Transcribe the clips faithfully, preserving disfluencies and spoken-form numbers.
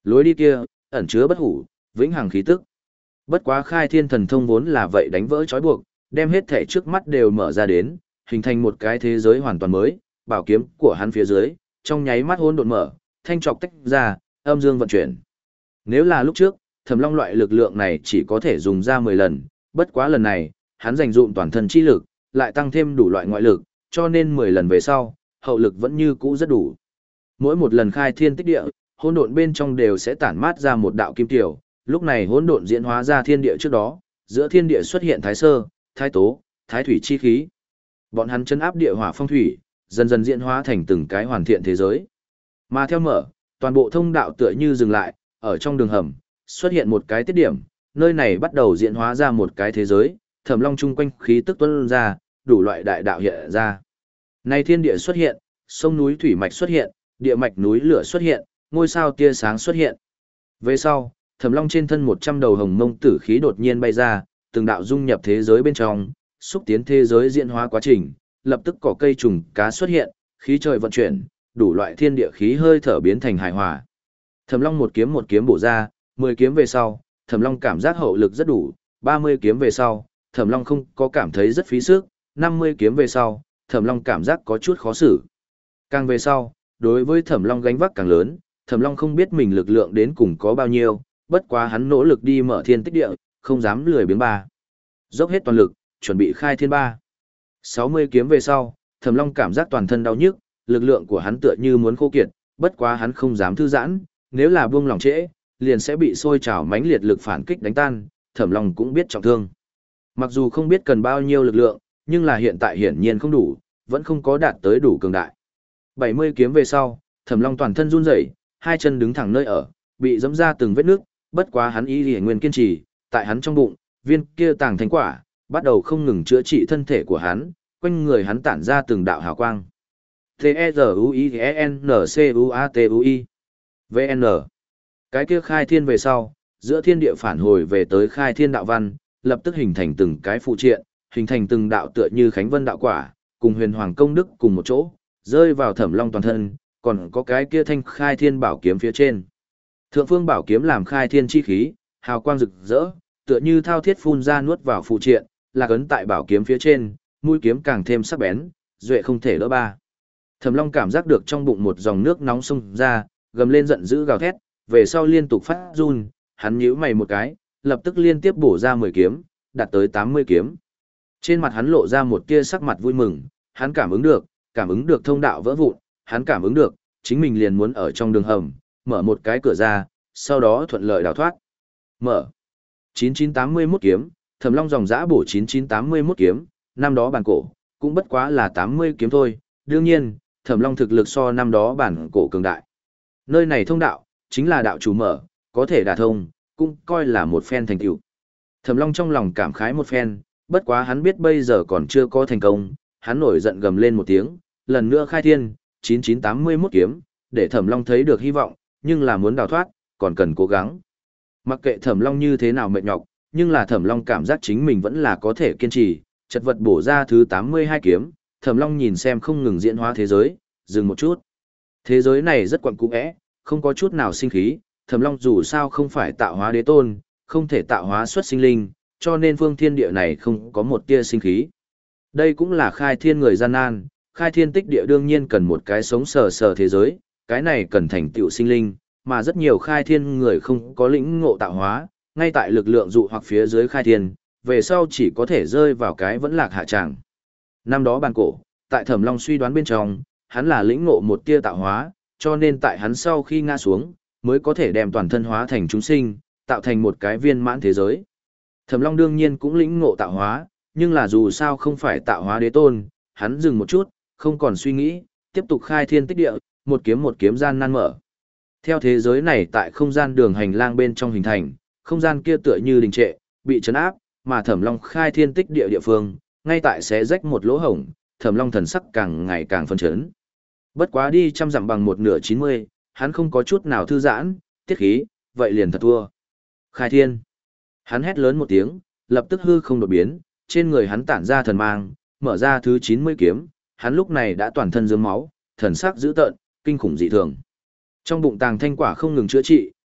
Lối đi kia, ẩn chứa bất hủ, vĩnh hằng khí tức. Bất quá khai thiên thần thông vốn là vậy đánh vỡ trói buộc, đem hết thể trước mắt đều mở ra đến, hình thành một cái thế giới hoàn toàn mới, bảo kiếm của hắn phía dưới, trong nháy mắt hỗn độn mở, thanh trọc tách ra, âm dương vận chuyển. Nếu là lúc trước, Thẩm Long loại lực lượng này chỉ có thể dùng ra mười lần, bất quá lần này, hắn dành dụm toàn thân chi lực, lại tăng thêm đủ loại ngoại lực, cho nên mười lần về sau, hậu lực vẫn như cũ rất đủ. Mỗi một lần khai thiên tích địa, hỗn độn bên trong đều sẽ tản mát ra một đạo kim tiểu, lúc này hỗn độn diễn hóa ra thiên địa trước đó, giữa thiên địa xuất hiện thái sơ, thái tố, thái thủy chi khí. Bọn hắn chấn áp địa hỏa phong thủy, dần dần diễn hóa thành từng cái hoàn thiện thế giới. Mà theo mở, toàn bộ thông đạo tựa như dừng lại, ở trong đường hầm, xuất hiện một cái tiết điểm, nơi này bắt đầu diễn hóa ra một cái thế giới, Thẩm Long chung quanh khí tức tuôn ra, đủ loại đại đạo hiện ra. Nay thiên địa xuất hiện, sông núi thủy mạch xuất hiện, địa mạch núi lửa xuất hiện, ngôi sao tia sáng xuất hiện. Về sau, Thẩm Long trên thân một trăm đầu hồng mông tử khí đột nhiên bay ra, từng đạo dung nhập thế giới bên trong, xúc tiến thế giới diễn hóa quá trình, lập tức cỏ cây trùng cá xuất hiện, khí trời vận chuyển, đủ loại thiên địa khí hơi thở biến thành hài hòa. Thẩm Long một kiếm một kiếm bổ ra, mười kiếm về sau, Thẩm Long cảm giác hậu lực rất đủ, ba mươi kiếm về sau, Thẩm Long không có cảm thấy rất phí sức, năm mươi kiếm về sau, Thẩm Long cảm giác có chút khó xử. Càng về sau, đối với Thẩm Long gánh vác càng lớn, Thẩm Long không biết mình lực lượng đến cùng có bao nhiêu, bất quá hắn nỗ lực đi mở thiên tích địa, không dám lười biếng ba. Dốc hết toàn lực, chuẩn bị khai thiên ba. sáu mươi kiếm về sau, Thẩm Long cảm giác toàn thân đau nhức, lực lượng của hắn tựa như muốn khô kiệt, bất quá hắn không dám thư giãn, nếu là buông lòng trễ, liền sẽ bị sôi trào mãnh liệt lực phản kích đánh tan, Thẩm Long cũng biết trọng thương. Mặc dù không biết cần bao nhiêu lực lượng, nhưng là hiện tại hiển nhiên không đủ, vẫn không có đạt tới đủ cường đại. bảy mươi kiếm về sau, Thẩm Long toàn thân run rẩy, hai chân đứng thẳng nơi ở, bị giẫm ra từng vết nước, bất quá hắn y liễu nguyên kiên trì, tại hắn trong bụng, viên kia tàng thánh quả, bắt đầu không ngừng chữa trị thân thể của hắn, quanh người hắn tản ra từng đạo hào quang. T E Z U I E N C U A T U I V N. Cái kia khai thiên về sau, giữa thiên địa phản hồi về tới khai thiên đạo văn, lập tức hình thành từng cái phụ triện, hình thành từng đạo tựa như khánh vân đạo quả, cùng huyền hoàng công đức cùng một chỗ, rơi vào Thẩm Long toàn thân, còn có cái kia thanh khai thiên bảo kiếm phía trên. Thượng phương bảo kiếm làm khai thiên chi khí, hào quang rực rỡ, tựa như thao thiết phun ra nuốt vào phụ triện, là cấn tại bảo kiếm phía trên, mũi kiếm càng thêm sắc bén, duệ không thể đỡ ba. Thẩm Long cảm giác được trong bụng một dòng nước nóng xông ra, gầm lên giận dữ gào thét, về sau liên tục phát run, hắn nhíu mày một cái, lập tức liên tiếp bổ ra mười kiếm, đạt tới tám mươi kiếm. Trên mặt hắn lộ ra một tia sắc mặt vui mừng, hắn cảm ứng được, cảm ứng được thông đạo vỡ vụn, hắn cảm ứng được, chính mình liền muốn ở trong đường hầm, mở một cái cửa ra, sau đó thuận lợi đào thoát. Mở. chín chín tám mươi mốt kiếm, Thẩm Long dòng dã bổ chín chín tám mươi mốt kiếm, năm đó bản cổ, cũng bất quá là tám mươi kiếm thôi, đương nhiên, Thẩm Long thực lực so năm đó bản cổ cường đại. Nơi này thông đạo, chính là đạo chủ mở, có thể đả thông, cũng coi là một phen thành tựu. Thẩm Long trong lòng cảm khái một phen, bất quá hắn biết bây giờ còn chưa có thành công, hắn nổi giận gầm lên một tiếng, lần nữa khai thiên, chín chín tám mươi mốt kiếm, để Thẩm Long thấy được hy vọng, nhưng là muốn đào thoát, còn cần cố gắng. Mặc kệ Thẩm Long như thế nào mệt nhọc, nhưng là Thẩm Long cảm giác chính mình vẫn là có thể kiên trì, chật vật bổ ra thứ tám mươi hai kiếm, Thẩm Long nhìn xem không ngừng diễn hóa thế giới, dừng một chút. Thế giới này rất quẩn cũ không có chút nào sinh khí, Thẩm Long dù sao không phải tạo hóa đế tôn, không thể tạo hóa xuất sinh linh, cho nên phương thiên địa này không có một tia sinh khí. Đây cũng là khai thiên người gian nan, khai thiên tích địa đương nhiên cần một cái sống sờ sờ thế giới, cái này cần thành tựu sinh linh, mà rất nhiều khai thiên người không có lĩnh ngộ tạo hóa, ngay tại lực lượng dụ hoặc phía dưới khai thiên, về sau chỉ có thể rơi vào cái vẫn lạc hạ tràng. Năm đó bàn cổ, tại Thẩm Long suy đoán bên trong, hắn là lĩnh ngộ một tia tạo hóa, cho nên tại hắn sau khi ngã xuống, mới có thể đem toàn thân hóa thành chúng sinh, tạo thành một cái viên mãn thế giới. Thẩm Long đương nhiên cũng lĩnh ngộ tạo hóa, nhưng là dù sao không phải tạo hóa đế tôn, hắn dừng một chút, không còn suy nghĩ, tiếp tục khai thiên tích địa, một kiếm một kiếm gian nan mở. Theo thế giới này tại không gian đường hành lang bên trong hình thành, không gian kia tựa như đình trệ, bị chấn áp, mà Thẩm Long khai thiên tích địa địa phương, ngay tại xé rách một lỗ hổng, Thẩm Long thần sắc càng ngày càng phấn chấn. Bất quá đi trăm dặm bằng một nửa chín mươi, hắn không có chút nào thư giãn, tiết khí, vậy liền thật thua. Khai thiên. Hắn hét lớn một tiếng, lập tức hư không đột biến, trên người hắn tản ra thần mang, mở ra thứ chín mươi kiếm, hắn lúc này đã toàn thân rớm máu, thần sắc dữ tợn, kinh khủng dị thường. Trong bụng tàng thanh quả không ngừng chữa trị,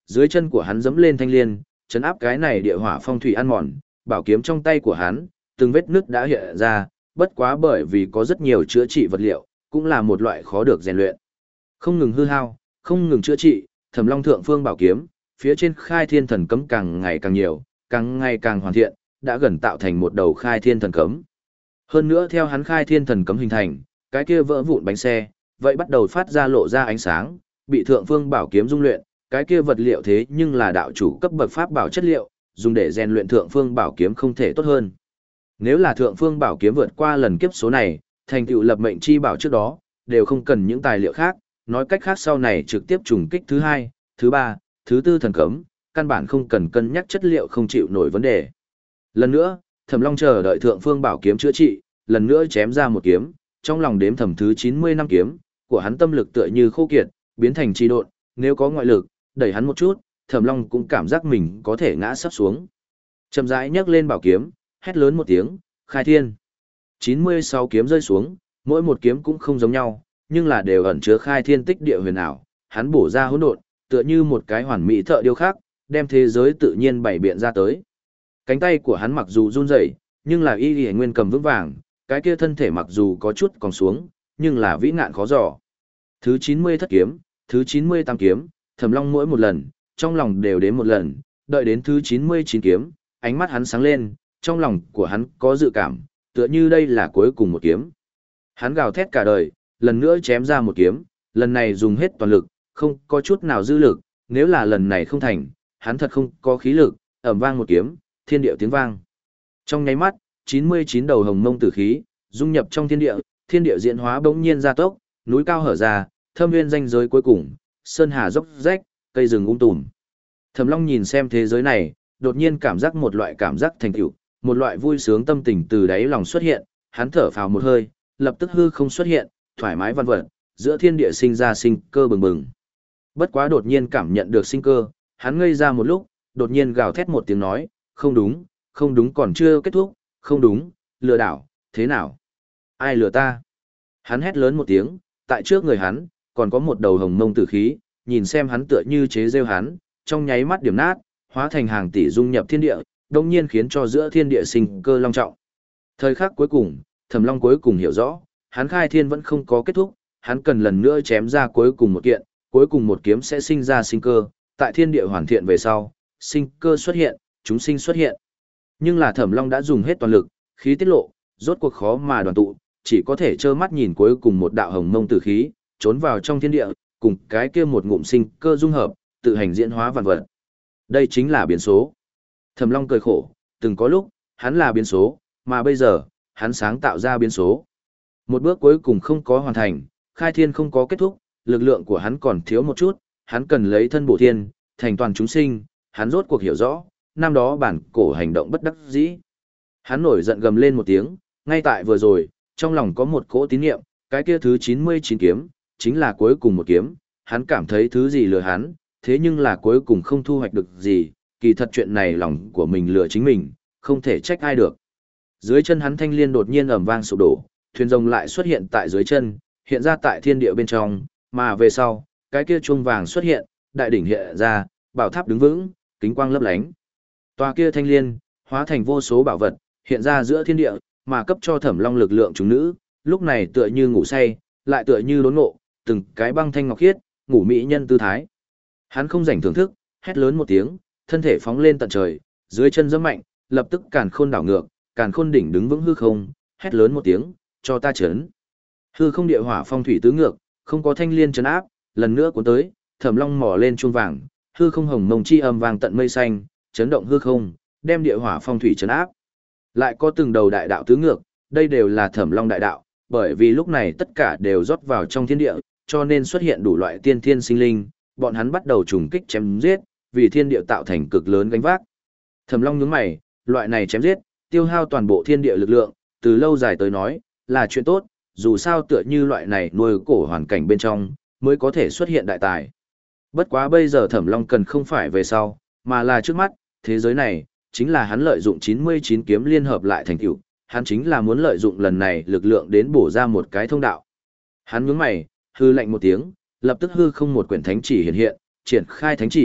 Dưới chân của hắn dẫm lên thanh liên, chấn áp cái này địa hỏa phong thủy ăn mòn, bảo kiếm trong tay của hắn, từng vết nứt đã hiện ra, bất quá bởi vì có rất nhiều chữa trị vật liệu, cũng là một loại khó được rèn luyện. Không ngừng hư hao, không ngừng chữa trị, Thẩm Long thượng phương bảo kiếm, phía trên khai thiên thần cấm càng ngày càng nhiều, càng ngày càng hoàn thiện, đã gần tạo thành một đầu khai thiên thần cấm. Hơn nữa theo hắn khai thiên thần cấm hình thành, cái kia vỡ vụn bánh xe, vậy bắt đầu phát ra lộ ra ánh sáng, bị thượng phương bảo kiếm dung luyện, cái kia vật liệu thế nhưng là đạo chủ cấp bậc pháp bảo chất liệu, dùng để rèn luyện thượng phương bảo kiếm không thể tốt hơn. Nếu là thượng phương bảo kiếm vượt qua lần kiếp số này, thành tựu lập mệnh chi bảo trước đó, đều không cần những tài liệu khác, nói cách khác sau này trực tiếp trùng kích thứ hai, thứ ba, thứ tư thần cấm, căn bản không cần cân nhắc chất liệu không chịu nổi vấn đề. Lần nữa, Thẩm Long chờ đợi thượng phương bảo kiếm chữa trị, lần nữa chém ra một kiếm, trong lòng đếm thẩm thứ chín mươi năm kiếm, của hắn tâm lực tựa như khô kiệt, biến thành trì độn, nếu có ngoại lực, đẩy hắn một chút, Thẩm Long cũng cảm giác mình có thể ngã sắp xuống. Chậm rãi nhấc lên bảo kiếm, hét lớn một tiếng, khai thiên. chín mươi sáu kiếm rơi xuống, mỗi một kiếm cũng không giống nhau, nhưng là đều ẩn chứa khai thiên tích địa huyền ảo, hắn bổ ra hỗn độn, tựa như một cái hoàn mỹ thợ điêu khắc, đem thế giới tự nhiên bày biện ra tới. Cánh tay của hắn mặc dù run rẩy, nhưng là y y nguyên cầm vững vàng, cái kia thân thể mặc dù có chút còn xuống, nhưng là vĩ ngạn khó dò. Thứ chín mươi thất kiếm, thứ chín mươi tám kiếm, Thẩm Long mỗi một lần, trong lòng đều đến một lần, đợi đến thứ chín mươi chín kiếm, ánh mắt hắn sáng lên, trong lòng của hắn có dự cảm, tựa như đây là cuối cùng một kiếm. Hắn gào thét cả đời, lần nữa chém ra một kiếm, lần này dùng hết toàn lực, không có chút nào dư lực, nếu là lần này không thành, hắn thật không có khí lực, ầm vang một kiếm, thiên địa tiếng vang. Trong nháy mắt, chín mươi chín đầu hồng mông tử khí, dung nhập trong thiên địa, thiên địa diễn hóa bỗng nhiên gia tốc, núi cao hở ra, thâm nguyên ranh giới cuối cùng, sơn hà dốc rách, cây rừng um tùm. Thẩm Long nhìn xem thế giới này, đột nhiên cảm giác một loại cảm giác thành tựu, một loại vui sướng tâm tình từ đáy lòng xuất hiện, hắn thở phào một hơi, lập tức hư không xuất hiện, thoải mái văn vật, giữa thiên địa sinh ra sinh cơ bừng bừng. Bất quá đột nhiên cảm nhận được sinh cơ, hắn ngây ra một lúc, đột nhiên gào thét một tiếng nói, không đúng, không đúng còn chưa kết thúc, không đúng, lừa đảo, thế nào? Ai lừa ta? Hắn hét lớn một tiếng, tại trước người hắn, còn có một đầu hồng mông tử khí, nhìn xem hắn tựa như chế rêu hắn, trong nháy mắt điểm nát, hóa thành hàng tỷ dung nhập thiên địa, đồng nhiên khiến cho giữa thiên địa sinh cơ long trọng. Thời khắc cuối cùng, Thẩm Long cuối cùng hiểu rõ, hắn khai thiên vẫn không có kết thúc, hắn cần lần nữa chém ra cuối cùng một kiện, cuối cùng một kiếm sẽ sinh ra sinh cơ, tại thiên địa hoàn thiện về sau, sinh cơ xuất hiện, chúng sinh xuất hiện. Nhưng là Thẩm Long đã dùng hết toàn lực, khí tiết lộ, rốt cuộc khó mà đoàn tụ, chỉ có thể trơ mắt nhìn cuối cùng một đạo hồng mông tử khí, trốn vào trong thiên địa, cùng cái kia một ngụm sinh cơ dung hợp, tự hành diễn hóa vạn vật. Đây chính là biến số. Thẩm Long cười khổ, từng có lúc, hắn là biến số, mà bây giờ, hắn sáng tạo ra biến số. Một bước cuối cùng không có hoàn thành, khai thiên không có kết thúc, lực lượng của hắn còn thiếu một chút, hắn cần lấy thân bổ thiên, thành toàn chúng sinh, hắn rốt cuộc hiểu rõ, năm đó bản cổ hành động bất đắc dĩ. Hắn nổi giận gầm lên một tiếng, ngay tại vừa rồi, trong lòng có một cỗ tín niệm, cái kia thứ chín mươi chín kiếm, chính là cuối cùng một kiếm, hắn cảm thấy thứ gì lừa hắn, thế nhưng là cuối cùng không thu hoạch được gì, kỳ thật chuyện này lòng của mình lừa chính mình, không thể trách ai được. Dưới chân hắn thanh liên đột nhiên ầm vang sụp đổ, thuyền rồng lại xuất hiện tại dưới chân, hiện ra tại thiên địa bên trong, mà về sau, cái kia chuông vàng xuất hiện, đại đỉnh hiện ra, bảo tháp đứng vững, kính quang lấp lánh. Tòa kia thanh liên, hóa thành vô số bảo vật, hiện ra giữa thiên địa, mà cấp cho Thẩm Long lực lượng chúng nữ, lúc này tựa như ngủ say, lại tựa như đốn ngộ, từng cái băng thanh ngọc khiết, ngủ mỹ nhân tư thái. Hắn không rảnh thưởng thức, hét lớn một tiếng, thân thể phóng lên tận trời, dưới chân giẫm mạnh, lập tức càn khôn đảo ngược, càn khôn đỉnh đứng vững hư không, hét lớn một tiếng, cho ta chấn. Hư không địa hỏa phong thủy tứ ngược, không có thanh liên chấn áp, lần nữa cuốn tới, Thẩm Long mò lên chuông vàng, hư không hồng mông chi âm vang tận mây xanh, chấn động hư không, đem địa hỏa phong thủy chấn áp. Lại có từng đầu đại đạo tứ ngược, đây đều là Thẩm Long đại đạo, bởi vì lúc này tất cả đều rót vào trong thiên địa, cho nên xuất hiện đủ loại tiên thiên sinh linh, bọn hắn bắt đầu trùng kích chém giết, vì thiên địa tạo thành cực lớn gánh vác. Thẩm Long nhướng mày, loại này chém giết, tiêu hao toàn bộ thiên địa lực lượng, từ lâu dài tới nói, là chuyện tốt, dù sao tựa như loại này nuôi cổ hoàn cảnh bên trong, mới có thể xuất hiện đại tài. Bất quá bây giờ Thẩm Long cần không phải về sau, mà là trước mắt, thế giới này, chính là hắn lợi dụng chín mươi chín kiếm liên hợp lại thành tựu, hắn chính là muốn lợi dụng lần này lực lượng đến bổ ra một cái thông đạo. Hắn nhướng mày, hư lạnh một tiếng, lập tức hư không một quyển thánh chỉ hiện hiện, triển khai thánh chỉ,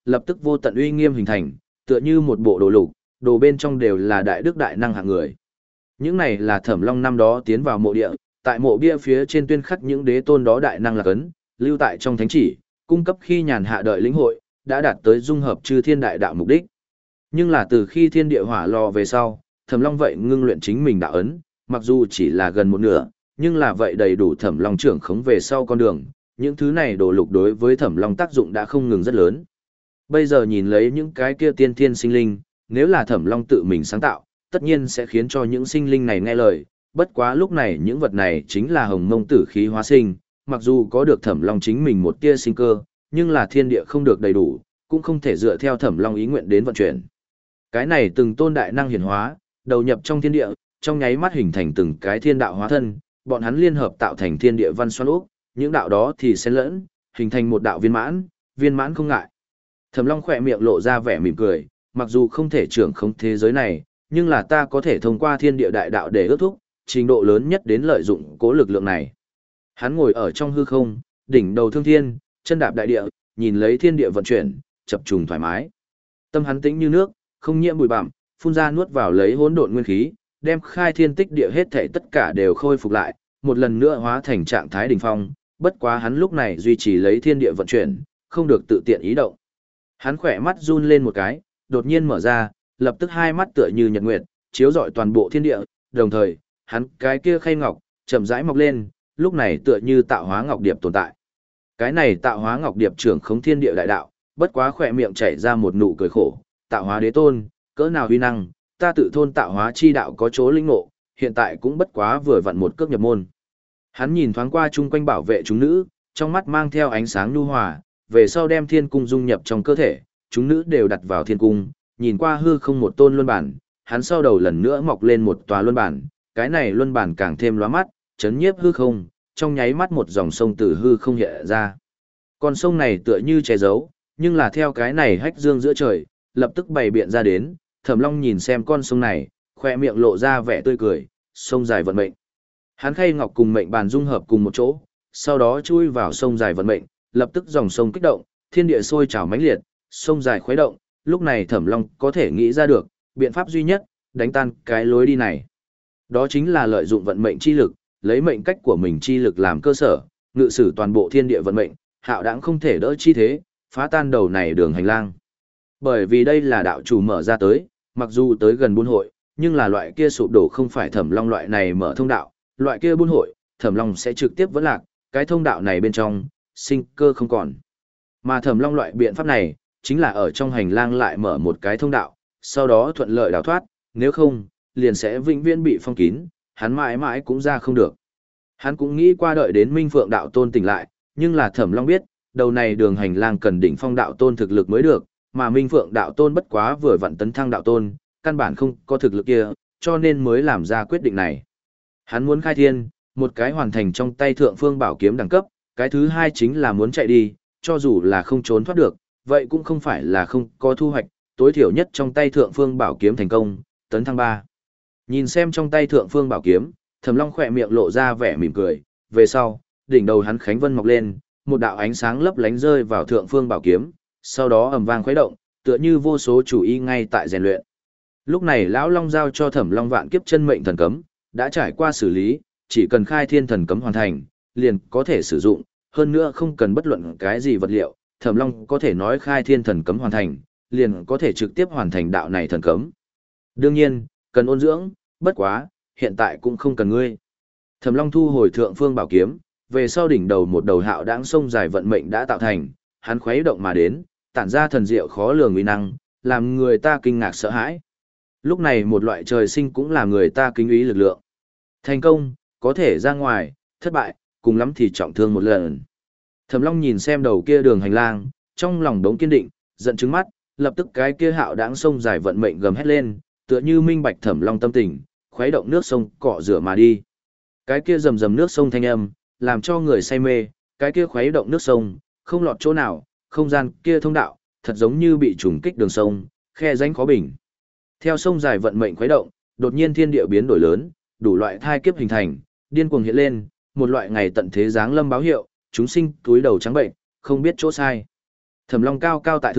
lập tức vô tận uy nghiêm hình thành, tựa như một bộ đồ lục, đồ bên trong đều là đại đức đại năng hạng người. Những này là Thẩm Long năm đó tiến vào mộ địa, tại mộ bia phía trên tuyên khắc những đế tôn đó đại năng lạc ấn, lưu tại trong thánh chỉ, cung cấp khi nhàn hạ đợi lĩnh hội, đã đạt tới dung hợp chư thiên đại đạo mục đích. Nhưng là từ khi thiên địa hỏa lò về sau, Thẩm Long vậy ngưng luyện chính mình đạo ấn, mặc dù chỉ là gần một nửa, nhưng là vậy đầy đủ Thẩm Long trưởng khống về sau con đường, những thứ này đồ lục đối với Thẩm Long tác dụng đã không ngừng rất lớn. Bây giờ nhìn lấy những cái kia tiên thiên sinh linh, nếu là Thẩm Long tự mình sáng tạo, tất nhiên sẽ khiến cho những sinh linh này nghe lời, bất quá lúc này những vật này chính là hồng mông tử khí hóa sinh, mặc dù có được Thẩm Long chính mình một tia sinh cơ, nhưng là thiên địa không được đầy đủ, cũng không thể dựa theo Thẩm Long ý nguyện đến vận chuyển. Cái này từng tôn đại năng hiển hóa, đầu nhập trong thiên địa, trong nháy mắt hình thành từng cái thiên đạo hóa thân, bọn hắn liên hợp tạo thành thiên địa văn xoan ốc, những đạo đó thì xen lẫn, hình thành một đạo viên mãn, viên mãn không ngại. Thẩm Long khỏe miệng lộ ra vẻ mỉm cười, mặc dù không thể trưởng khống thế giới này, nhưng là ta có thể thông qua thiên địa đại đạo để ước thúc, trình độ lớn nhất đến lợi dụng cố lực lượng này. Hắn ngồi ở trong hư không, đỉnh đầu thương thiên, chân đạp đại địa, nhìn lấy thiên địa vận chuyển, chập trùng thoải mái. Tâm hắn tĩnh như nước, không nhiễm bụi bặm, phun ra nuốt vào lấy hỗn độn nguyên khí, đem khai thiên tích địa hết thảy tất cả đều khôi phục lại, một lần nữa hóa thành trạng thái đỉnh phong, bất quá hắn lúc này duy trì lấy thiên địa vận chuyển, không được tự tiện ý động. Hắn khỏe mắt run lên một cái, đột nhiên mở ra, lập tức hai mắt tựa như nhật nguyệt, chiếu rọi toàn bộ thiên địa, đồng thời, hắn cái kia khay ngọc chậm rãi mọc lên, lúc này tựa như tạo hóa ngọc điệp tồn tại. Cái này tạo hóa ngọc điệp trưởng khống thiên địa đại đạo, bất quá khỏe miệng chảy ra một nụ cười khổ, tạo hóa đế tôn, cỡ nào uy năng, ta tự thôn tạo hóa chi đạo có chỗ linh ngộ, hiện tại cũng bất quá vừa vặn một cước nhập môn. Hắn nhìn thoáng qua chung quanh bảo vệ chúng nữ, trong mắt mang theo ánh sáng nhu hòa, về sau đem thiên cung dung nhập trong cơ thể, chúng nữ đều đặt vào thiên cung, nhìn qua hư không một tôn luân bản, hắn sau đầu lần nữa mọc lên một tòa luân bản, cái này luân bản càng thêm lóa mắt, chấn nhiếp hư không, trong nháy mắt một dòng sông từ hư không hiện ra. Con sông này tựa như che giấu, nhưng là theo cái này hách dương giữa trời, lập tức bày biện ra đến, Thẩm Long nhìn xem con sông này, khoe miệng lộ ra vẻ tươi cười, sông dài vận mệnh. Hắn khay ngọc cùng mệnh bàn dung hợp cùng một chỗ, sau đó chui vào sông dài vận mệnh, lập tức dòng sông kích động, thiên địa sôi trào mãnh liệt, sông dài khuấy động, lúc này Thẩm Long có thể nghĩ ra được, biện pháp duy nhất, đánh tan cái lối đi này. Đó chính là lợi dụng vận mệnh chi lực, lấy mệnh cách của mình chi lực làm cơ sở, ngự sử toàn bộ thiên địa vận mệnh, hạo đãng không thể đỡ chi thế, phá tan đầu này đường hành lang. Bởi vì đây là đạo chủ mở ra tới, mặc dù tới gần buôn hội, nhưng là loại kia sụp đổ không phải Thẩm Long loại này mở thông đạo, loại kia buôn hội, Thẩm Long sẽ trực tiếp vẫn lạc, cái thông đạo này bên trong, sinh cơ không còn. Mà Thẩm Long loại biện pháp này, chính là ở trong hành lang lại mở một cái thông đạo, sau đó thuận lợi đào thoát, nếu không, liền sẽ vĩnh viễn bị phong kín, hắn mãi mãi cũng ra không được. Hắn cũng nghĩ qua đợi đến Minh Phượng đạo tôn tỉnh lại, nhưng là Thẩm Long biết, đầu này đường hành lang cần đỉnh phong đạo tôn thực lực mới được, mà Minh Phượng đạo tôn bất quá vừa vặn tấn thăng đạo tôn, căn bản không có thực lực kia, cho nên mới làm ra quyết định này. Hắn muốn khai thiên, một cái hoàn thành trong tay thượng phương bảo kiếm đẳng cấp, cái thứ hai chính là muốn chạy đi, cho dù là không trốn thoát được, vậy cũng không phải là không có thu hoạch, tối thiểu nhất trong tay thượng phương bảo kiếm thành công, tấn thăng ba. Nhìn xem trong tay thượng phương bảo kiếm, Thẩm Long khỏe miệng lộ ra vẻ mỉm cười, về sau, đỉnh đầu hắn khánh vân mọc lên, một đạo ánh sáng lấp lánh rơi vào thượng phương bảo kiếm, sau đó ầm vang khuấy động, tựa như vô số chủ ý ngay tại rèn luyện. Lúc này lão Long giao cho Thẩm Long vạn kiếp chân mệnh thần cấm, đã trải qua xử lý, chỉ cần khai thiên thần cấm hoàn thành, liền có thể sử dụng, hơn nữa không cần bất luận cái gì vật liệu, Thẩm Long có thể nói khai thiên thần cấm hoàn thành, liền có thể trực tiếp hoàn thành đạo này thần cấm. Đương nhiên, cần ôn dưỡng, bất quá, hiện tại cũng không cần ngươi. Thẩm Long thu hồi thượng phương bảo kiếm, về sau đỉnh đầu một đầu hạo đãng sông dài vận mệnh đã tạo thành, hắn khuấy động mà đến, tản ra thần diệu khó lường uy năng, làm người ta kinh ngạc sợ hãi. Lúc này một loại trời sinh cũng làm người ta kính ý lực lượng. Thành công, có thể ra ngoài, thất bại, cùng lắm thì trọng thương một lần. Thẩm Long nhìn xem đầu kia đường hành lang, trong lòng đống kiên định, giận trừng mắt, lập tức cái kia hạo đãng sông dài vận mệnh gầm hét lên, tựa như minh bạch Thẩm Long tâm tình, khuấy động nước sông cọ rửa mà đi. Cái kia rầm rầm nước sông thanh âm, làm cho người say mê, cái kia khuấy động nước sông, không lọt chỗ nào, không gian kia thông đạo, thật giống như bị trùng kích đường sông, khe rãnh khó bình. Theo sông dài vận mệnh khuấy động, đột nhiên thiên địa biến đổi lớn, đủ loại thai kiếp hình thành, điên cuồng hiện lên, một loại ngày tận thế giáng lâm báo hiệu, chúng sinh túi đầu trắng bệnh, không biết chỗ sai. Thẩm Long cao cao tại thượng,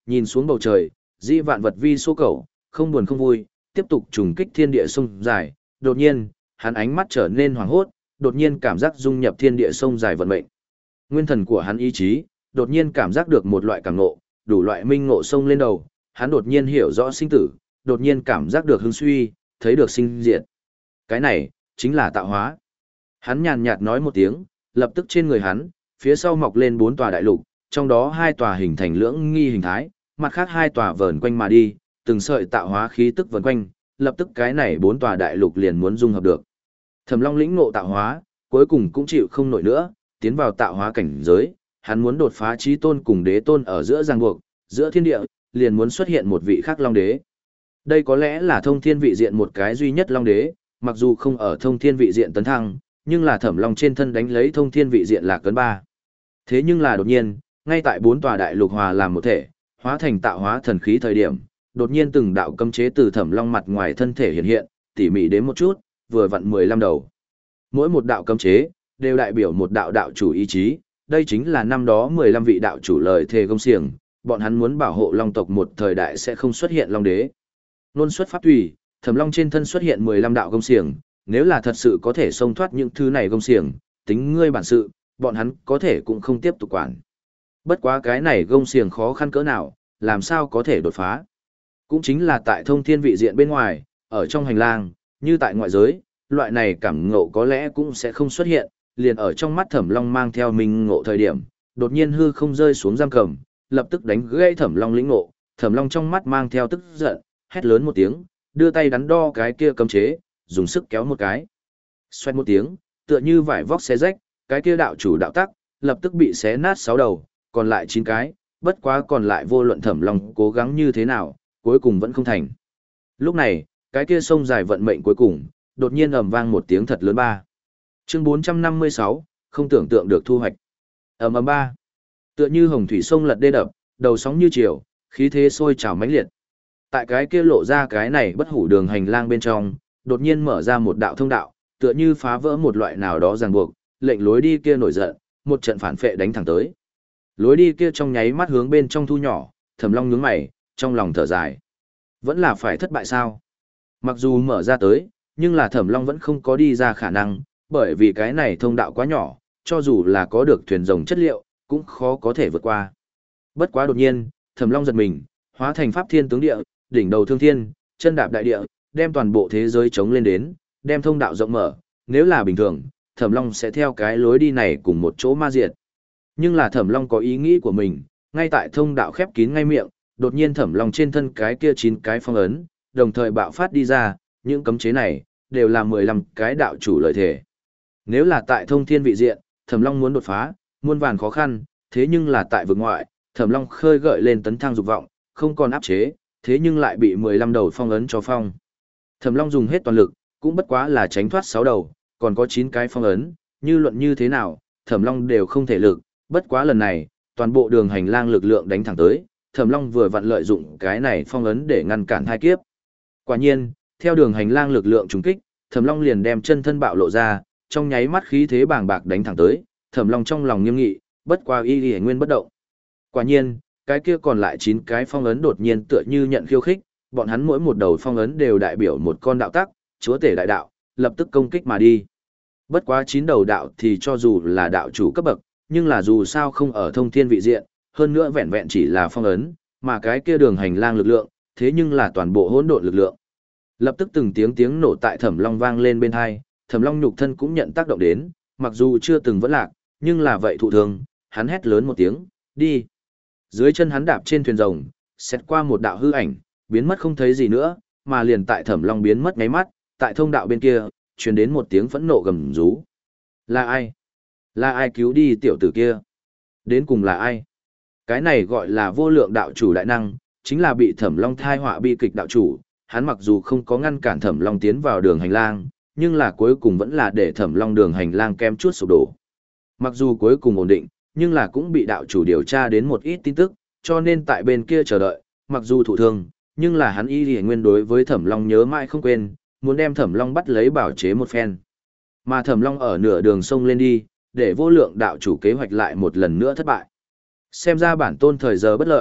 nhìn xuống bầu trời, dĩ vạn vật vi số cầu, không buồn không vui, tiếp tục trùng kích thiên địa sông dài, đột nhiên, hắn ánh mắt trở nên hoảng hốt, đột nhiên cảm giác dung nhập thiên địa sông dài vận mệnh. Nguyên thần của hắn ý chí, đột nhiên cảm giác được một loại cảm ngộ, đủ loại minh ngộ sông lên đầu, hắn đột nhiên hiểu rõ sinh tử, đột nhiên cảm giác được hưng suy, thấy được sinh diệt. Cái này, chính là tạo hóa. Hắn nhàn nhạt nói một tiếng, lập tức trên người hắn, phía sau mọc lên bốn tòa đại lục, trong đó hai tòa hình thành lưỡng nghi hình thái, mặt khác hai tòa vờn quanh mà đi, từng sợi tạo hóa khí tức vần quanh, lập tức cái này bốn tòa đại lục liền muốn dung hợp được. Thẩm Long lĩnh ngộ tạo hóa, cuối cùng cũng chịu không nổi nữa, tiến vào tạo hóa cảnh giới, hắn muốn đột phá chí tôn cùng đế tôn ở giữa ràng buộc, giữa thiên địa, liền muốn xuất hiện một vị khác long đế. Đây có lẽ là thông thiên vị diện một cái duy nhất long đế, mặc dù không ở thông thiên vị diện tấn thăng, nhưng là Thẩm Long trên thân đánh lấy thông thiên vị diện là cấn ba. Thế nhưng là đột nhiên, ngay tại bốn tòa đại lục hòa làm một thể, hóa thành tạo hóa thần khí thời điểm, đột nhiên từng đạo cấm chế từ Thẩm Long mặt ngoài thân thể hiện hiện, tỉ mỉ đến một chút, vừa vặn mười lăm đầu. Mỗi một đạo cấm chế đều đại biểu một đạo đạo chủ ý chí, đây chính là năm đó mười lăm vị đạo chủ lời thề gông xiềng, bọn hắn muốn bảo hộ Long tộc một thời đại sẽ không xuất hiện Long đế. Nôn xuất pháp tùy, Thẩm Long trên thân xuất hiện mười lăm đạo gông xiềng, nếu là thật sự có thể xông thoát những thứ này gông xiềng, tính ngươi bản sự, bọn hắn có thể cũng không tiếp tục quản. Bất quá cái này gông xiềng khó khăn cỡ nào, làm sao có thể đột phá. Cũng chính là tại thông thiên vị diện bên ngoài, ở trong hành lang, như tại ngoại giới, loại này cảm ngộ có lẽ cũng sẽ không xuất hiện, liền ở trong mắt Thẩm Long mang theo mình ngộ thời điểm, đột nhiên hư không rơi xuống giam cầm, lập tức đánh gãy Thẩm Long lĩnh ngộ, Thẩm Long trong mắt mang theo tức giận, hét lớn một tiếng, đưa tay đắn đo cái kia cấm chế, dùng sức kéo một cái. Xoẹt một tiếng, tựa như vải vóc xé rách, cái kia đạo chủ đạo tắc, lập tức bị xé nát sáu đầu, còn lại chín cái, bất quá còn lại vô luận Thẩm Long cố gắng như thế nào, cuối cùng vẫn không thành. Lúc này, cái kia sông dài vận mệnh cuối cùng, đột nhiên ầm vang một tiếng thật lớn ba. Chương bốn trăm năm mươi sáu, không tưởng tượng được thu hoạch. Ầm ầm ba. Tựa như hồng thủy sông lật đê đập, đầu sóng như chiều, khí thế sôi trào mãnh liệt. Tại cái kia lộ ra cái này bất hủ đường hành lang bên trong, đột nhiên mở ra một đạo thông đạo, tựa như phá vỡ một loại nào đó ràng buộc, lệnh lối đi kia nổi giận, một trận phản phệ đánh thẳng tới. Lối đi kia trong nháy mắt hướng bên trong thu nhỏ, Thẩm Long nhướng mày, trong lòng thở dài. Vẫn là phải thất bại sao? Mặc dù mở ra tới, nhưng là Thẩm Long vẫn không có đi ra khả năng, bởi vì cái này thông đạo quá nhỏ, cho dù là có được thuyền rồng chất liệu, cũng khó có thể vượt qua. Bất quá đột nhiên, Thẩm Long giật mình, hóa thành pháp thiên tướng địa, đỉnh đầu thương thiên, chân đạp đại địa, đem toàn bộ thế giới chống lên đến, đem thông đạo rộng mở, nếu là bình thường, Thẩm Long sẽ theo cái lối đi này cùng một chỗ ma diệt. Nhưng là Thẩm Long có ý nghĩ của mình, ngay tại thông đạo khép kín ngay miệng, đột nhiên Thẩm Long trên thân cái kia chín cái phong ấn, đồng thời bạo phát đi ra, những cấm chế này đều là mười lăm cái đạo chủ lợi thể. Nếu là tại thông thiên vị diện, Thẩm Long muốn đột phá, muôn vàn khó khăn, thế nhưng là tại vực ngoại, Thẩm Long khơi gợi lên tấn thăng dục vọng, không còn áp chế, thế nhưng lại bị mười lăm đầu phong ấn cho phong. Thẩm Long dùng hết toàn lực, cũng bất quá là tránh thoát sáu đầu, còn có chín cái phong ấn, như luận như thế nào, Thẩm Long đều không thể lực, bất quá lần này, toàn bộ đường hành lang lực lượng đánh thẳng tới, Thẩm Long vừa vặn lợi dụng cái này phong ấn để ngăn cản hai kiếp. Quả nhiên, theo đường hành lang lực lượng trùng kích, Thẩm Long liền đem chân thân bạo lộ ra, trong nháy mắt khí thế bàng bạc đánh thẳng tới, Thẩm Long trong lòng nghiêm nghị, bất qua y y nguyên bất động. Quả nhiên, cái kia còn lại chín cái phong ấn đột nhiên tựa như nhận khiêu khích, bọn hắn mỗi một đầu phong ấn đều đại biểu một con đạo tắc, chúa tể đại đạo, lập tức công kích mà đi. Bất quá chín đầu đạo thì cho dù là đạo chủ cấp bậc, nhưng là dù sao không ở thông thiên vị diện, hơn nữa vẹn vẹn chỉ là phong ấn, mà cái kia đường hành lang lực lượng, thế nhưng là toàn bộ hỗn độn lực lượng. Lập tức từng tiếng tiếng nổ tại Thẩm Long vang lên bên tai, Thẩm Long nhục thân cũng nhận tác động đến, mặc dù chưa từng vẫn lạc, nhưng là vậy thụ thương, hắn hét lớn một tiếng, đi. Dưới chân hắn đạp trên thuyền rồng, xét qua một đạo hư ảnh, biến mất không thấy gì nữa, mà liền tại Thẩm Long biến mất nháy mắt, tại thông đạo bên kia, truyền đến một tiếng phẫn nộ gầm rú. Là ai? Là ai cứu đi tiểu tử kia? Đến cùng là ai? Cái này gọi là vô lượng đạo chủ đại năng, chính là bị Thẩm Long thai họa bi kịch đạo chủ, hắn mặc dù không có ngăn cản Thẩm Long tiến vào đường hành lang, nhưng là cuối cùng vẫn là để Thẩm Long đường hành lang kem chút sụp đổ. Mặc dù cuối cùng ổn định, nhưng là cũng bị đạo chủ điều tra đến một ít tin tức, cho nên tại bên kia chờ đợi, mặc dù thụ thương, nhưng là hắn y nguyên đối với Thẩm Long nhớ mãi không quên, muốn đem Thẩm Long bắt lấy bảo chế một phen. Mà Thẩm Long ở nửa đường sông lên đi, để vô lượng đạo chủ kế hoạch lại một lần nữa thất bại. Xem ra bản tôn thời giờ bất lợi,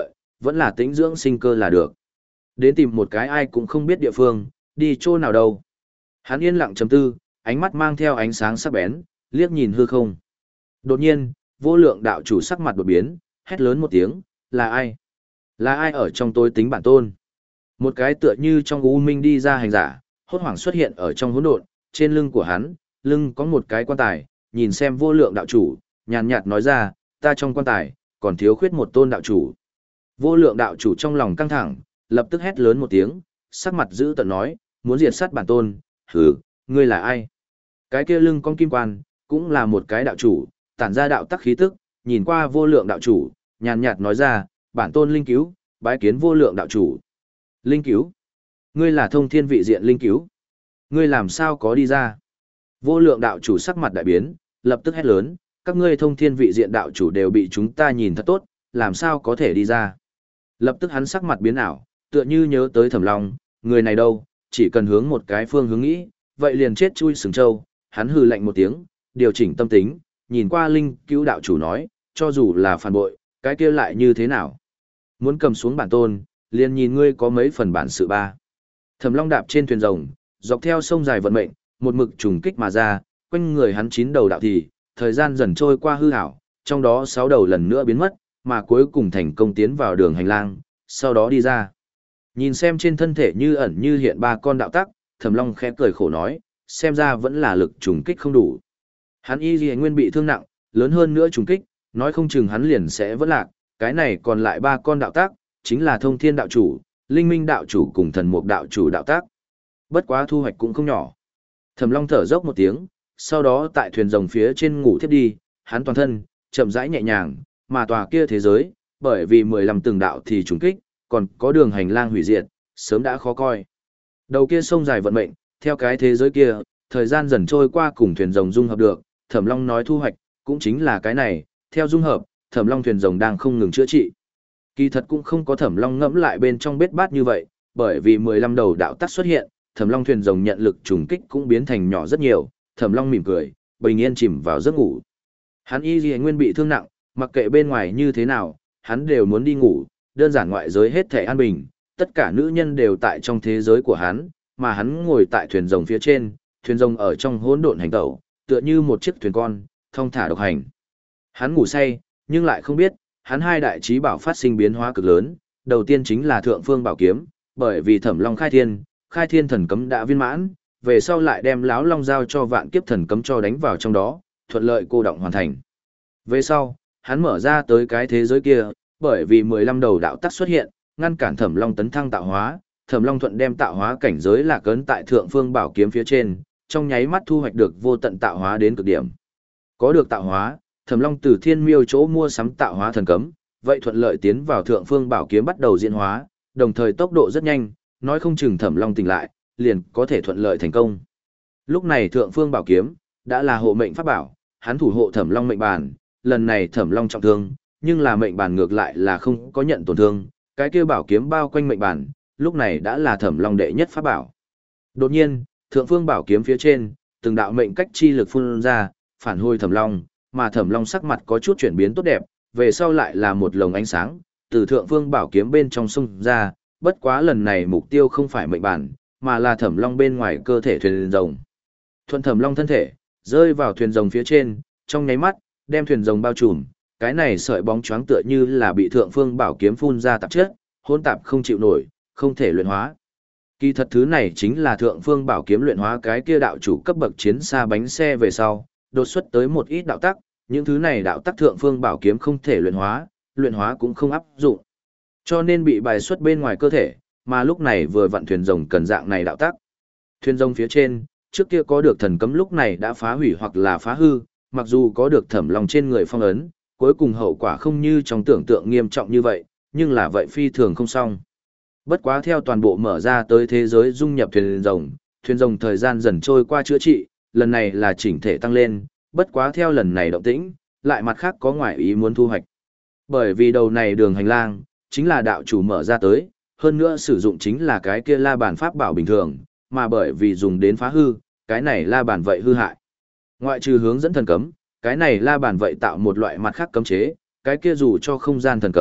vẫn là tĩnh dưỡng sinh cơ là được. Đến tìm một cái ai cũng không biết địa phương, đi chỗ nào đâu. Hắn yên lặng trầm tư, ánh mắt mang theo ánh sáng sắc bén, liếc nhìn hư không. Đột nhiên, vô lượng đạo chủ sắc mặt đột biến, hét lớn một tiếng, là ai? Là ai ở trong tối tính bản tôn? Một cái tựa như trong u minh đi ra hành giả, hốt hoảng xuất hiện ở trong hỗn độn, trên lưng của hắn, lưng có một cái quan tài, nhìn xem vô lượng đạo chủ, nhàn nhạt nói ra, ta trong quan tài, còn thiếu khuyết một tôn đạo chủ. Vô lượng đạo chủ trong lòng căng thẳng, lập tức hét lớn một tiếng, sắc mặt dữ tợn nói, muốn diệt sát bản tôn, hừ, ngươi là ai? Cái kia lưng con kim quan, cũng là một cái đạo chủ, tản ra đạo tắc khí tức, nhìn qua vô lượng đạo chủ, nhàn nhạt nói ra, bản tôn linh cứu, bái kiến vô lượng đạo chủ. Linh cứu? Ngươi là thông thiên vị diện linh cứu? Ngươi làm sao có đi ra? Vô lượng đạo chủ sắc mặt đại biến, lập tức hét lớn, các ngươi thông thiên vị diện đạo chủ đều bị chúng ta nhìn thật tốt, làm sao có thể đi ra? Lập tức hắn sắc mặt biến ảo, tựa như nhớ tới Thẩm Long, người này đâu, chỉ cần hướng một cái phương hướng nghĩ, vậy liền chết chui sừng trâu, hắn hừ lạnh một tiếng, điều chỉnh tâm tính, nhìn qua linh cứu đạo chủ nói, cho dù là phản bội, cái kia lại như thế nào? Muốn cầm xuống bản tôn, liền nhìn ngươi có mấy phần bản sự ba. Thẩm Long đạp trên thuyền rồng, dọc theo sông dài vận mệnh, một mực trùng kích mà ra, quanh người hắn chín đầu đạo thì, thời gian dần trôi qua hư ảo, trong đó sáu đầu lần nữa biến mất, mà cuối cùng thành công tiến vào đường hành lang, sau đó đi ra. Nhìn xem trên thân thể như ẩn như hiện ba con đạo tắc, Thẩm Long khẽ cười khổ nói, xem ra vẫn là lực trùng kích không đủ. Hắn y liễu nguyên bị thương nặng, lớn hơn nữa trùng kích, nói không chừng hắn liền sẽ vỡ lạc, cái này còn lại ba con đạo tác, chính là thông thiên đạo chủ, linh minh đạo chủ cùng thần mục đạo chủ đạo tác. Bất quá thu hoạch cũng không nhỏ. Thẩm Long thở dốc một tiếng, sau đó tại thuyền rồng phía trên ngủ thiếp đi, hắn toàn thân, chậm rãi nhẹ nhàng, mà tòa kia thế giới, bởi vì mười lăm từng đạo thì trùng kích, còn có đường hành lang hủy diệt, sớm đã khó coi. Đầu kia sông dài vận mệnh, theo cái thế giới kia, thời gian dần trôi qua cùng thuyền rồng dung hợp được, Thẩm Long nói thu hoạch, cũng chính là cái này, theo dung hợp, Thẩm Long thuyền rồng đang không ngừng chữa trị. Kỳ thật cũng không có Thẩm Long ngẫm lại bên trong bết bát như vậy, bởi vì mười lăm đầu đạo tắc xuất hiện, Thẩm Long thuyền rồng nhận lực trùng kích cũng biến thành nhỏ rất nhiều, Thẩm Long mỉm cười, bình yên chìm vào giấc ngủ. Hắn y liễu nguyên bị thương nặng, mặc kệ bên ngoài như thế nào, hắn đều muốn đi ngủ, đơn giản ngoại giới hết thể an bình, tất cả nữ nhân đều tại trong thế giới của hắn, mà hắn ngồi tại thuyền rồng phía trên, thuyền rồng ở trong hỗn độn hành tẩu, tựa như một chiếc thuyền con, thong thả độc hành. Hắn ngủ say, nhưng lại không biết, hắn hai đại chí bảo phát sinh biến hóa cực lớn, đầu tiên chính là Thượng Phương Bảo Kiếm, bởi vì Thẩm Long khai thiên, khai thiên thần cấm đã viên mãn, về sau lại đem Láo Long giao cho Vạn Kiếp thần cấm cho đánh vào trong đó, thuận lợi cô động hoàn thành. Về sau, hắn mở ra tới cái thế giới kia, bởi vì mười lăm đầu đạo tắc xuất hiện, ngăn cản Thẩm Long tấn thăng tạo hóa, Thẩm Long thuận đem tạo hóa cảnh giới là cấn tại Thượng Phương Bảo Kiếm phía trên, trong nháy mắt thu hoạch được vô tận tạo hóa đến cực điểm. Có được tạo hóa, Thẩm Long từ Thiên Miêu chỗ mua sắm tạo hóa thần cấm, vậy thuận lợi tiến vào Thượng Phương Bảo Kiếm bắt đầu diễn hóa, đồng thời tốc độ rất nhanh, nói không chừng Thẩm Long tỉnh lại, liền có thể thuận lợi thành công. Lúc này Thượng Phương Bảo Kiếm đã là hộ mệnh pháp bảo, hắn thủ hộ Thẩm Long mệnh bàn, lần này Thẩm Long trọng thương, nhưng là mệnh bàn ngược lại là không có nhận tổn thương, cái kia bảo kiếm bao quanh mệnh bàn, lúc này đã là Thẩm Long đệ nhất pháp bảo. Đột nhiên, Thượng Phương Bảo Kiếm phía trên, từng đạo mệnh cách chi lực phun ra, phản hồi Thẩm Long, mà Thẩm Long sắc mặt có chút chuyển biến tốt đẹp, về sau lại là một lồng ánh sáng, từ Thượng Phương Bảo Kiếm bên trong xung ra, bất quá lần này mục tiêu không phải mệnh bản, mà là Thẩm Long bên ngoài cơ thể thuyền rồng. Thuận Thẩm Long thân thể, rơi vào thuyền rồng phía trên, trong nháy mắt, đem thuyền rồng bao trùm, cái này sợi bóng choáng tựa như là bị Thượng Phương Bảo Kiếm phun ra tạp chất, hỗn tạp không chịu nổi, không thể luyện hóa. Kỳ thật thứ này chính là Thượng Phương Bảo Kiếm luyện hóa cái kia đạo chủ cấp bậc chiến xa bánh xe về sau, đột xuất tới một ít đạo tắc, những thứ này đạo tắc Thượng Phương Bảo Kiếm không thể luyện hóa, luyện hóa cũng không áp dụng. Cho nên bị bài xuất bên ngoài cơ thể, mà lúc này vừa vặn thuyền rồng cần dạng này đạo tắc. Thuyền rồng phía trên, trước kia có được thần cấm lúc này đã phá hủy hoặc là phá hư, mặc dù có được Thẩm Long trên người phong ấn, cuối cùng hậu quả không như trong tưởng tượng nghiêm trọng như vậy, nhưng là vậy phi thường không xong. Bất quá theo toàn bộ mở ra tới thế giới dung nhập thuyền rồng, thuyền rồng thời gian dần trôi qua chữa trị, lần này là chỉnh thể tăng lên, bất quá theo lần này động tĩnh, lại mặt khác có ngoại ý muốn thu hoạch. Bởi vì đầu này đường hành lang, chính là đạo chủ mở ra tới, hơn nữa sử dụng chính là cái kia la bàn pháp bảo bình thường, mà bởi vì dùng đến phá hư, cái này la bàn vậy hư hại. Ngoại trừ hướng dẫn thần cấm, cái này la bàn vậy tạo một loại mặt khác cấm chế, cái kia dù cho không gian thần cấm,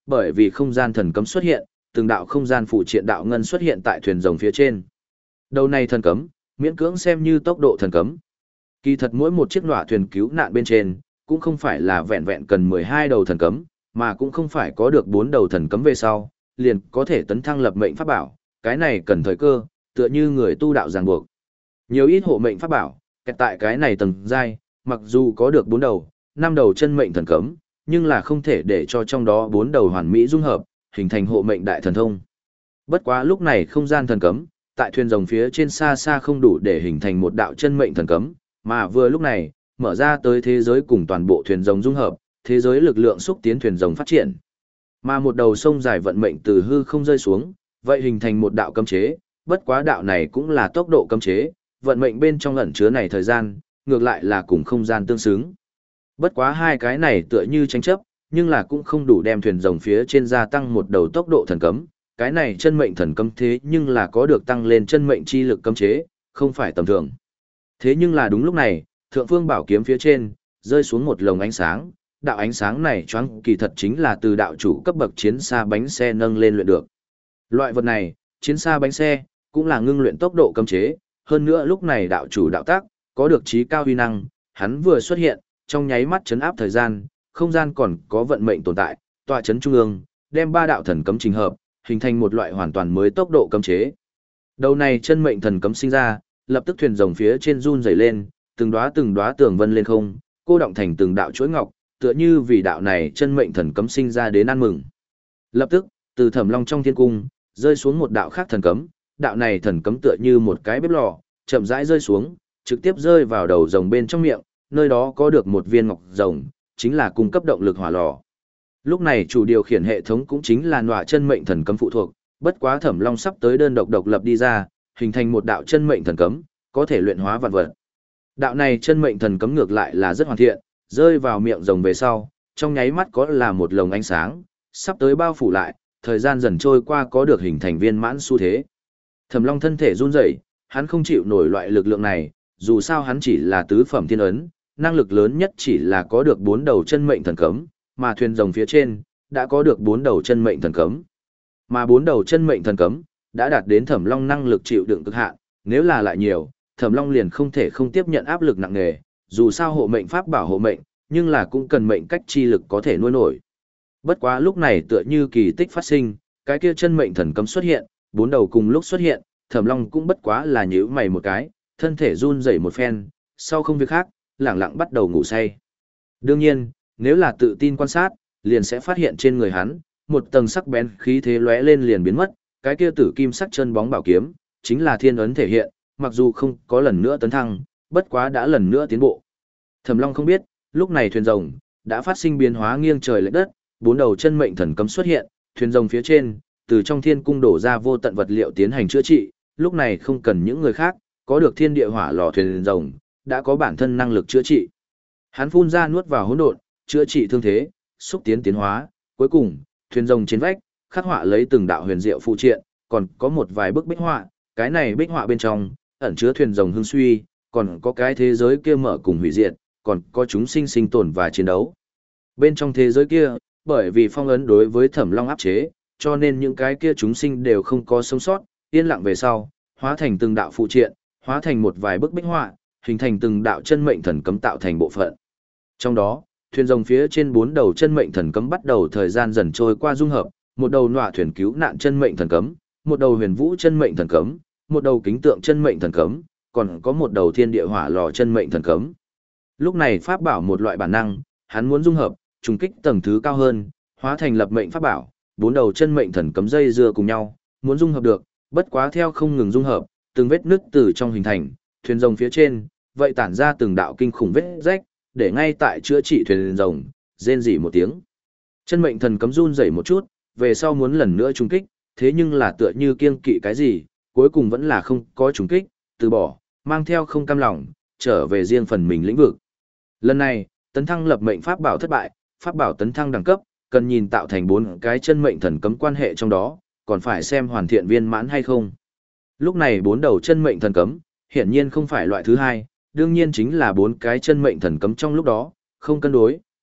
bởi vì không gian thần cấm xuất hiện, từng đạo không gian phụ triện đạo ngân xuất hiện tại thuyền rồng phía trên. Đầu này thần cấm, miễn cưỡng xem như tốc độ thần cấm. Kỳ thật mỗi một chiếc nọa thuyền cứu nạn bên trên, cũng không phải là vẹn vẹn cần mười hai đầu thần cấm, mà cũng không phải có được bốn đầu thần cấm về sau, liền có thể tấn thăng lập mệnh pháp bảo, cái này cần thời cơ, tựa như người tu đạo ràng buộc. Nhiều ít hộ mệnh pháp bảo, kẹt tại cái này tầng giai, mặc dù có được bốn đầu, năm đầu chân mệnh thần cấm, nhưng là không thể để cho trong đó bốn đầu hoàn mỹ dung hợp, hình thành hộ mệnh đại thần thông. Bất quá lúc này không gian thần cấm, tại thuyền rồng phía trên xa xa không đủ để hình thành một đạo chân mệnh thần cấm, mà vừa lúc này, mở ra tới thế giới cùng toàn bộ thuyền rồng dung hợp, thế giới lực lượng xúc tiến thuyền rồng phát triển. Mà một đầu sông dài vận mệnh từ hư không rơi xuống, vậy hình thành một đạo cấm chế, bất quá đạo này cũng là tốc độ cấm chế, vận mệnh bên trong ẩn chứa này thời gian, ngược lại là cùng không gian tương xứng. Bất quá hai cái này tựa như tranh chấp, nhưng là cũng không đủ đem thuyền rồng phía trên gia tăng một đầu tốc độ thần cấm, cái này chân mệnh thần cấm thế nhưng là có được tăng lên chân mệnh chi lực cấm chế, không phải tầm thường. Thế nhưng là đúng lúc này, thượng phương bảo kiếm phía trên, rơi xuống một lồng ánh sáng, đạo ánh sáng này choáng kỳ thật chính là từ đạo chủ cấp bậc chiến xa bánh xe nâng lên luyện được. Loại vật này, chiến xa bánh xe, cũng là ngưng luyện tốc độ cấm chế, hơn nữa lúc này đạo chủ đạo tác, có được trí cao huy năng, hắn vừa xuất hiện, trong nháy mắt chấn áp thời gian, không gian còn có vận mệnh tồn tại, tọa chấn trung ương, đem ba đạo thần cấm trình hợp, hình thành một loại hoàn toàn mới tốc độ cấm chế. Đầu này chân mệnh thần cấm sinh ra, lập tức thuyền rồng phía trên run rẩy lên, từng đóa từng đóa tường vân lên không, cô động thành từng đạo chuỗi ngọc, tựa như vì đạo này chân mệnh thần cấm sinh ra đến ăn mừng. Lập tức, từ Thẩm Long trong thiên cung, rơi xuống một đạo khác thần cấm, đạo này thần cấm tựa như một cái bếp lò, chậm rãi rơi xuống, trực tiếp rơi vào đầu rồng bên trong miệng, nơi đó có được một viên ngọc rồng, chính là cung cấp động lực hỏa lò. Lúc này chủ điều khiển hệ thống cũng chính là nọa chân mệnh thần cấm phụ thuộc, bất quá Thẩm Long sắp tới đơn độc độc lập đi ra, hình thành một đạo chân mệnh thần cấm, có thể luyện hóa vạn vật. Đạo này chân mệnh thần cấm ngược lại là rất hoàn thiện, rơi vào miệng rồng về sau, trong nháy mắt có là một lồng ánh sáng, sắp tới bao phủ lại, thời gian dần trôi qua có được hình thành viên mãn xu thế. Thẩm Long thân thể run rẩy, hắn không chịu nổi loại lực lượng này, dù sao hắn chỉ là tứ phẩm thiên ấn, năng lực lớn nhất chỉ là có được bốn đầu chân mệnh thần cấm, mà thuyền rồng phía trên đã có được bốn đầu chân mệnh thần cấm. Mà bốn đầu chân mệnh thần cấm đã đạt đến Thẩm Long năng lực chịu đựng cực hạn, nếu là lại nhiều, Thẩm Long liền không thể không tiếp nhận áp lực nặng nề, dù sao hộ mệnh pháp bảo hộ mệnh, nhưng là cũng cần mệnh cách chi lực có thể nuôi nổi. Bất quá lúc này tựa như kỳ tích phát sinh, cái kia chân mệnh thần cấm xuất hiện, bốn đầu cùng lúc xuất hiện, Thẩm Long cũng bất quá là nhíu mày một cái, thân thể run rẩy một phen, sau không việc khác, lẳng lặng bắt đầu ngủ say. Đương nhiên, nếu là tự tin quan sát, liền sẽ phát hiện trên người hắn, một tầng sắc bén khí thế lóe lên liền biến mất, cái kia tử kim sắc chân bóng bảo kiếm, chính là thiên ấn thể hiện, mặc dù không có lần nữa tấn thăng, bất quá đã lần nữa tiến bộ. Thẩm Long không biết, lúc này thuyền rồng đã phát sinh biến hóa nghiêng trời lệch đất, bốn đầu chân mệnh thần cấm xuất hiện, thuyền rồng phía trên, từ trong thiên cung đổ ra vô tận vật liệu tiến hành chữa trị, lúc này không cần những người khác, có được thiên địa hỏa lò thuyền rồng, đã có bản thân năng lực chữa trị. Hắn phun ra nuốt vào hỗn độn, chữa trị thương thế, xúc tiến tiến hóa, cuối cùng, thuyền rồng trên vách, khắc họa lấy từng đạo huyền diệu phụ triện, còn có một vài bức bích họa, cái này bích họa bên trong ẩn chứa thuyền rồng hưng suy, còn có cái thế giới kia mở cùng hủy diệt, còn có chúng sinh sinh tồn và chiến đấu. Bên trong thế giới kia, bởi vì phong ấn đối với Thẩm Long áp chế, cho nên những cái kia chúng sinh đều không có sống sót, yên lặng về sau, hóa thành từng đạo phụ triện, hóa thành một vài bức bích họa, hình thành từng đạo chân mệnh thần cấm tạo thành bộ phận. Trong đó, thuyền rồng phía trên bốn đầu chân mệnh thần cấm bắt đầu thời gian dần trôi qua dung hợp, một đầu nọa thuyền cứu nạn chân mệnh thần cấm, một đầu huyền vũ chân mệnh thần cấm, một đầu kính tượng chân mệnh thần cấm, còn có một đầu thiên địa hỏa lò chân mệnh thần cấm. Lúc này pháp bảo một loại bản năng, hắn muốn dung hợp, trùng kích tầng thứ cao hơn, hóa thành lập mệnh pháp bảo, bốn đầu chân mệnh thần cấm dây dưa cùng nhau, muốn dung hợp được, bất quá theo không ngừng dung hợp, từng vết nứt từ trong hình thành, thuyền rồng phía trên, vậy tản ra từng đạo kinh khủng vết rách, để ngay tại chữa trị thuyền rồng, rên rỉ một tiếng. Chân mệnh thần cấm run rẩy một chút, về sau muốn lần nữa trùng kích, thế nhưng là tựa như kiêng kỵ cái gì, cuối cùng vẫn là không có trùng kích, từ bỏ, mang theo không cam lòng, trở về riêng phần mình lĩnh vực. Lần này, tấn thăng lập mệnh pháp bảo thất bại, pháp bảo tấn thăng đẳng cấp, cần nhìn tạo thành bốn cái chân mệnh thần cấm quan hệ trong đó, còn phải xem hoàn thiện viên mãn hay không. Lúc này bốn đầu chân mệnh thần cấm, hiển nhiên không phải loại thứ hai, đương nhiên chính là bốn cái chân mệnh thần cấm trong lúc đó, không cân đối,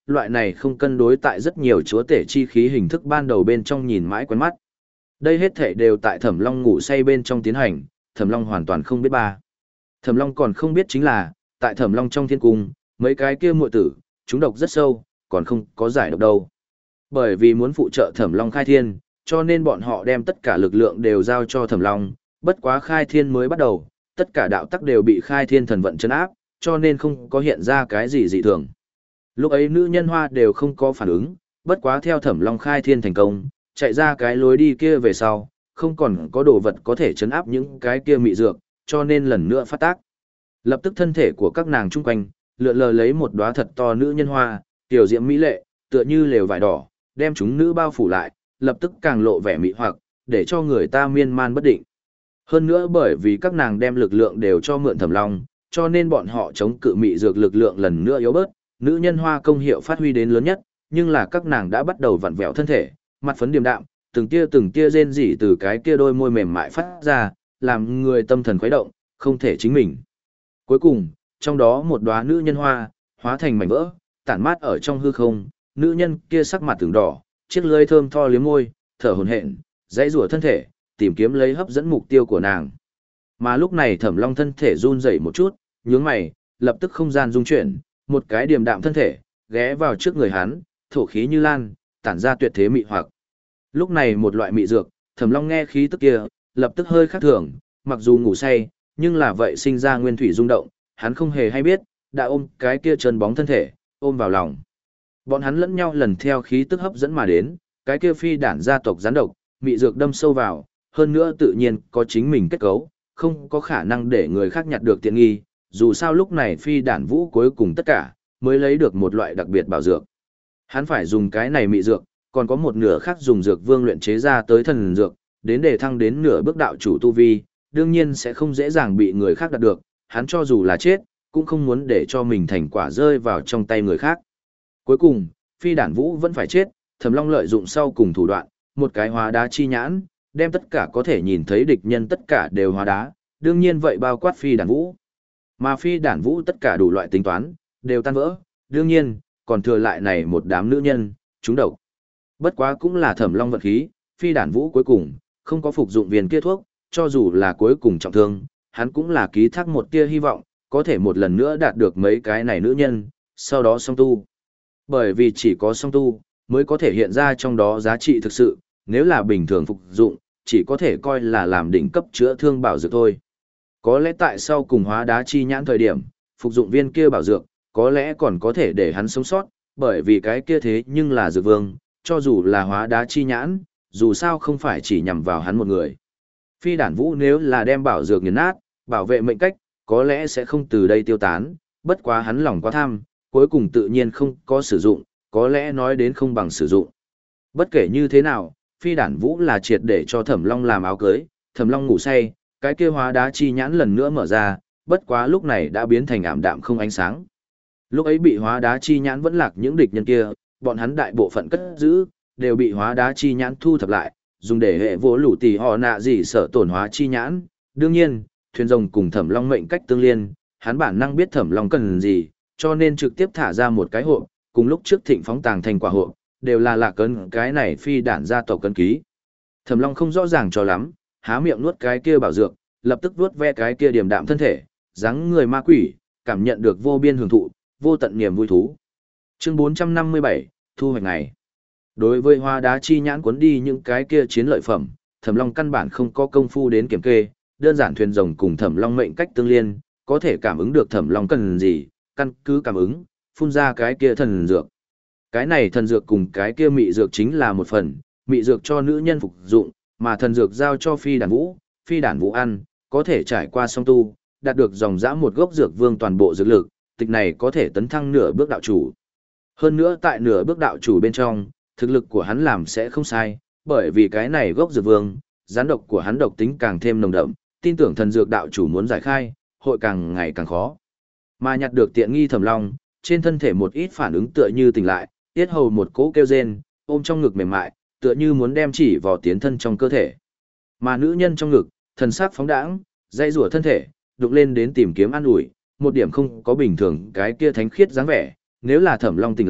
loại này không cân đối tại rất nhiều chúa tể chi khí hình thức ban đầu bên trong nhìn mãi quen mắt. Đây hết thể đều tại Thẩm Long ngủ say bên trong tiến hành, Thẩm Long hoàn toàn không biết ba. Thẩm Long còn không biết chính là, tại Thẩm Long trong thiên cung, mấy cái kia muội tử, chúng độc rất sâu, còn không có giải độc đâu. Bởi vì muốn phụ trợ Thẩm Long khai thiên, cho nên bọn họ đem tất cả lực lượng đều giao cho Thẩm Long, bất quá khai thiên mới bắt đầu, tất cả đạo tắc đều bị khai thiên thần vận chấn áp, cho nên không có hiện ra cái gì dị thường. Lúc ấy nữ nhân hoa đều không có phản ứng, bất quá theo Thẩm Long khai thiên thành công, chạy ra cái lối đi kia về sau, không còn có đồ vật có thể chấn áp những cái kia mị dược, cho nên lần nữa phát tác. Lập tức thân thể của các nàng chung quanh, lượn lờ lấy một đóa thật to nữ nhân hoa, tiểu diễm mỹ lệ, tựa như lều vải đỏ, đem chúng nữ bao phủ lại, lập tức càng lộ vẻ mị hoặc, để cho người ta miên man bất định. Hơn nữa bởi vì các nàng đem lực lượng đều cho mượn Thẩm Long, cho nên bọn họ chống cự mị dược lực lượng lần nữa yếu bớt, nữ nhân hoa công hiệu phát huy đến lớn nhất, nhưng là các nàng đã bắt đầu vặn vẹo thân thể, mặt phấn điềm đạm, từng tia từng tia rên rỉ từ cái kia đôi môi mềm mại phát ra, làm người tâm thần khuấy động, không thể chính mình. Cuối cùng, trong đó một đóa nữ nhân hoa, hóa thành mảnh vỡ, tản mát ở trong hư không, nữ nhân kia sắc mặt từng đỏ, chiếc lưỡi thơm tho liếm môi, thở hổn hển, dãy rủa thân thể, tìm kiếm lấy hấp dẫn mục tiêu của nàng. Mà lúc này Thẩm Long thân thể run rẩy một chút, nhướng mày, lập tức không gian rung chuyển, một cái điềm đạm thân thể, ghé vào trước người hắn, thổ khí như lan, tản ra tuyệt thế mị hoặc. Lúc này một loại mị dược, Thẩm Long nghe khí tức kia, lập tức hơi khác thường, mặc dù ngủ say, nhưng là vậy sinh ra nguyên thủy rung động, hắn không hề hay biết, đã ôm cái kia chân bóng thân thể, ôm vào lòng. Bọn hắn lẫn nhau lần theo khí tức hấp dẫn mà đến, cái kia phi đản gia tộc gián độc, mị dược đâm sâu vào, hơn nữa tự nhiên có chính mình kết cấu, không có khả năng để người khác nhặt được tiện nghi, dù sao lúc này phi đản vũ cuối cùng tất cả, mới lấy được một loại đặc biệt bảo dược. Hắn phải dùng cái này mị dược, còn có một nửa khác dùng dược vương luyện chế ra tới thần dược, đến để thăng đến nửa bước đạo chủ tu vi, đương nhiên sẽ không dễ dàng bị người khác đạt được, hắn cho dù là chết, cũng không muốn để cho mình thành quả rơi vào trong tay người khác. Cuối cùng, phi đản vũ vẫn phải chết, Thẩm Long lợi dụng sau cùng thủ đoạn, một cái hóa đá chi nhãn, đem tất cả có thể nhìn thấy địch nhân tất cả đều hóa đá, đương nhiên vậy bao quát phi đản vũ. Mà phi đản vũ tất cả đủ loại tính toán, đều tan vỡ, đương nhiên, còn thừa lại này một đám nữ nhân, chúng độc. Bất quá cũng là Thẩm Long vận khí, phi đản vũ cuối cùng, không có phục dụng viên kia thuốc, cho dù là cuối cùng trọng thương, hắn cũng là ký thác một tia hy vọng, có thể một lần nữa đạt được mấy cái này nữ nhân, sau đó song tu. Bởi vì chỉ có song tu, mới có thể hiện ra trong đó giá trị thực sự, nếu là bình thường phục dụng, chỉ có thể coi là làm đỉnh cấp chữa thương bảo dược thôi. Có lẽ tại sau cùng hóa đá chi nhãn thời điểm, phục dụng viên kia bảo dược, có lẽ còn có thể để hắn sống sót, bởi vì cái kia thế nhưng là dược vương, cho dù là hóa đá chi nhãn, dù sao không phải chỉ nhằm vào hắn một người. Phi đản vũ nếu là đem bảo dược nghiền nát, bảo vệ mệnh cách, có lẽ sẽ không từ đây tiêu tán, bất quá hắn lòng quá tham, cuối cùng tự nhiên không có sử dụng, có lẽ nói đến không bằng sử dụng. Bất kể như thế nào, phi đản vũ là triệt để cho Thẩm Long làm áo cưới, Thẩm Long ngủ say, cái kia hóa đá chi nhãn lần nữa mở ra, bất quá lúc này đã biến thành ảm đạm không ánh sáng. Lúc ấy bị hóa đá chi nhãn vẫn lạc những địch nhân kia, bọn hắn đại bộ phận cất giữ, đều bị hóa đá chi nhãn thu thập lại, dùng để hệ vỗ lũ tỷ họ nạ gì sợ tổn hóa chi nhãn. Đương nhiên, thuyền rồng cùng Thẩm Long mệnh cách tương liên, hắn bản năng biết Thẩm Long cần gì, cho nên trực tiếp thả ra một cái hộp, cùng lúc trước thịnh phóng tàng thành quả hộp, đều là lạc cấn cái này phi đản gia tộc cân ký. Thẩm Long không rõ ràng cho lắm, há miệng nuốt cái kia bảo dược, lập tức vuốt ve cái kia điềm đạm thân thể, dáng người ma quỷ, cảm nhận được vô biên hưởng thụ, vô tận niềm vui thú. Chương bốn trăm năm mươi bảy, thu hoạch ngày. Đối với hoa đá chi nhãn cuốn đi những cái kia chiến lợi phẩm, Thẩm Long căn bản không có công phu đến kiểm kê, đơn giản thuyền rồng cùng Thẩm Long mệnh cách tương liên, có thể cảm ứng được Thẩm Long cần gì, căn cứ cảm ứng, phun ra cái kia thần dược. Cái này thần dược cùng cái kia mị dược chính là một phần, mị dược cho nữ nhân phục dụng, mà thần dược giao cho phi đản vũ, phi đản vũ ăn, có thể trải qua song tu, đạt được dòng dã một gốc dược vương toàn bộ dược lực, tịch này có thể tấn thăng nửa bước đạo chủ. Hơn nữa tại nửa bước đạo chủ bên trong, thực lực của hắn làm sẽ không sai, bởi vì cái này gốc dược vương, gián độc của hắn độc tính càng thêm nồng đậm, tin tưởng thần dược đạo chủ muốn giải khai, hội càng ngày càng khó. Mà nhặt được tiện nghi Thẩm Long, trên thân thể một ít phản ứng tựa như tỉnh lại, tiết hầu một cỗ kêu rên, ôm trong ngực mềm mại, tựa như muốn đem chỉ vào tiến thân trong cơ thể. Mà nữ nhân trong ngực, thần sắc phóng đãng, dây rủa thân thể, đụng lên đến tìm kiếm an ủi, một điểm không có bình thường cái kia thánh khiết dáng vẻ, nếu là Thẩm Long tỉnh lại,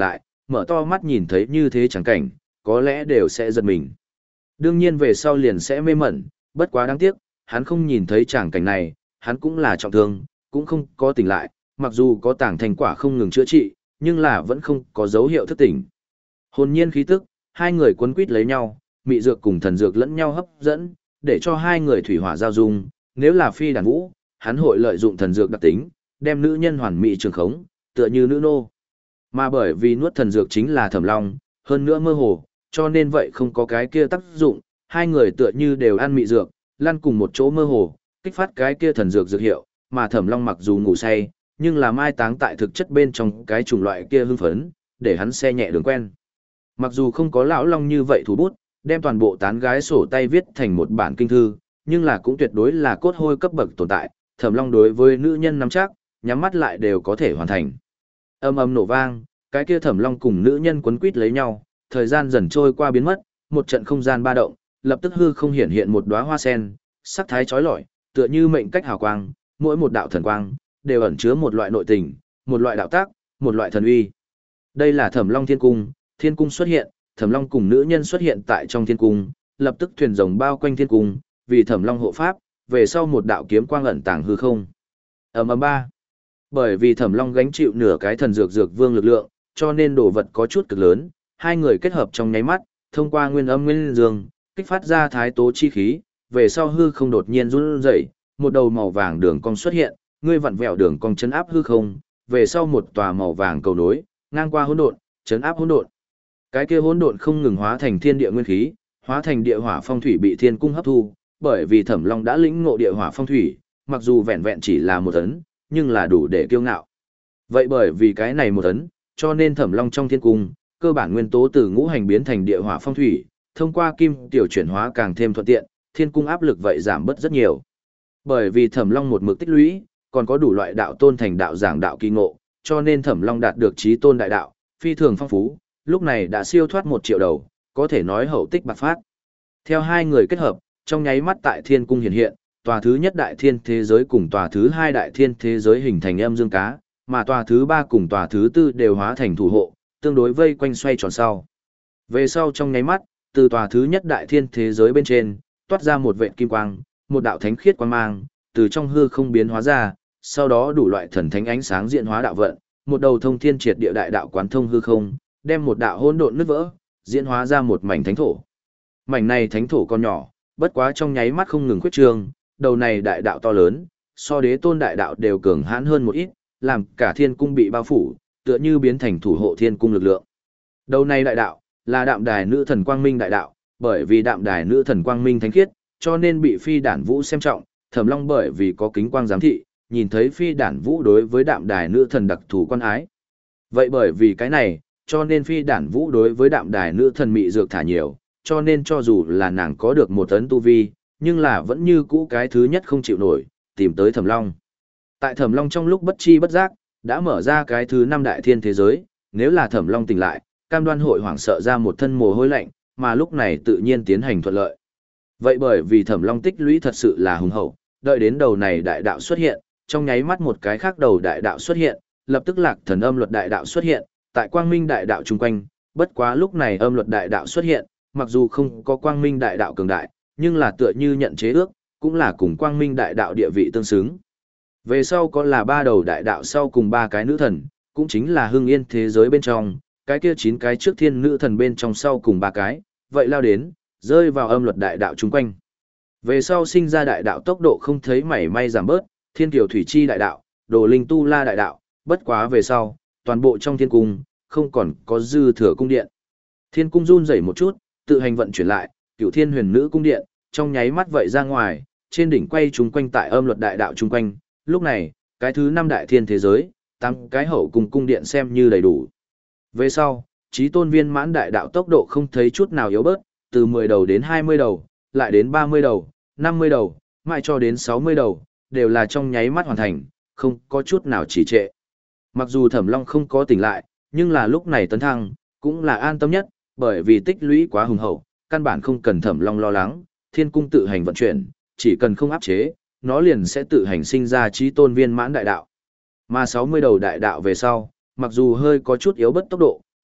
mở to mắt nhìn thấy như thế chẳng cảnh, có lẽ đều sẽ giật mình. Đương nhiên về sau liền sẽ mê mẩn, bất quá đáng tiếc, hắn không nhìn thấy chẳng cảnh này, hắn cũng là trọng thương, cũng không có tỉnh lại, mặc dù có tảng thành quả không ngừng chữa trị, nhưng là vẫn không có dấu hiệu thức tỉnh. Hồn nhiên khí tức, hai người quấn quýt lấy nhau, mị dược cùng thần dược lẫn nhau hấp dẫn, để cho hai người thủy hỏa giao dung, nếu là phi đàn vũ, hắn hội lợi dụng thần dược đặc tính, đem nữ nhân hoàn mỹ trường khống, tựa như nữ nô. Mà bởi vì nuốt thần dược chính là Thẩm Long, hơn nữa mơ hồ, cho nên vậy không có cái kia tác dụng, hai người tựa như đều ăn mị dược, lăn cùng một chỗ mơ hồ, kích phát cái kia thần dược dược hiệu, mà Thẩm Long mặc dù ngủ say, nhưng là mai táng tại thực chất bên trong cái chủng loại kia hưng phấn, để hắn xe nhẹ đường quen. Mặc dù không có lão long như vậy thủ bút, đem toàn bộ tán gái sổ tay viết thành một bản kinh thư, nhưng là cũng tuyệt đối là cốt hôi cấp bậc tồn tại, Thẩm Long đối với nữ nhân nắm chắc, nhắm mắt lại đều có thể hoàn thành. Âm âm nổ vang, cái kia Thẩm Long cùng nữ nhân quấn quýt lấy nhau, thời gian dần trôi qua biến mất, một trận không gian ba động, lập tức hư không hiện hiện một đóa hoa sen, sắc thái chói lọi, tựa như mệnh cách hào quang, mỗi một đạo thần quang đều ẩn chứa một loại nội tình, một loại đạo tác, một loại thần uy. Đây là Thẩm Long Thiên Cung, Thiên Cung xuất hiện, Thẩm Long cùng nữ nhân xuất hiện tại trong Thiên Cung, lập tức thuyền rồng bao quanh Thiên Cung, vì Thẩm Long hộ pháp, về sau một đạo kiếm quang ẩn tàng hư không. Ầm ầm ba. Bởi vì Thẩm Long gánh chịu nửa cái thần dược dược vương lực lượng, cho nên đồ vật có chút cực lớn, hai người kết hợp trong nháy mắt, thông qua nguyên âm nguyên dương, kích phát ra thái tố chi khí, về sau hư không đột nhiên run rẩy, một đầu màu vàng đường cong xuất hiện, ngươi vặn vẹo đường cong chấn áp hư không, về sau một tòa màu vàng cầu nối, ngang qua hỗn độn, chấn áp hỗn độn. Cái kia hỗn độn không ngừng hóa thành thiên địa nguyên khí, hóa thành địa hỏa phong thủy bị thiên cung hấp thu, bởi vì Thẩm Long đã lĩnh ngộ địa hỏa phong thủy, mặc dù vẹn vẹn chỉ là một ấn, nhưng là đủ để kiêu ngạo. Vậy bởi vì cái này một ấn, cho nên Thẩm Long trong thiên cung, cơ bản nguyên tố từ ngũ hành biến thành địa hỏa phong thủy, thông qua kim tiểu chuyển hóa càng thêm thuận tiện, thiên cung áp lực vậy giảm bớt rất nhiều. Bởi vì Thẩm Long một mực tích lũy, còn có đủ loại đạo tôn thành đạo giảng đạo kỳ ngộ, cho nên Thẩm Long đạt được chí tôn đại đạo, phi thường phong phú, lúc này đã siêu thoát một triệu đầu, có thể nói hậu tích bạc phát. Theo hai người kết hợp, trong nháy mắt tại thiên cung hiện hiện, tòa thứ nhất đại thiên thế giới cùng tòa thứ hai đại thiên thế giới hình thành âm dương cá, mà tòa thứ ba cùng tòa thứ tư đều hóa thành thủ hộ, tương đối vây quanh xoay tròn sau. Về sau trong nháy mắt, từ tòa thứ nhất đại thiên thế giới bên trên, toát ra một vệt kim quang, một đạo thánh khiết quang mang, từ trong hư không biến hóa ra, sau đó đủ loại thần thánh ánh sáng diễn hóa đạo vận, một đầu thông thiên triệt địa đại đạo quán thông hư không, đem một đạo hỗn độn nứt vỡ, diễn hóa ra một mảnh thánh thổ. Mảnh này thánh thổ còn nhỏ, bất quá trong nháy mắt không ngừng khuyết trương, đầu này đại đạo to lớn, so đế tôn đại đạo đều cường hãn hơn một ít, làm cả thiên cung bị bao phủ, tựa như biến thành thủ hộ thiên cung lực lượng. Đầu này đại đạo là đạm đài nữ thần quang minh đại đạo, bởi vì đạm đài nữ thần quang minh thánh khiết, cho nên bị phi đản vũ xem trọng, Thẩm Long bởi vì có kính quang giám thị, nhìn thấy phi đản vũ đối với đạm đài nữ thần đặc thù quan ái. Vậy bởi vì cái này, cho nên phi đản vũ đối với đạm đài nữ thần mị dược thả nhiều, cho nên cho dù là nàng có được một tấn tu vi, nhưng là vẫn như cũ cái thứ nhất không chịu nổi, tìm tới Thẩm Long. Tại Thẩm Long trong lúc bất chi bất giác, đã mở ra cái thứ năm đại thiên thế giới, nếu là Thẩm Long tỉnh lại, cam đoan hội hoảng sợ ra một thân mồ hôi lạnh, mà lúc này tự nhiên tiến hành thuận lợi. Vậy bởi vì Thẩm Long tích lũy thật sự là hùng hậu, đợi đến đầu này đại đạo xuất hiện, trong nháy mắt một cái khác đầu đại đạo xuất hiện, lập tức Lạc Thần âm luật đại đạo xuất hiện, tại quang minh đại đạo chung quanh, bất quá lúc này âm luật đại đạo xuất hiện, mặc dù không có quang minh đại đạo cường đại, nhưng là tựa như nhận chế ước, cũng là cùng quang minh đại đạo địa vị tương xứng. Về sau có là ba đầu đại đạo sau cùng ba cái nữ thần, cũng chính là hưng yên thế giới bên trong, cái kia chín cái trước thiên nữ thần bên trong sau cùng ba cái, vậy lao đến, rơi vào âm luật đại đạo chung quanh. Về sau sinh ra đại đạo tốc độ không thấy mảy may giảm bớt, thiên kiều thủy chi đại đạo, đồ linh tu la đại đạo, bất quá về sau, toàn bộ trong thiên cung, không còn có dư thừa cung điện. Thiên cung run rẩy một chút, tự hành vận chuyển lại, cửu thiên huyền nữ cung điện, trong nháy mắt vậy ra ngoài, trên đỉnh quay chúng quanh tại âm luật đại đạo chung quanh, lúc này, cái thứ năm đại thiên thế giới, tăng cái hậu cùng cung điện xem như đầy đủ. Về sau, chí tôn viên mãn đại đạo tốc độ không thấy chút nào yếu bớt, từ mười đầu đến hai mươi đầu, lại đến ba mươi đầu, năm mươi đầu, mãi cho đến sáu mươi đầu, đều là trong nháy mắt hoàn thành, không có chút nào trì trệ. Mặc dù Thẩm Long không có tỉnh lại, nhưng là lúc này tấn thăng, cũng là an tâm nhất, bởi vì tích lũy quá hùng hậu, căn bản không cần Thẩm Long lo lắng, thiên cung tự hành vận chuyển, chỉ cần không áp chế, nó liền sẽ tự hành sinh ra chí tôn viên mãn đại đạo. Mà sáu mươi đầu đại đạo về sau, mặc dù hơi có chút yếu bất tốc độ,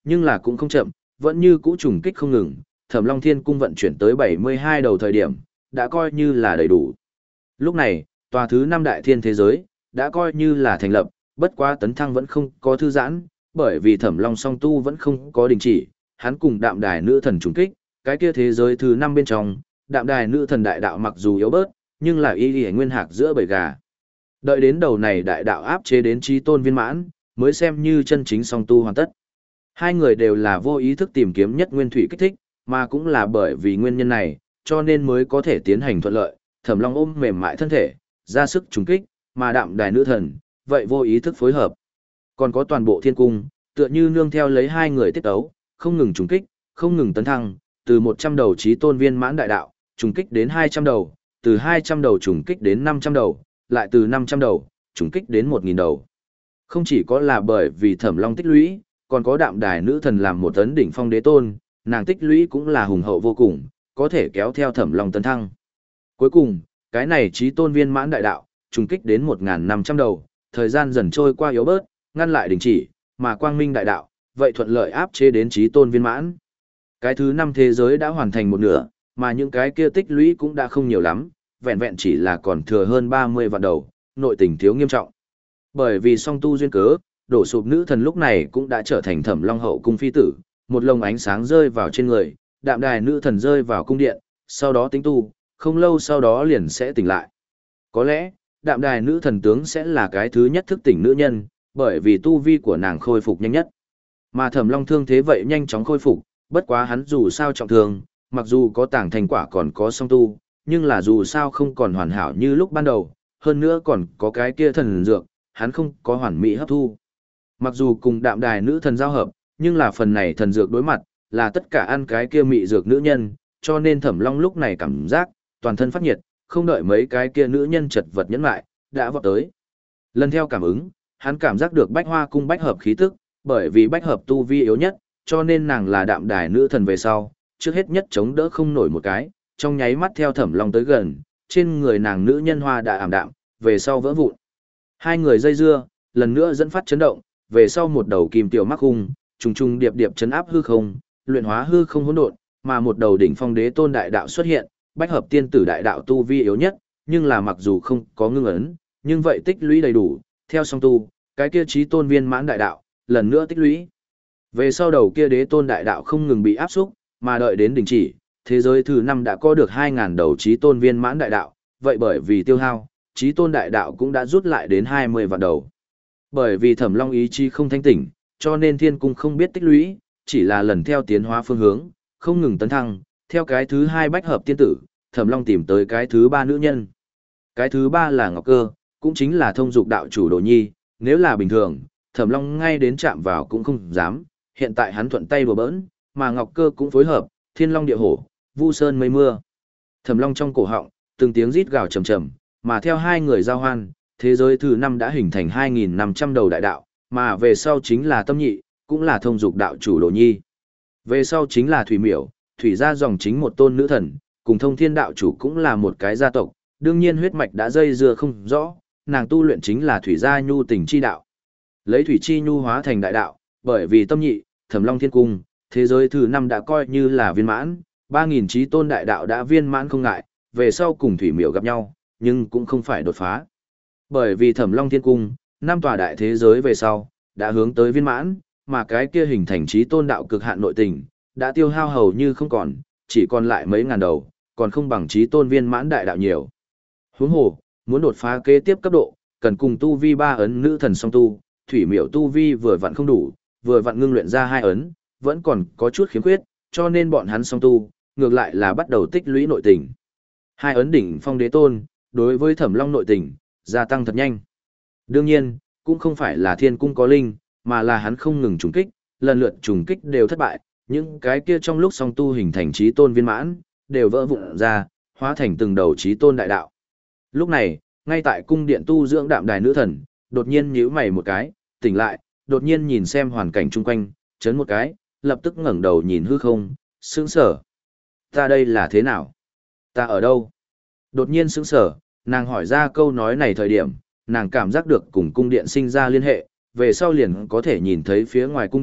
nhưng là cũng không chậm, vẫn như cũ trùng kích không ngừng, Thẩm Long Thiên Cung vận chuyển tới bảy mươi hai đầu thời điểm, đã coi như là đầy đủ. Lúc này, tòa thứ năm đại thiên thế giới, đã coi như là thành lập, bất quá Tấn Thăng vẫn không có thư giãn, bởi vì Thẩm Long song tu vẫn không có đình chỉ, hắn cùng Đạm Đài nữ thần trùng kích, cái kia thế giới thứ năm bên trong, Đạm Đài nữ thần đại đạo mặc dù yếu bớt, nhưng là y y nguyên hạc giữa bầy gà. Đợi đến đầu này đại đạo áp chế đến chí tôn viên mãn, mới xem như chân chính song tu hoàn tất. Hai người đều là vô ý thức tìm kiếm nhất nguyên thủy kích thích, mà cũng là bởi vì nguyên nhân này, cho nên mới có thể tiến hành thuận lợi, Thẩm Long ôm mềm mại thân thể, ra sức trùng kích, mà Đạm Đài nữ thần, vậy vô ý thức phối hợp. Còn có toàn bộ thiên cung, tựa như nương theo lấy hai người tiết ấu, không ngừng trùng kích, không ngừng tấn thăng, từ một trăm đầu chí tôn viên mãn đại đạo, trùng kích đến hai trăm đầu, từ hai trăm đầu trùng kích đến năm trăm đầu, lại từ năm trăm đầu, trùng kích đến một nghìn đầu. Không chỉ có là bởi vì Thẩm Long tích lũy, còn có Đạm Đài nữ thần làm một tấn đỉnh phong đế tôn, nàng tích lũy cũng là hùng hậu vô cùng, có thể kéo theo Thẩm Long tấn thăng. Cuối cùng, cái này chí tôn viên mãn đại đạo, trùng kích đến một nghìn năm trăm đầu, thời gian dần trôi qua yếu bớt, ngăn lại đình chỉ, mà quang minh đại đạo, vậy thuận lợi áp chế đến chí tôn viên mãn. Cái thứ năm thế giới đã hoàn thành một nửa, mà những cái kia tích lũy cũng đã không nhiều lắm, vẹn vẹn chỉ là còn thừa hơn ba mươi vạn đầu, nội tình thiếu nghiêm trọng. Bởi vì song tu duyên cớ, đổ sụp nữ thần lúc này cũng đã trở thành Thẩm Long hậu cung phi tử, một lồng ánh sáng rơi vào trên người, Đạm Đài nữ thần rơi vào cung điện, sau đó tính tu, không lâu sau đó liền sẽ tỉnh lại. Có lẽ, Đạm Đài nữ thần tướng sẽ là cái thứ nhất thức tỉnh nữ nhân, bởi vì tu vi của nàng khôi phục nhanh nhất. Mà Thẩm Long thương thế vậy nhanh chóng khôi phục, bất quá hắn dù sao trọng thương, mặc dù có tàng thành quả còn có song tu, nhưng là dù sao không còn hoàn hảo như lúc ban đầu, hơn nữa còn có cái kia thần dược, hắn không có hoàn mỹ hấp thu. Mặc dù cùng Đạm Đài nữ thần giao hợp, nhưng là phần này thần dược đối mặt, là tất cả ăn cái kia mị dược nữ nhân, cho nên Thẩm Long lúc này cảm giác, toàn thân phát nhiệt, không đợi mấy cái kia nữ nhân chật vật nhẫn lại, đã vọt tới. Lần theo cảm ứng, hắn cảm giác được Bách Hoa cung Bách Hợp khí tức, bởi vì Bách Hợp tu vi yếu nhất, cho nên nàng là Đạm Đài nữ thần về sau, trước hết nhất chống đỡ không nổi một cái, trong nháy mắt theo Thẩm Long tới gần, trên người nàng nữ nhân hoa đã ảm đạm, về sau vỡ vụn. Hai người dây dưa, lần nữa dẫn phát chấn động, về sau một đầu kim tiểu mắc hung, trùng trùng điệp điệp chấn áp hư không, luyện hóa hư không hỗn độn, mà một đầu đỉnh phong đế tôn đại đạo xuất hiện, Bách Hợp tiên tử đại đạo tu vi yếu nhất, nhưng là mặc dù không có ngưng ấn, nhưng vậy tích lũy đầy đủ, theo song tu, cái kia chí tôn viên mãn đại đạo, lần nữa tích lũy. Về sau đầu kia đế tôn đại đạo không ngừng bị áp xúc, mà đợi đến đình chỉ, thế giới thứ năm đã có được hai nghìn đầu chí tôn viên mãn đại đạo, vậy bởi vì tiêu hao, chí tôn đại đạo cũng đã rút lại đến hai mươi vạn đầu. Bởi vì Thẩm Long ý chí không thanh tỉnh, cho nên thiên cung không biết tích lũy, chỉ là lần theo tiến hóa phương hướng, không ngừng tấn thăng, theo cái thứ hai Bách Hợp tiên tử, Thẩm Long tìm tới cái thứ ba nữ nhân. Cái thứ ba là Ngọc Cơ, cũng chính là thông dục đạo chủ Đồ Nhi, nếu là bình thường, Thẩm Long ngay đến chạm vào cũng không dám, hiện tại hắn thuận tay đùa bỡn, mà Ngọc Cơ cũng phối hợp, Thiên Long địa hổ, Vu Sơn mây mưa. Thẩm Long trong cổ họng, từng tiếng rít gào trầm trầm, mà theo hai người giao hoan, thế giới thứ năm đã hình thành hai nghìn năm trăm đầu đại đạo, mà về sau chính là Tâm Nhị, cũng là thông dục đạo chủ Đồ Nhi. Về sau chính là Thủy Miểu, Thủy gia dòng chính một tôn nữ thần, cùng Thông Thiên đạo chủ cũng là một cái gia tộc, đương nhiên huyết mạch đã dây dưa không rõ, nàng tu luyện chính là Thủy gia nhu tình chi đạo. Lấy Thủy chi nhu hóa thành đại đạo, bởi vì Tâm Nhị, Thẩm Long thiên cung, thế giới thứ năm đã coi như là viên mãn, ba nghìn chí tôn đại đạo đã viên mãn không ngại, về sau cùng Thủy Miểu gặp nhau, nhưng cũng không phải đột phá. Bởi vì Thẩm Long thiên cung, năm tòa đại thế giới về sau, đã hướng tới viên mãn, mà cái kia hình thành chí tôn đạo cực hạn nội tình, đã tiêu hao hầu như không còn, chỉ còn lại mấy ngàn đầu, còn không bằng chí tôn viên mãn đại đạo nhiều. Huống hồ, muốn đột phá kế tiếp cấp độ, cần cùng tu vi ba ấn nữ thần song tu, Thủy Miểu tu vi vừa vặn không đủ, vừa vặn ngưng luyện ra hai ấn, vẫn còn có chút khiếm khuyết, cho nên bọn hắn song tu, ngược lại là bắt đầu tích lũy nội tình. Hai ấn đỉnh phong đế tôn, đối với Thẩm Long nội tình, gia tăng thật nhanh. Đương nhiên, cũng không phải là thiên cung có linh, mà là hắn không ngừng trùng kích, lần lượt trùng kích đều thất bại, những cái kia trong lúc song tu hình thành chí tôn viên mãn, đều vỡ vụn ra, hóa thành từng đầu chí tôn đại đạo. Lúc này, ngay tại cung điện tu dưỡng Đạm Đài nữ thần, đột nhiên nhíu mày một cái, tỉnh lại, đột nhiên nhìn xem hoàn cảnh chung quanh, chấn một cái, lập tức ngẩng đầu nhìn hư không, sững sờ. Ta đây là thế nào? Ta ở đâu? Đột nhiên sững sờ, nàng hỏi ra câu nói này thời điểm, nàng cảm giác được cùng cung điện sinh ra liên hệ, về sau liền có thể nhìn thấy phía ngoài cung điện,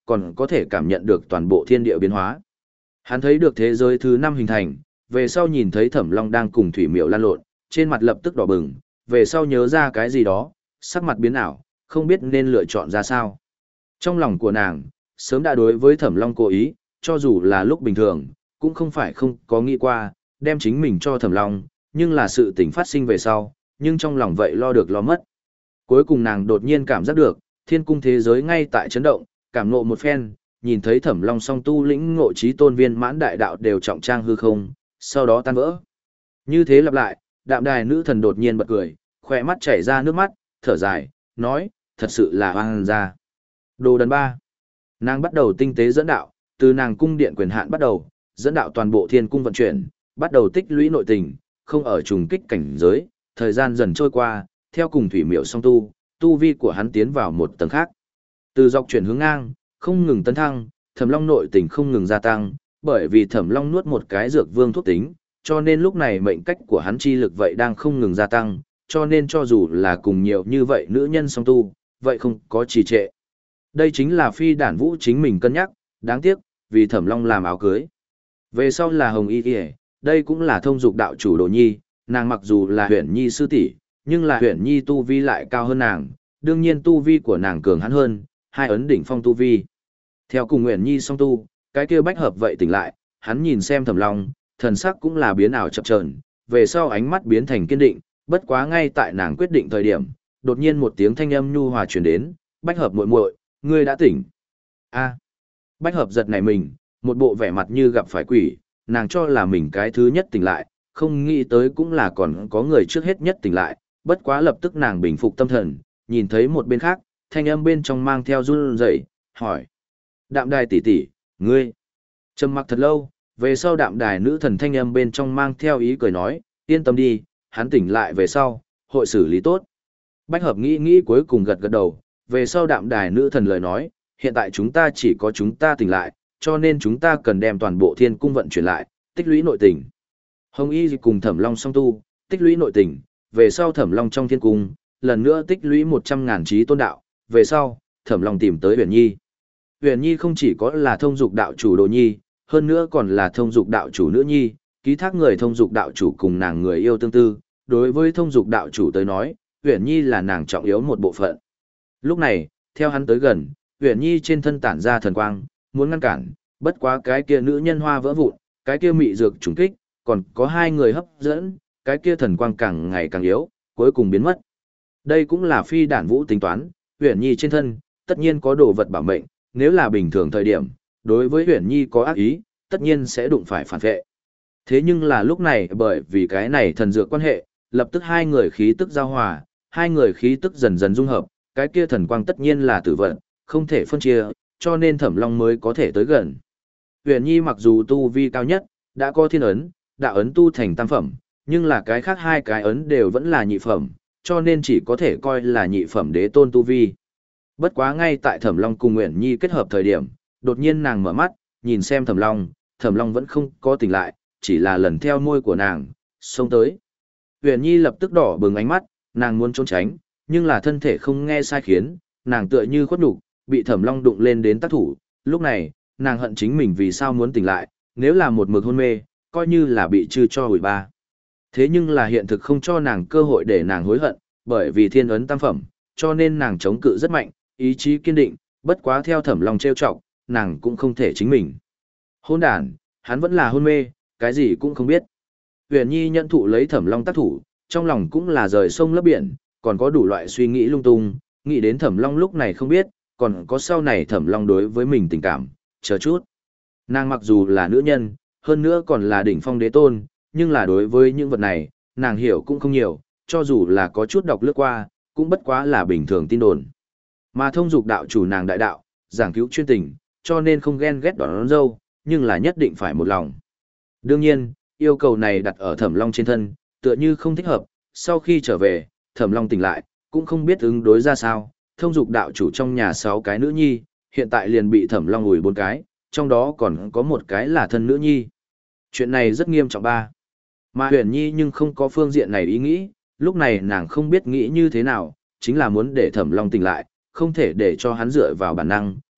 còn có thể cảm nhận được toàn bộ thiên địa biến hóa. Hắn thấy được thế giới thứ năm hình thành, về sau nhìn thấy Thẩm Long đang cùng Thủy Miểu lan lộn, trên mặt lập tức đỏ bừng, về sau nhớ ra cái gì đó, sắc mặt biến ảo, không biết nên lựa chọn ra sao. Trong lòng của nàng, sớm đã đối với Thẩm Long cố ý, cho dù là lúc bình thường, cũng không phải không có nghĩ qua, đem chính mình cho Thẩm Long, nhưng là sự tình phát sinh về sau, nhưng trong lòng vậy lo được lo mất. Cuối cùng nàng đột nhiên cảm giác được, thiên cung thế giới ngay tại chấn động, cảm ngộ một phen, nhìn thấy Thẩm Long song tu lĩnh ngộ trí tôn viên mãn đại đạo đều trọng trang hư không, sau đó tan vỡ. Như thế lặp lại, đạm đài nữ thần đột nhiên bật cười, khỏe mắt chảy ra nước mắt, thở dài, nói, thật sự là hoang ra. Đồ đần ba. Nàng bắt đầu tinh tế dẫn đạo, từ nàng cung điện quyền hạn bắt đầu, dẫn đạo toàn bộ thiên cung vận chuyển, bắt đầu tích lũy nội tình, không ở trùng kích cảnh giới, thời gian dần trôi qua, theo cùng Thủy Miểu song tu, tu vi của hắn tiến vào một tầng khác. Từ dọc chuyển hướng ngang, không ngừng tấn thăng, Thẩm Long nội tình không ngừng gia tăng, bởi vì Thẩm Long nuốt một cái dược vương thuốc tính, cho nên lúc này mệnh cách của hắn chi lực vậy đang không ngừng gia tăng, cho nên cho dù là cùng nhiều như vậy nữ nhân song tu, vậy không có trì trệ. Đây chính là phi đản vũ chính mình cân nhắc, đáng tiếc, vì Thẩm Long làm áo cưới. Về sau là Hồng Y Y, đây cũng là thông dục đạo chủ Đồ Nhi, nàng mặc dù là Huyền Nhi sư tỷ, nhưng là Huyền Nhi tu vi lại cao hơn nàng, đương nhiên tu vi của nàng cường hắn hơn, hai ấn đỉnh phong tu vi. Theo cùng Huyền Nhi song tu, cái kia bách hợp vậy tỉnh lại, hắn nhìn xem Thẩm Long, thần sắc cũng là biến ảo chập chờn, về sau ánh mắt biến thành kiên định, bất quá ngay tại nàng quyết định thời điểm, đột nhiên một tiếng thanh âm nhu hòa truyền đến, "Bách hợp muội muội, ngươi đã tỉnh." A. Bách hợp giật nảy mình, một bộ vẻ mặt như gặp phải quỷ, nàng cho là mình cái thứ nhất tỉnh lại, không nghĩ tới cũng là còn có người trước hết nhất tỉnh lại, bất quá lập tức nàng bình phục tâm thần, nhìn thấy một bên khác, thanh âm bên trong mang theo run rẩy, hỏi: "Đạm đài tỷ tỷ, ngươi?" Trầm mặc thật lâu, về sau đạm đài nữ thần thanh âm bên trong mang theo ý cười nói: "Yên tâm đi, hắn tỉnh lại về sau, hội xử lý tốt." Bách hợp nghĩ nghĩ cuối cùng gật gật đầu, về sau đạm đài nữ thần lời nói: "Hiện tại chúng ta chỉ có chúng ta tỉnh lại, cho nên chúng ta cần đem toàn bộ thiên cung vận chuyển lại, tích lũy nội tình." Hồng Y cùng Thẩm Long song tu, tích lũy nội tình, về sau Thẩm Long trong thiên cung, lần nữa tích lũy một trăm ngàn trí tôn đạo, về sau, Thẩm Long tìm tới Huyền Nhi. Huyền Nhi không chỉ có là thông dục đạo chủ Đồ Nhi, hơn nữa còn là thông dục đạo chủ nữ nhi, ký thác người thông dục đạo chủ cùng nàng người yêu tương tư, đối với thông dục đạo chủ tới nói, Huyền Nhi là nàng trọng yếu một bộ phận. Lúc này, theo hắn tới gần, Huyền Nhi trên thân tản ra thần quang, muốn ngăn cản, bất quá cái kia nữ nhân hoa vỡ vụn, cái kia mị dược trùng kích, còn có hai người hấp dẫn, cái kia thần quang càng ngày càng yếu, cuối cùng biến mất. Đây cũng là phi đản vũ tính toán, Huyền Nhi trên thân, tất nhiên có đồ vật bảo mệnh, nếu là bình thường thời điểm, đối với Huyền Nhi có ác ý, tất nhiên sẽ đụng phải phản vệ. Thế nhưng là lúc này bởi vì cái này thần dược quan hệ, lập tức hai người khí tức giao hòa, hai người khí tức dần dần dung hợp, cái kia thần quang tất nhiên là tử vận, không thể phân chia, cho nên Thẩm Long mới có thể tới gần. Huyền Nhi mặc dù tu vi cao nhất, đã có thiên ấn, đạo ấn tu thành tam phẩm, nhưng là cái khác hai cái ấn đều vẫn là nhị phẩm, cho nên chỉ có thể coi là nhị phẩm đế tôn tu vi. Bất quá ngay tại Thẩm Long cùng Huyền Nhi kết hợp thời điểm, đột nhiên nàng mở mắt, nhìn xem Thẩm Long, Thẩm Long vẫn không có tỉnh lại, chỉ là lần theo môi của nàng, xông tới. Huyền Nhi lập tức đỏ bừng ánh mắt, nàng muốn trốn tránh, nhưng là thân thể không nghe sai khiến, nàng tựa như khuất nhục, bị Thẩm Long đụng lên đến tác thủ, lúc này, nàng hận chính mình vì sao muốn tỉnh lại, nếu là một mực hôn mê, coi như là bị trừ cho hủy ba. Thế nhưng là hiện thực không cho nàng cơ hội để nàng hối hận, bởi vì thiên ấn tam phẩm, cho nên nàng chống cự rất mạnh, ý chí kiên định, bất quá theo Thẩm Long trêu chọc, nàng cũng không thể chính mình. Hôn đàn, hắn vẫn là hôn mê, cái gì cũng không biết. Huyền Nhi nhận thụ lấy Thẩm Long tác thủ, trong lòng cũng là rời sông lấp biển, còn có đủ loại suy nghĩ lung tung, nghĩ đến Thẩm Long lúc này không biết, còn có sau này Thẩm Long đối với mình tình cảm, chờ chút. Nàng mặc dù là nữ nhân, hơn nữa còn là đỉnh phong đế tôn, nhưng là đối với những vật này, nàng hiểu cũng không nhiều, cho dù là có chút đọc lướt qua, cũng bất quá là bình thường tin đồn. Mà thông dục đạo chủ nàng đại đạo, giảng cứu chuyên tình, cho nên không ghen ghét đón, đón dâu, nhưng là nhất định phải một lòng. Đương nhiên, yêu cầu này đặt ở Thẩm Long trên thân, tựa như không thích hợp, sau khi trở về, Thẩm Long tỉnh lại, cũng không biết ứng đối ra sao, thông dục đạo chủ trong nhà sáu cái nữ nhi, hiện tại liền bị Thẩm Long ủi bốn cái, trong đó còn có một cái là thân nữ nhi. Chuyện này rất nghiêm trọng ba. Mà Huyền Nhi nhưng không có phương diện này ý nghĩ, lúc này nàng không biết nghĩ như thế nào, chính là muốn để Thẩm Long tỉnh lại, không thể để cho hắn dựa vào bản năng,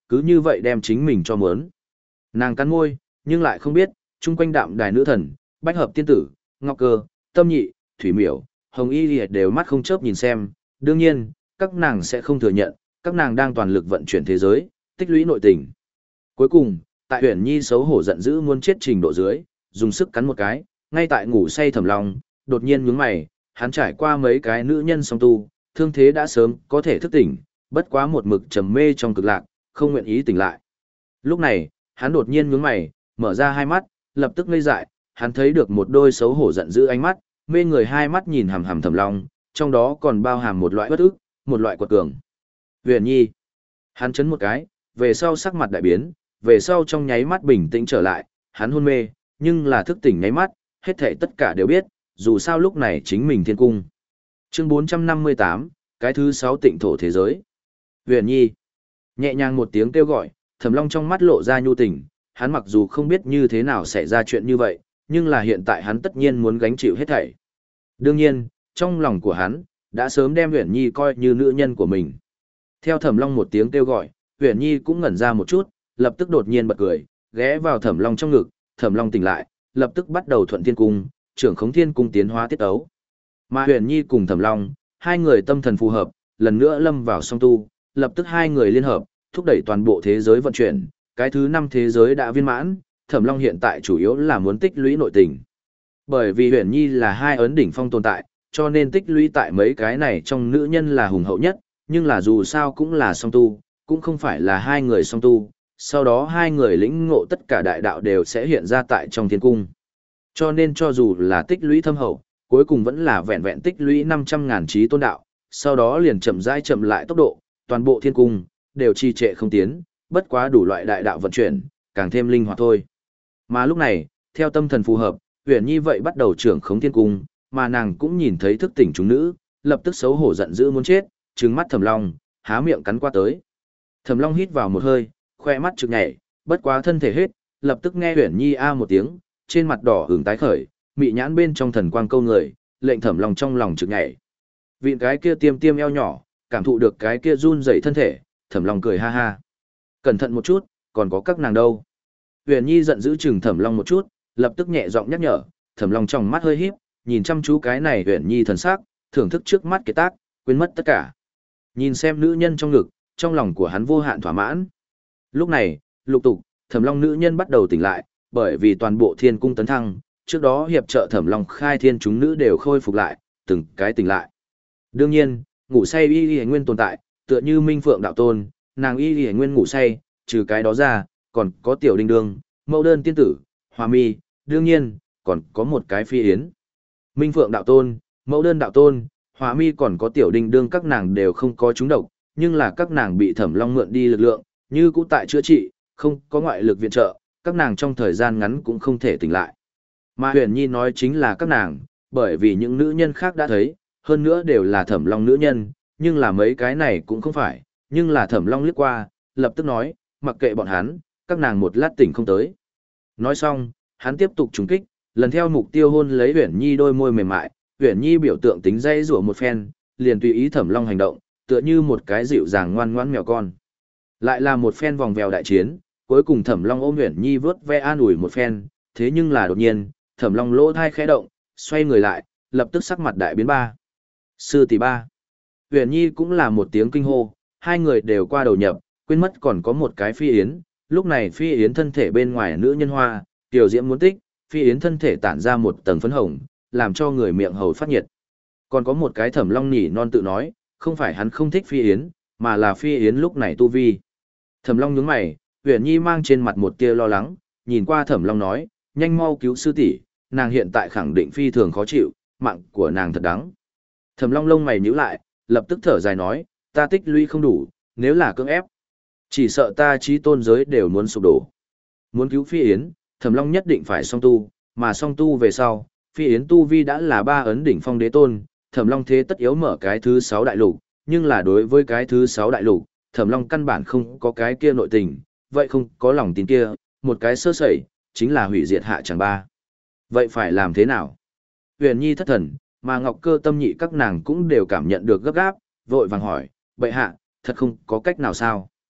cứ như vậy đem chính mình cho mớn. Nàng cắn môi, nhưng lại không biết, chung quanh đạm đài nữ thần, bách hợp tiên tử, ngọc cơ, tâm nhị, thủy miểu, hồng y liệt đều mắt không chớp nhìn xem, đương nhiên, các nàng sẽ không thừa nhận, các nàng đang toàn lực vận chuyển thế giới, tích lũy nội tình. Cuối cùng, tại Huyền Nhi xấu hổ giận dữ muốn chết trình độ dưới, dùng sức cắn một cái, ngay tại ngủ say Thẩm Long, đột nhiên nhướng mày, hắn trải qua mấy cái nữ nhân song tu, thương thế đã sớm có thể thức tỉnh, bất quá một mực trầm mê trong cực lạc, không nguyện ý tỉnh lại. Lúc này, hắn đột nhiên nhướng mày, mở ra hai mắt, lập tức ngây dại, hắn thấy được một đôi xấu hổ giận dữ ánh mắt, mê người hai mắt nhìn hằm hằm Thẩm Long, trong đó còn bao hàm một loại bất ức, một loại quật cường. Huyền Nhi. Hắn chấn một cái, về sau sắc mặt đại biến, về sau trong nháy mắt bình tĩnh trở lại, hắn hôn mê, nhưng là thức tỉnh nháy mắt, hết thảy tất cả đều biết, dù sao lúc này chính mình thiên cung. Chương bốn trăm năm mươi tám, cái thứ sáu tịnh thổ thế giới. Huyền Nhi. Nhẹ nhàng một tiếng kêu gọi, Thẩm Long trong mắt lộ ra nhu tình, hắn mặc dù không biết như thế nào xảy ra chuyện như vậy, nhưng là hiện tại hắn tất nhiên muốn gánh chịu hết thảy. Đương nhiên, trong lòng của hắn, đã sớm đem Huyền Nhi coi như nữ nhân của mình. Theo Thẩm Long một tiếng kêu gọi, Huyền Nhi cũng ngẩn ra một chút, lập tức đột nhiên bật cười, ghé vào Thẩm Long trong ngực, Thẩm Long tỉnh lại, lập tức bắt đầu thuận thiên cung, trưởng khống thiên cung tiến hóa tiết ấu. Mà Huyền Nhi cùng Thẩm Long, hai người tâm thần phù hợp, lần nữa lâm vào song tu, lập tức hai người liên hợp, thúc đẩy toàn bộ thế giới vận chuyển, cái thứ năm thế giới đã viên mãn, Thẩm Long hiện tại chủ yếu là muốn tích lũy nội tình. Bởi vì Huyền Nhi là hai ấn đỉnh phong tồn tại, cho nên tích lũy tại mấy cái này trong nữ nhân là hùng hậu nhất, nhưng là dù sao cũng là song tu, cũng không phải là hai người song tu, sau đó hai người lĩnh ngộ tất cả đại đạo đều sẽ hiện ra tại trong thiên cung. Cho nên cho dù là tích lũy thâm hậu, cuối cùng vẫn là vẹn vẹn tích lũy năm trăm ngàn trí tôn đạo, sau đó liền chậm rãi chậm lại tốc độ, toàn bộ thiên cung đều trì trệ không tiến, bất quá đủ loại đại đạo vận chuyển, càng thêm linh hoạt thôi. Mà lúc này, theo tâm thần phù hợp, Huyền Nhi vậy bắt đầu trưởng khống thiên cung, mà nàng cũng nhìn thấy thức tỉnh chúng nữ, lập tức xấu hổ giận dữ muốn chết, trừng mắt Thẩm Long, há miệng cắn qua tới. Thẩm Long hít vào một hơi, khoe mắt trực nhảy, bất quá thân thể hết, lập tức nghe Huyền Nhi a một tiếng, trên mặt đỏ ửng tái khởi, mị nhãn bên trong thần quang câu người, lệnh Thẩm Long trong lòng trực nhảy. Vịn cái kia tiêm tiêm eo nhỏ, cảm thụ được cái kia run rẩy thân thể, Thẩm Long cười ha ha. Cẩn thận một chút, còn có các nàng đâu. Huyền Nhi giận dữ chừng Thẩm Long một chút, lập tức nhẹ giọng nhắc nhở, Thẩm Long trong mắt hơi híp, nhìn chăm chú cái này Huyền Nhi thần sắc, thưởng thức trước mắt cái tác, quên mất tất cả. Nhìn xem nữ nhân trong ngực, trong lòng của hắn vô hạn thỏa mãn. Lúc này, lục tục, Thẩm Long nữ nhân bắt đầu tỉnh lại, bởi vì toàn bộ thiên cung tấn thăng, trước đó hiệp trợ Thẩm Long khai thiên chúng nữ đều khôi phục lại, từng cái tỉnh lại. Đương nhiên, ngủ say y y nguyên tồn tại, tựa như Minh Phượng đạo tôn, nàng y y nguyên ngủ say, trừ cái đó ra, còn có tiểu đinh đương, mẫu đơn tiên tử, Hoa Mi, đương nhiên, còn có một cái phi yến. Minh Phượng đạo tôn, mẫu đơn đạo tôn, Hoa Mi còn có tiểu đinh đương các nàng đều không có trúng độc, nhưng là các nàng bị Thẩm Long mượn đi lực lượng, như cũ tại chữa trị, không có ngoại lực viện trợ, các nàng trong thời gian ngắn cũng không thể tỉnh lại. Mà Huyền Nhi nói chính là các nàng, bởi vì những nữ nhân khác đã thấy, hơn nữa đều là Thẩm Long nữ nhân, nhưng là mấy cái này cũng không phải, nhưng là Thẩm Long liếc qua, lập tức nói, mặc kệ bọn hắn, các nàng một lát tỉnh không tới. Nói xong, hắn tiếp tục trúng kích, lần theo mục tiêu hôn lấy Huyền Nhi đôi môi mềm mại, Huyền Nhi biểu tượng tính dây rủa một phen, liền tùy ý Thẩm Long hành động, tựa như một cái dịu dàng ngoan ngoãn mèo con. Lại là một phen vòng vèo đại chiến, cuối cùng Thẩm Long ôm Huyền Nhi vớt ve an ủi một phen, thế nhưng là đột nhiên, Thẩm Long lỗ thai khẽ động, xoay người lại, lập tức sắc mặt đại biến ba. Sư tỷ ba. Huyền Nhi cũng là một tiếng kinh hô, hai người đều qua đầu nhập, quên mất còn có một cái phi yến, lúc này phi yến thân thể bên ngoài nữ nhân hoa, tiểu diễm muốn tích, phi yến thân thể tản ra một tầng phấn hồng, làm cho người miệng hầu phát nhiệt. Còn có một cái Thẩm Long nhỉ non tự nói, không phải hắn không thích phi yến, mà là phi yến lúc này tu vi. Thẩm Long nhướng mày, Huyền Nhi mang trên mặt một tia lo lắng, nhìn qua Thẩm Long nói, nhanh mau cứu sư tỷ, nàng hiện tại khẳng định phi thường khó chịu, mạng của nàng thật đắng. Thẩm Long lông mày nhíu lại, lập tức thở dài nói, ta tích lũy không đủ, nếu là cưỡng ép, chỉ sợ ta chí tôn giới đều muốn sụp đổ. Muốn cứu Phi Yến, Thẩm Long nhất định phải song tu, mà song tu về sau, Phi Yến tu vi đã là ba ấn đỉnh phong đế tôn, Thẩm Long thế tất yếu mở cái thứ sáu đại lục, nhưng là đối với cái thứ sáu đại lục, Thẩm Long căn bản không có cái kia nội tình, vậy không có lòng tin kia, một cái sơ sẩy, chính là hủy diệt hạ chẳng ba. Vậy phải làm thế nào? Huyền Nhi thất thần, mà Ngọc Cơ Tâm Nhị các nàng cũng đều cảm nhận được gấp gáp, vội vàng hỏi, bệ hạ, thật không có cách nào sao?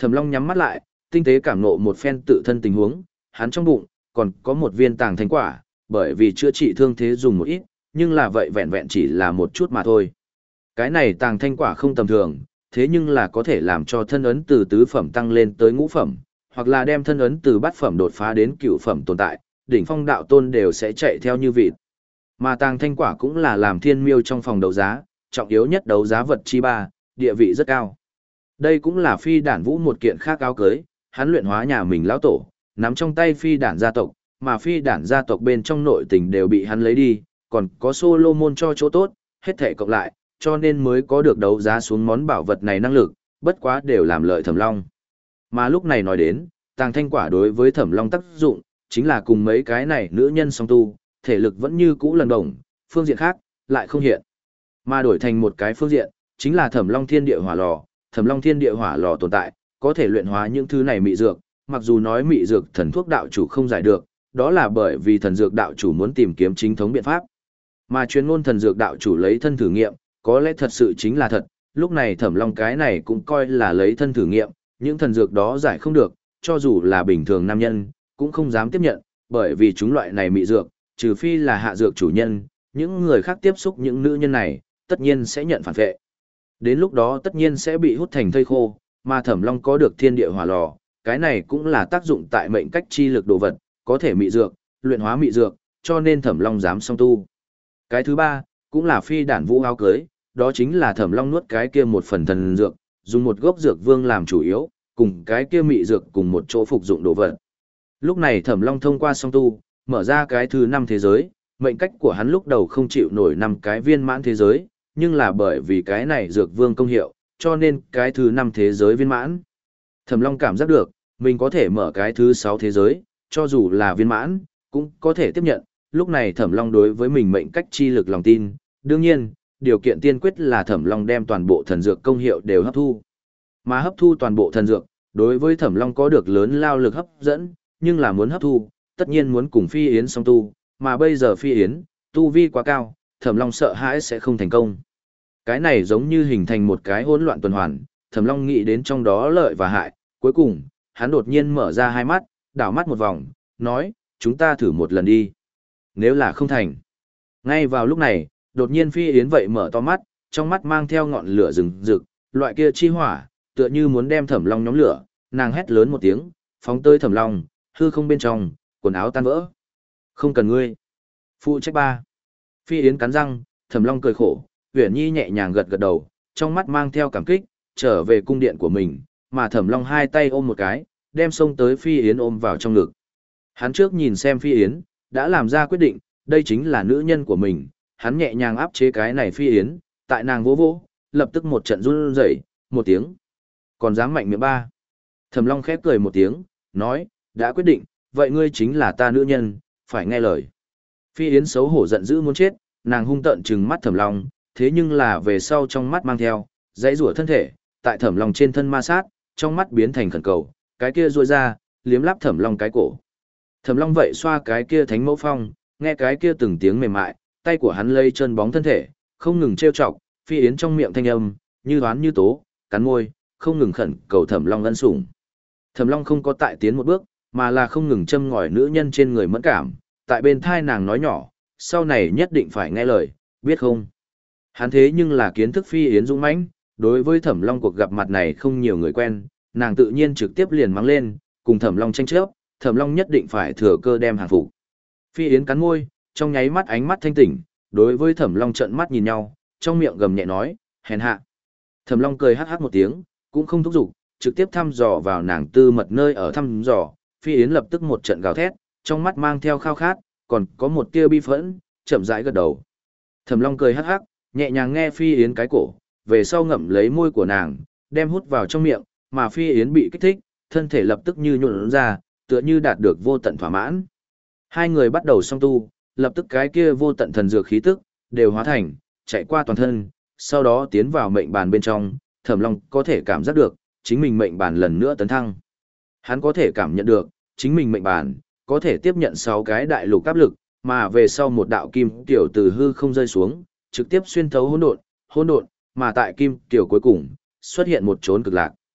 Thẩm Long nhắm mắt lại, tinh tế cảm nộ một phen tự thân tình huống, hắn trong bụng còn có một viên tàng thanh quả, bởi vì chữa trị thương thế dùng một ít, nhưng là vậy vẹn vẹn chỉ là một chút mà thôi. Cái này tàng thanh quả không tầm thường, thế nhưng là có thể làm cho thân ấn từ tứ phẩm tăng lên tới ngũ phẩm, hoặc là đem thân ấn từ bát phẩm đột phá đến cửu phẩm tồn tại, đỉnh phong đạo tôn đều sẽ chạy theo như vịt. Mà tàng thanh quả cũng là làm thiên miêu trong phòng đấu giá, trọng yếu nhất đấu giá vật chi ba, địa vị rất cao. Đây cũng là phi đản vũ một kiện khác áo cưới, hắn luyện hóa nhà mình lão tổ, nắm trong tay phi đản gia tộc, mà phi đản gia tộc bên trong nội tình đều bị hắn lấy đi, còn có Solomon cho chỗ tốt, hết thể cộng lại, cho nên mới có được đấu giá xuống món bảo vật này năng lực, bất quá đều làm lợi Thẩm Long. Mà lúc này nói đến, tàng thanh quả đối với Thẩm Long tác dụng, chính là cùng mấy cái này nữ nhân song tu, thể lực vẫn như cũ lần đồng, phương diện khác, lại không hiện. Mà đổi thành một cái phương diện, chính là Thẩm Long Thiên Địa Hỏa Lò, Thẩm Long Thiên Địa Hỏa Lò tồn tại, có thể luyện hóa những thứ này mị dược, mặc dù nói mị dược thần thuốc đạo chủ không giải được, đó là bởi vì thần dược đạo chủ muốn tìm kiếm chính thống biện pháp. Mà truyền ngôn thần dược đạo chủ lấy thân thử nghiệm, có lẽ thật sự chính là thật, lúc này Thẩm Long cái này cũng coi là lấy thân thử nghiệm, những thần dược đó giải không được, cho dù là bình thường nam nhân, cũng không dám tiếp nhận, bởi vì chúng loại này mị dược, trừ phi là hạ dược chủ nhân, những người khác tiếp xúc những nữ nhân này, tất nhiên sẽ nhận phản vệ. Đến lúc đó tất nhiên sẽ bị hút thành thây khô, mà Thẩm Long có được thiên địa hỏa lò, cái này cũng là tác dụng tại mệnh cách chi lực đồ vật, có thể mị dược, luyện hóa mị dược, cho nên Thẩm Long dám song tu. Cái thứ ba, cũng là phi đản vũ áo cưới, đó chính là Thẩm Long nuốt cái kia một phần thần dược, dùng một gốc dược vương làm chủ yếu, cùng cái kia mị dược cùng một chỗ phục dụng đồ vật. Lúc này Thẩm Long thông qua song tu, mở ra cái thứ năm thế giới, mệnh cách của hắn lúc đầu không chịu nổi năm cái viên mãn thế giới, nhưng là bởi vì cái này dược vương công hiệu, cho nên cái thứ năm thế giới viên mãn. Thẩm Long cảm giác được, mình có thể mở cái thứ sáu thế giới, cho dù là viên mãn, cũng có thể tiếp nhận. Lúc này Thẩm Long đối với mình mệnh cách chi lực lòng tin, đương nhiên, điều kiện tiên quyết là Thẩm Long đem toàn bộ thần dược công hiệu đều hấp thu. Mà hấp thu toàn bộ thần dược, đối với Thẩm Long có được lớn lao lực hấp dẫn, nhưng là muốn hấp thu, tất nhiên muốn cùng Phi Yến song tu, mà bây giờ Phi Yến, tu vi quá cao, Thẩm Long sợ hãi sẽ không thành công. Cái này giống như hình thành một cái hỗn loạn tuần hoàn, Thẩm Long nghĩ đến trong đó lợi và hại, cuối cùng, hắn đột nhiên mở ra hai mắt, đảo mắt một vòng, nói, chúng ta thử một lần đi. Nếu là không thành. Ngay vào lúc này, đột nhiên Phi Yến vậy mở to mắt, trong mắt mang theo ngọn lửa rừng rực, loại kia chi hỏa, tựa như muốn đem Thẩm Long nhóm lửa, nàng hét lớn một tiếng, phóng tới Thẩm Long, hư không bên trong, quần áo tan vỡ. Không cần ngươi. Phụ trách ba. Phi Yến cắn răng, Thẩm Long cười khổ, Uyển Nhi nhẹ nhàng gật gật đầu, trong mắt mang theo cảm kích, trở về cung điện của mình, mà Thẩm Long hai tay ôm một cái, đem xông tới Phi Yến ôm vào trong ngực. Hắn trước nhìn xem Phi Yến, đã làm ra quyết định, đây chính là nữ nhân của mình, hắn nhẹ nhàng áp chế cái này Phi Yến, tại nàng vỗ vỗ, lập tức một trận run rẩy, một tiếng. Còn dám mạnh miệng ba. Thẩm Long khép cười một tiếng, nói, đã quyết định, vậy ngươi chính là ta nữ nhân, phải nghe lời. Phi Yến xấu hổ giận dữ muốn chết, nàng hung tợn trừng mắt Thẩm Long, thế nhưng là về sau trong mắt mang theo, dãy rủa thân thể, tại Thẩm Long trên thân ma sát, trong mắt biến thành khẩn cầu, cái kia duỗi ra, liếm láp Thẩm Long cái cổ. Thẩm Long vậy xoa cái kia thánh mẫu phong, nghe cái kia từng tiếng mềm mại, tay của hắn lây chân bóng thân thể, không ngừng trêu chọc, Phi Yến trong miệng thanh âm, như đoán như tố, cắn môi, không ngừng khẩn cầu Thẩm Long ân sủng. Thẩm Long không có tại tiến một bước, mà là không ngừng châm ngòi nữ nhân trên người mẫn cảm, tại bên thai nàng nói nhỏ, sau này nhất định phải nghe lời, biết không? Hắn thế nhưng là kiến thức Phi Yến dũng mãnh, đối với Thẩm Long cuộc gặp mặt này không nhiều người quen, nàng tự nhiên trực tiếp liền mắng lên, cùng Thẩm Long tranh chấp, Thẩm Long nhất định phải thừa cơ đem hàng phục. Phi Yến cắn môi, trong nháy mắt ánh mắt thanh tỉnh, đối với Thẩm Long trợn mắt nhìn nhau, trong miệng gầm nhẹ nói, hèn hạ. Thẩm Long cười hắc hắc một tiếng, cũng không thúc giục, trực tiếp thăm dò vào nàng tư mật nơi ở thăm dò, Phi Yến lập tức một trận gào thét, trong mắt mang theo khao khát, còn có một tia bi phẫn, chậm rãi gật đầu. Thẩm Long cười hắc hắc, nhẹ nhàng nghe Phi Yến cái cổ, về sau ngậm lấy môi của nàng, đem hút vào trong miệng, mà Phi Yến bị kích thích, thân thể lập tức như nhũn ra, tựa như đạt được vô tận thỏa mãn. Hai người bắt đầu song tu, lập tức cái kia vô tận thần dược khí tức đều hóa thành, chạy qua toàn thân, sau đó tiến vào mệnh bàn bên trong, Thẩm Long có thể cảm giác được, chính mình mệnh bàn lần nữa tấn thăng. Hắn có thể cảm nhận được, chính mình mệnh bàn có thể tiếp nhận sáu cái đại lục áp lực, mà về sau một đạo kim tiểu từ hư không rơi xuống, trực tiếp xuyên thấu hỗn độn, hỗn độn, mà tại kim tiểu cuối cùng xuất hiện một chốn cực lạc.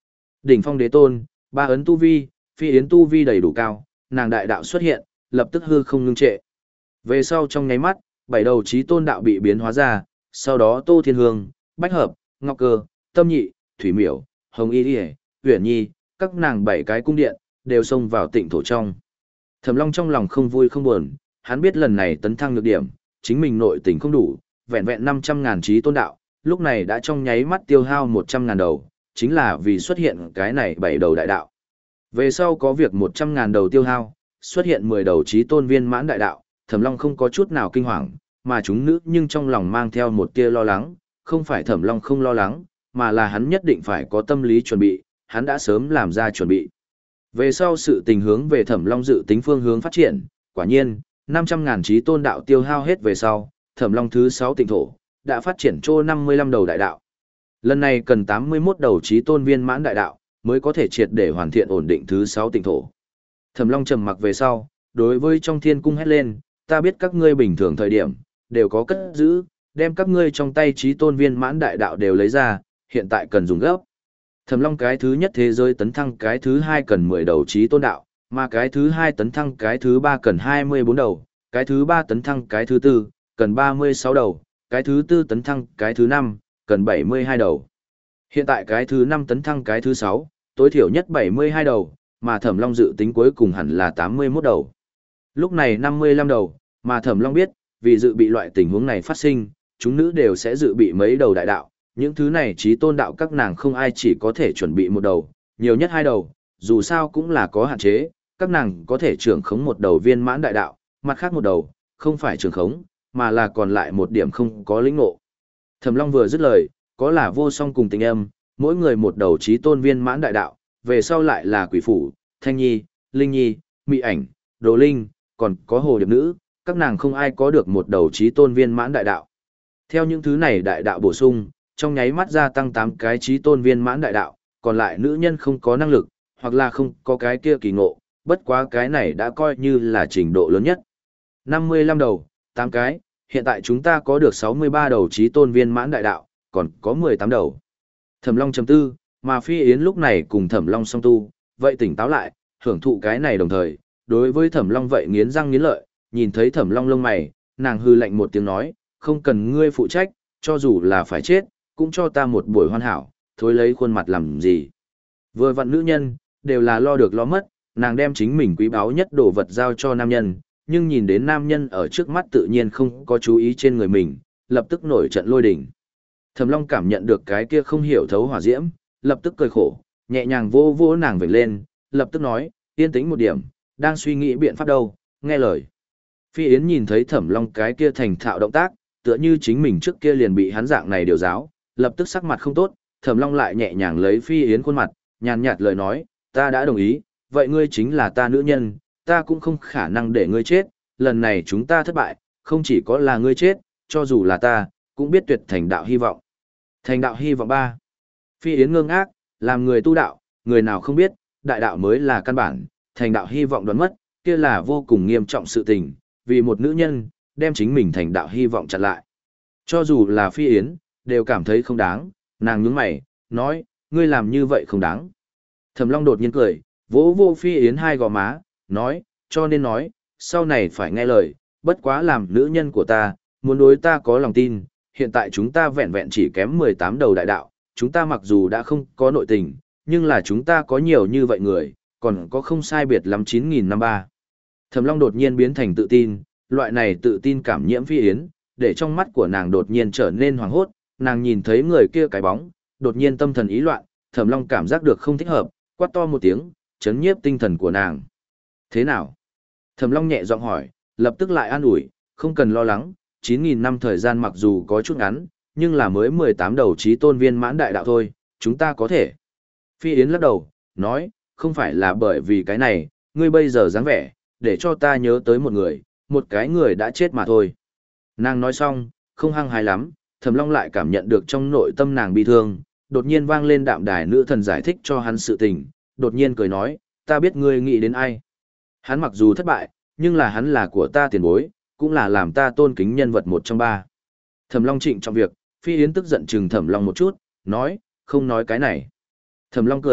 Đỉnh phong đế tôn, ba ấn tu vi, Phi Yến tu vi đầy đủ cao, nàng đại đạo xuất hiện, lập tức hư không ngưng trệ. Về sau trong nháy mắt, bảy đầu chí tôn đạo bị biến hóa ra, sau đó Tô Thiên Hương, Bách Hợp, Ngọc Cơ, Tâm Nhị, Thủy Miểu, Hồng Y Điề, Huyền Nhi, các nàng bảy cái cung điện, đều xông vào tịnh thổ trong. Thẩm Long trong lòng không vui không buồn, hắn biết lần này tấn thăng nhược điểm, chính mình nội tình không đủ, vẹn vẹn năm trăm ngàn chí tôn đạo, lúc này đã trong nháy mắt tiêu hao một trăm ngàn đầu, chính là vì xuất hiện cái này bảy đầu đại đạo. Về sau có việc một trăm ngàn đầu tiêu hao, xuất hiện mười đầu chí tôn viên mãn đại đạo, Thẩm Long không có chút nào kinh hoàng, mà chúng nữ nhưng trong lòng mang theo một tia lo lắng, không phải Thẩm Long không lo lắng, mà là hắn nhất định phải có tâm lý chuẩn bị, hắn đã sớm làm ra chuẩn bị. Về sau sự tình hướng về Thẩm Long dự tính phương hướng phát triển, quả nhiên, năm trăm ngàn chí tôn đạo tiêu hao hết về sau, Thẩm Long thứ sáu tịnh thổ, đã phát triển trô năm mươi lăm đầu đại đạo. Lần này cần tám mươi mốt đầu chí tôn viên mãn đại đạo, mới có thể triệt để hoàn thiện ổn định thứ sáu tịnh thổ. Thẩm Long trầm mặc về sau, đối với trong thiên cung hét lên, ta biết các ngươi bình thường thời điểm, đều có cất giữ, đem các ngươi trong tay chí tôn viên mãn đại đạo đều lấy ra, hiện tại cần dùng gấp. Thẩm Long cái thứ nhất thế giới tấn thăng cái thứ hai cần mười đầu chí tôn đạo, mà cái thứ hai tấn thăng cái thứ ba cần hai mươi bốn đầu, cái thứ ba tấn thăng cái thứ tư, cần ba mươi sáu đầu, cái thứ tư tấn thăng cái thứ năm, cần bảy mươi hai đầu. Hiện tại cái thứ năm tấn thăng cái thứ sáu, tối thiểu nhất bảy mươi hai đầu, mà Thẩm Long dự tính cuối cùng hẳn là tám mươi mốt đầu. Lúc này năm mươi lăm đầu, mà Thẩm Long biết, vì dự bị loại tình huống này phát sinh, chúng nữ đều sẽ dự bị mấy đầu đại đạo, những thứ này chí tôn đạo các nàng không ai chỉ có thể chuẩn bị một đầu, nhiều nhất hai đầu, dù sao cũng là có hạn chế, các nàng có thể trưởng khống một đầu viên mãn đại đạo, mặt khác một đầu, không phải trưởng khống, mà là còn lại một điểm không có lĩnh ngộ. Thẩm Long vừa dứt lời, có là vô song cùng tình âm, mỗi người một đầu chí tôn viên mãn đại đạo, về sau lại là quỷ phủ, thanh nhi, linh nhi, mị ảnh, đồ linh, còn có hồ điệp nữ, các nàng không ai có được một đầu chí tôn viên mãn đại đạo. Theo những thứ này đại đạo bổ sung, trong nháy mắt gia tăng tám cái chí tôn viên mãn đại đạo, còn lại nữ nhân không có năng lực, hoặc là không có cái kia kỳ ngộ, bất quá cái này đã coi như là trình độ lớn nhất. năm mươi lăm đầu, tám cái, hiện tại chúng ta có được sáu mươi ba đầu chí tôn viên mãn đại đạo, còn có mười tám đầu. Thẩm Long chấm tư, mà Phi Yến lúc này cùng Thẩm Long song tu, vậy tỉnh táo lại, hưởng thụ cái này đồng thời, đối với Thẩm Long vậy nghiến răng nghiến lợi, nhìn thấy Thẩm Long lông mày, nàng hư lạnh một tiếng nói, không cần ngươi phụ trách, cho dù là phải chết, cũng cho ta một buổi hoàn hảo, thối lấy khuôn mặt làm gì. Vừa vặn nữ nhân, đều là lo được lo mất, nàng đem chính mình quý báu nhất đồ vật giao cho nam nhân, nhưng nhìn đến nam nhân ở trước mắt tự nhiên không có chú ý trên người mình, lập tức nổi trận lôi đình. Thẩm Long cảm nhận được cái kia không hiểu thấu hỏa diễm, lập tức cười khổ, nhẹ nhàng vô vô nàng vểnh lên, lập tức nói, yên tĩnh một điểm, đang suy nghĩ biện pháp đâu, nghe lời. Phi Yến nhìn thấy Thẩm Long cái kia thành thạo động tác, tựa như chính mình trước kia liền bị hắn dạng này điều giáo, lập tức sắc mặt không tốt, Thẩm Long lại nhẹ nhàng lấy Phi Yến khuôn mặt, nhàn nhạt lời nói, ta đã đồng ý, vậy ngươi chính là ta nữ nhân, ta cũng không khả năng để ngươi chết, lần này chúng ta thất bại, không chỉ có là ngươi chết, cho dù là ta, cũng biết tuyệt thành đạo hy vọng. Thành đạo hy vọng ba. Phi Yến ngơ ngác, làm người tu đạo, người nào không biết, đại đạo mới là căn bản, thành đạo hy vọng đoán mất, kia là vô cùng nghiêm trọng sự tình, vì một nữ nhân, đem chính mình thành đạo hy vọng chặn lại. Cho dù là Phi Yến, đều cảm thấy không đáng, nàng nhướng mày, nói, ngươi làm như vậy không đáng. Thẩm Long đột nhiên cười, vỗ vô Phi Yến hai gò má, nói, cho nên nói, sau này phải nghe lời, bất quá làm nữ nhân của ta, muốn đối ta có lòng tin, hiện tại chúng ta vẹn vẹn chỉ kém mười tám đầu đại đạo, chúng ta mặc dù đã không có nội tình, nhưng là chúng ta có nhiều như vậy người, còn có không sai biệt lắm chín nghìn năm ba. Thẩm Long đột nhiên biến thành tự tin, loại này tự tin cảm nhiễm Phi Yến, để trong mắt của nàng đột nhiên trở nên hoảng hốt, nàng nhìn thấy người kia cái bóng, đột nhiên tâm thần ý loạn, Thẩm Long cảm giác được không thích hợp, quát to một tiếng, chấn nhiếp tinh thần của nàng. Thế nào? Thẩm Long nhẹ giọng hỏi, lập tức lại an ủi, không cần lo lắng, chín nghìn năm thời gian mặc dù có chút ngắn, nhưng là mới mười tám đầu chí tôn viên mãn đại đạo thôi, chúng ta có thể. Phi Yến lắc đầu, nói, không phải là bởi vì cái này, ngươi bây giờ dáng vẻ, để cho ta nhớ tới một người, một cái người đã chết mà thôi. Nàng nói xong, không hăng hái lắm, Thẩm Long lại cảm nhận được trong nội tâm nàng bi thương, đột nhiên vang lên đạm đài nữ thần giải thích cho hắn sự tình, đột nhiên cười nói, ta biết ngươi nghĩ đến ai. Hắn mặc dù thất bại, nhưng là hắn là của ta tiền bối, cũng là làm ta tôn kính nhân vật một trong ba. Thẩm Long trịnh trong việc, Phi Yến tức giận chừng Thẩm Long một chút, nói, không nói cái này. Thẩm Long cười,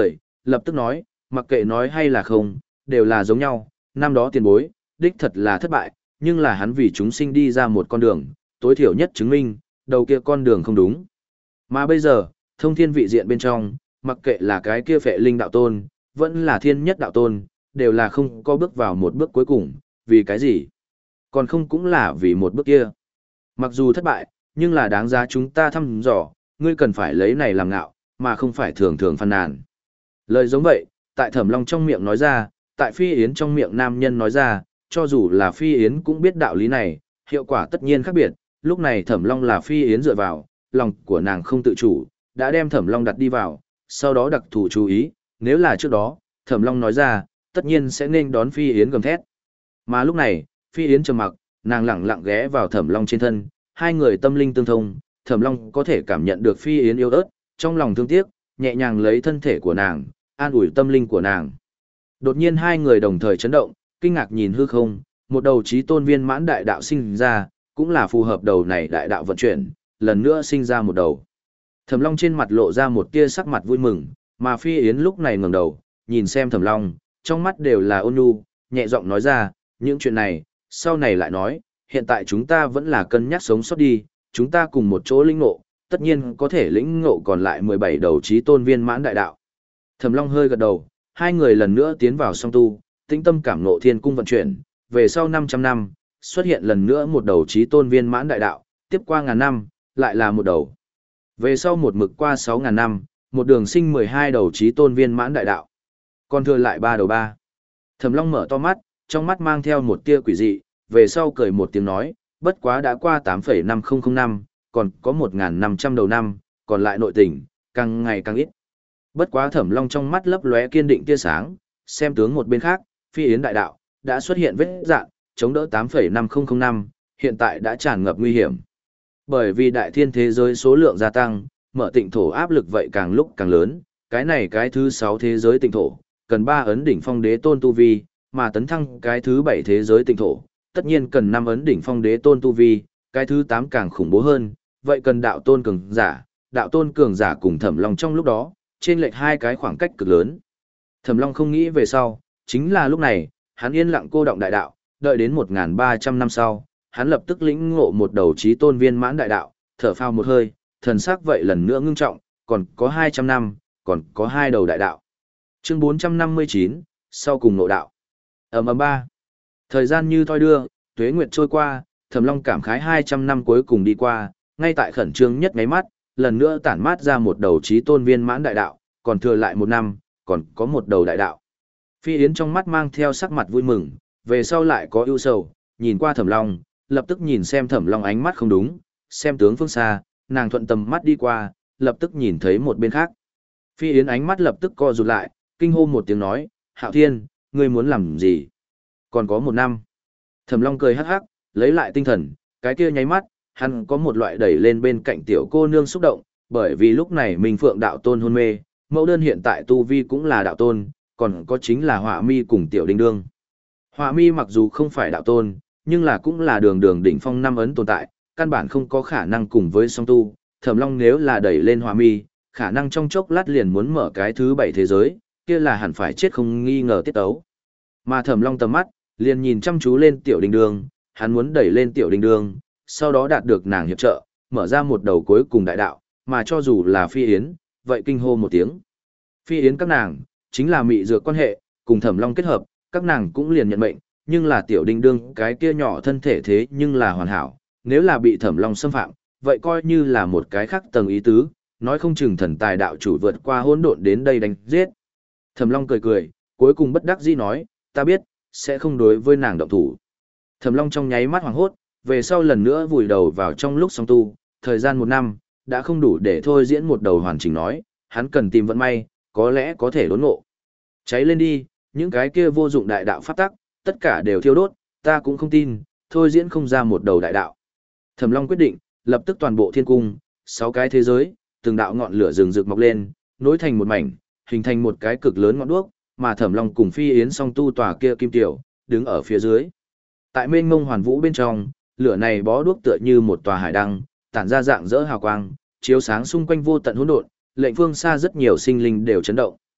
lập tức nói, mặc kệ nói hay là không, đều là giống nhau, năm đó tiền bối, đích thật là thất bại, nhưng là hắn vì chúng sinh đi ra một con đường, tối thiểu nhất chứng minh, đầu kia con đường không đúng. Mà bây giờ, thông thiên vị diện bên trong, mặc kệ là cái kia phệ linh đạo tôn, vẫn là thiên nhất đạo tôn, đều là không có bước vào một bước cuối cùng, vì cái gì? Còn không cũng là vì một bước kia. Mặc dù thất bại, nhưng là đáng giá chúng ta thăm dò, ngươi cần phải lấy này làm ngạo, mà không phải thường thường phàn nàn. Lời giống vậy, tại Thẩm Long trong miệng nói ra, tại Phi Yến trong miệng nam nhân nói ra, cho dù là Phi Yến cũng biết đạo lý này, hiệu quả tất nhiên khác biệt, lúc này Thẩm Long là Phi Yến dựa vào, lòng của nàng không tự chủ, đã đem Thẩm Long đặt đi vào, sau đó đặc thù chú ý, nếu là trước đó, Thẩm Long nói ra, tất nhiên sẽ nên đón Phi Yến gầm thét. Mà lúc này, Phi Yến trầm mặc, nàng lẳng lặng ghé vào Thẩm Long trên thân, hai người tâm linh tương thông, Thẩm Long có thể cảm nhận được Phi Yến yêu ớt, trong lòng thương tiếc, nhẹ nhàng lấy thân thể của nàng, an ủi tâm linh của nàng. Đột nhiên hai người đồng thời chấn động, kinh ngạc nhìn hư không, một đầu chí tôn viên mãn đại đạo sinh ra, cũng là phù hợp đầu này đại đạo vận chuyển, lần nữa sinh ra một đầu. Thẩm Long trên mặt lộ ra một tia sắc mặt vui mừng, mà Phi Yến lúc này ngẩng đầu, nhìn xem Thẩm Long, trong mắt đều là ôn nhu, nhẹ giọng nói ra, những chuyện này, sau này lại nói, hiện tại chúng ta vẫn là cân nhắc sống sót đi, chúng ta cùng một chỗ lĩnh ngộ, tất nhiên có thể lĩnh ngộ còn lại mười bảy đầu chí tôn viên mãn đại đạo. Thẩm Long hơi gật đầu, hai người lần nữa tiến vào song tu, tĩnh tâm cảm ngộ thiên cung vận chuyển, về sau năm trăm năm, xuất hiện lần nữa một đầu chí tôn viên mãn đại đạo, tiếp qua ngàn năm, lại là một đầu. Về sau một mực qua sáu ngàn năm, một đường sinh mười hai đầu chí tôn viên mãn đại đạo. Còn thừa lại ba đầu ba. Thẩm Long mở to mắt, trong mắt mang theo một tia quỷ dị, về sau cười một tiếng nói, bất quá đã qua tám phẩy năm không không năm, còn có một nghìn năm trăm đầu năm, còn lại nội tình, càng ngày càng ít. Bất quá Thẩm Long trong mắt lấp lóe kiên định tia sáng, xem tướng một bên khác, Phi Yến đại đạo đã xuất hiện vết rạn, chống đỡ tám phẩy năm không không năm, hiện tại đã tràn ngập nguy hiểm. Bởi vì đại thiên thế giới số lượng gia tăng, mở tịnh thổ áp lực vậy càng lúc càng lớn, cái này cái thứ sáu thế giới tịnh thổ, cần ba ấn đỉnh phong đế tôn tu vi, mà tấn thăng cái thứ bảy thế giới tịnh thổ, tất nhiên cần năm ấn đỉnh phong đế tôn tu vi, cái thứ tám càng khủng bố hơn, vậy cần đạo tôn cường giả, đạo tôn cường giả cùng Thẩm Long trong lúc đó, trên lệch hai cái khoảng cách cực lớn. Thẩm Long không nghĩ về sau, chính là lúc này, hắn yên lặng cô động đại đạo, đợi đến một nghìn ba trăm năm sau, hắn lập tức lĩnh ngộ một đầu chí tôn viên mãn đại đạo, thở phào một hơi, thần sắc vậy lần nữa ngưng trọng, còn có hai trăm năm, còn có hai đầu đại đạo. Chương bốn trăm năm mươi chín, sau cùng ngộ đạo. Ầm ầm ba. Thời gian như thoi đưa, tuế nguyệt trôi qua, Thẩm Long cảm khái hai trăm năm cuối cùng đi qua, ngay tại khẩn trương nhất ngáy mắt, lần nữa tản mát ra một đầu chí tôn viên mãn đại đạo, còn thừa lại một năm, còn có một đầu đại đạo. Phi Yến trong mắt mang theo sắc mặt vui mừng, về sau lại có ưu sầu, nhìn qua Thẩm Long, lập tức nhìn xem Thẩm Long ánh mắt không đúng, xem tướng phương xa, nàng thuận tầm mắt đi qua, lập tức nhìn thấy một bên khác. Phi Yến ánh mắt lập tức co rụt lại, kinh hô một tiếng nói, Hạo Thiên, ngươi muốn làm gì? Còn có một năm. Thẩm Long cười hắc hắc, lấy lại tinh thần, cái kia nháy mắt, hắn có một loại đẩy lên bên cạnh tiểu cô nương xúc động, bởi vì lúc này Minh Phượng đạo tôn hôn mê, mẫu đơn hiện tại tu vi cũng là đạo tôn, còn có chính là Họa Mi cùng Tiểu Đinh Đương. Họa Mi mặc dù không phải đạo tôn, nhưng là cũng là đường đường đỉnh phong năm ấn tồn tại, căn bản không có khả năng cùng với song tu. Thẩm Long nếu là đẩy lên Họa Mi, khả năng trong chốc lát liền muốn mở cái thứ bảy thế giới, kia là hẳn phải chết không nghi ngờ tiết tấu. Mà Thẩm Long tầm mắt, liền nhìn chăm chú lên Tiểu Đinh Đương, hắn muốn đẩy lên Tiểu Đinh Đương, sau đó đạt được nàng hiệp trợ, mở ra một đầu cuối cùng đại đạo, mà cho dù là Phi Yến, vậy kinh hô một tiếng. Phi Yến các nàng, chính là mị dược quan hệ, cùng Thẩm Long kết hợp, các nàng cũng liền nhận mệnh, nhưng là Tiểu Đinh Đương cái kia nhỏ thân thể thế nhưng là hoàn hảo, nếu là bị Thẩm Long xâm phạm, vậy coi như là một cái khác tầng ý tứ, nói không chừng thần tài đạo chủ vượt qua hỗn độn đến đây đánh giết. Thẩm Long cười cười, cuối cùng bất đắc dĩ nói, ta biết, sẽ không đối với nàng động thủ. Thẩm Long trong nháy mắt hoảng hốt, về sau lần nữa vùi đầu vào trong lúc song tu, thời gian một năm, đã không đủ để thôi diễn một đầu hoàn chỉnh nói, hắn cần tìm vận may, có lẽ có thể đốn ngộ. Cháy lên đi, những cái kia vô dụng đại đạo pháp tắc, tất cả đều thiêu đốt, ta cũng không tin, thôi diễn không ra một đầu đại đạo. Thẩm Long quyết định, lập tức toàn bộ thiên cung, sáu cái thế giới, từng đạo ngọn lửa rừng rực mọc lên, nối thành một mảnh, hình thành một cái cực lớn ngọn đuốc, mà Thẩm Long cùng Phi Yến song tu tòa kia kim tiểu, đứng ở phía dưới. Tại mênh mông hoàn vũ bên trong, lửa này bó đuốc tựa như một tòa hải đăng, tản ra dạng rỡ hào quang, chiếu sáng xung quanh vô tận hỗn độn, lệnh phương xa rất nhiều sinh linh đều chấn động.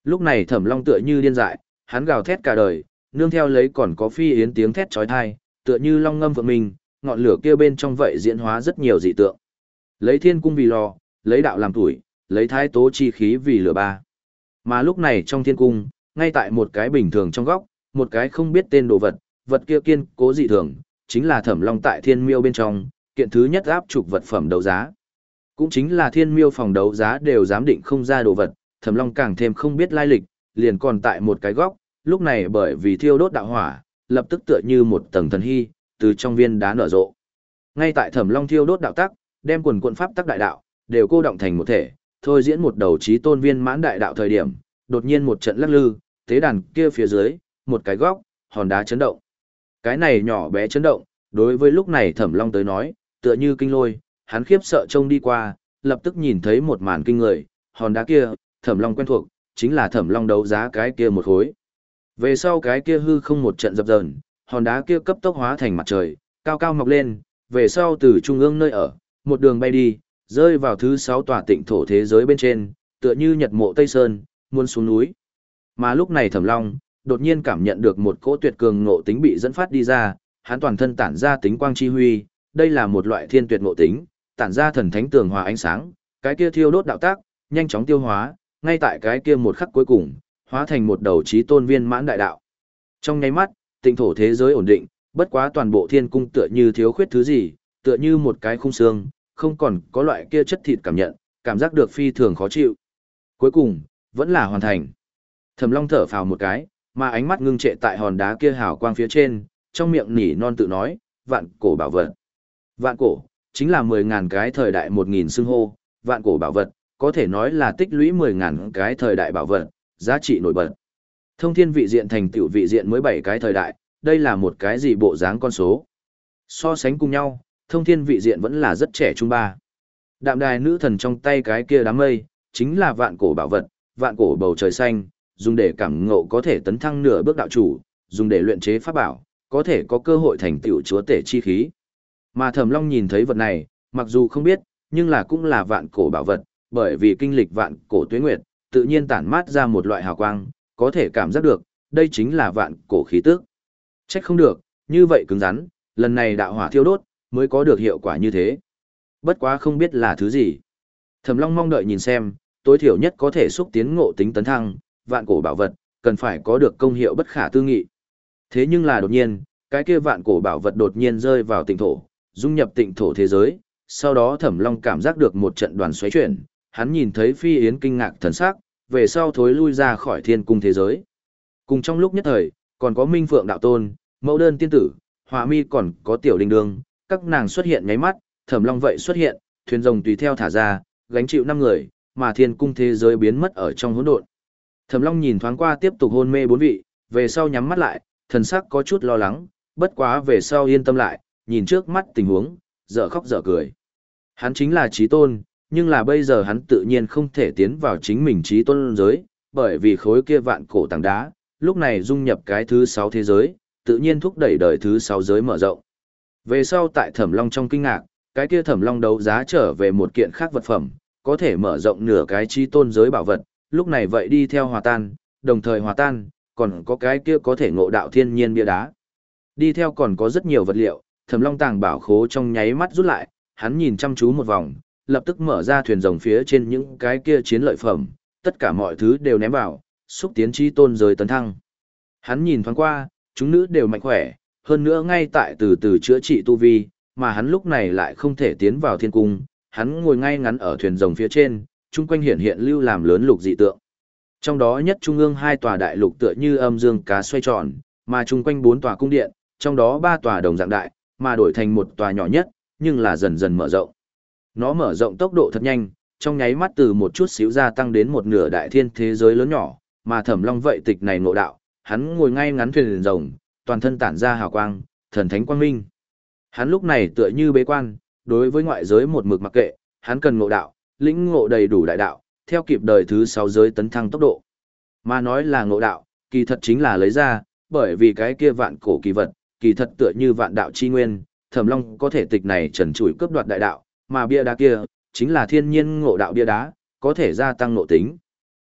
Lúc này Thẩm Long tựa như điên dại, hắn gào thét cả đời, nương theo lấy còn có phi yến tiếng thét chói tai, tựa như long ngâm vượng mình, ngọn lửa kia bên trong vậy diễn hóa rất nhiều dị tượng. Lấy thiên cung vì lò, lấy đạo làm tuổi, lấy thái tố chi khí vì lửa ba. Mà lúc này trong thiên cung, ngay tại một cái bình thường trong góc, một cái không biết tên đồ vật, vật kia kiên cố dị thường, chính là Thẩm Long tại Thiên Miêu bên trong, kiện thứ nhất áp trục vật phẩm đấu giá. Cũng chính là Thiên Miêu phòng đấu giá đều giám định không ra đồ vật, Thẩm Long càng thêm không biết lai lịch, liền còn tại một cái góc, lúc này bởi vì thiêu đốt đạo hỏa, lập tức tựa như một tầng thần hy, từ trong viên đá nở rộ. Ngay tại Thẩm Long thiêu đốt đạo tắc, đem quần quận pháp tắc đại đạo đều cô động thành một thể, thôi diễn một đầu chí tôn viên mãn đại đạo thời điểm, đột nhiên một trận lắc lư, tế đàn kia phía dưới, một cái góc, hòn đá chấn động. Cái này nhỏ bé chấn động, đối với lúc này Thẩm Long tới nói, tựa như kinh lôi, hắn khiếp sợ trông đi qua, lập tức nhìn thấy một màn kinh người, hòn đá kia, Thẩm Long quen thuộc, chính là Thẩm Long đấu giá cái kia một khối. Về sau cái kia hư không một trận dập dờn, hòn đá kia cấp tốc hóa thành mặt trời, cao cao mọc lên, về sau từ trung ương nơi ở, một đường bay đi, rơi vào thứ sáu tòa tịnh thổ thế giới bên trên, tựa như nhật mộ Tây Sơn, muốn xuống núi. Mà lúc này Thẩm Long, đột nhiên cảm nhận được một cỗ tuyệt cường ngộ tính bị dẫn phát đi ra, hắn toàn thân tản ra tính quang chi huy, đây là một loại thiên tuyệt ngộ tính, tản ra thần thánh tường hòa ánh sáng, cái kia thiêu đốt đạo tác, nhanh chóng tiêu hóa, ngay tại cái kia một khắc cuối cùng, hóa thành một đầu chí tôn viên mãn đại đạo. Trong nháy mắt, tịnh thổ thế giới ổn định, bất quá toàn bộ thiên cung tựa như thiếu khuyết thứ gì, tựa như một cái khung xương, không còn có loại kia chất thịt cảm nhận, cảm giác được phi thường khó chịu. Cuối cùng, vẫn là hoàn thành. Thẩm Long thở phào một cái, mà ánh mắt ngưng trệ tại hòn đá kia hào quang phía trên, trong miệng nỉ non tự nói, vạn cổ bảo vật. Vạn cổ, chính là mười ngàn cái thời đại một nghìn xưng hô, vạn cổ bảo vật, có thể nói là tích lũy mười ngàn cái thời đại bảo vật, giá trị nổi bật. Thông thiên vị diện thành tựu vị diện mới bảy cái thời đại, đây là một cái gì bộ dáng con số. So sánh cùng nhau, thông thiên vị diện vẫn là rất trẻ trung ba. Đạm đài nữ thần trong tay cái kia đám mây, chính là vạn cổ bảo vật, vạn cổ bầu trời xanh, dùng để cảm ngộ có thể tấn thăng nửa bước đạo chủ, dùng để luyện chế pháp bảo, có thể có cơ hội thành tựu chúa tể chi khí. Mà Thẩm Long nhìn thấy vật này, mặc dù không biết, nhưng là cũng là vạn cổ bảo vật, bởi vì kinh lịch vạn cổ tuế nguyệt, tự nhiên tản mát ra một loại hào quang, có thể cảm giác được, đây chính là vạn cổ khí tức. Trách không được, như vậy cứng rắn, lần này đạo hỏa thiêu đốt, mới có được hiệu quả như thế. Bất quá không biết là thứ gì. Thẩm Long mong đợi nhìn xem, tối thiểu nhất có thể xúc tiến ngộ tính tấn thăng, vạn cổ bảo vật, cần phải có được công hiệu bất khả tư nghị. Thế nhưng là đột nhiên, cái kia vạn cổ bảo vật đột nhiên rơi vào tịnh thổ, dung nhập tịnh thổ thế giới, sau đó Thẩm Long cảm giác được một trận đoàn xoáy chuyển, hắn nhìn thấy Phi Yến kinh ngạc thần sắc, về sau thối lui ra khỏi thiên cung thế giới. Cùng trong lúc nhất thời, còn có Minh Phượng đạo tôn, Mẫu Đơn tiên tử, Hỏa Mi còn có Tiểu Đình Đường, các nàng xuất hiện nháy mắt, Thẩm Long vậy xuất hiện, thuyền rồng tùy theo thả ra, gánh chịu năm người, mà thiên cung thế giới biến mất ở trong hỗn độn. Thẩm Long nhìn thoáng qua tiếp tục hôn mê bốn vị, về sau nhắm mắt lại, thần sắc có chút lo lắng, bất quá về sau yên tâm lại, nhìn trước mắt tình huống, dở khóc dở cười. Hắn chính là chí tôn, nhưng là bây giờ hắn tự nhiên không thể tiến vào chính mình chí tôn giới, bởi vì khối kia vạn cổ tảng đá, lúc này dung nhập cái thứ sáu thế giới, tự nhiên thúc đẩy đời thứ sáu giới mở rộng. Về sau tại Thẩm Long trong kinh ngạc, cái kia Thẩm Long đấu giá trở về một kiện khác vật phẩm, có thể mở rộng nửa cái chí tôn giới bảo vật, lúc này vậy đi theo hòa tan, đồng thời hòa tan, còn có cái kia có thể ngộ đạo thiên nhiên bia đá. Đi theo còn có rất nhiều vật liệu, Thẩm Long tàng bảo khố trong nháy mắt rút lại, hắn nhìn chăm chú một vòng, lập tức mở ra thuyền rồng phía trên những cái kia chiến lợi phẩm, tất cả mọi thứ đều ném vào, xúc tiến chí tôn giới tấn thăng. Hắn nhìn thoáng qua, chúng nữ đều mạnh khỏe, hơn nữa ngay tại từ từ chữa trị tu vi, mà hắn lúc này lại không thể tiến vào thiên cung, hắn ngồi ngay ngắn ở thuyền rồng phía trên, chung quanh hiện hiện lưu làm lớn lục dị tượng. Trong đó nhất trung ương hai tòa đại lục tựa như âm dương cá xoay tròn, mà chung quanh bốn tòa cung điện, trong đó ba tòa đồng dạng đại, mà đổi thành một tòa nhỏ nhất, nhưng là dần dần mở rộng. Nó mở rộng tốc độ thật nhanh, trong nháy mắt từ một chút xíu gia tăng đến một nửa đại thiên thế giới lớn nhỏ, mà Thẩm Long vậy tịch này ngộ đạo, hắn ngồi ngay ngắn thuyền rồng, toàn thân tản ra hào quang, thần thánh quang minh. Hắn lúc này tựa như bế quan, đối với ngoại giới một mực mặc kệ, hắn cần ngộ đạo, lĩnh ngộ đầy đủ đại đạo, theo kịp đời thứ sáu giới tấn thăng tốc độ. Mà nói là ngộ đạo, kỳ thật chính là lấy ra, bởi vì cái kia vạn cổ kỳ vật, kỳ thật tựa như vạn đạo chi nguyên, Thẩm Long có thể tịch này trần trụi cướp đoạt đại đạo, mà bia đá kia chính là thiên nhiên ngộ đạo bia đá, có thể gia tăng ngộ tính.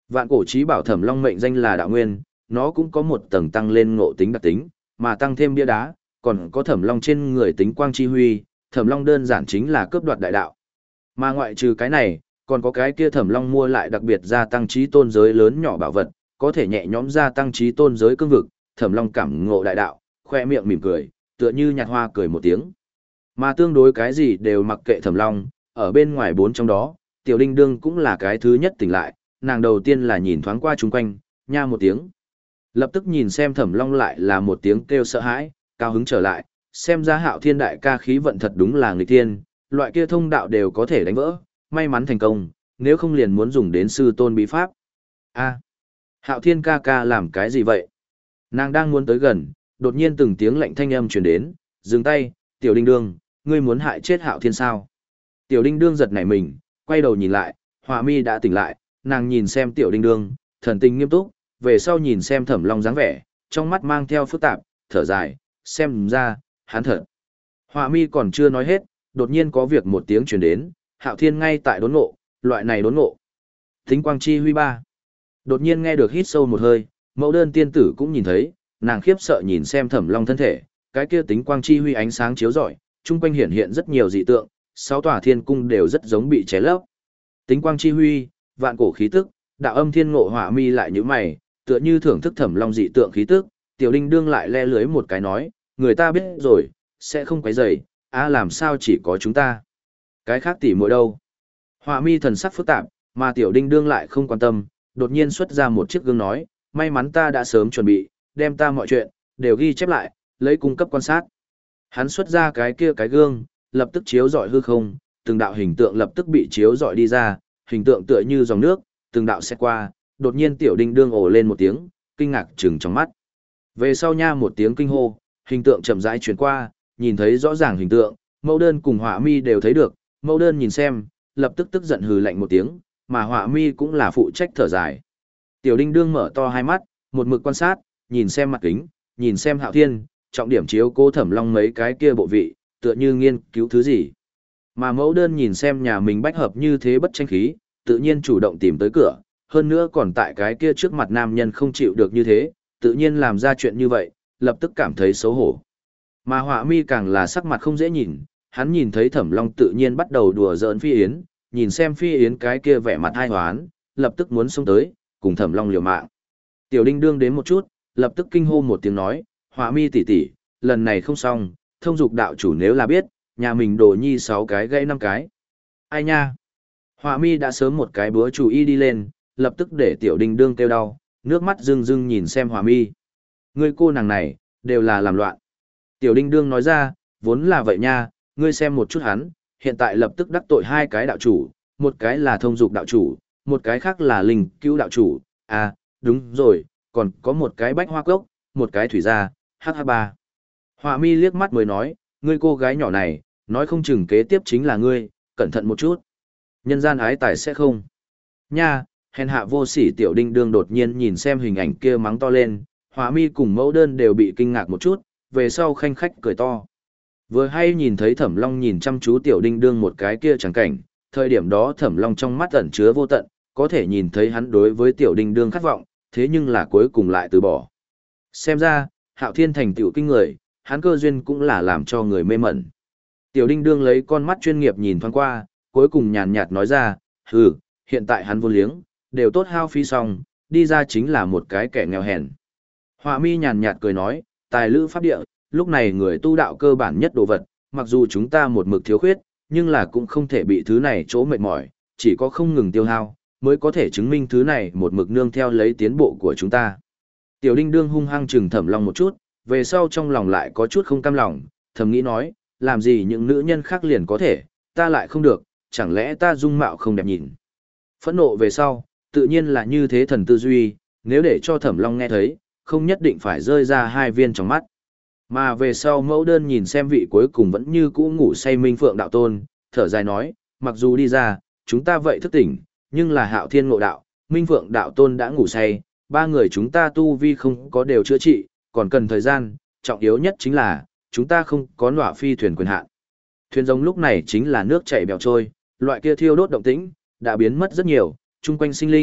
Vạn cổ chí bảo Thẩm Long mệnh danh là đạo nguyên, nó cũng có một tầng tăng lên ngộ tính đặc tính, mà tăng thêm bia đá, còn có Thẩm Long trên người tính quang chi huy, Thẩm Long đơn giản chính là cướp đoạt đại đạo. Mà ngoại trừ cái này, còn có cái kia Thẩm Long mua lại đặc biệt gia tăng trí tôn giới lớn nhỏ bảo vật, có thể nhẹ nhõm gia tăng trí tôn giới cương vực, Thẩm Long cảm ngộ đại đạo, khoe miệng mỉm cười, tựa như nhạt hoa cười một tiếng. Mà tương đối cái gì đều mặc kệ Thẩm Long, ở bên ngoài bốn trong đó, Tiểu Đinh Đương cũng là cái thứ nhất tỉnh lại, nàng đầu tiên là nhìn thoáng qua chung quanh, nha một tiếng. Lập tức nhìn xem Thẩm Long lại là một tiếng kêu sợ hãi, cao hứng trở lại, xem ra Hạo Thiên đại ca khí vận thật đúng là nghịch thiên, loại kia thông đạo đều có thể đánh vỡ, may mắn thành công, nếu không liền muốn dùng đến sư tôn bí pháp. A, Hạo Thiên ca ca làm cái gì vậy? Nàng đang muốn tới gần, đột nhiên từng tiếng lạnh thanh âm truyền đến, dừng tay, Tiểu Đinh Đương, ngươi muốn hại chết Hạo Thiên sao? Tiểu Đinh Đương giật nảy mình, quay đầu nhìn lại, Họa Mi đã tỉnh lại, nàng nhìn xem Tiểu Đinh Đương, thần tình nghiêm túc, về sau nhìn xem Thẩm Long dáng vẻ, trong mắt mang theo phức tạp, thở dài, xem ra, hắn thật. Họa Mi còn chưa nói hết, đột nhiên có việc một tiếng truyền đến, Hạo Thiên ngay tại đốn ngộ, loại này đốn ngộ. Thính quang chi huy ba. Đột nhiên nghe được hít sâu một hơi, mẫu đơn tiên tử cũng nhìn thấy, nàng khiếp sợ nhìn xem Thẩm Long thân thể, cái kia tính quang chi huy ánh sáng chiếu rọi, chung quanh hiện hiện rất nhiều dị tượng, sáu tòa thiên cung đều rất giống bị cháy lấp. Tính quang chi huy, vạn cổ khí tức, đạo âm thiên ngộ. Họa Mi lại nhíu mày, tựa như thưởng thức Thẩm Long dị tượng khí tức, Tiểu Đinh Đương lại le lưới một cái nói, người ta biết rồi, sẽ không quấy rầy, a làm sao chỉ có chúng ta. Cái khác tỉ muội đâu? Họa Mi thần sắc phức tạp, mà Tiểu Đinh Đương lại không quan tâm, đột nhiên xuất ra một chiếc gương nói, may mắn ta đã sớm chuẩn bị, đem ta mọi chuyện, đều ghi chép lại, lấy cung cấp quan sát. Hắn xuất ra cái kia cái gương, lập tức chiếu rọi hư không, từng đạo hình tượng lập tức bị chiếu rọi đi ra, hình tượng tựa như dòng nước, từng đạo xét qua, đột nhiên Tiểu Đinh Đương ồ lên một tiếng, kinh ngạc trừng trong mắt. Về sau nha một tiếng kinh hô, hình tượng chậm rãi chuyển qua, nhìn thấy rõ ràng hình tượng, Mẫu Đơn cùng Họa Mi đều thấy được, Mẫu Đơn nhìn xem, lập tức tức giận hừ lạnh một tiếng, mà Họa Mi cũng là phụ trách thở dài. Tiểu Đinh Đương mở to hai mắt, một mực quan sát, nhìn xem mặt kính, nhìn xem Hạo Thiên, trọng điểm chiếu cô Thẩm Long mấy cái kia bộ vị, tựa như nghiên cứu thứ gì. Mà Mẫu Đơn nhìn xem nhà mình bách hợp như thế bất tranh khí, tự nhiên chủ động tìm tới cửa, hơn nữa còn tại cái kia trước mặt nam nhân không chịu được như thế, tự nhiên làm ra chuyện như vậy, lập tức cảm thấy xấu hổ. Mà Họa Mi càng là sắc mặt không dễ nhìn, hắn nhìn thấy Thẩm Long tự nhiên bắt đầu đùa giỡn Phi Yến, nhìn xem Phi Yến cái kia vẻ mặt ai hoán, lập tức muốn xông tới, cùng Thẩm Long liều mạng. Tiểu Đinh Đương đến một chút, lập tức kinh hô một tiếng nói, Họa Mi tỷ tỷ, lần này không xong, thông dục đạo chủ nếu là biết, nhà mình đồ nhi sáu cái gây năm cái. Ai nha? Họa Mi đã sớm một cái búa chủ y đi lên, lập tức để Tiểu Đinh Đương kêu đau, nước mắt rưng rưng nhìn xem Họa Mi. Ngươi cô nàng này, đều là làm loạn. Tiểu Đinh Đương nói ra, vốn là vậy nha, ngươi xem một chút hắn, hiện tại lập tức đắc tội hai cái đạo chủ, một cái là thông dục đạo chủ, một cái khác là linh cứu đạo chủ, à, đúng rồi, còn có một cái bách hoa cốc, một cái thủy gia, hát hát ba. Họa Mi liếc mắt mới nói, ngươi cô gái nhỏ này, nói không chừng kế tiếp chính là ngươi, cẩn thận một chút. Nhân gian ái tài sẽ không. Nha, hèn hạ vô sỉ Tiểu Đinh Đương đột nhiên nhìn xem hình ảnh kia mắng to lên, Họa Mi cùng Mẫu Đơn đều bị kinh ngạc một chút, về sau khanh khách cười to. Vừa hay nhìn thấy Thẩm Long nhìn chăm chú Tiểu Đinh Đương một cái kia chẳng cảnh, thời điểm đó Thẩm Long trong mắt ẩn chứa vô tận, có thể nhìn thấy hắn đối với Tiểu Đinh Đương khát vọng, thế nhưng là cuối cùng lại từ bỏ. Xem ra, Hạo Thiên thành tựu kinh người, hắn cơ duyên cũng là làm cho người mê mẩn. Tiểu Đinh Đương lấy con mắt chuyên nghiệp nhìn thoáng qua, cuối cùng nhàn nhạt nói ra, hừ, hiện tại hắn vô liếng, đều tốt hao phí xong, đi ra chính là một cái kẻ nghèo hèn. Họa Mi nhàn nhạt cười nói, tài lữ pháp địa, lúc này người tu đạo cơ bản nhất đồ vật, mặc dù chúng ta một mực thiếu khuyết, nhưng là cũng không thể bị thứ này chỗ mệt mỏi, chỉ có không ngừng tiêu hao, mới có thể chứng minh thứ này một mực nương theo lấy tiến bộ của chúng ta. Tiểu Đinh Đương hung hăng trừng Thẩm Long một chút, về sau trong lòng lại có chút không cam lòng, thầm nghĩ nói, làm gì những nữ nhân khác liền có thể, ta lại không được, chẳng lẽ ta dung mạo không đẹp nhìn. Phẫn nộ về sau, tự nhiên là như thế thần tư duy, nếu để cho Thẩm Long nghe thấy, không nhất định phải rơi ra hai viên trong mắt. Mà về sau Mẫu Đơn nhìn xem vị cuối cùng vẫn như cũ ngủ say Minh Phượng đạo tôn, thở dài nói, mặc dù đi ra, chúng ta vậy thức tỉnh, nhưng là Hạo Thiên ngộ đạo, Minh Phượng đạo tôn đã ngủ say, ba người chúng ta tu vi không có đều chữa trị, còn cần thời gian, trọng yếu nhất chính là, chúng ta không có nọa phi thuyền quyền hạn. Thuyền giống lúc này chính là nước chảy bèo trôi, loại kia thiêu đốt động tĩnh, đã biến mất rất nhiều, chung quanh sinh linh,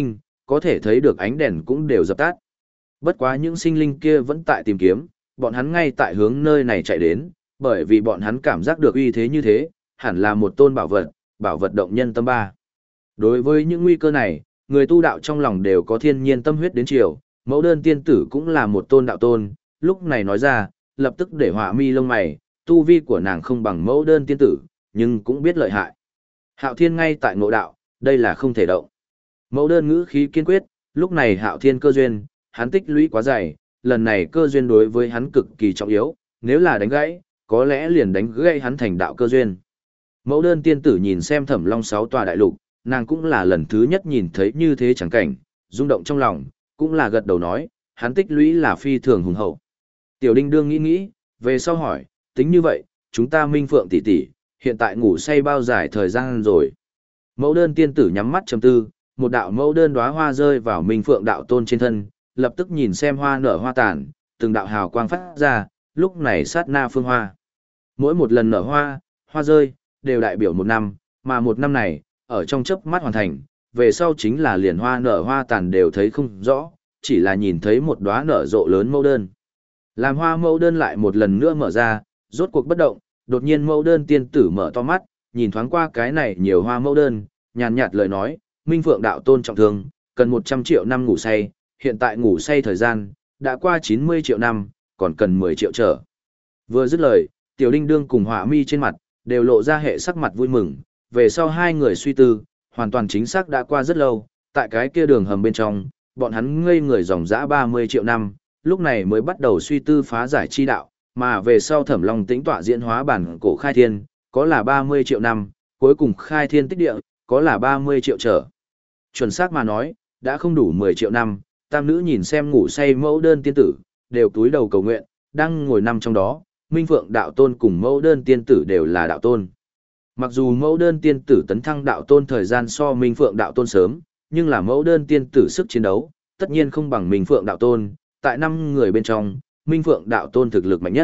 có thể thấy được ánh đèn cũng đều dập tắt. Bất quá những sinh linh kia vẫn tại tìm kiếm, bọn hắn ngay tại hướng nơi này chạy đến, bởi vì bọn hắn cảm giác được uy thế như thế, hẳn là một tôn bảo vật, bảo vật động nhân tâm ba. Đối với những nguy cơ này, người tu đạo trong lòng đều có thiên nhiên tâm huyết đến chiều, mẫu đơn tiên tử cũng là một tôn đạo tôn, lúc này nói ra, lập tức để họa mi lông mày, tu vi của nàng không bằng mẫu đơn tiên tử, nhưng cũng biết lợi hại. Hạo Thiên ngay tại ngộ đạo, đây là không thể động. Mẫu đơn ngữ khí kiên quyết, lúc này Hạo Thiên cơ duyên, hắn tích lũy quá dày, lần này cơ duyên đối với hắn cực kỳ trọng yếu, nếu là đánh gãy, có lẽ liền đánh gãy hắn thành đạo cơ duyên. Mẫu đơn tiên tử nhìn xem Thẩm Long sáu tòa đại lục, nàng cũng là lần thứ nhất nhìn thấy như thế chẳng cảnh, rung động trong lòng, cũng là gật đầu nói, hắn tích lũy là phi thường hùng hậu. Tiểu Đinh đương nghĩ nghĩ, về sau hỏi, tính như vậy, chúng ta Minh Phượng tỷ tỷ, hiện tại ngủ say bao dài thời gian rồi. Mẫu đơn tiên tử nhắm mắt trầm tư, một đạo mẫu đơn đóa hoa rơi vào Minh Phượng đạo tôn trên thân, lập tức nhìn xem hoa nở hoa tàn, từng đạo hào quang phát ra, lúc này sát na phương hoa. Mỗi một lần nở hoa, hoa rơi, đều đại biểu một năm, mà một năm này, ở trong chớp mắt hoàn thành, về sau chính là liền hoa nở hoa tàn đều thấy không rõ, chỉ là nhìn thấy một đóa nở rộ lớn mẫu đơn. Làm hoa mẫu đơn lại một lần nữa mở ra, rốt cuộc bất động, đột nhiên mẫu đơn tiên tử mở to mắt, nhìn thoáng qua cái này nhiều hoa mẫu đơn, nhàn nhạt lời nói, Minh Phượng đạo tôn trọng thương, cần một trăm triệu năm ngủ say, hiện tại ngủ say thời gian, đã qua chín mươi triệu năm, còn cần mười triệu trở. Vừa dứt lời, Tiểu Đinh đương cùng Họa Mi trên mặt, đều lộ ra hệ sắc mặt vui mừng, về sau hai người suy tư, hoàn toàn chính xác đã qua rất lâu, tại cái kia đường hầm bên trong, bọn hắn ngây người dòng dã ba mươi triệu năm, lúc này mới bắt đầu suy tư phá giải chi đạo, mà về sau Thẩm Long tĩnh tọa diễn hóa bản cổ khai thiên, có là ba mươi triệu năm, cuối cùng khai thiên tích địa, có là ba mươi triệu trở. Chuẩn xác mà nói, đã không đủ mười triệu năm, tam nữ nhìn xem ngủ say mẫu đơn tiên tử, đều túi đầu cầu nguyện, đang ngồi năm trong đó, Minh Phượng đạo tôn cùng mẫu đơn tiên tử đều là đạo tôn. Mặc dù mẫu đơn tiên tử tấn thăng đạo tôn thời gian so Minh Phượng đạo tôn sớm, nhưng là mẫu đơn tiên tử sức chiến đấu, tất nhiên không bằng Minh Phượng đạo tôn, tại năm người bên trong, Minh Phượng đạo tôn thực lực mạnh nhất.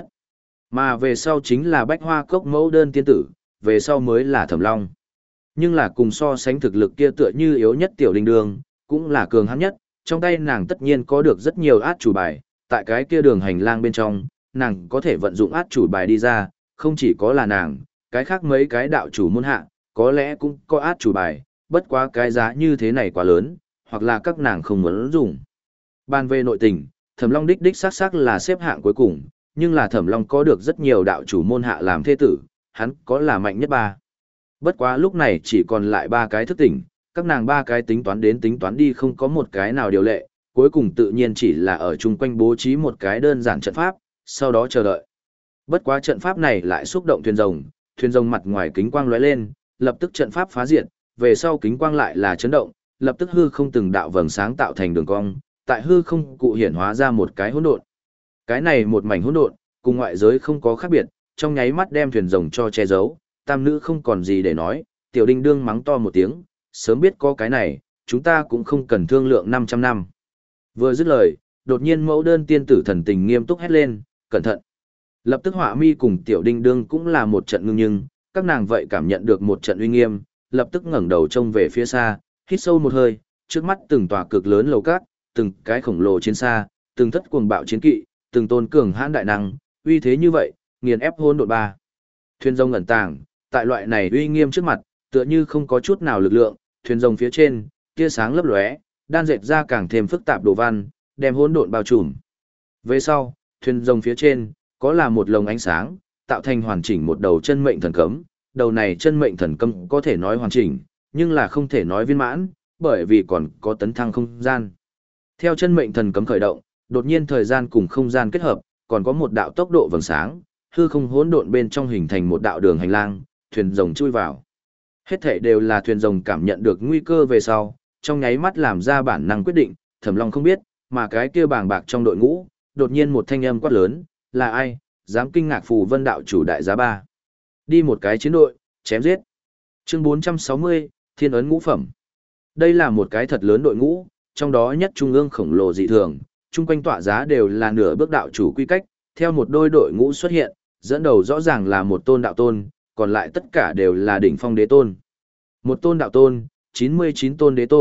Mà về sau chính là Bách Hoa Cốc mẫu đơn tiên tử, về sau mới là Thẩm Long. Nhưng là cùng so sánh thực lực kia tựa như yếu nhất Tiểu Đinh đương, cũng là cường hãn nhất, trong tay nàng tất nhiên có được rất nhiều át chủ bài, tại cái kia đường hành lang bên trong, nàng có thể vận dụng át chủ bài đi ra, không chỉ có là nàng, cái khác mấy cái đạo chủ môn hạ, có lẽ cũng có át chủ bài, bất quá cái giá như thế này quá lớn, hoặc là các nàng không muốn dùng. Bàn về nội tình, Thẩm Long đích đích xác xác là xếp hạng cuối cùng, nhưng là Thẩm Long có được rất nhiều đạo chủ môn hạ làm thế tử, hắn có là mạnh nhất ba. Bất quá lúc này chỉ còn lại ba cái thức tỉnh, các nàng ba cái tính toán đến tính toán đi không có một cái nào điều lệ, cuối cùng tự nhiên chỉ là ở chung quanh bố trí một cái đơn giản trận pháp, sau đó chờ đợi. Bất quá trận pháp này lại xúc động thuyền rồng, thuyền rồng mặt ngoài kính quang lóe lên, lập tức trận pháp phá diệt, về sau kính quang lại là chấn động, lập tức hư không từng đạo vầng sáng tạo thành đường cong, tại hư không cụ hiển hóa ra một cái hỗn độn. Cái này một mảnh hỗn độn, cùng ngoại giới không có khác biệt, trong nháy mắt đem thuyền rồng cho che giấu, tam nữ không còn gì để nói, Tiểu Đinh đương mắng to một tiếng, sớm biết có cái này, chúng ta cũng không cần thương lượng năm trăm năm. Vừa dứt lời, đột nhiên mẫu đơn tiên tử thần tình nghiêm túc hét lên, cẩn thận. Lập tức Họa Mi cùng Tiểu Đinh đương cũng là một trận ngưng nhưng, các nàng vậy cảm nhận được một trận uy nghiêm, lập tức ngẩng đầu trông về phía xa, hít sâu một hơi, trước mắt từng tòa cực lớn lầu cát, từng cái khổng lồ chiến xa, từng thất cuồng bạo chiến kỵ, từng tôn cường hãn đại năng, uy thế như vậy, nghiền ép hỗn độn ba. Thuyền rồng ẩn tàng, tại loại này uy nghiêm trước mặt, tựa như không có chút nào lực lượng, thuyền rồng phía trên, tia sáng lấp lóe, đan dệt ra càng thêm phức tạp đồ văn, đem hỗn độn bao trùm. Về sau, thuyền rồng phía trên, có là một lồng ánh sáng, tạo thành hoàn chỉnh một đầu chân mệnh thần cấm, đầu này chân mệnh thần cấm có thể nói hoàn chỉnh, nhưng là không thể nói viên mãn, bởi vì còn có tấn thăng không gian. Theo chân mệnh thần cấm khởi động, đột nhiên thời gian cùng không gian kết hợp, còn có một đạo tốc độ vầng sáng, hư không hỗn độn bên trong hình thành một đạo đường hành lang, thuyền rồng chui vào. Hết thảy đều là thuyền rồng cảm nhận được nguy cơ về sau, trong nháy mắt làm ra bản năng quyết định, Thẩm Long không biết, mà cái kia bàng bạc trong đội ngũ, đột nhiên một thanh âm quát lớn, là ai, dám kinh ngạc Phù Vân đạo chủ đại giá ba. Đi một cái chiến đội, chém giết. Chương bốn trăm sáu mươi, Thiên ấn ngũ phẩm. Đây là một cái thật lớn đội ngũ, trong đó nhất trung ương khổng lồ dị thường, chung quanh tọa giá đều là nửa bước đạo chủ quy cách, theo một đôi đội ngũ xuất hiện, dẫn đầu rõ ràng là một tôn đạo tôn, còn lại tất cả đều là đỉnh phong đế tôn. Một tôn đạo tôn, chín mươi chín tôn đế tôn,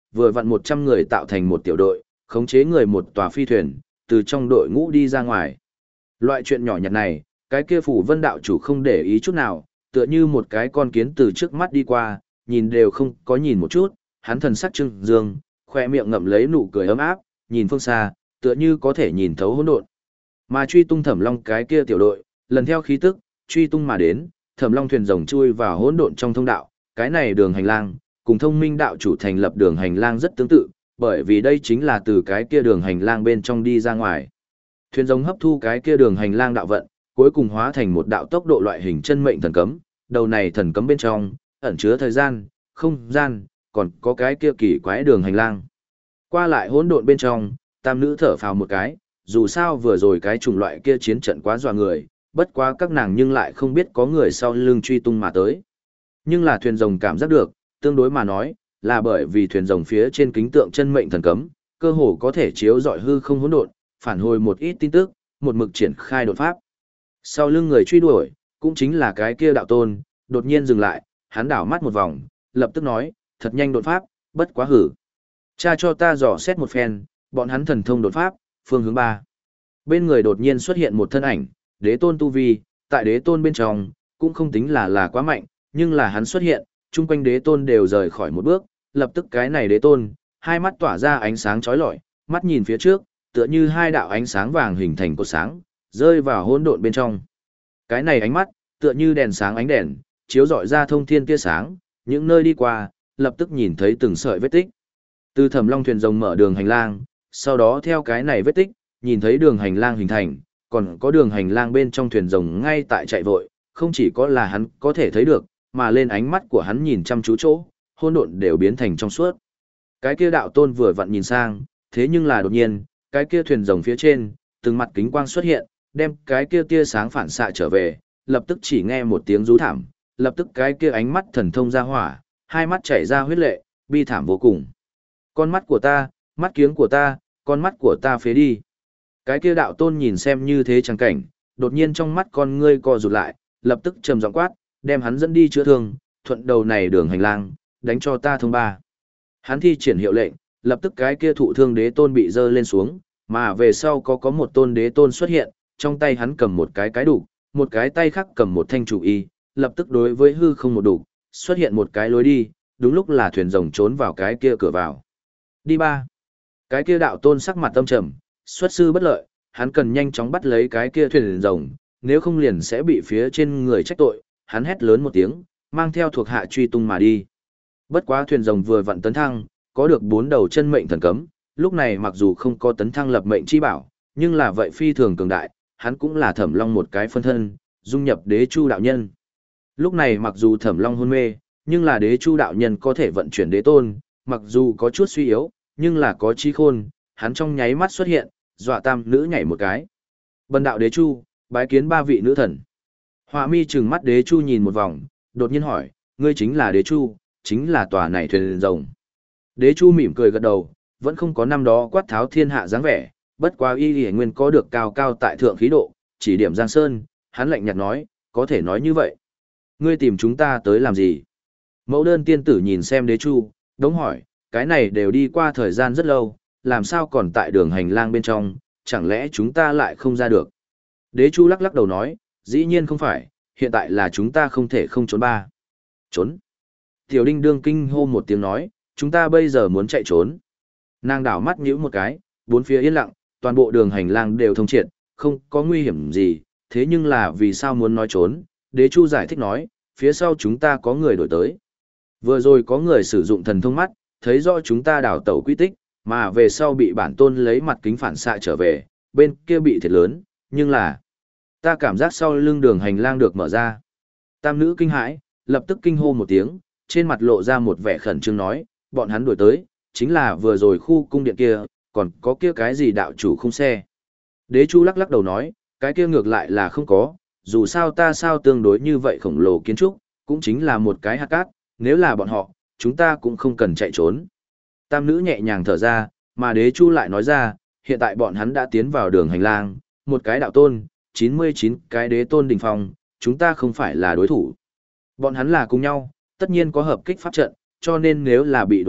vừa vặn một trăm người tạo thành một tiểu đội, khống chế người một tòa phi thuyền, từ trong đội ngũ đi ra ngoài. Loại chuyện nhỏ nhặt này, cái kia phủ vân đạo chủ không để ý chút nào, tựa như một cái con kiến từ trước mắt đi qua, nhìn đều không có nhìn một chút, hắn thần sắc trưng dương, khoe miệng ngậm lấy nụ cười ấm áp, nhìn phương xa, tựa như có thể nhìn thấu hỗn độn. Mà truy tung Thẩm Long cái kia tiểu đội, lần theo khí tức, truy tung mà đến, Thẩm Long thuyền rồng chui vào hỗn độn trong thông đạo, cái này đường hành lang, cùng Thông Minh đạo chủ thành lập đường hành lang rất tương tự, bởi vì đây chính là từ cái kia đường hành lang bên trong đi ra ngoài. Thuyền rồng hấp thu cái kia đường hành lang đạo vận, cuối cùng hóa thành một đạo tốc độ loại hình chân mệnh thần cấm, đầu này thần cấm bên trong ẩn chứa thời gian, không gian, còn có cái kia kỳ quái đường hành lang. Qua lại hỗn độn bên trong, tam nữ thở phào một cái, dù sao vừa rồi cái chủng loại kia chiến trận quá dọa người, bất quá các nàng nhưng lại không biết có người sau lưng truy tung mà tới. Nhưng là thuyền rồng cảm giác được, tương đối mà nói, là bởi vì thuyền rồng phía trên kính tượng chân mệnh thần cấm, cơ hồ có thể chiếu rọi hư không hỗn độn, phản hồi một ít tin tức, một mực triển khai đột pháp. Sau lưng người truy đuổi, cũng chính là cái kia đạo tôn, đột nhiên dừng lại, hắn đảo mắt một vòng, lập tức nói, thật nhanh đột pháp, bất quá hử. Cha cho ta dò xét một phen, bọn hắn thần thông đột pháp, phương hướng ba. Bên người đột nhiên xuất hiện một thân ảnh, đế tôn tu vi, tại đế tôn bên trong, cũng không tính là là quá mạnh, nhưng là hắn xuất hiện, chung quanh đế tôn đều rời khỏi một bước, lập tức cái này đế tôn, hai mắt tỏa ra ánh sáng chói lọi, mắt nhìn phía trước, tựa như hai đạo ánh sáng vàng hình thành cột sáng, rơi vào hỗn độn bên trong. Cái này ánh mắt, tựa như đèn sáng ánh đèn, chiếu rọi ra thông thiên tia sáng, những nơi đi qua, lập tức nhìn thấy từng sợi vết tích. Từ Thẩm Long thuyền rồng mở đường hành lang, sau đó theo cái này vết tích, nhìn thấy đường hành lang hình thành, còn có đường hành lang bên trong thuyền rồng ngay tại chạy vội, không chỉ có là hắn có thể thấy được, mà lên ánh mắt của hắn nhìn chăm chú chỗ, hỗn độn đều biến thành trong suốt. Cái kia đạo tôn vừa vặn nhìn sang, thế nhưng là đột nhiên, cái kia thuyền rồng phía trên, từng mặt kính quang xuất hiện, đem cái kia tia sáng phản xạ trở về, lập tức chỉ nghe một tiếng rú thảm, lập tức cái kia ánh mắt thần thông ra hỏa, hai mắt chảy ra huyết lệ, bi thảm vô cùng. Con mắt của ta, mắt kiếng của ta, con mắt của ta phế đi. Cái kia đạo tôn nhìn xem như thế chẳng cảnh, đột nhiên trong mắt con ngươi co rụt lại, lập tức trầm giọng quát, đem hắn dẫn đi chữa thương, thuận đầu này đường hành lang, đánh cho ta thông ba. Hắn thi triển hiệu lệnh, lập tức cái kia thụ thương đế tôn bị dơ lên xuống, mà về sau có có một tôn đế tôn xuất hiện, trong tay hắn cầm một cái cái đủ, một cái tay khác cầm một thanh chủ y, lập tức đối với hư không một đủ, xuất hiện một cái lối đi, đúng lúc là thuyền rồng trốn vào cái kia cửa vào. Đi ba. Cái kia đạo tôn sắc mặt tâm trầm, xuất sư bất lợi, hắn cần nhanh chóng bắt lấy cái kia thuyền rồng, nếu không liền sẽ bị phía trên người trách tội, hắn hét lớn một tiếng, mang theo thuộc hạ truy tung mà đi. Bất quá thuyền rồng vừa vặn tấn thăng, có được bốn đầu chân mệnh thần cấm, lúc này mặc dù không có tấn thăng lập mệnh chi bảo, nhưng là vậy phi thường cường đại, hắn cũng là Thẩm Long một cái phân thân, dung nhập Đế Chu đạo nhân. Lúc này mặc dù Thẩm Long hôn mê, nhưng là Đế Chu đạo nhân có thể vận chuyển đế tôn, mặc dù có chút suy yếu, nhưng là có trí khôn, hắn trong nháy mắt xuất hiện, dọa tam nữ nhảy một cái. Bần đạo Đế Chu, bái kiến ba vị nữ thần. Họa mi trừng mắt Đế Chu nhìn một vòng, đột nhiên hỏi, ngươi chính là Đế Chu, chính là tòa này thuyền rồng. Đế Chu mỉm cười gật đầu, vẫn không có năm đó quát tháo thiên hạ dáng vẻ, bất quá y y nguyên có được cao cao tại thượng khí độ, chỉ điểm Giang Sơn, hắn lạnh nhạt nói, có thể nói như vậy. Ngươi tìm chúng ta tới làm gì? Mẫu đơn tiên tử nhìn xem Đế Chu, đống hỏi, cái này đều đi qua thời gian rất lâu, làm sao còn tại đường hành lang bên trong, chẳng lẽ chúng ta lại không ra được? Đế Chu lắc lắc đầu nói, dĩ nhiên không phải, hiện tại là chúng ta không thể không trốn ba. Trốn. Tiểu Đinh đương kinh hô một tiếng nói, chúng ta bây giờ muốn chạy trốn. Nàng đảo mắt nhíu một cái, bốn phía yên lặng, toàn bộ đường hành lang đều thông triệt, không có nguy hiểm gì, thế nhưng là vì sao muốn nói trốn? Đế Chu giải thích nói, phía sau chúng ta có người đổi tới. Vừa rồi có người sử dụng thần thông mắt, thấy rõ chúng ta đảo tẩu quy tích, mà về sau bị bản tôn lấy mặt kính phản xạ trở về, bên kia bị thiệt lớn, nhưng là ta cảm giác sau lưng đường hành lang được mở ra. Tam nữ kinh hãi, lập tức kinh hô một tiếng, trên mặt lộ ra một vẻ khẩn trương nói, bọn hắn đuổi tới, chính là vừa rồi khu cung điện kia, còn có kia cái gì đạo chủ không xe. Đế Chu lắc lắc đầu nói, cái kia ngược lại là không có, dù sao ta sao tương đối như vậy khổng lồ kiến trúc, cũng chính là một cái hạt cát, nếu là bọn họ, chúng ta cũng không cần chạy trốn. Tam nữ nhẹ nhàng thở ra, mà Đế Chu lại nói ra, hiện tại bọn hắn đã tiến vào đường hành lang, một cái đạo tôn, chín mươi chín cái đế tôn đỉnh phong, chúng ta không phải là đối thủ. Bọn hắn là cùng nhau, tất nhiên có hợp kích pháp trận, cho nên nếu là bị đuổi kịp,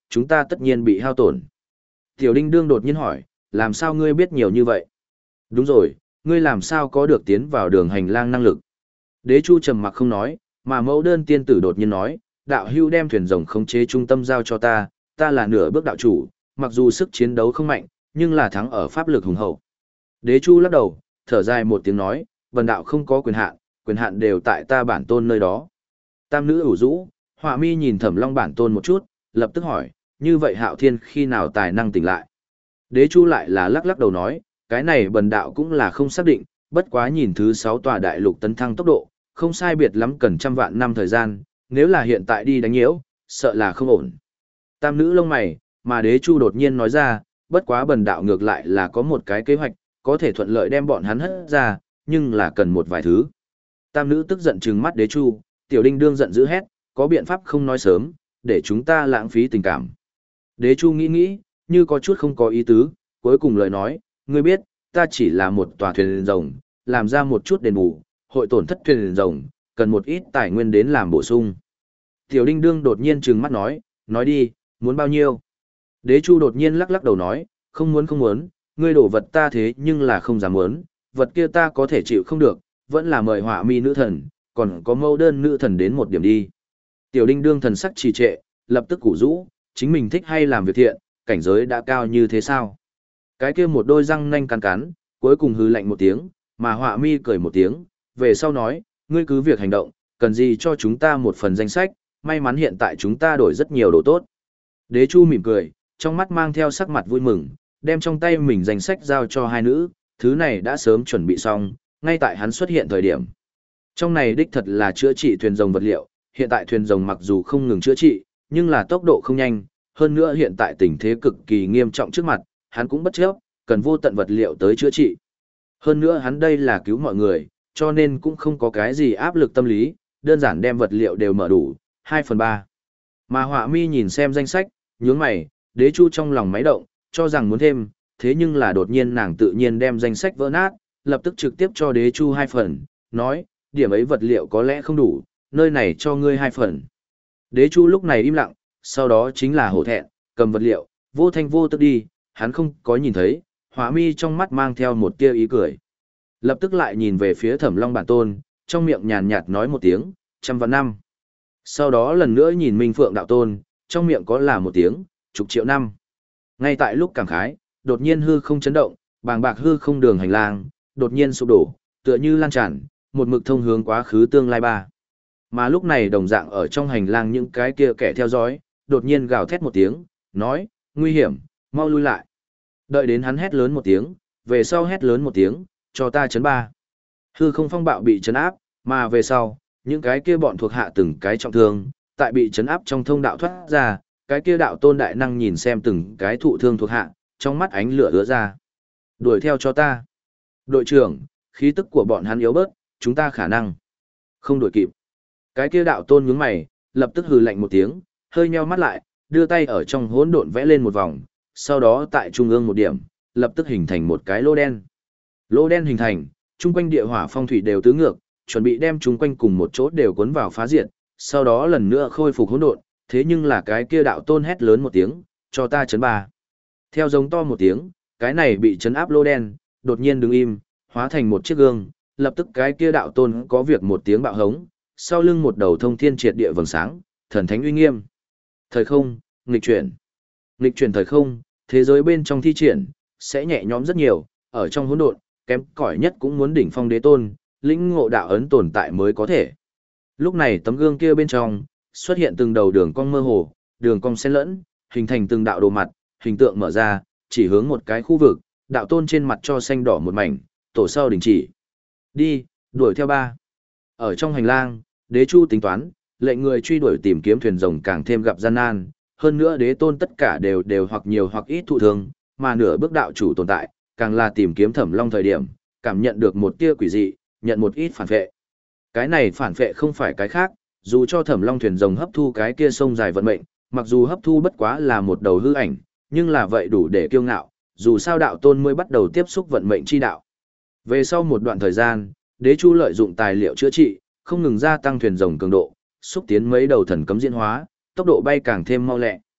chúng ta tất nhiên bị hao tổn. Tiểu Đinh Đương đột nhiên hỏi, làm sao ngươi biết nhiều như vậy? Đúng rồi, ngươi làm sao có được tiến vào đường hành lang năng lực? Đế Chu trầm mặc không nói, mà mẫu đơn tiên tử đột nhiên nói, đạo hưu đem thuyền rồng khống chế trung tâm giao cho ta, ta là nửa bước đạo chủ, mặc dù sức chiến đấu không mạnh, nhưng là thắng ở pháp lực hùng hậu. Đế Chu lắc đầu, thở dài một tiếng nói, vần đạo không có quyền hạn, quyền hạn đều tại ta bản tôn nơi đó. Tam nữ ủ rũ, Họa Mi nhìn Thẩm Long bản tôn một chút, lập tức hỏi, như vậy Hạo Thiên khi nào tài năng tỉnh lại? Đế Chu lại là lắc lắc đầu nói, cái này bần đạo cũng là không xác định, bất quá nhìn thứ sáu tòa đại lục tấn thăng tốc độ, không sai biệt lắm cần trăm vạn năm thời gian, nếu là hiện tại đi đánh nhiễu, sợ là không ổn. Tam nữ lông mày, mà Đế Chu đột nhiên nói ra, bất quá bần đạo ngược lại là có một cái kế hoạch, có thể thuận lợi đem bọn hắn hất ra, nhưng là cần một vài thứ. Tam nữ tức giận trừng mắt Đế Chu, Tiểu Đinh Đương giận dữ hét, có biện pháp không nói sớm, để chúng ta lãng phí tình cảm. Đế Chu nghĩ nghĩ, như có chút không có ý tứ, cuối cùng lời nói, ngươi biết, ta chỉ là một tòa thuyền rồng, làm ra một chút đền bù, hội tổn thất thuyền rồng, cần một ít tài nguyên đến làm bổ sung. Tiểu Đinh Đương đột nhiên trừng mắt nói, nói đi, muốn bao nhiêu? Đế Chu đột nhiên lắc lắc đầu nói, không muốn không muốn, ngươi đổ vật ta thế nhưng là không dám muốn, vật kia ta có thể chịu không được, vẫn là mời Họa Mi nữ thần, còn có mẫu đơn nữ thần đến một điểm đi. Tiểu Đinh Đương thần sắc trì trệ, lập tức củ rũ, chính mình thích hay làm việc thiện, cảnh giới đã cao như thế sao? Cái kia một đôi răng nanh cắn cắn, cuối cùng hừ lạnh một tiếng, mà Họa Mi cười một tiếng, về sau nói, ngươi cứ việc hành động, cần gì cho chúng ta một phần danh sách, may mắn hiện tại chúng ta đổi rất nhiều đồ tốt. Đế Chu mỉm cười, trong mắt mang theo sắc mặt vui mừng, đem trong tay mình danh sách giao cho hai nữ, thứ này đã sớm chuẩn bị xong, ngay tại hắn xuất hiện thời điểm. Trong này đích thật là chữa trị thuyền rồng vật liệu, hiện tại thuyền rồng mặc dù không ngừng chữa trị, nhưng là tốc độ không nhanh, hơn nữa hiện tại tình thế cực kỳ nghiêm trọng trước mặt, hắn cũng bất chấp, cần vô tận vật liệu tới chữa trị. Hơn nữa hắn đây là cứu mọi người, cho nên cũng không có cái gì áp lực tâm lý, đơn giản đem vật liệu đều mở đủ, hai phần ba. Mà Họa Mi nhìn xem danh sách, nhướng mày, Đế Chu trong lòng máy động, cho rằng muốn thêm, thế nhưng là đột nhiên nàng tự nhiên đem danh sách vỡ nát, lập tức trực tiếp cho Đế Chu hai phần, nói, điểm ấy vật liệu có lẽ không đủ, nơi này cho ngươi hai phần. Đế Chu lúc này im lặng, sau đó chính là hổ thẹn, cầm vật liệu, vô thanh vô tức đi, hắn không có nhìn thấy, Họa Mi trong mắt mang theo một tia ý cười. Lập tức lại nhìn về phía Thẩm Long bản tôn, trong miệng nhàn nhạt nói một tiếng, trăm vạn năm. Sau đó lần nữa nhìn Minh Phượng đạo tôn, trong miệng có là một tiếng, chục triệu năm. Ngay tại lúc cảm khái, đột nhiên hư không chấn động, bàng bạc hư không đường hành lang, đột nhiên sụp đổ, tựa như lan tràn, một mực thông hướng quá khứ tương lai ba. Mà lúc này đồng dạng ở trong hành lang những cái kia kẻ theo dõi, đột nhiên gào thét một tiếng, nói, nguy hiểm, mau lui lại. Đợi đến hắn hét lớn một tiếng, về sau hét lớn một tiếng, cho ta chấn ba. Hư không phong bạo bị chấn áp, mà về sau, những cái kia bọn thuộc hạ từng cái trọng thương, tại bị chấn áp trong thông đạo thoát ra, cái kia đạo tôn đại năng nhìn xem từng cái thụ thương thuộc hạ, trong mắt ánh lửa ứa ra. Đuổi theo cho ta. Đội trưởng, khí tức của bọn hắn yếu bớt, chúng ta khả năng không đuổi kịp. Cái kia đạo tôn nhướng mày, lập tức hừ lạnh một tiếng, hơi nheo mắt lại, đưa tay ở trong hỗn độn vẽ lên một vòng, sau đó tại trung ương một điểm, lập tức hình thành một cái lô đen. Lô đen hình thành, chung quanh địa hỏa phong thủy đều tứ ngược, chuẩn bị đem chúng quanh cùng một chỗ đều cuốn vào phá diệt, sau đó lần nữa khôi phục hỗn độn, thế nhưng là cái kia đạo tôn hét lớn một tiếng, cho ta chấn ba. Theo giống to một tiếng, cái này bị chấn áp lô đen, đột nhiên đứng im, hóa thành một chiếc gương, lập tức cái kia đạo tôn có việc một tiếng bạo hống, sau lưng một đầu thông thiên triệt địa vầng sáng, thần thánh uy nghiêm. Thời không, nghịch chuyển. Nghịch chuyển thời không, thế giới bên trong thi triển, sẽ nhẹ nhõm rất nhiều, ở trong hỗn độn, kém cỏi nhất cũng muốn đỉnh phong đế tôn, lĩnh ngộ đạo ấn tồn tại mới có thể. Lúc này tấm gương kia bên trong, xuất hiện từng đầu đường cong mơ hồ, đường cong xen lẫn, hình thành từng đạo đồ mặt, hình tượng mở ra, chỉ hướng một cái khu vực, đạo tôn trên mặt cho xanh đỏ một mảnh, tổ sau đình chỉ. Đi, đuổi theo ba. Ở trong hành lang, Đế Chu tính toán, lệnh người truy đuổi tìm kiếm thuyền rồng càng thêm gặp gian nan, hơn nữa đế tôn tất cả đều đều hoặc nhiều hoặc ít thụ thương, mà nửa bước đạo chủ tồn tại, càng là tìm kiếm Thẩm Long thời điểm, cảm nhận được một tia quỷ dị, nhận một ít phản vệ. Cái này phản vệ không phải cái khác, dù cho Thẩm Long thuyền rồng hấp thu cái kia sông dài vận mệnh, mặc dù hấp thu bất quá là một đầu hư ảnh, nhưng là vậy đủ để kiêu ngạo, dù sao đạo tôn mới bắt đầu tiếp xúc vận mệnh chi đạo. Về sau một đoạn thời gian, Đế Chu lợi dụng tài liệu chữa trị, không ngừng gia tăng thuyền rồng cường độ, xúc tiến mấy đầu thần cấm diễn hóa, tốc độ bay càng thêm mau lẹ.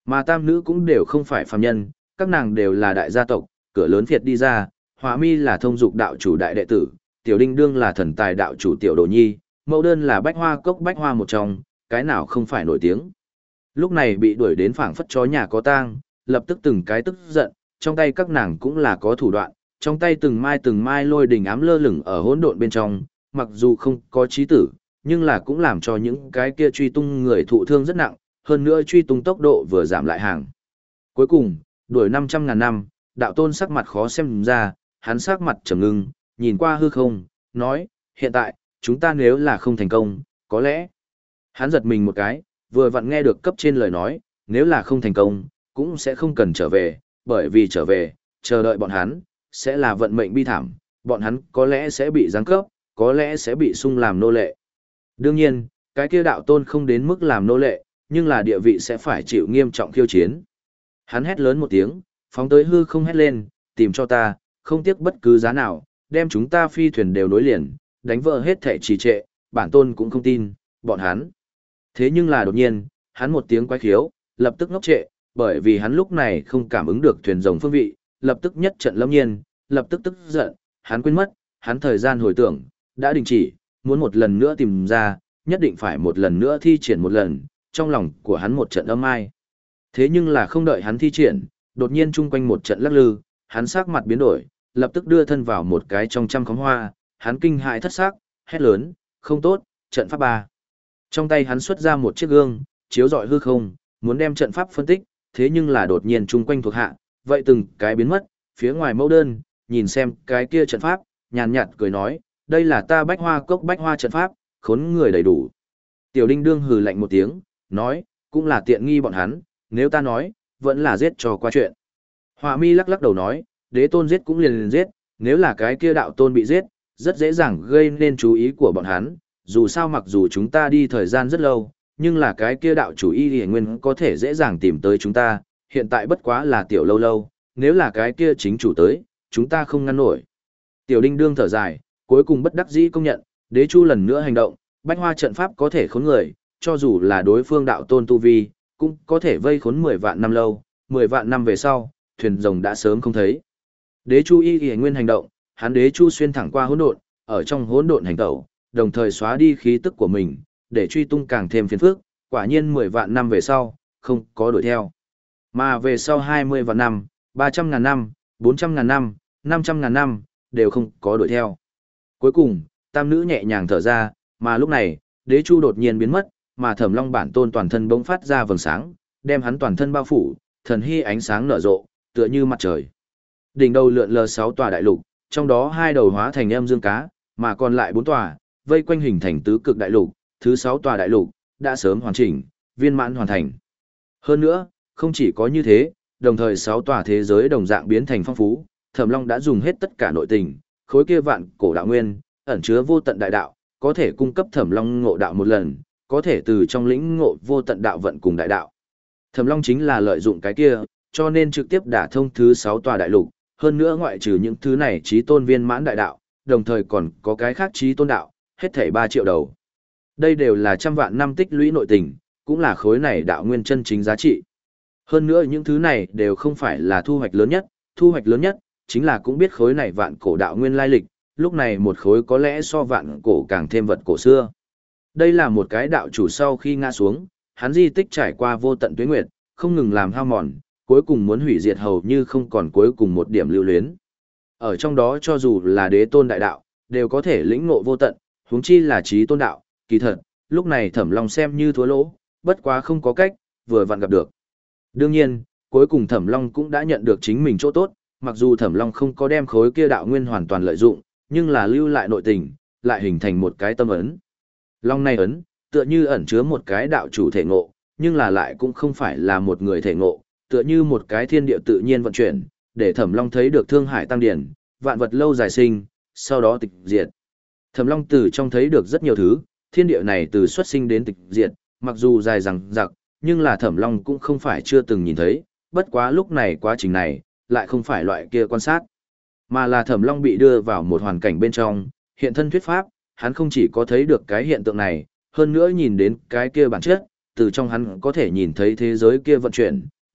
Mà tam nữ cũng đều không phải phàm nhân, các nàng đều là đại gia tộc, cửa lớn Việt đi ra, Hỏa Mi là thông dục đạo chủ đại đệ tử, Tiểu Đinh Đương là thần tài đạo chủ tiểu đồ nhi, mẫu đơn là bách hoa cốc bách hoa một trong, cái nào không phải nổi tiếng. Lúc này bị đuổi đến phảng phất chó nhà có tang, lập tức từng cái tức giận, trong tay các nàng cũng là có thủ đoạn, trong tay từng mai từng mai lôi đình ám lơ lửng ở hỗn độn bên trong, mặc dù không có chí tử, nhưng là cũng làm cho những cái kia truy tung người thụ thương rất nặng, hơn nữa truy tung tốc độ vừa giảm lại hàng. Cuối cùng, đuổi năm trăm ngàn năm, đạo tôn sắc mặt khó xem ra, hắn sắc mặt trầm ngưng, nhìn qua hư không, nói, hiện tại, chúng ta nếu là không thành công, có lẽ. Hắn giật mình một cái, vừa vặn nghe được cấp trên lời nói, nếu là không thành công, cũng sẽ không cần trở về, bởi vì trở về, chờ đợi bọn hắn, sẽ là vận mệnh bi thảm, bọn hắn có lẽ sẽ bị giáng cấp, có lẽ sẽ bị sung làm nô lệ. Đương nhiên, cái kia đạo tôn không đến mức làm nô lệ, nhưng là địa vị sẽ phải chịu nghiêm trọng khiêu chiến. Hắn hét lớn một tiếng, phóng tới hư không hét lên, tìm cho ta, không tiếc bất cứ giá nào, đem chúng ta phi thuyền đều nối liền, đánh vỡ hết thể trì trệ, bản tôn cũng không tin, bọn hắn. Thế nhưng là đột nhiên, hắn một tiếng quái khiếu, lập tức ngốc trệ, bởi vì hắn lúc này không cảm ứng được thuyền rồng phương vị, lập tức nhất trận lâm nhiên, lập tức tức giận, hắn quên mất, hắn thời gian hồi tưởng, đã đình chỉ, muốn một lần nữa tìm ra, nhất định phải một lần nữa thi triển một lần, trong lòng của hắn một trận âm ai. Thế nhưng là không đợi hắn thi triển, đột nhiên chung quanh một trận lắc lư, hắn sắc mặt biến đổi, lập tức đưa thân vào một cái trong trăm khóm hoa, hắn kinh hãi thất sắc, hét lớn, không tốt, trận pháp ba. Trong tay hắn xuất ra một chiếc gương, chiếu rọi hư không, muốn đem trận pháp phân tích, thế nhưng là đột nhiên chung quanh thuộc hạ, vậy từng cái biến mất, phía ngoài mẫu đơn, nhìn xem cái kia trận pháp, nhàn nhạt cười nói, đây là ta bách hoa cốc bách hoa trận pháp, khốn người đầy đủ. Tiểu Đinh Đương hừ lạnh một tiếng, nói, cũng là tiện nghi bọn hắn, nếu ta nói, vẫn là giết cho qua chuyện. Họa Mi lắc lắc đầu nói, đế tôn giết cũng liền liền giết, nếu là cái kia đạo tôn bị giết, rất dễ dàng gây nên chú ý của bọn hắn, dù sao mặc dù chúng ta đi thời gian rất lâu, nhưng là cái kia đạo chủ y hề nguyên có thể dễ dàng tìm tới chúng ta, hiện tại bất quá là tiểu lâu lâu, nếu là cái kia chính chủ tới, chúng ta không ngăn nổi. Tiểu Đinh Đương thở dài, cuối cùng bất đắc dĩ công nhận, đế chu lần nữa hành động, bách hoa trận pháp có thể khốn người, cho dù là đối phương đạo tôn tu vi, cũng có thể vây khốn mười vạn năm lâu, mười vạn năm về sau, thuyền rồng đã sớm không thấy. Đế chu y hề nguyên hành động, hắn đế chu xuyên thẳng qua hỗn độn, ở trong hỗn độn hành tẩu, đồng thời xóa đi khí tức của mình, để truy tung càng thêm phiền phức, quả nhiên mười vạn năm về sau, không có đuổi theo. Mà về sau hai mươi vạn năm, ba trăm ngàn năm, bốn trăm ngàn năm, năm trăm ngàn năm, đều không có đuổi theo. Cuối cùng, tam nữ nhẹ nhàng thở ra, mà lúc này, đế chu đột nhiên biến mất, mà Thẩm Long bản tôn toàn thân bỗng phát ra vầng sáng, đem hắn toàn thân bao phủ, thần hy ánh sáng nở rộ, tựa như mặt trời. Đỉnh đầu lượn lờ sáu tòa đại lục, trong đó hai đầu hóa thành âm dương cá, mà còn lại bốn tòa vây quanh hình thành tứ cực đại lục, thứ sáu tòa đại lục đã sớm hoàn chỉnh, viên mãn hoàn thành. Hơn nữa, không chỉ có như thế, đồng thời sáu tòa thế giới đồng dạng biến thành phong phú, Thẩm Long đã dùng hết tất cả nội tình, khối kia vạn cổ đạo nguyên, ẩn chứa vô tận đại đạo, có thể cung cấp Thẩm Long ngộ đạo một lần, có thể từ trong lĩnh ngộ vô tận đạo vận cùng đại đạo. Thẩm Long chính là lợi dụng cái kia, cho nên trực tiếp đả thông thứ sáu tòa đại lục, hơn nữa ngoại trừ những thứ này chí tôn viên mãn đại đạo, đồng thời còn có cái khác chí tôn đạo, hết thảy ba triệu đầu. Đây đều là trăm vạn năm tích lũy nội tình, cũng là khối này đạo nguyên chân chính giá trị. Hơn nữa những thứ này đều không phải là thu hoạch lớn nhất, thu hoạch lớn nhất chính là cũng biết khối này vạn cổ đạo nguyên lai lịch, lúc này một khối có lẽ so vạn cổ càng thêm vật cổ xưa. Đây là một cái đạo chủ sau khi ngã xuống, hắn di tích trải qua vô tận tuế nguyệt, không ngừng làm hao mòn, cuối cùng muốn hủy diệt hầu như không còn cuối cùng một điểm lưu luyến. Ở trong đó cho dù là đế tôn đại đạo, đều có thể lĩnh ngộ vô tận, huống chi là chí tôn đạo, kỳ thật, lúc này Thẩm Long xem như thua lỗ, bất quá không có cách, vừa vặn gặp được. Đương nhiên, cuối cùng Thẩm Long cũng đã nhận được chính mình chỗ tốt, mặc dù Thẩm Long không có đem khối kia đạo nguyên hoàn toàn lợi dụng, nhưng là lưu lại nội tình, lại hình thành một cái tâm ấn. Long này ấn, tựa như ẩn chứa một cái đạo chủ thể ngộ, nhưng là lại cũng không phải là một người thể ngộ, tựa như một cái thiên địa tự nhiên vận chuyển, để Thẩm Long thấy được thương hải tăng điển, vạn vật lâu dài sinh, sau đó tịch diệt. Thẩm Long từ trong thấy được rất nhiều thứ, thiên địa này từ xuất sinh đến tịch diệt, mặc dù dài dằng dặc, nhưng là Thẩm Long cũng không phải chưa từng nhìn thấy, bất quá lúc này quá trình này, lại không phải loại kia quan sát, mà là Thẩm Long bị đưa vào một hoàn cảnh bên trong, hiện thân thuyết pháp, hắn không chỉ có thấy được cái hiện tượng này, hơn nữa nhìn đến cái kia bản chất, từ trong hắn có thể nhìn thấy thế giới kia vận chuyển,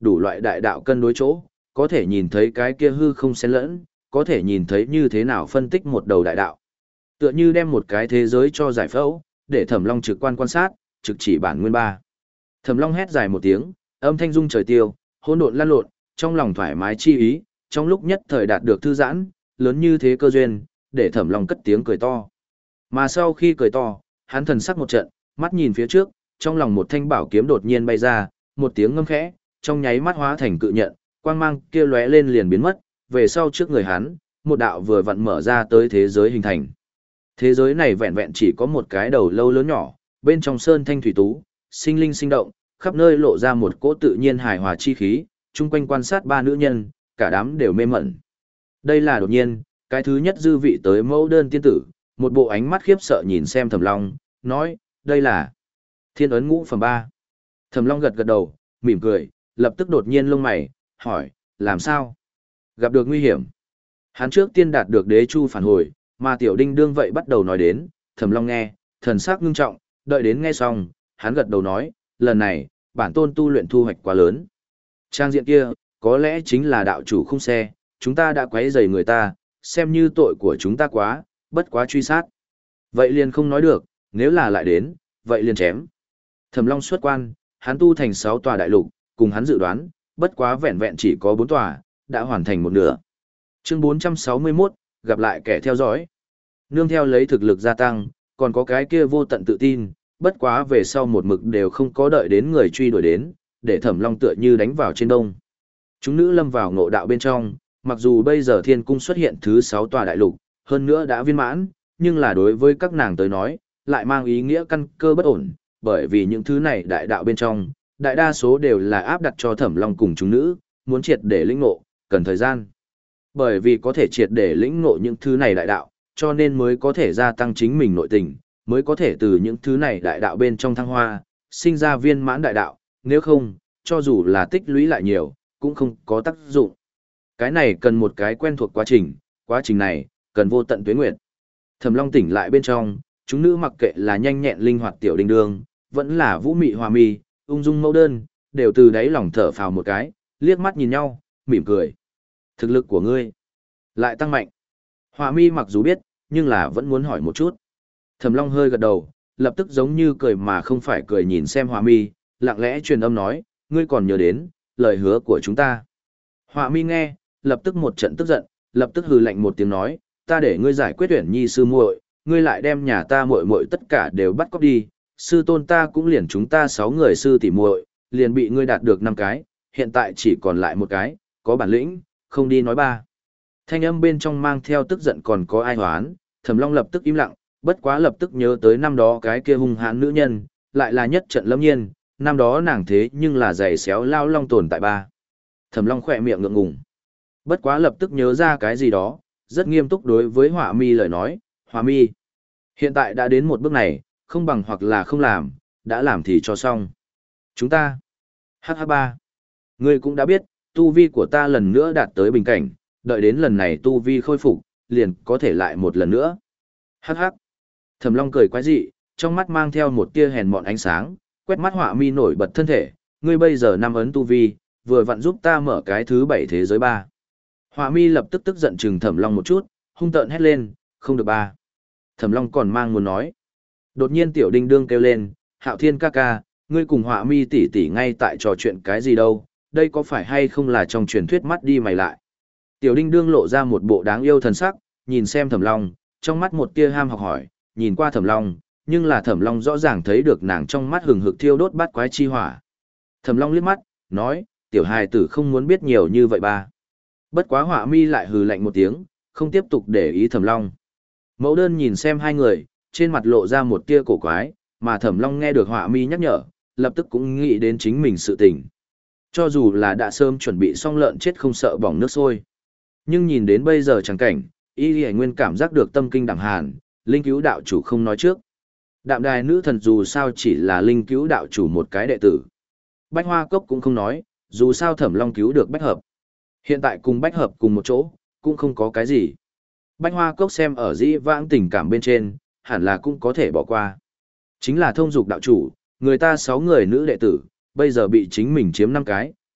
đủ loại đại đạo cân đối chỗ, có thể nhìn thấy cái kia hư không xen lẫn, có thể nhìn thấy như thế nào phân tích một đầu đại đạo. Tựa như đem một cái thế giới cho giải phẫu, để Thẩm Long trực quan quan sát, trực chỉ bản nguyên ba. Thẩm Long hét dài một tiếng, âm thanh rung trời tiêu, hỗn độn lan lộn, trong lòng thoải mái chi ý, trong lúc nhất thời đạt được thư giãn, lớn như thế cơ duyên, để Thẩm Long cất tiếng cười to. Mà sau khi cười to, hắn thần sắc một trận, mắt nhìn phía trước, trong lòng một thanh bảo kiếm đột nhiên bay ra, một tiếng ngâm khẽ, trong nháy mắt hóa thành cự nhận, quang mang kia lóe lên liền biến mất, về sau trước người hắn, một đạo vừa vặn mở ra tới thế giới hình thành. Thế giới này vẹn vẹn chỉ có một cái đầu lâu lớn nhỏ, bên trong sơn thanh thủy tú, sinh linh sinh động, khắp nơi lộ ra một cỗ tự nhiên hài hòa chi khí, chung quanh quan sát ba nữ nhân, cả đám đều mê mẩn. Đây là đột nhiên, cái thứ nhất dư vị tới mẫu đơn tiên tử, một bộ ánh mắt khiếp sợ nhìn xem Thẩm Long, nói, đây là Thiên ấn ngũ phẩm ba. Thẩm Long gật gật đầu, mỉm cười, lập tức đột nhiên lông mày, hỏi, làm sao? Gặp được nguy hiểm. Hắn trước tiên đạt được đế chu phản hồi, mà tiểu đinh đương vậy bắt đầu nói đến, Thẩm Long nghe, thần sắc ngưng trọng, đợi đến nghe xong, hắn gật đầu nói, lần này, bản tôn tu luyện thu hoạch quá lớn. Trang diện kia, có lẽ chính là đạo chủ khung xe, chúng ta đã quấy rầy người ta, xem như tội của chúng ta quá, bất quá truy sát. Vậy liền không nói được, nếu là lại đến, vậy liền chém. Thẩm Long xuất quan, hắn tu thành sáu tòa đại lục, cùng hắn dự đoán, bất quá vẹn vẹn chỉ có bốn tòa, đã hoàn thành một nửa. Chương bốn trăm sáu mươi mốt, gặp lại kẻ theo dõi. Nương theo lấy thực lực gia tăng, còn có cái kia vô tận tự tin, bất quá về sau một mực đều không có đợi đến người truy đuổi đến, để Thẩm Long tựa như đánh vào trên đông. Chúng nữ lâm vào ngộ đạo bên trong, mặc dù bây giờ thiên cung xuất hiện thứ sáu tòa đại lục, hơn nữa đã viên mãn, nhưng là đối với các nàng tới nói, lại mang ý nghĩa căn cơ bất ổn, bởi vì những thứ này đại đạo bên trong, đại đa số đều là áp đặt cho Thẩm Long cùng chúng nữ, muốn triệt để lĩnh ngộ, cần thời gian. Bởi vì có thể triệt để lĩnh ngộ những thứ này đại đạo, cho nên mới có thể gia tăng chính mình nội tình, mới có thể từ những thứ này đại đạo bên trong thăng hoa, sinh ra viên mãn đại đạo, nếu không, cho dù là tích lũy lại nhiều, cũng không có tác dụng. Cái này cần một cái quen thuộc quá trình, quá trình này, cần vô tận tuế nguyệt. Thẩm Long tỉnh lại bên trong, chúng nữ mặc kệ là nhanh nhẹn linh hoạt tiểu đinh đương, vẫn là vũ mị hòa mi, ung dung mẫu đơn, đều từ đáy lòng thở phào một cái, liếc mắt nhìn nhau, mỉm cười. Thực lực của ngươi lại tăng mạnh. Hòa mi mặc dù biết, nhưng là vẫn muốn hỏi một chút. Thẩm Long hơi gật đầu, lập tức giống như cười mà không phải cười nhìn xem Hòa mi, lặng lẽ truyền âm nói, ngươi còn nhớ đến lời hứa của chúng ta. Hòa mi nghe, lập tức một trận tức giận, lập tức hừ lạnh một tiếng nói, ta để ngươi giải quyết Uyển Nhi sư muội, ngươi lại đem nhà ta muội muội tất cả đều bắt cóc đi, sư tôn ta cũng liền chúng ta sáu người sư tỷ muội, liền bị ngươi đạt được năm cái, hiện tại chỉ còn lại một cái, có bản lĩnh, không đi nói ba. Thanh âm bên trong mang theo tức giận còn có ai hoán, Thẩm Long lập tức im lặng, bất quá lập tức nhớ tới năm đó cái kia hung hãn nữ nhân, lại là nhất trận lâm nhiên, năm đó nàng thế nhưng là giày xéo lao long tồn tại ba. Thẩm Long khỏe miệng ngượng ngùng. Bất quá lập tức nhớ ra cái gì đó, rất nghiêm túc đối với Họa Mi lời nói, Họa Mi, hiện tại đã đến một bước này, không bằng hoặc là không làm, đã làm thì cho xong. Chúng ta, hát hát ba, ngươi cũng đã biết, tu vi của ta lần nữa đạt tới bình cảnh, đợi đến lần này tu vi khôi phục, liền có thể lại một lần nữa. Hắc hắc. Thẩm Long cười quái dị, trong mắt mang theo một tia hèn mọn ánh sáng, quét mắt Họa Mi nổi bật thân thể, ngươi bây giờ năm ấn tu vi, vừa vặn giúp ta mở cái thứ bảy thế giới ba. Họa Mi lập tức tức giận chừng Thẩm Long một chút, hung tợn hét lên, không được ba. Thẩm Long còn mang muốn nói. Đột nhiên tiểu đinh đương kêu lên, Hạo Thiên ca ca, ngươi cùng Họa Mi tỷ tỷ ngay tại trò chuyện cái gì đâu, đây có phải hay không là trong truyền thuyết mắt đi mày lại. Tiểu đinh đương lộ ra một bộ đáng yêu thần sắc, nhìn xem Thẩm Long, trong mắt một tia ham học hỏi, nhìn qua Thẩm Long, nhưng là Thẩm Long rõ ràng thấy được nàng trong mắt hừng hực thiêu đốt bát quái chi hỏa. Thẩm Long liếc mắt, nói, tiểu hài tử không muốn biết nhiều như vậy ba. Bất quá Họa Mi lại hừ lạnh một tiếng, không tiếp tục để ý Thẩm Long. Mẫu đơn nhìn xem hai người, trên mặt lộ ra một tia cổ quái, mà Thẩm Long nghe được Họa Mi nhắc nhở, lập tức cũng nghĩ đến chính mình sự tình. Cho dù là đã sớm chuẩn bị xong lợn chết không sợ bỏng nước sôi. Nhưng nhìn đến bây giờ chẳng cảnh, Y Lì Nguyên cảm giác được tâm kinh đẳng hàn, linh cứu đạo chủ không nói trước. Đạm đài nữ thần dù sao chỉ là linh cứu đạo chủ một cái đệ tử. Bách Hoa Cốc cũng không nói, dù sao Thẩm Long cứu được Bách Hợp. Hiện tại cùng Bách Hợp cùng một chỗ, cũng không có cái gì. Bách Hoa Cốc xem ở dĩ vãng tình cảm bên trên, hẳn là cũng có thể bỏ qua. Chính là thông dục đạo chủ, người ta sáu người nữ đệ tử, bây giờ bị chính mình chiếm năm cái,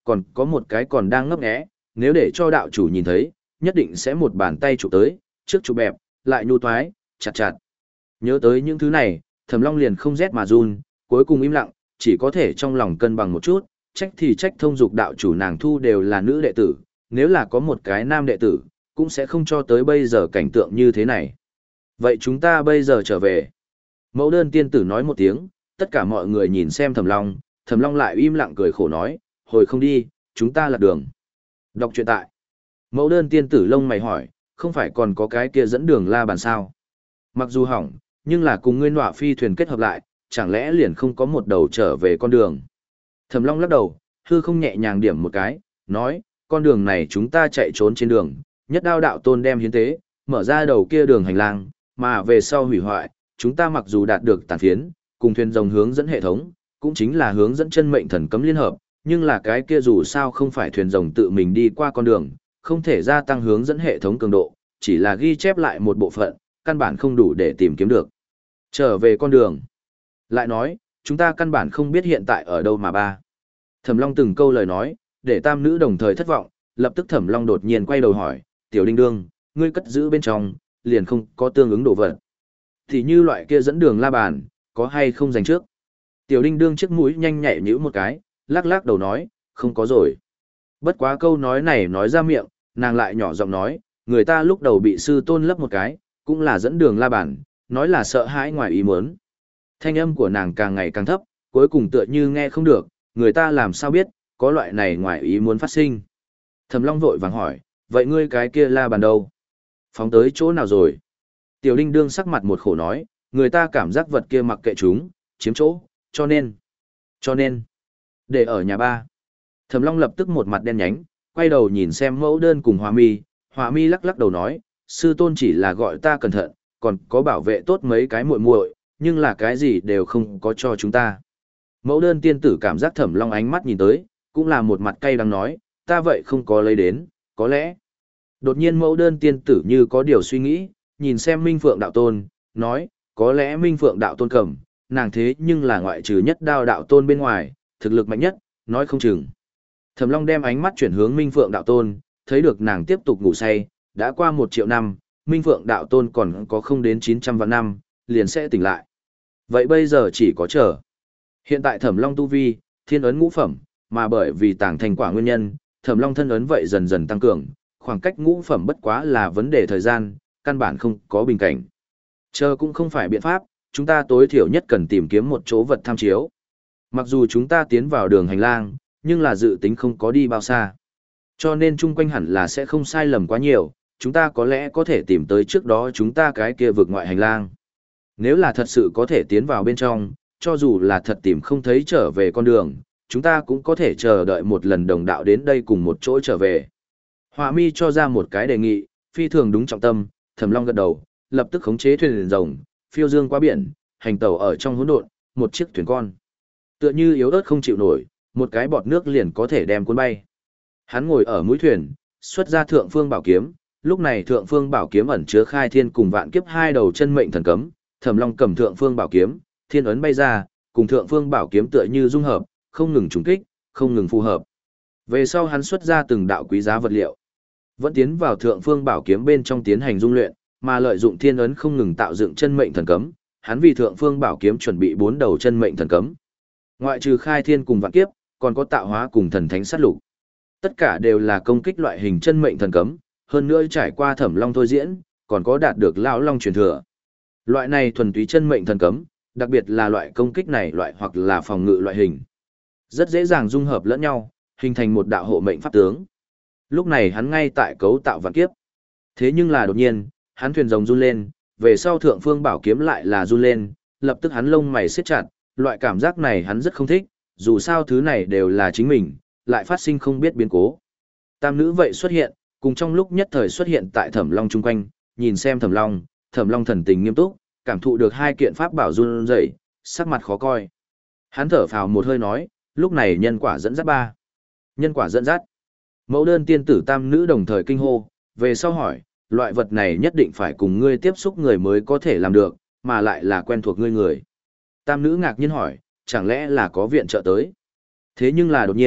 còn có một cái còn đang ngấp nghé, nếu để cho đạo chủ nhìn thấy, nhất định sẽ một bàn tay chụp tới, trước chụp bẹp, lại nhu thoái, chặt chặt. Nhớ tới những thứ này, Thẩm Long liền không rét mà run, cuối cùng im lặng, chỉ có thể trong lòng cân bằng một chút, trách thì trách thông dục đạo chủ nàng thu đều là nữ đệ tử, nếu là có một cái nam đệ tử, cũng sẽ không cho tới bây giờ cảnh tượng như thế này. Vậy chúng ta bây giờ trở về. Mẫu đơn tiên tử nói một tiếng, tất cả mọi người nhìn xem Thẩm Long, Thẩm Long lại im lặng cười khổ nói, hồi không đi, chúng ta lạc đường. Đọc truyện tại. Mẫu đơn tiên tử lông mày hỏi, không phải còn có cái kia dẫn đường la bàn sao? Mặc dù hỏng, nhưng là cùng ngươi nọa phi thuyền kết hợp lại, chẳng lẽ liền không có một đầu trở về con đường? Thẩm Long lắc đầu, hư không nhẹ nhàng điểm một cái, nói, con đường này chúng ta chạy trốn trên đường, nhất đao đạo tôn đem hiến tế, mở ra đầu kia đường hành lang, mà về sau hủy hoại, chúng ta mặc dù đạt được tàn phiến, cùng thuyền rồng hướng dẫn hệ thống, cũng chính là hướng dẫn chân mệnh thần cấm liên hợp, nhưng là cái kia dù sao không phải thuyền rồng tự mình đi qua con đường, không thể gia tăng hướng dẫn hệ thống cường độ, chỉ là ghi chép lại một bộ phận, căn bản không đủ để tìm kiếm được. Trở về con đường. Lại nói, chúng ta căn bản không biết hiện tại ở đâu mà ba. Thẩm Long từng câu lời nói, để tam nữ đồng thời thất vọng, lập tức Thẩm Long đột nhiên quay đầu hỏi, tiểu đinh đương, ngươi cất giữ bên trong, liền không có tương ứng đồ vật. Thì như loại kia dẫn đường la bàn, có hay không dành trước? Tiểu đinh đương chiếc mũi nhanh nhạy nhíu một cái, lắc lắc đầu nói, không có rồi. Bất quá câu nói này nói ra miệng, nàng lại nhỏ giọng nói, người ta lúc đầu bị sư tôn lấp một cái, cũng là dẫn đường la bàn, nói là sợ hãi ngoài ý muốn. Thanh âm của nàng càng ngày càng thấp, cuối cùng tựa như nghe không được, người ta làm sao biết, có loại này ngoài ý muốn phát sinh. Thẩm Long vội vàng hỏi, vậy ngươi cái kia la bàn đâu? Phóng tới chỗ nào rồi? Tiểu đinh đương sắc mặt một khổ nói, người ta cảm giác vật kia mặc kệ chúng, chiếm chỗ, cho nên, cho nên, để ở nhà ba. Thẩm Long lập tức một mặt đen nhánh, quay đầu nhìn xem mẫu đơn cùng Hoa Mi, Hoa Mi lắc lắc đầu nói, sư tôn chỉ là gọi ta cẩn thận, còn có bảo vệ tốt mấy cái muội muội, nhưng là cái gì đều không có cho chúng ta. Mẫu đơn tiên tử cảm giác Thẩm Long ánh mắt nhìn tới, cũng là một mặt cay đắng nói, ta vậy không có lấy đến, có lẽ. Đột nhiên mẫu đơn tiên tử như có điều suy nghĩ, nhìn xem Minh Phượng đạo tôn, nói, có lẽ Minh Phượng đạo tôn cầm, nàng thế nhưng là ngoại trừ nhất đao đạo tôn bên ngoài, thực lực mạnh nhất, nói không chừng. Thẩm Long đem ánh mắt chuyển hướng Minh Phượng đạo tôn, thấy được nàng tiếp tục ngủ say, đã qua một triệu năm, Minh Phượng đạo tôn còn có không đến chín trăm vạn năm, liền sẽ tỉnh lại. Vậy bây giờ chỉ có chờ. Hiện tại Thẩm Long tu vi, thiên ấn ngũ phẩm, mà bởi vì tàng thành quả nguyên nhân, Thẩm Long thân ấn vậy dần dần tăng cường, khoảng cách ngũ phẩm bất quá là vấn đề thời gian, căn bản không có bình cảnh. Chờ cũng không phải biện pháp, chúng ta tối thiểu nhất cần tìm kiếm một chỗ vật tham chiếu. Mặc dù chúng ta tiến vào đường hành lang, nhưng là dự tính không có đi bao xa. Cho nên chung quanh hẳn là sẽ không sai lầm quá nhiều, chúng ta có lẽ có thể tìm tới trước đó chúng ta cái kia vực ngoại hành lang. Nếu là thật sự có thể tiến vào bên trong, cho dù là thật tìm không thấy trở về con đường, chúng ta cũng có thể chờ đợi một lần đồng đạo đến đây cùng một chỗ trở về. Họa Mi cho ra một cái đề nghị, phi thường đúng trọng tâm, Thẩm Long gật đầu, lập tức khống chế thuyền rồng, phiêu dương qua biển, hành tàu ở trong hỗn độn, một chiếc thuyền con. Tựa như yếu ớt không chịu nổi, một cái bọt nước liền có thể đem cuốn bay. Hắn ngồi ở mũi thuyền, xuất ra Thượng Phương Bảo Kiếm, lúc này Thượng Phương Bảo Kiếm ẩn chứa khai thiên cùng vạn kiếp hai đầu chân mệnh thần cấm, Thẩm Long cầm Thượng Phương Bảo Kiếm, thiên ấn bay ra, cùng Thượng Phương Bảo Kiếm tựa như dung hợp, không ngừng trùng kích, không ngừng phù hợp. Về sau hắn xuất ra từng đạo quý giá vật liệu, vẫn tiến vào Thượng Phương Bảo Kiếm bên trong tiến hành dung luyện, mà lợi dụng thiên ấn không ngừng tạo dựng chân mệnh thần cấm, hắn vì Thượng Phương Bảo Kiếm chuẩn bị bốn đầu chân mệnh thần cấm. Ngoại trừ khai thiên cùng vạn kiếp, còn có tạo hóa cùng thần thánh sát lục. Tất cả đều là công kích loại hình chân mệnh thần cấm, hơn nữa trải qua Thẩm Long thôi diễn, còn có đạt được lão long truyền thừa. Loại này thuần túy chân mệnh thần cấm, đặc biệt là loại công kích này loại hoặc là phòng ngự loại hình, rất dễ dàng dung hợp lẫn nhau, hình thành một đạo hộ mệnh pháp tướng. Lúc này hắn ngay tại cấu tạo vạn kiếp. Thế nhưng là đột nhiên, hắn thuyền rồng run lên, về sau Thượng Phương Bảo Kiếm lại là run lên, lập tức hắn lông mày siết chặt, loại cảm giác này hắn rất không thích, dù sao thứ này đều là chính mình, lại phát sinh không biết biến cố. Tam nữ vậy xuất hiện, cùng trong lúc nhất thời xuất hiện tại Thẩm Long chung quanh, nhìn xem Thẩm Long, Thẩm Long thần tình nghiêm túc, cảm thụ được hai kiện pháp bảo run rẩy, sắc mặt khó coi. Hắn thở phào một hơi nói, lúc này nhân quả dẫn dắt ba. Nhân quả dẫn dắt. Mẫu đơn tiên tử tam nữ đồng thời kinh hô, về sau hỏi, loại vật này nhất định phải cùng ngươi tiếp xúc người mới có thể làm được, mà lại là quen thuộc ngươi người. Tam nữ ngạc nhiên hỏi, chẳng lẽ là có viện trợ tới? Thế nhưng là đột nhiên,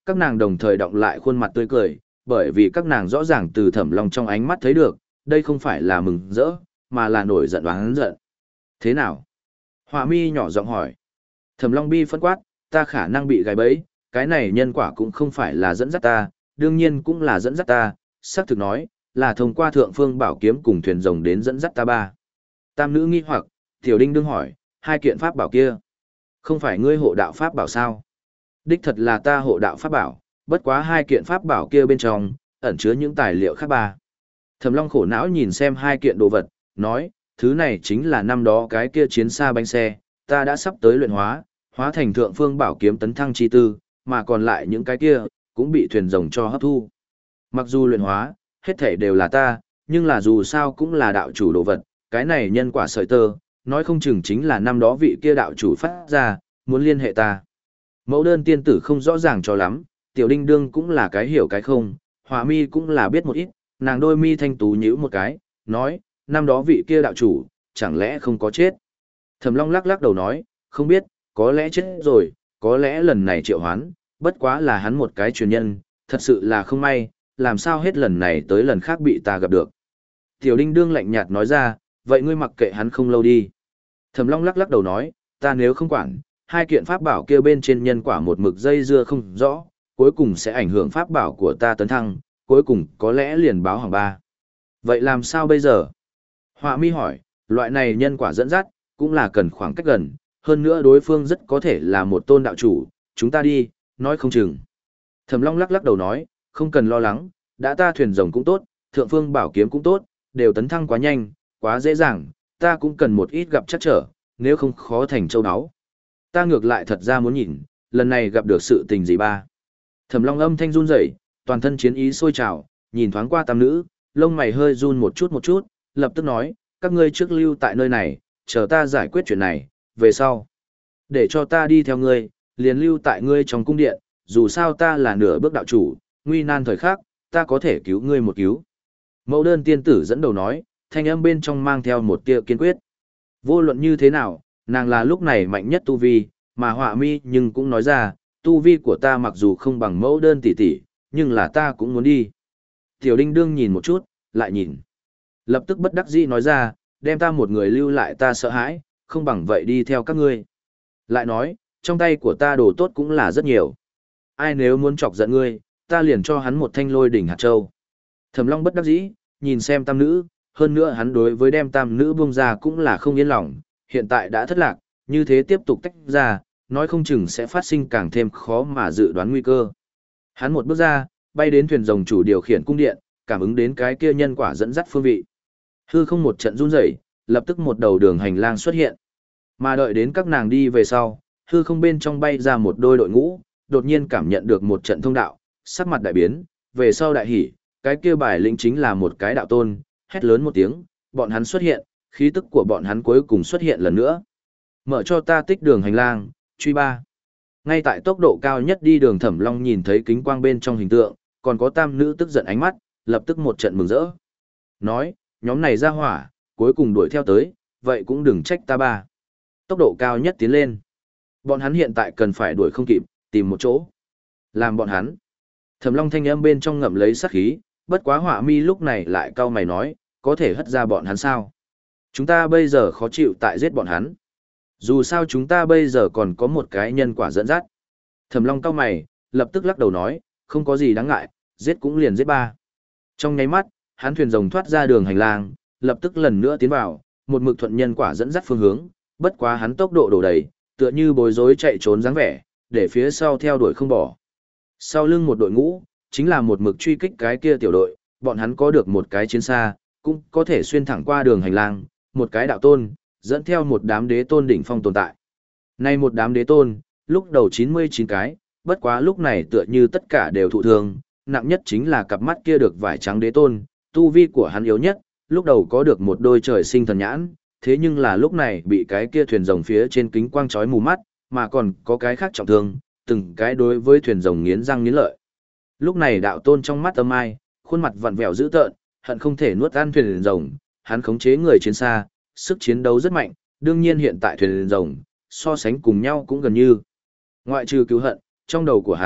các nàng đồng thời động lại khuôn mặt tươi cười, bởi vì các nàng rõ ràng từ Thẩm Long trong ánh mắt thấy được, đây không phải là mừng rỡ, mà là nổi giận oán giận. Thế nào? Họa mi nhỏ giọng hỏi. Thẩm Long bi phân quát, ta khả năng bị gài bẫy, cái này nhân quả cũng không phải là dẫn dắt ta, đương nhiên cũng là dẫn dắt ta, xác thực nói, là thông qua thượng phương bảo kiếm cùng thuyền rồng đến dẫn dắt ta ba. Tam nữ nghi hoặc, Tiểu Đinh đương hỏi, hai kiện pháp bảo kia, không phải ngươi hộ đạo pháp bảo sao? Đích thật là ta hộ đạo pháp bảo, bất quá hai kiện pháp bảo kia bên trong, ẩn chứa những tài liệu khác ba. Thẩm Long khổ não nhìn xem hai kiện đồ vật, nói, thứ này chính là năm đó cái kia chiến xa bánh xe, ta đã sắp tới luyện hóa, hóa thành thượng phương bảo kiếm tấn thăng chi tư, mà còn lại những cái kia, cũng bị thuyền rồng cho hấp thu. Mặc dù luyện hóa, hết thảy đều là ta, nhưng là dù sao cũng là đạo chủ đồ vật, cái này nhân quả sợi tơ, nói không chừng chính là năm đó vị kia đạo chủ phát ra, muốn liên hệ ta. Mẫu đơn tiên tử không rõ ràng cho lắm, Tiểu Đinh đương cũng là cái hiểu cái không, Hỏa mi cũng là biết một ít, nàng đôi mi thanh tú nhíu một cái, nói, năm đó vị kia đạo chủ, chẳng lẽ không có chết. Thẩm Long lắc lắc đầu nói, không biết, có lẽ chết rồi, có lẽ lần này triệu hoán, bất quá là hắn một cái truyền nhân, thật sự là không may, làm sao hết lần này tới lần khác bị ta gặp được. Tiểu Đinh đương lạnh nhạt nói ra, vậy ngươi mặc kệ hắn không lâu đi. Thẩm Long lắc lắc đầu nói, ta nếu không quản, hai kiện pháp bảo kia bên trên nhân quả một mực dây dưa không rõ, cuối cùng sẽ ảnh hưởng pháp bảo của ta tấn thăng, cuối cùng có lẽ liền báo hỏng ba. Vậy làm sao bây giờ? Họa mi hỏi, loại này nhân quả dẫn dắt, cũng là cần khoảng cách gần, hơn nữa đối phương rất có thể là một tôn đạo chủ, chúng ta đi, nói không chừng. Thẩm Long lắc lắc đầu nói, không cần lo lắng, đã ta thuyền rồng cũng tốt, thượng phương bảo kiếm cũng tốt, đều tấn thăng quá nhanh, quá dễ dàng, ta cũng cần một ít gặp chắc trở, nếu không khó thành châu áo. Ta ngược lại thật ra muốn nhìn, lần này gặp được sự tình gì ba. Thẩm Long âm thanh run rẩy, toàn thân chiến ý sôi trào, nhìn thoáng qua tam nữ, lông mày hơi run một chút một chút, lập tức nói, các ngươi trước lưu tại nơi này, chờ ta giải quyết chuyện này, về sau. Để cho ta đi theo ngươi, liền lưu tại ngươi trong cung điện, dù sao ta là nửa bước đạo chủ, nguy nan thời khắc, ta có thể cứu ngươi một cứu. Mẫu đơn tiên tử dẫn đầu nói, thanh âm bên trong mang theo một tia kiên quyết. Vô luận như thế nào, nàng là lúc này mạnh nhất tu vi, mà Họa mi nhưng cũng nói ra, tu vi của ta mặc dù không bằng mẫu đơn tỷ tỷ, nhưng là ta cũng muốn đi. Tiểu Đinh đương nhìn một chút, lại nhìn. Lập tức bất đắc dĩ nói ra, đem ta một người lưu lại ta sợ hãi, không bằng vậy đi theo các ngươi. Lại nói, trong tay của ta đồ tốt cũng là rất nhiều. Ai nếu muốn chọc giận ngươi, ta liền cho hắn một thanh lôi đỉnh hạt châu. Thẩm Long bất đắc dĩ, nhìn xem tam nữ, hơn nữa hắn đối với đem tam nữ buông ra cũng là không yên lòng, hiện tại đã thất lạc, như thế tiếp tục tách ra, nói không chừng sẽ phát sinh càng thêm khó mà dự đoán nguy cơ. Hắn một bước ra, bay đến thuyền rồng chủ điều khiển cung điện, cảm ứng đến cái kia nhân quả dẫn dắt phương vị. Hư không một trận run rẩy, lập tức một đầu đường hành lang xuất hiện. Mà đợi đến các nàng đi về sau, hư không bên trong bay ra một đôi đội ngũ, đột nhiên cảm nhận được một trận thông đạo, sắc mặt đại biến, về sau đại hỉ, cái kia bài lĩnh chính là một cái đạo tôn, hét lớn một tiếng, bọn hắn xuất hiện, khí tức của bọn hắn cuối cùng xuất hiện lần nữa. Mở cho ta tích đường hành lang, truy ba. Ngay tại tốc độ cao nhất đi đường Thẩm Long nhìn thấy kính quang bên trong hình tượng, còn có tam nữ tức giận ánh mắt, lập tức một trận mừng rỡ. Nói, nhóm này ra hỏa, cuối cùng đuổi theo tới, vậy cũng đừng trách ta ba. Tốc độ cao nhất tiến lên. Bọn hắn hiện tại cần phải đuổi không kịp, tìm một chỗ. Làm bọn hắn. Thẩm Long thanh âm bên trong ngậm lấy sát khí, bất quá Họa mi lúc này lại cau mày nói, có thể hất ra bọn hắn sao? Chúng ta bây giờ khó chịu tại giết bọn hắn. Dù sao chúng ta bây giờ còn có một cái nhân quả dẫn dắt. Thẩm Long cau mày, lập tức lắc đầu nói, không có gì đáng ngại, giết cũng liền giết ba. Trong nháy mắt, hắn thuyền rồng thoát ra đường hành lang, lập tức lần nữa tiến vào, một mực thuận nhân quả dẫn dắt phương hướng, bất quá hắn tốc độ đổ đầy, tựa như bối rối chạy trốn dáng vẻ, để phía sau theo đuổi không bỏ. Sau lưng một đội ngũ, chính là một mực truy kích cái kia tiểu đội, bọn hắn có được một cái chiến xa, cũng có thể xuyên thẳng qua đường hành lang, một cái đạo tôn, dẫn theo một đám đế tôn đỉnh phong tồn tại. Nay một đám đế tôn, lúc đầu chín mươi chín cái, bất quá lúc này tựa như tất cả đều thụ thương, nặng nhất chính là cặp mắt kia được vải trắng đế tôn, tu vi của hắn yếu nhất, lúc đầu có được một đôi trời sinh thần nhãn, thế nhưng là lúc này bị cái kia thuyền rồng phía trên kính quang chói mù mắt, mà còn có cái khác trọng thương, từng cái đối với thuyền rồng nghiến răng nghiến lợi. Lúc này đạo tôn trong mắt âm ai, khuôn mặt vặn vẹo dữ tợn, hận không thể nuốt ăn thuyền rồng, hắn khống chế người chiến xa, sức chiến đấu rất mạnh, đương nhiên hiện tại thuyền rồng, so sánh cùng nhau cũng gần như. Ngoại trừ cứu hận, trong đầu của hắn,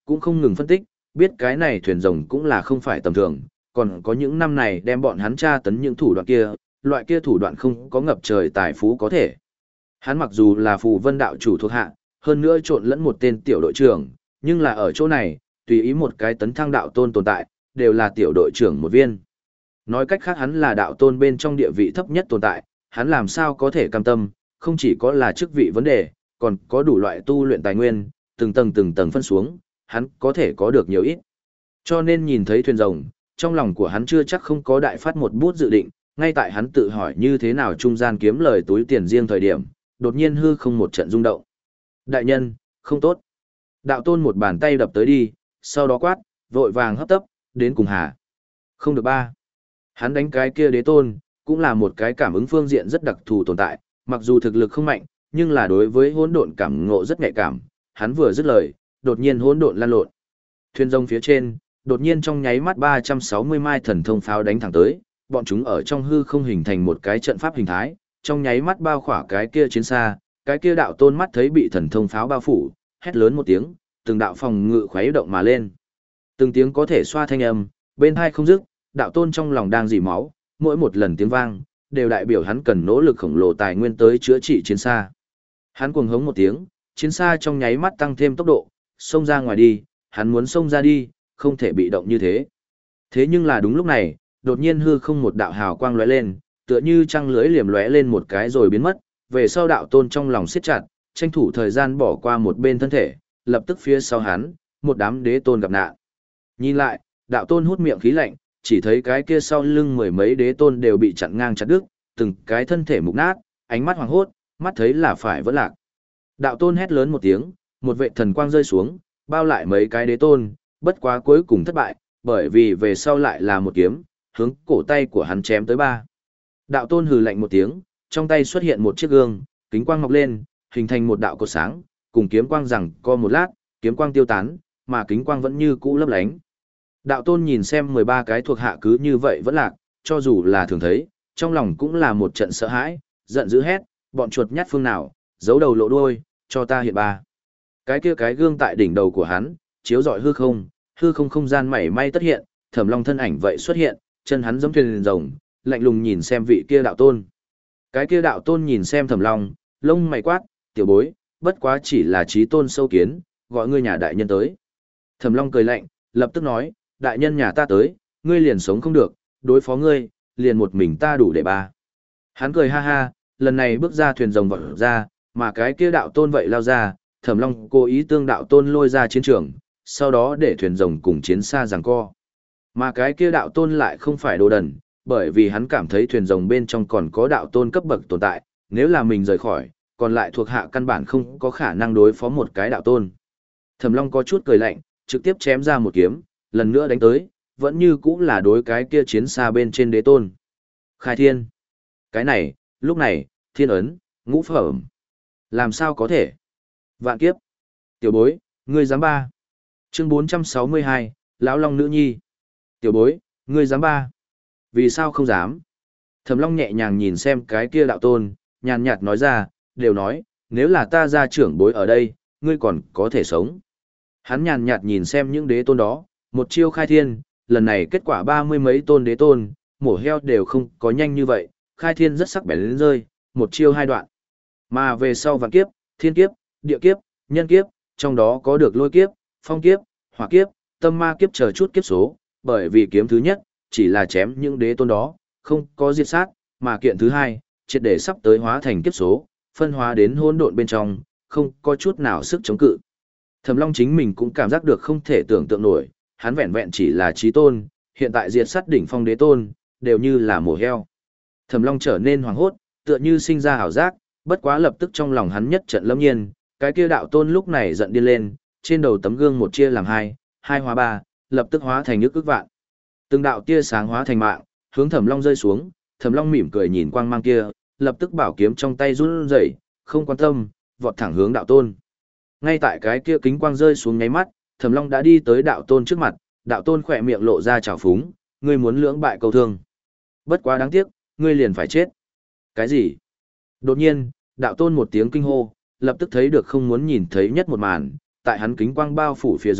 cũng không ngừng phân tích, biết cái này thuyền rồng cũng là không phải tầm thường, còn có những năm này đem bọn hắn tra tấn những thủ đoạn kia, loại kia thủ đoạn không có ngập trời tài phú có thể. Hắn mặc dù là phù vân đạo chủ thuộc hạ, hơn nữa trộn lẫn một tên tiểu đội trưởng, nhưng là ở chỗ này, tùy ý một cái tấn thăng đạo tôn tồn tại, đều là tiểu đội trưởng một viên. Nói cách khác hắn là đạo tôn bên trong địa vị thấp nhất tồn tại, hắn làm sao có thể cam tâm, không chỉ có là chức vị vấn đề, còn có đủ loại tu luyện tài nguyên, từng tầng từng tầng phân xuống, hắn có thể có được nhiều ít. Cho nên nhìn thấy thuyền rồng, trong lòng của hắn chưa chắc không có đại phát một bút dự định, ngay tại hắn tự hỏi như thế nào trung gian kiếm lời túi tiền riêng thời điểm, đột nhiên hư không một trận rung động. Đại nhân, không tốt. Đạo tôn một bàn tay đập tới đi, sau đó quát, vội vàng hấp tấp, đến cùng hà. Không được ba. Hắn đánh cái kia đế tôn, cũng là một cái cảm ứng phương diện rất đặc thù tồn tại, mặc dù thực lực không mạnh, nhưng là đối với hỗn độn cảm ngộ rất nhạy cảm. Hắn vừa dứt lời, đột nhiên hỗn độn lan lộn. Thuyền rồng phía trên, đột nhiên trong nháy mắt ba trăm sáu mươi mai thần thông pháo đánh thẳng tới, bọn chúng ở trong hư không hình thành một cái trận pháp hình thái, trong nháy mắt bao khỏa cái kia chiến xa, cái kia đạo tôn mắt thấy bị thần thông pháo bao phủ, hét lớn một tiếng, từng đạo phòng ngự khuấy động mà lên. Từng tiếng có thể xoa thanh âm, bên hai không dứt, đạo tôn trong lòng đang dỉ máu, mỗi một lần tiếng vang, đều đại biểu hắn cần nỗ lực khổng lồ tài nguyên tới chữa trị chiến xa. Hắn cuồng hống một tiếng, chiến xa trong nháy mắt tăng thêm tốc độ, xông ra ngoài đi, hắn muốn xông ra đi, không thể bị động như thế. Thế nhưng là đúng lúc này, đột nhiên hư không một đạo hào quang lóe lên, tựa như trăng lưới liềm lóe lên một cái rồi biến mất, về sau đạo tôn trong lòng siết chặt, tranh thủ thời gian bỏ qua một bên thân thể, lập tức phía sau hắn, một đám đế tôn gặp nạn. Nhìn lại, đạo tôn hút miệng khí lạnh, chỉ thấy cái kia sau lưng mười mấy đế tôn đều bị chặn ngang chặt đứt, từng cái thân thể mục nát, ánh mắt hoàng hốt, mắt thấy là phải vỡ lạc. Đạo tôn hét lớn một tiếng, một vệ thần quang rơi xuống, bao lại mấy cái đế tôn, bất quá cuối cùng thất bại, bởi vì về sau lại là một kiếm, hướng cổ tay của hắn chém tới ba. Đạo tôn hừ lạnh một tiếng, trong tay xuất hiện một chiếc gương, kính quang mọc lên, hình thành một đạo cột sáng, cùng kiếm quang rằng co một lát, kiếm quang tiêu tán, mà kính quang vẫn như cũ lấp lánh. Đạo tôn nhìn xem mười ba cái thuộc hạ cứ như vậy vẫn lạc, cho dù là thường thấy, trong lòng cũng là một trận sợ hãi, giận dữ hét, bọn chuột nhát phương nào, giấu đầu lộ đuôi, cho ta hiện ba. Cái kia cái gương tại đỉnh đầu của hắn, chiếu rọi hư không, hư không không gian mảy may tất hiện, Thẩm Long thân ảnh vậy xuất hiện, chân hắn giống thuyền rồng, lạnh lùng nhìn xem vị kia đạo tôn. Cái kia đạo tôn nhìn xem Thẩm Long, lông mày quát, tiểu bối, bất quá chỉ là trí tôn sâu kiến, gọi ngươi nhà đại nhân tới. Thẩm Long cười lạnh, lập tức nói, đại nhân nhà ta tới, ngươi liền sống không được, đối phó ngươi, liền một mình ta đủ để ba. Hắn cười ha ha, lần này bước ra thuyền rồng vọt ra, mà cái kia đạo tôn vậy lao ra, Thẩm Long cố ý tương đạo tôn lôi ra chiến trường, sau đó để thuyền rồng cùng chiến xa giằng co. Mà cái kia đạo tôn lại không phải đồ đần, bởi vì hắn cảm thấy thuyền rồng bên trong còn có đạo tôn cấp bậc tồn tại, nếu là mình rời khỏi, còn lại thuộc hạ căn bản không có khả năng đối phó một cái đạo tôn. Thẩm Long có chút cười lạnh, trực tiếp chém ra một kiếm, lần nữa đánh tới, vẫn như cũng là đối cái kia chiến xa bên trên đế tôn. Khai thiên. Cái này, lúc này, thiên ấn, ngũ phẩm. Làm sao có thể? Vạn kiếp. Tiểu bối, ngươi dám ba. Chương bốn trăm sáu mươi hai, Lão Long Nữ Nhi. Tiểu bối, ngươi dám ba. Vì sao không dám? Thẩm Long nhẹ nhàng nhìn xem cái kia đạo tôn, nhàn nhạt nói ra, đều nói, nếu là ta ra trưởng bối ở đây, ngươi còn có thể sống. Hắn nhàn nhạt nhìn xem những đế tôn đó, một chiêu khai thiên, lần này kết quả ba mươi mấy tôn đế tôn, mổ heo đều không có nhanh như vậy, khai thiên rất sắc bén lên rơi, một chiêu hai đoạn. Mà về sau vạn kiếp, thiên kiếp, địa kiếp, nhân kiếp, trong đó có được lôi kiếp, phong kiếp, hỏa kiếp, tâm ma kiếp chờ chút kiếp số, bởi vì kiếm thứ nhất, chỉ là chém những đế tôn đó, không có diệt sát, mà kiện thứ hai, triệt để sắp tới hóa thành kiếp số, phân hóa đến hỗn độn bên trong, không có chút nào sức chống cự. Thẩm Long chính mình cũng cảm giác được không thể tưởng tượng nổi, hắn vẹn vẹn chỉ là chí tôn, hiện tại diệt sát đỉnh phong đế tôn, đều như là mổ heo. Thẩm Long trở nên hoảng hốt, tựa như sinh ra ảo giác, bất quá lập tức trong lòng hắn nhất trận lâm nhiên, cái kia đạo tôn lúc này giận điên lên, trên đầu tấm gương một chia làm hai, hai hóa ba, lập tức hóa thành nước ức vạn. Từng đạo tia sáng hóa thành mạng, hướng Thẩm Long rơi xuống, Thẩm Long mỉm cười nhìn quang mang kia, lập tức bảo kiếm trong tay run rẩy, không quan tâm, vọt thẳng hướng đạo tôn. Ngay tại cái kia kính quang rơi xuống nháy mắt, Thẩm Long đã đi tới đạo tôn trước mặt, đạo tôn khỏe miệng lộ ra trào phúng, ngươi muốn lưỡng bại câu thương. Bất quá đáng tiếc, ngươi liền phải chết. Cái gì? Đột nhiên, đạo tôn một tiếng kinh hô, lập tức thấy được không muốn nhìn thấy nhất một màn, tại hắn kính quang bao phủ phía dưới,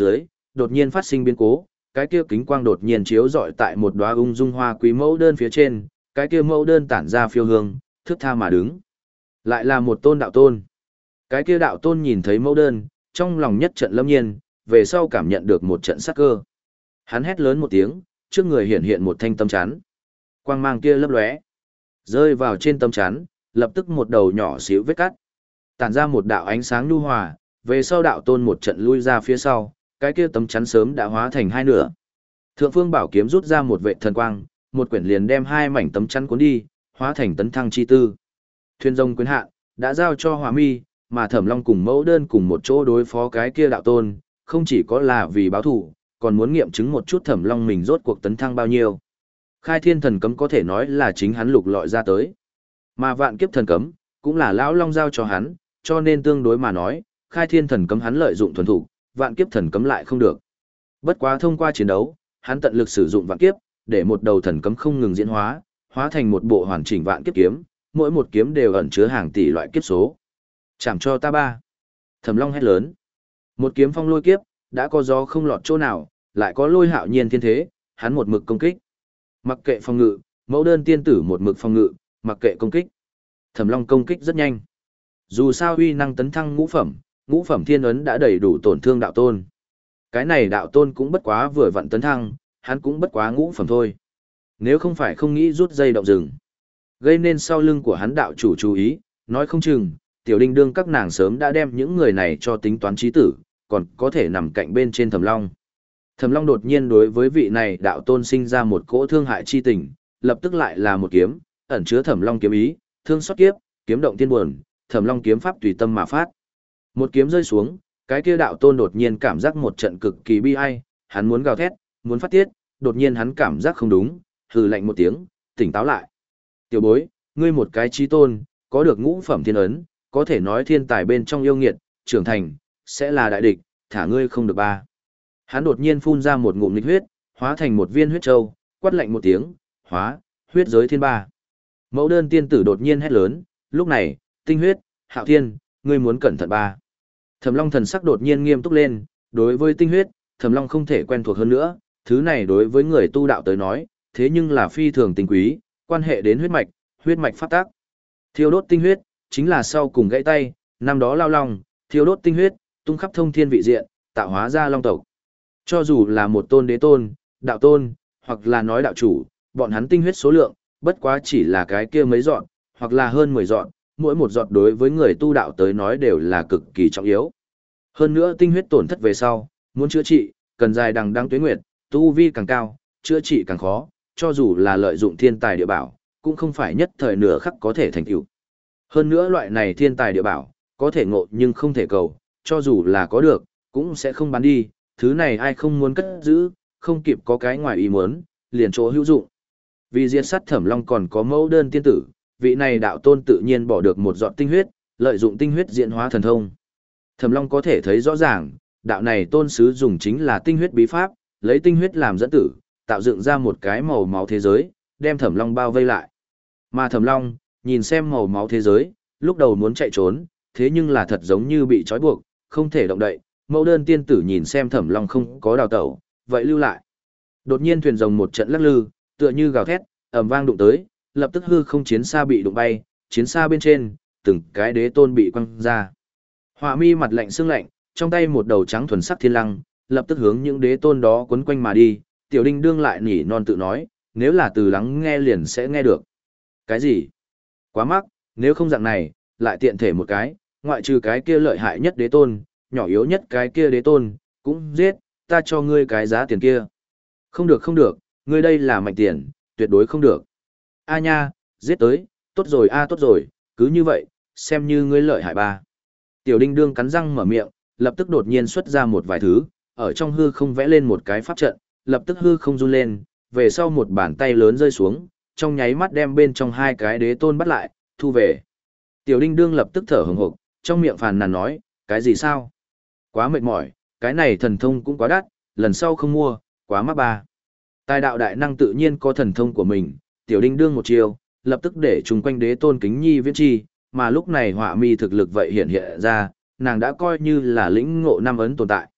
đột nhiên phát sinh biến cố, cái kia kính quang đột nhiên chiếu rọi tại một đóa ung dung hoa quý mẫu đơn phía trên, cái kia mẫu đơn tản ra phiêu hương, thước tha mà đứng. Lại là một tôn đạo tôn. Cái kia đạo tôn nhìn thấy mẫu đơn, trong lòng nhất trận lâm nhiên, về sau cảm nhận được một trận sát cơ. Hắn hét lớn một tiếng, trước người hiện hiện một thanh tấm chắn. Quang mang kia lấp lóe, rơi vào trên tấm chắn, lập tức một đầu nhỏ xíu vết cắt. Tản ra một đạo ánh sáng nhu hòa, về sau đạo tôn một trận lui ra phía sau, cái kia tấm chắn sớm đã hóa thành hai nửa. Thượng Phương Bảo Kiếm rút ra một vệ thần quang, một quyển liền đem hai mảnh tấm chắn cuốn đi, hóa thành tấn thăng chi tư. Thuyền rồng quyền hạn đã giao cho Hỏa Mi, mà Thẩm Long cùng Mẫu Đơn cùng một chỗ đối phó cái kia đạo tôn, không chỉ có là vì báo thù, còn muốn nghiệm chứng một chút Thẩm Long mình rốt cuộc tấn thăng bao nhiêu. Khai Thiên Thần Cấm có thể nói là chính hắn lục lọi ra tới, mà Vạn Kiếp Thần Cấm cũng là lão Long giao cho hắn, cho nên tương đối mà nói, Khai Thiên Thần Cấm hắn lợi dụng thuần thủ, Vạn Kiếp Thần Cấm lại không được. Bất quá thông qua chiến đấu, hắn tận lực sử dụng Vạn Kiếp, để một đầu thần cấm không ngừng diễn hóa, hóa thành một bộ hoàn chỉnh Vạn Kiếp kiếm, mỗi một kiếm đều ẩn chứa hàng tỷ loại kiếp số. Chạm cho ta ba. Thẩm Long hét lớn. Một kiếm phong lôi kiếp, đã có gió không lọt chỗ nào, lại có lôi hạo nhiên thiên thế, hắn một mực công kích. Mặc kệ phòng ngự, Mẫu Đơn tiên tử một mực phòng ngự, mặc kệ công kích. Thẩm Long công kích rất nhanh. Dù sao uy năng tấn thăng ngũ phẩm, ngũ phẩm thiên ấn đã đầy đủ tổn thương đạo tôn. Cái này đạo tôn cũng bất quá vừa vặn tấn thăng, hắn cũng bất quá ngũ phẩm thôi. Nếu không phải không nghĩ rút dây động rừng, gây nên sau lưng của hắn đạo chủ chú ý, nói không chừng, tiểu đinh đương các nàng sớm đã đem những người này cho tính toán trí tử, còn có thể nằm cạnh bên trên Thẩm Long. Thẩm Long đột nhiên đối với vị này đạo tôn sinh ra một cỗ thương hại chi tình, lập tức lại là một kiếm, ẩn chứa Thẩm Long kiếm ý, thương xót kiếp, kiếm động thiên buồn, Thẩm Long kiếm pháp tùy tâm mà phát. Một kiếm rơi xuống, cái kia đạo tôn đột nhiên cảm giác một trận cực kỳ bi ai, hắn muốn gào thét, muốn phát tiết, đột nhiên hắn cảm giác không đúng, hừ lạnh một tiếng, tỉnh táo lại. Tiểu bối, ngươi một cái chí tôn, có được ngũ phẩm thiên ấn, có thể nói thiên tài bên trong yêu nghiệt, trưởng thành, sẽ là đại địch, thả ngươi không được ba. Hắn đột nhiên phun ra một ngụm nghịch huyết, hóa thành một viên huyết châu, quát lạnh một tiếng, hóa, huyết giới thiên ba. Mẫu Đơn tiên tử đột nhiên hét lớn, lúc này, tinh huyết, Hạo Thiên, ngươi muốn cẩn thận ba. Thẩm Long thần sắc đột nhiên nghiêm túc lên, đối với tinh huyết, Thẩm Long không thể quen thuộc hơn nữa, thứ này đối với người tu đạo tới nói, thế nhưng là phi thường tinh quý, quan hệ đến huyết mạch, huyết mạch pháp tác. Thiêu đốt tinh huyết, chính là sau cùng gãy tay, năm đó lao long, thiêu đốt tinh huyết, tung khắp thông thiên vị diện, tạo hóa ra long tộc. Cho dù là một tôn đế tôn, đạo tôn, hoặc là nói đạo chủ, bọn hắn tinh huyết số lượng, bất quá chỉ là cái kia mấy dọn, hoặc là hơn mười dọn, mỗi một giọt đối với người tu đạo tới nói đều là cực kỳ trọng yếu. Hơn nữa tinh huyết tổn thất về sau, muốn chữa trị, cần dài đằng đẵng tuế nguyệt, tu vi càng cao, chữa trị càng khó, cho dù là lợi dụng thiên tài địa bảo, cũng không phải nhất thời nửa khắc có thể thành tựu. Hơn nữa loại này thiên tài địa bảo, có thể ngộ nhưng không thể cầu, cho dù là có được, cũng sẽ không bán đi, thứ này ai không muốn cất giữ, không kịp có cái ngoài ý muốn, liền chỗ hữu dụng. Vì diệt sát Thẩm Long còn có Mẫu Đơn tiên tử, vị này đạo tôn tự nhiên bỏ được một giọt tinh huyết, lợi dụng tinh huyết diễn hóa thần thông. Thẩm Long có thể thấy rõ ràng, đạo này tôn sứ dùng chính là tinh huyết bí pháp, lấy tinh huyết làm dẫn tử, tạo dựng ra một cái màu máu thế giới, đem Thẩm Long bao vây lại. Mà Thẩm Long, nhìn xem màu máu thế giới, lúc đầu muốn chạy trốn, thế nhưng là thật giống như bị trói buộc, không thể động đậy. Mẫu Đơn tiên tử nhìn xem Thẩm Long không có đào tẩu, vậy lưu lại. Đột nhiên thuyền rồng một trận lắc lư, tựa như gào thét, ầm vang đụng tới, lập tức hư không chiến xa bị đụng bay, chiến xa bên trên, từng cái đế tôn bị quăng ra. Họa Mi mặt lạnh sương lạnh, trong tay một đầu trắng thuần sắc thiên lăng, lập tức hướng những đế tôn đó quấn quanh mà đi, tiểu đinh đương lại nỉ non tự nói, nếu là từ lắng nghe liền sẽ nghe được. Cái gì? Quá mắc, nếu không dạng này, lại tiện thể một cái, ngoại trừ cái kia lợi hại nhất đế tôn, nhỏ yếu nhất cái kia đế tôn, cũng giết, ta cho ngươi cái giá tiền kia. Không được không được, ngươi đây là mạnh tiền, tuyệt đối không được. A nha, giết tới, tốt rồi a tốt rồi, cứ như vậy, xem như ngươi lợi hại ba. Tiểu đinh đương cắn răng mở miệng, lập tức đột nhiên xuất ra một vài thứ, ở trong hư không vẽ lên một cái pháp trận, lập tức hư không run lên, về sau một bàn tay lớn rơi xuống, trong nháy mắt đem bên trong hai cái đế tôn bắt lại, thu về. Tiểu đinh đương lập tức thở hừng hực, trong miệng phàn nàn nói, cái gì sao? Quá mệt mỏi, cái này thần thông cũng quá đắt, lần sau không mua, quá mắc ba. Tài đạo đại năng tự nhiên có thần thông của mình, tiểu đinh đương một chiều, lập tức để chung quanh đế tôn kính nhi viễn chi, mà lúc này Họa Mi thực lực vậy hiện hiện ra, nàng đã coi như là lĩnh ngộ năm ấn tồn tại.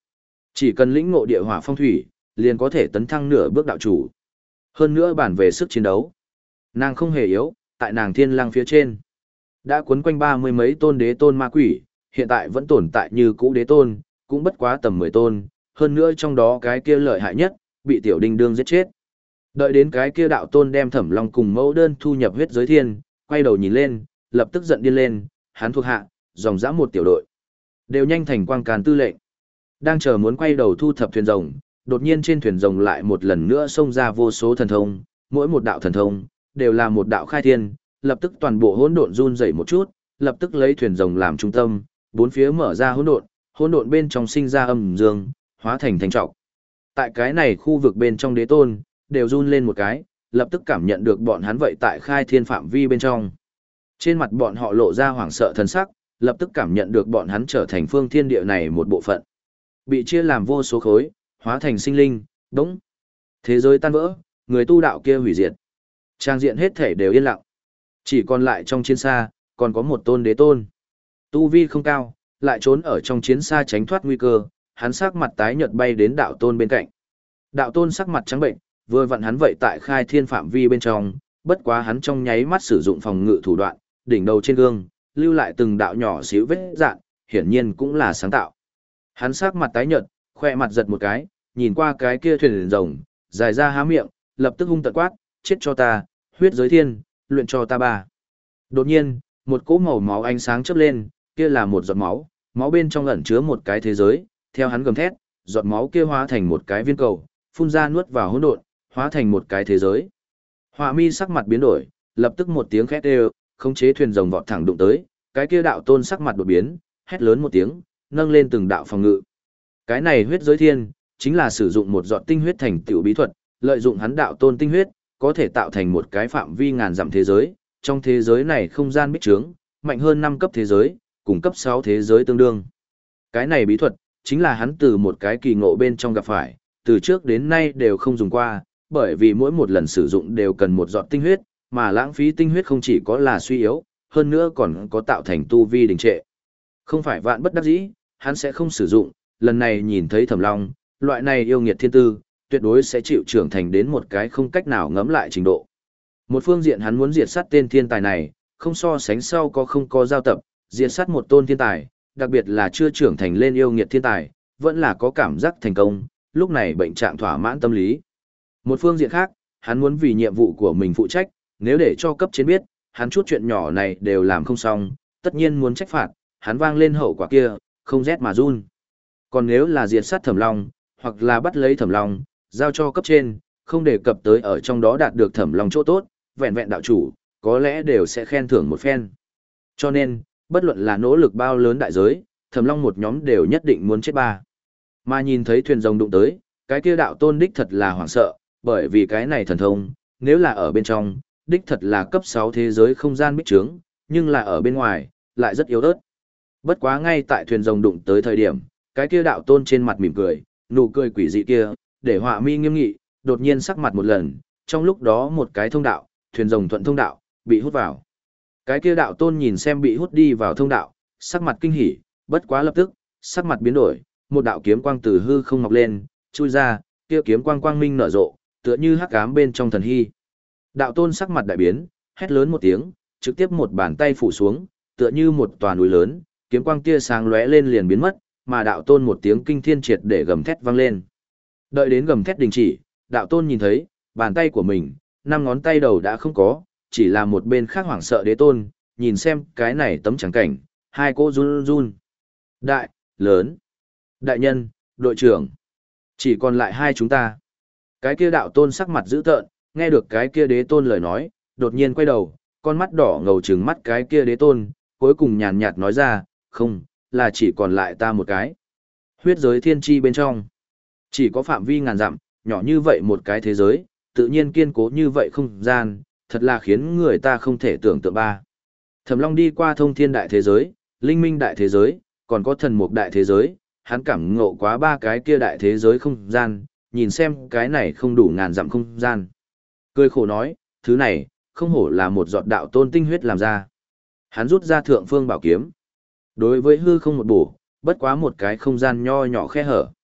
Chỉ cần lĩnh ngộ địa hỏa phong thủy, liền có thể tấn thăng nửa bước đạo chủ. Hơn nữa bản về sức chiến đấu. Nàng không hề yếu, tại nàng thiên lăng phía trên. Đã cuốn quanh ba mươi mấy tôn đế tôn ma quỷ, hiện tại vẫn tồn tại như cũ đế tôn, cũng bất quá tầm mười tôn, hơn nữa trong đó cái kia lợi hại nhất, bị tiểu đinh đương giết chết. Đợi đến cái kia đạo tôn đem Thẩm Long cùng mẫu đơn thu nhập huyết giới thiên, quay đầu nhìn lên, lập tức giận điên lên, hắn thuộc hạ, dòng dã một tiểu đội. Đều nhanh thành quang càn tư lệnh. Đang chờ muốn quay đầu thu thập thuyền rồng, đột nhiên trên thuyền rồng lại một lần nữa xông ra vô số thần thông, mỗi một đạo thần thông, đều là một đạo khai thiên, lập tức toàn bộ hỗn độn run rẩy một chút, lập tức lấy thuyền rồng làm trung tâm, bốn phía mở ra hỗn độn, hỗn độn bên trong sinh ra âm dương, hóa thành thành trọc. Tại cái này khu vực bên trong đế tôn, đều run lên một cái, lập tức cảm nhận được bọn hắn vậy tại khai thiên phạm vi bên trong. Trên mặt bọn họ lộ ra hoảng sợ thần sắc, lập tức cảm nhận được bọn hắn trở thành phương thiên địa này một bộ phận. Bị chia làm vô số khối, hóa thành sinh linh, đống. Thế giới tan vỡ, người tu đạo kia hủy diệt. Trang diện hết thể đều yên lặng. Chỉ còn lại trong chiến xa, còn có một tôn đế tôn. Tu vi không cao, lại trốn ở trong chiến xa tránh thoát nguy cơ, hắn sắc mặt tái nhợt bay đến đạo tôn bên cạnh. Đạo tôn sắc mặt trắng bệnh, vừa vặn hắn vậy tại khai thiên phạm vi bên trong, bất quá hắn trong nháy mắt sử dụng phòng ngự thủ đoạn, đỉnh đầu trên gương, lưu lại từng đạo nhỏ xíu vết dạn, hiển nhiên cũng là sáng tạo. Hắn sắc mặt tái nhợt, khoe mặt giật một cái, nhìn qua cái kia thuyền rồng, dài ra há miệng, lập tức hung tợn quát, chết cho ta, huyết giới thiên, luyện cho ta ba. Đột nhiên, một cỗ màu máu ánh sáng chớp lên, kia là một giọt máu, máu bên trong ẩn chứa một cái thế giới, theo hắn gầm thét, giọt máu kia hóa thành một cái viên cầu, phun ra nuốt vào hỗn độn, hóa thành một cái thế giới. Họa mi sắc mặt biến đổi, lập tức một tiếng khét đều, khống chế thuyền rồng vọt thẳng đụng tới, cái kia đạo tôn sắc mặt đột biến, hét lớn một tiếng, nâng lên từng đạo phòng ngự. Cái này huyết giới thiên, chính là sử dụng một giọt tinh huyết thành tựu bí thuật, lợi dụng hắn đạo tôn tinh huyết, có thể tạo thành một cái phạm vi ngàn dặm thế giới, trong thế giới này không gian bích trướng, mạnh hơn năm cấp thế giới, cùng cấp sáu thế giới tương đương. Cái này bí thuật, chính là hắn từ một cái kỳ ngộ bên trong gặp phải, từ trước đến nay đều không dùng qua, bởi vì mỗi một lần sử dụng đều cần một giọt tinh huyết, mà lãng phí tinh huyết không chỉ có là suy yếu, hơn nữa còn có tạo thành tu vi đình trệ. Không phải vạn bất đắc dĩ, hắn sẽ không sử dụng, lần này nhìn thấy Thẩm Long, loại này yêu nghiệt thiên tư, tuyệt đối sẽ chịu trưởng thành đến một cái không cách nào ngẫm lại trình độ. Một phương diện hắn muốn diệt sát tên thiên tài này, không so sánh sau có không có giao tập, diệt sát một tôn thiên tài, đặc biệt là chưa trưởng thành lên yêu nghiệt thiên tài, vẫn là có cảm giác thành công, lúc này bệnh trạng thỏa mãn tâm lý. Một phương diện khác, hắn muốn vì nhiệm vụ của mình phụ trách, nếu để cho cấp trên biết, hắn chút chuyện nhỏ này đều làm không xong, tất nhiên muốn trách phạt, hắn vang lên hậu quả kia, không rét mà run. Còn nếu là diệt sát Thẩm Long, hoặc là bắt lấy Thẩm Long, giao cho cấp trên, không đề cập tới ở trong đó đạt được Thẩm Long chỗ tốt, vẹn vẹn đạo chủ, có lẽ đều sẽ khen thưởng một phen. Cho nên, bất luận là nỗ lực bao lớn đại giới, Thẩm Long một nhóm đều nhất định muốn chết ba. Mà nhìn thấy thuyền rồng đụng tới, cái kia đạo tôn đích thật là hoảng sợ, bởi vì cái này thần thông, nếu là ở bên trong, đích thật là cấp sáu thế giới không gian bích trướng, nhưng là ở bên ngoài, lại rất yếu ớt. Bất quá ngay tại thuyền rồng đụng tới thời điểm, cái kia đạo tôn trên mặt mỉm cười, nụ cười quỷ dị kia, để Họa mi nghiêm nghị, đột nhiên sắc mặt một lần, trong lúc đó một cái thông đạo, thuyền rồng thuận thông đạo, bị hút vào. Cái kia đạo tôn nhìn xem bị hút đi vào thông đạo, sắc mặt kinh hỉ, bất quá lập tức, sắc mặt biến đổi, một đạo kiếm quang từ hư không mọc lên, chui ra, kia kiếm quang quang minh nở rộ, tựa như hắc ám bên trong thần hy. Đạo tôn sắc mặt đại biến, hét lớn một tiếng, trực tiếp một bàn tay phủ xuống, tựa như một tòa núi lớn, kiếm quang tia sáng lóe lên liền biến mất, mà đạo tôn một tiếng kinh thiên triệt để gầm thét vang lên. Đợi đến gầm thét đình chỉ, đạo tôn nhìn thấy, bàn tay của mình, năm ngón tay đầu đã không có, chỉ là một bên khác hoảng sợ đế tôn, nhìn xem cái này tấm trắng cảnh, hai cô run run. Đại, lớn, đại nhân, đội trưởng, chỉ còn lại hai chúng ta. Cái kia đạo tôn sắc mặt dữ tợn, nghe được cái kia đế tôn lời nói, đột nhiên quay đầu, con mắt đỏ ngầu trừng mắt cái kia đế tôn, cuối cùng nhàn nhạt nói ra, không, là chỉ còn lại ta một cái. Huyết giới thiên tri bên trong, chỉ có phạm vi ngàn dặm, nhỏ như vậy một cái thế giới, tự nhiên kiên cố như vậy không gian, thật là khiến người ta không thể tưởng tượng ba. Thẩm Long đi qua thông thiên đại thế giới, linh minh đại thế giới, còn có thần mục đại thế giới, hắn cảm ngộ quá ba cái kia đại thế giới không gian, nhìn xem cái này không đủ ngàn dặm không gian. Cười khổ nói, thứ này, không hổ là một giọt đạo tôn tinh huyết làm ra. Hắn rút ra thượng phương bảo kiếm. Đối với hư không một bổ, bất quá một cái không gian nho nhỏ khe hở.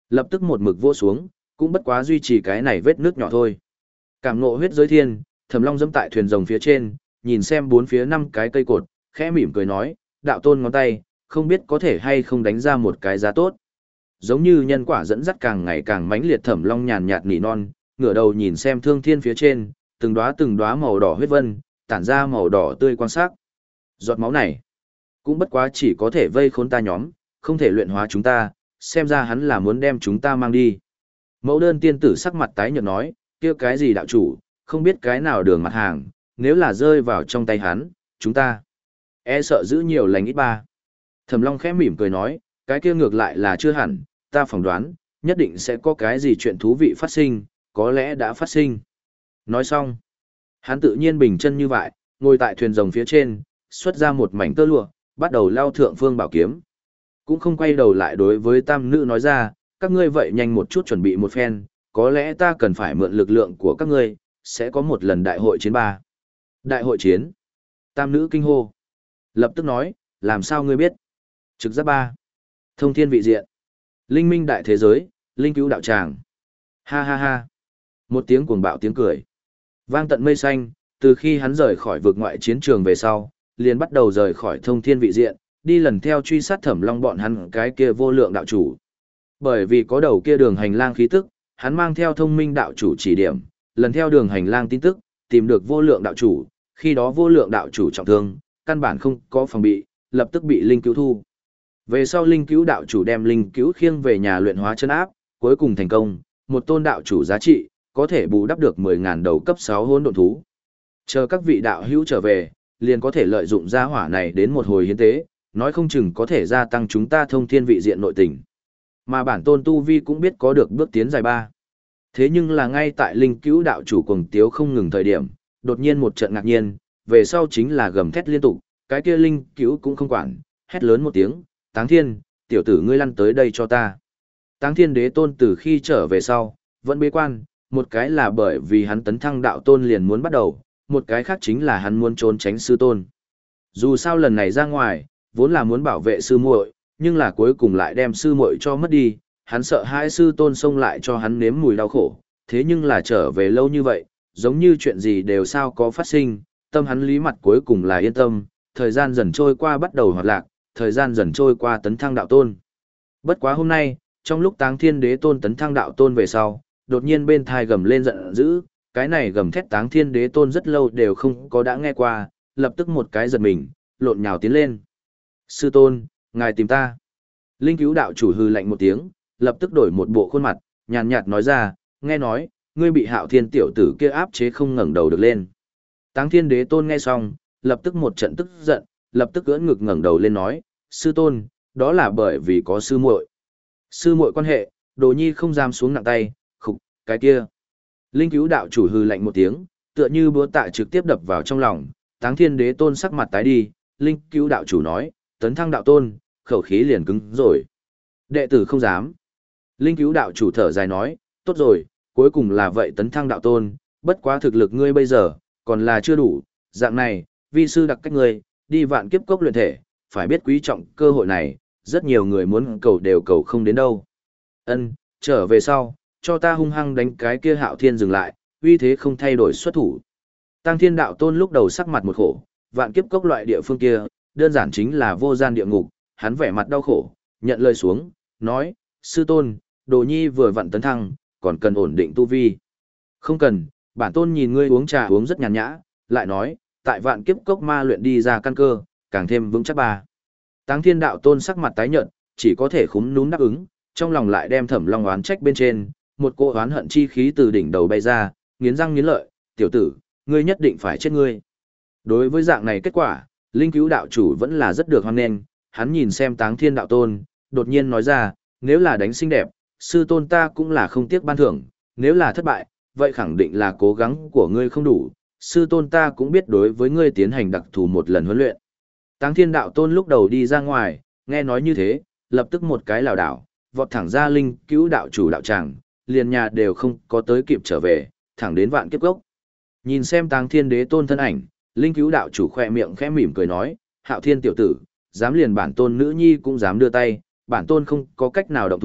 Lập tức một mực vỗ xuống, cũng bất quá duy trì cái này vết nước nhỏ thôi. Cảm ngộ huyết giới thiên, Thẩm Long dẫm tại thuyền rồng phía trên, nhìn xem bốn phía năm cái cây cột, khẽ mỉm cười nói, đạo tôn ngón tay, không biết có thể hay không đánh ra một cái giá tốt. Giống như nhân quả dẫn dắt càng ngày càng mãnh liệt, Thẩm Long nhàn nhạt nỉ non, ngửa đầu nhìn xem thương thiên phía trên, từng đóa từng đóa màu đỏ huyết vân, tản ra màu đỏ tươi quan sắc. Giọt máu này, cũng bất quá chỉ có thể vây khốn ta nhóm, không thể luyện hóa chúng ta, xem ra hắn là muốn đem chúng ta mang đi. Mẫu đơn tiên tử sắc mặt tái nhợt nói, kia cái gì đạo chủ, không biết cái nào đường mặt hàng, nếu là rơi vào trong tay hắn, chúng ta e sợ giữ nhiều lành ít ba. Thẩm Long khẽ mỉm cười nói, cái kia ngược lại là chưa hẳn, ta phỏng đoán, nhất định sẽ có cái gì chuyện thú vị phát sinh, có lẽ đã phát sinh. Nói xong, hắn tự nhiên bình chân như vậy, ngồi tại thuyền rồng phía trên, xuất ra một mảnh tơ lụa, bắt đầu lao thượng phương bảo kiếm. Cũng không quay đầu lại đối với tam nữ nói ra, các ngươi vậy nhanh một chút chuẩn bị một phen, có lẽ ta cần phải mượn lực lượng của các ngươi, sẽ có một lần đại hội chiến ba. Đại hội chiến. Tam nữ kinh hô. Lập tức nói, làm sao ngươi biết? Trực giác ba. Thông thiên vị diện. Linh minh đại thế giới, linh cứu đạo tràng. Ha ha ha. Một tiếng cuồng bạo tiếng cười. Vang tận mây xanh, từ khi hắn rời khỏi vực ngoại chiến trường về sau, liền bắt đầu rời khỏi thông thiên vị diện, đi lần theo truy sát Thẩm Long bọn hắn cái kia vô lượng đạo chủ. Bởi vì có đầu kia đường hành lang khí tức, hắn mang theo thông minh đạo chủ chỉ điểm, lần theo đường hành lang tin tức, tìm được vô lượng đạo chủ, khi đó vô lượng đạo chủ trọng thương, căn bản không có phòng bị, lập tức bị linh cứu thu. Về sau linh cứu đạo chủ đem linh cứu khiêng về nhà luyện hóa chân áp, cuối cùng thành công, một tôn đạo chủ giá trị, có thể bù đắp được mười ngàn đầu cấp sáu hỗn độn thú. Chờ các vị đạo hữu trở về, liền có thể lợi dụng gia hỏa này đến một hồi hiến tế, nói không chừng có thể gia tăng chúng ta thông thiên vị diện nội tình. Mà bản tôn tu vi cũng biết có được bước tiến dài ba. Thế nhưng là ngay tại linh cứu đạo chủ cuồng tiếu không ngừng thời điểm, đột nhiên một trận ngạc nhiên, về sau chính là gầm thét liên tục, cái kia linh cứu cũng không quản, hét lớn một tiếng, Táng Thiên, tiểu tử ngươi lăn tới đây cho ta. Táng Thiên đế tôn từ khi trở về sau, vẫn bế quan, một cái là bởi vì hắn tấn thăng đạo tôn liền muốn bắt đầu, một cái khác chính là hắn muốn trốn tránh sư tôn. Dù sao lần này ra ngoài, vốn là muốn bảo vệ sư muội, nhưng là cuối cùng lại đem sư muội cho mất đi, hắn sợ hai sư tôn xông lại cho hắn nếm mùi đau khổ, thế nhưng là trở về lâu như vậy, giống như chuyện gì đều sao có phát sinh, tâm hắn lý mặt cuối cùng là yên tâm, thời gian dần trôi qua bắt đầu hoạt lạc, thời gian dần trôi qua tấn thăng đạo tôn. Bất quá hôm nay, trong lúc Táng Thiên đế tôn tấn thăng đạo tôn về sau, đột nhiên bên thai gầm lên giận dữ, cái này gầm thét Táng Thiên đế tôn rất lâu đều không có đã nghe qua, lập tức một cái giật mình, lộn nhào tiến lên. Sư tôn, ngài tìm ta. Linh cứu đạo chủ hư lạnh một tiếng, lập tức đổi một bộ khuôn mặt, nhàn nhạt nói ra, nghe nói, ngươi bị Hạo Thiên tiểu tử kia áp chế không ngẩng đầu được lên. Táng Thiên đế tôn nghe xong, lập tức một trận tức giận, lập tức ưỡn ngực ngẩng đầu lên nói, sư tôn, đó là bởi vì có sư muội. Sư muội quan hệ, Đồ Nhi không dám xuống nặng tay, khục, cái kia. Linh cứu đạo chủ hư lạnh một tiếng, tựa như búa tạ trực tiếp đập vào trong lòng, Táng Thiên đế tôn sắc mặt tái đi, Linh cứu đạo chủ nói, tấn thăng đạo tôn, khẩu khí liền cứng rồi. Đệ tử không dám. Linh cứu đạo chủ thở dài nói, tốt rồi, cuối cùng là vậy tấn thăng đạo tôn, bất quá thực lực ngươi bây giờ, còn là chưa đủ, dạng này, vi sư đặc cách ngươi, đi vạn kiếp cốc luyện thể, phải biết quý trọng cơ hội này, rất nhiều người muốn cầu đều cầu không đến đâu. Ân, trở về sau, cho ta hung hăng đánh cái kia Hạo Thiên dừng lại, uy thế không thay đổi xuất thủ. Tăng Thiên đạo tôn lúc đầu sắc mặt một khổ, vạn kiếp cốc loại địa phương kia, đơn giản chính là vô gian địa ngục, hắn vẻ mặt đau khổ, nhận lời xuống, nói, sư tôn, Đồ Nhi vừa vặn tấn thăng, còn cần ổn định tu vi. Không cần, bản tôn nhìn ngươi uống trà uống rất nhàn nhã, lại nói, tại vạn kiếp cốc ma luyện đi ra căn cơ, càng thêm vững chắc ba. Táng Thiên đạo tôn sắc mặt tái nhợt, chỉ có thể khúm núm đáp ứng, trong lòng lại đem Thẩm Long oán trách bên trên, một cỗ oán hận chi khí từ đỉnh đầu bay ra, nghiến răng nghiến lợi, tiểu tử, ngươi nhất định phải chết ngươi. Đối với dạng này kết quả, Linh cứu đạo chủ vẫn là rất được hoan nghênh, hắn nhìn xem Táng Thiên đạo tôn, đột nhiên nói ra, nếu là đánh xinh đẹp, sư tôn ta cũng là không tiếc ban thưởng, nếu là thất bại, vậy khẳng định là cố gắng của ngươi không đủ, sư tôn ta cũng biết đối với ngươi tiến hành đặc thù một lần huấn luyện. Táng Thiên đạo tôn lúc đầu đi ra ngoài, nghe nói như thế, lập tức một cái lảo đảo, vọt thẳng ra Linh cứu đạo chủ đạo tràng, liền nhà đều không có tới kịp trở về, thẳng đến vạn kiếp cốc. Nhìn xem Táng Thiên đế tôn thân ảnh, Linh cứu đạo chủ khỏe miệng khẽ mỉm cười nói, Hạo Thiên tiểu tử, dám liền bản tôn nữ nhi cũng dám đưa tay, bản tôn không có cách nào động thủ,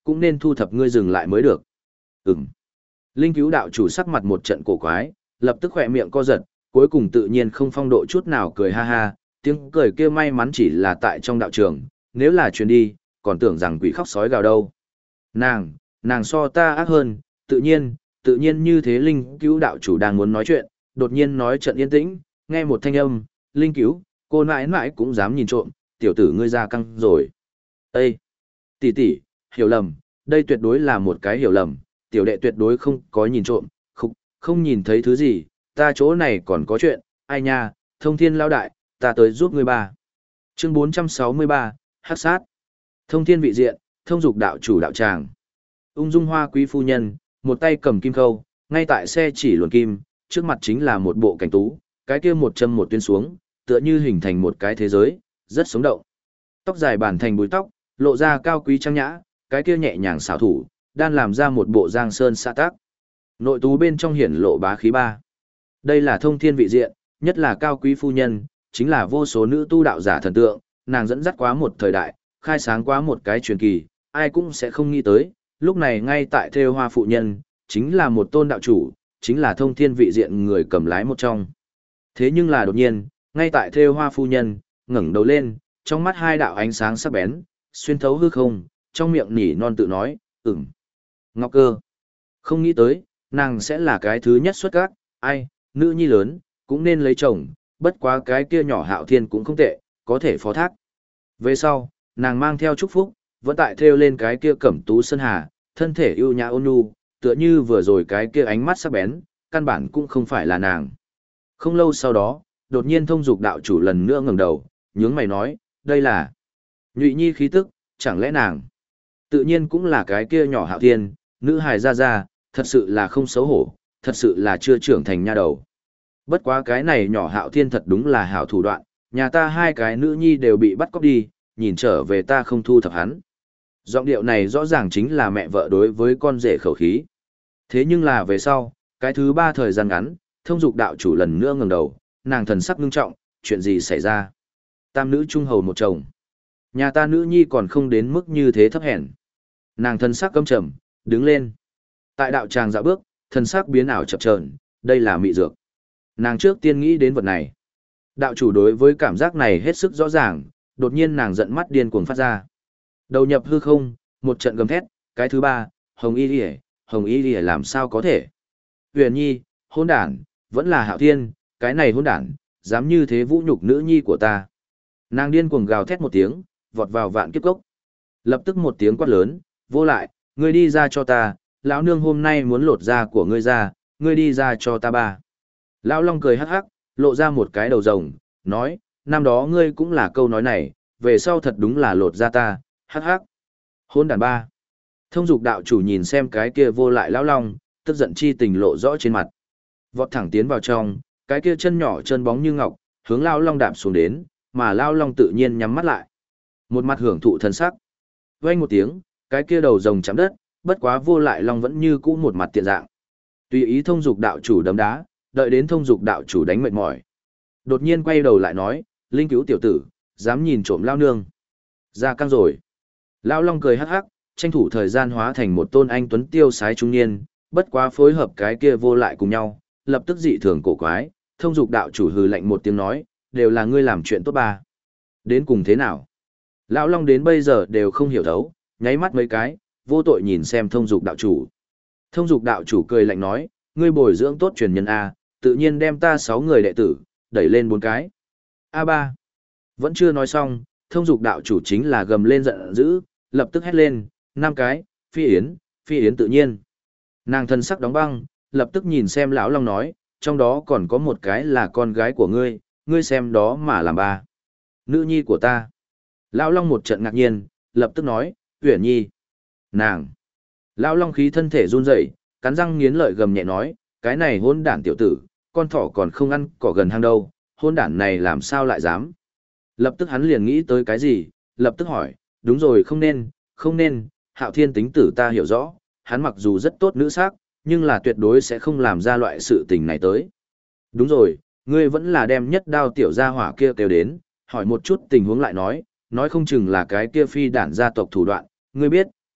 cũng nên thu thập ngươi dừng lại mới được. Ừm. Linh cứu đạo chủ sắc mặt một trận cổ quái, lập tức khỏe miệng co giật, cuối cùng tự nhiên không phong độ chút nào cười ha ha, tiếng cười kia may mắn chỉ là tại trong đạo trường, nếu là truyền đi, còn tưởng rằng quỷ khóc sói gào đâu. Nàng, nàng so ta ác hơn, tự nhiên, tự nhiên như thế Linh cứu đạo chủ đang muốn nói chuyện, đột nhiên nói trận yên tĩnh, nghe một thanh âm, Linh cứu, cô nãi nãi cũng dám nhìn trộm, tiểu tử ngươi ra căng rồi. Ê! Tỷ tỷ, hiểu lầm, đây tuyệt đối là một cái hiểu lầm, tiểu đệ tuyệt đối không có nhìn trộm, không, không nhìn thấy thứ gì, ta chỗ này còn có chuyện, ai nha, thông thiên lao đại, ta tới giúp ngươi ba. Chương bốn trăm sáu mươi ba, Hắc sát. Thông thiên vị diện, thông dục đạo chủ đạo tràng. Ung dung hoa quý phu nhân, một tay cầm kim khâu, ngay tại xe chỉ luồn kim, trước mặt chính là một bộ cảnh tú, cái kia một châm một tuyến xuống, tựa như hình thành một cái thế giới, rất sống động. Tóc dài bản thành búi tóc, lộ ra cao quý trang nhã, cái kia nhẹ nhàng xảo thủ, đan làm ra một bộ giang sơn xã tác. Nội tú bên trong hiển lộ bá khí ba. Đây là thông thiên vị diện, nhất là cao quý phu nhân, chính là vô số nữ tu đạo giả thần tượng, nàng dẫn dắt quá một thời đại, khai sáng quá một cái truyền kỳ, ai cũng sẽ không nghĩ tới, lúc này ngay tại Thêu Hoa phụ nhân, chính là một tôn đạo chủ, chính là thông thiên vị diện người cầm lái một trong. Thế nhưng là đột nhiên, ngay tại Thêu Hoa phu nhân, ngẩng đầu lên, trong mắt hai đạo ánh sáng sắc bén, xuyên thấu hư không, trong miệng nỉ non tự nói, ừm. Ngọc Cơ. Không nghĩ tới, nàng sẽ là cái thứ nhất xuất các, ai, nữ nhi lớn, cũng nên lấy chồng, bất quá cái kia nhỏ Hạo Thiên cũng không tệ, có thể phó thác. Về sau, nàng mang theo chúc phúc, vẫn tại thêu lên cái kia cẩm tú sơn hà, thân thể ưu nhã ôn nhu, tựa như vừa rồi cái kia ánh mắt sắc bén, căn bản cũng không phải là nàng. Không lâu sau đó, đột nhiên thông dục đạo chủ lần nữa ngẩng đầu, nhướng mày nói, đây là Nhụy Nhi khí tức, chẳng lẽ nàng tự nhiên cũng là cái kia nhỏ Hạo Thiên, nữ hài ra ra, thật sự là không xấu hổ, thật sự là chưa trưởng thành nha đầu. Bất quá cái này nhỏ Hạo Thiên thật đúng là hảo thủ đoạn, nhà ta hai cái nữ nhi đều bị bắt cóc đi, nhìn trở về ta không thu thập hắn. Giọng điệu này rõ ràng chính là mẹ vợ đối với con rể khẩu khí. Thế nhưng là về sau, cái thứ ba thời gian ngắn, thông dục đạo chủ lần nữa ngẩng đầu, nàng thần sắc ngưng trọng, chuyện gì xảy ra? Tam nữ trung hầu một chồng. Nhà ta nữ nhi còn không đến mức như thế thấp hèn. Nàng thần sắc căm trầm, đứng lên. Tại đạo tràng dạo bước, thần sắc biến ảo chập chờn, đây là mị dược. Nàng trước tiên nghĩ đến vật này. Đạo chủ đối với cảm giác này hết sức rõ ràng, đột nhiên nàng giận mắt điên cuồng phát ra. Đầu nhập hư không, một trận gầm thét, cái thứ ba, Hồng Y Liễu, Hồng Y Liễu làm sao có thể? Huyền Nhi, hỗn đản, vẫn là Hạo Thiên, cái này hỗn đản, dám như thế vũ nhục nữ nhi của ta. Nàng điên cuồng gào thét một tiếng, vọt vào vạn kiếp cốc. Lập tức một tiếng quát lớn, vô lại, ngươi đi ra cho ta, lão nương hôm nay muốn lột da của ngươi ra, ngươi đi ra cho ta ba. Lão Long cười hắc hắc, lộ ra một cái đầu rồng, nói, năm đó ngươi cũng là câu nói này, về sau thật đúng là lột da ta, hắc hắc. Hôn đàn ba. Thông dục đạo chủ nhìn xem cái kia vô lại Lão Long, tức giận chi tình lộ rõ trên mặt. Vọt thẳng tiến vào trong, cái kia chân nhỏ chân bóng như ngọc, hướng Lão Long đạp xuống đến, mà Lão Long tự nhiên nhắm mắt lại. Một mặt hưởng thụ thân sắc. Vang một tiếng, cái kia đầu rồng chạm đất, bất quá vô lại Long vẫn như cũ một mặt tiện dạng. Tùy ý thông dục đạo chủ đấm đá, đợi đến thông dục đạo chủ đánh mệt mỏi. Đột nhiên quay đầu lại nói, Linh cứu tiểu tử, dám nhìn trộm lao nương. Ra căng rồi. Lão Long cười hắc hắc, tranh thủ thời gian hóa thành một tôn anh tuấn tiêu sái trung niên, bất quá phối hợp cái kia vô lại cùng nhau, lập tức dị thường cổ quái, thông dục đạo chủ hừ lạnh một tiếng nói, đều là ngươi làm chuyện tốt ba. Đến cùng thế nào? Lão Long đến bây giờ đều không hiểu thấu, nháy mắt mấy cái, vô tội nhìn xem thông dục đạo chủ. Thông dục đạo chủ cười lạnh nói, ngươi bồi dưỡng tốt truyền nhân A, tự nhiên đem ta sáu người đệ tử, đẩy lên bốn cái. A ba. Vẫn chưa nói xong, thông dục đạo chủ chính là gầm lên giận dữ, lập tức hét lên, năm cái, phi yến, phi yến tự nhiên. Nàng thân sắc đóng băng, lập tức nhìn xem lão Long nói, trong đó còn có một cái là con gái của ngươi, ngươi xem đó mà làm ba. Nữ nhi của ta. Lão Long một trận ngạc nhiên, lập tức nói, Uyển Nhi. Nàng. Lão Long khí thân thể run rẩy, cắn răng nghiến lợi gầm nhẹ nói, cái này hôn đản tiểu tử, con thỏ còn không ăn cỏ gần hang đâu, hôn đản này làm sao lại dám. Lập tức hắn liền nghĩ tới cái gì, lập tức hỏi, đúng rồi không nên, không nên, Hạo Thiên tính tử ta hiểu rõ, hắn mặc dù rất tốt nữ sắc, nhưng là tuyệt đối sẽ không làm ra loại sự tình này tới. Đúng rồi, ngươi vẫn là đem nhất đao tiểu gia hỏa kia kêu đến, hỏi một chút tình huống lại nói, nói không chừng là cái kia phi đản gia tộc thủ đoạn, ngươi biết,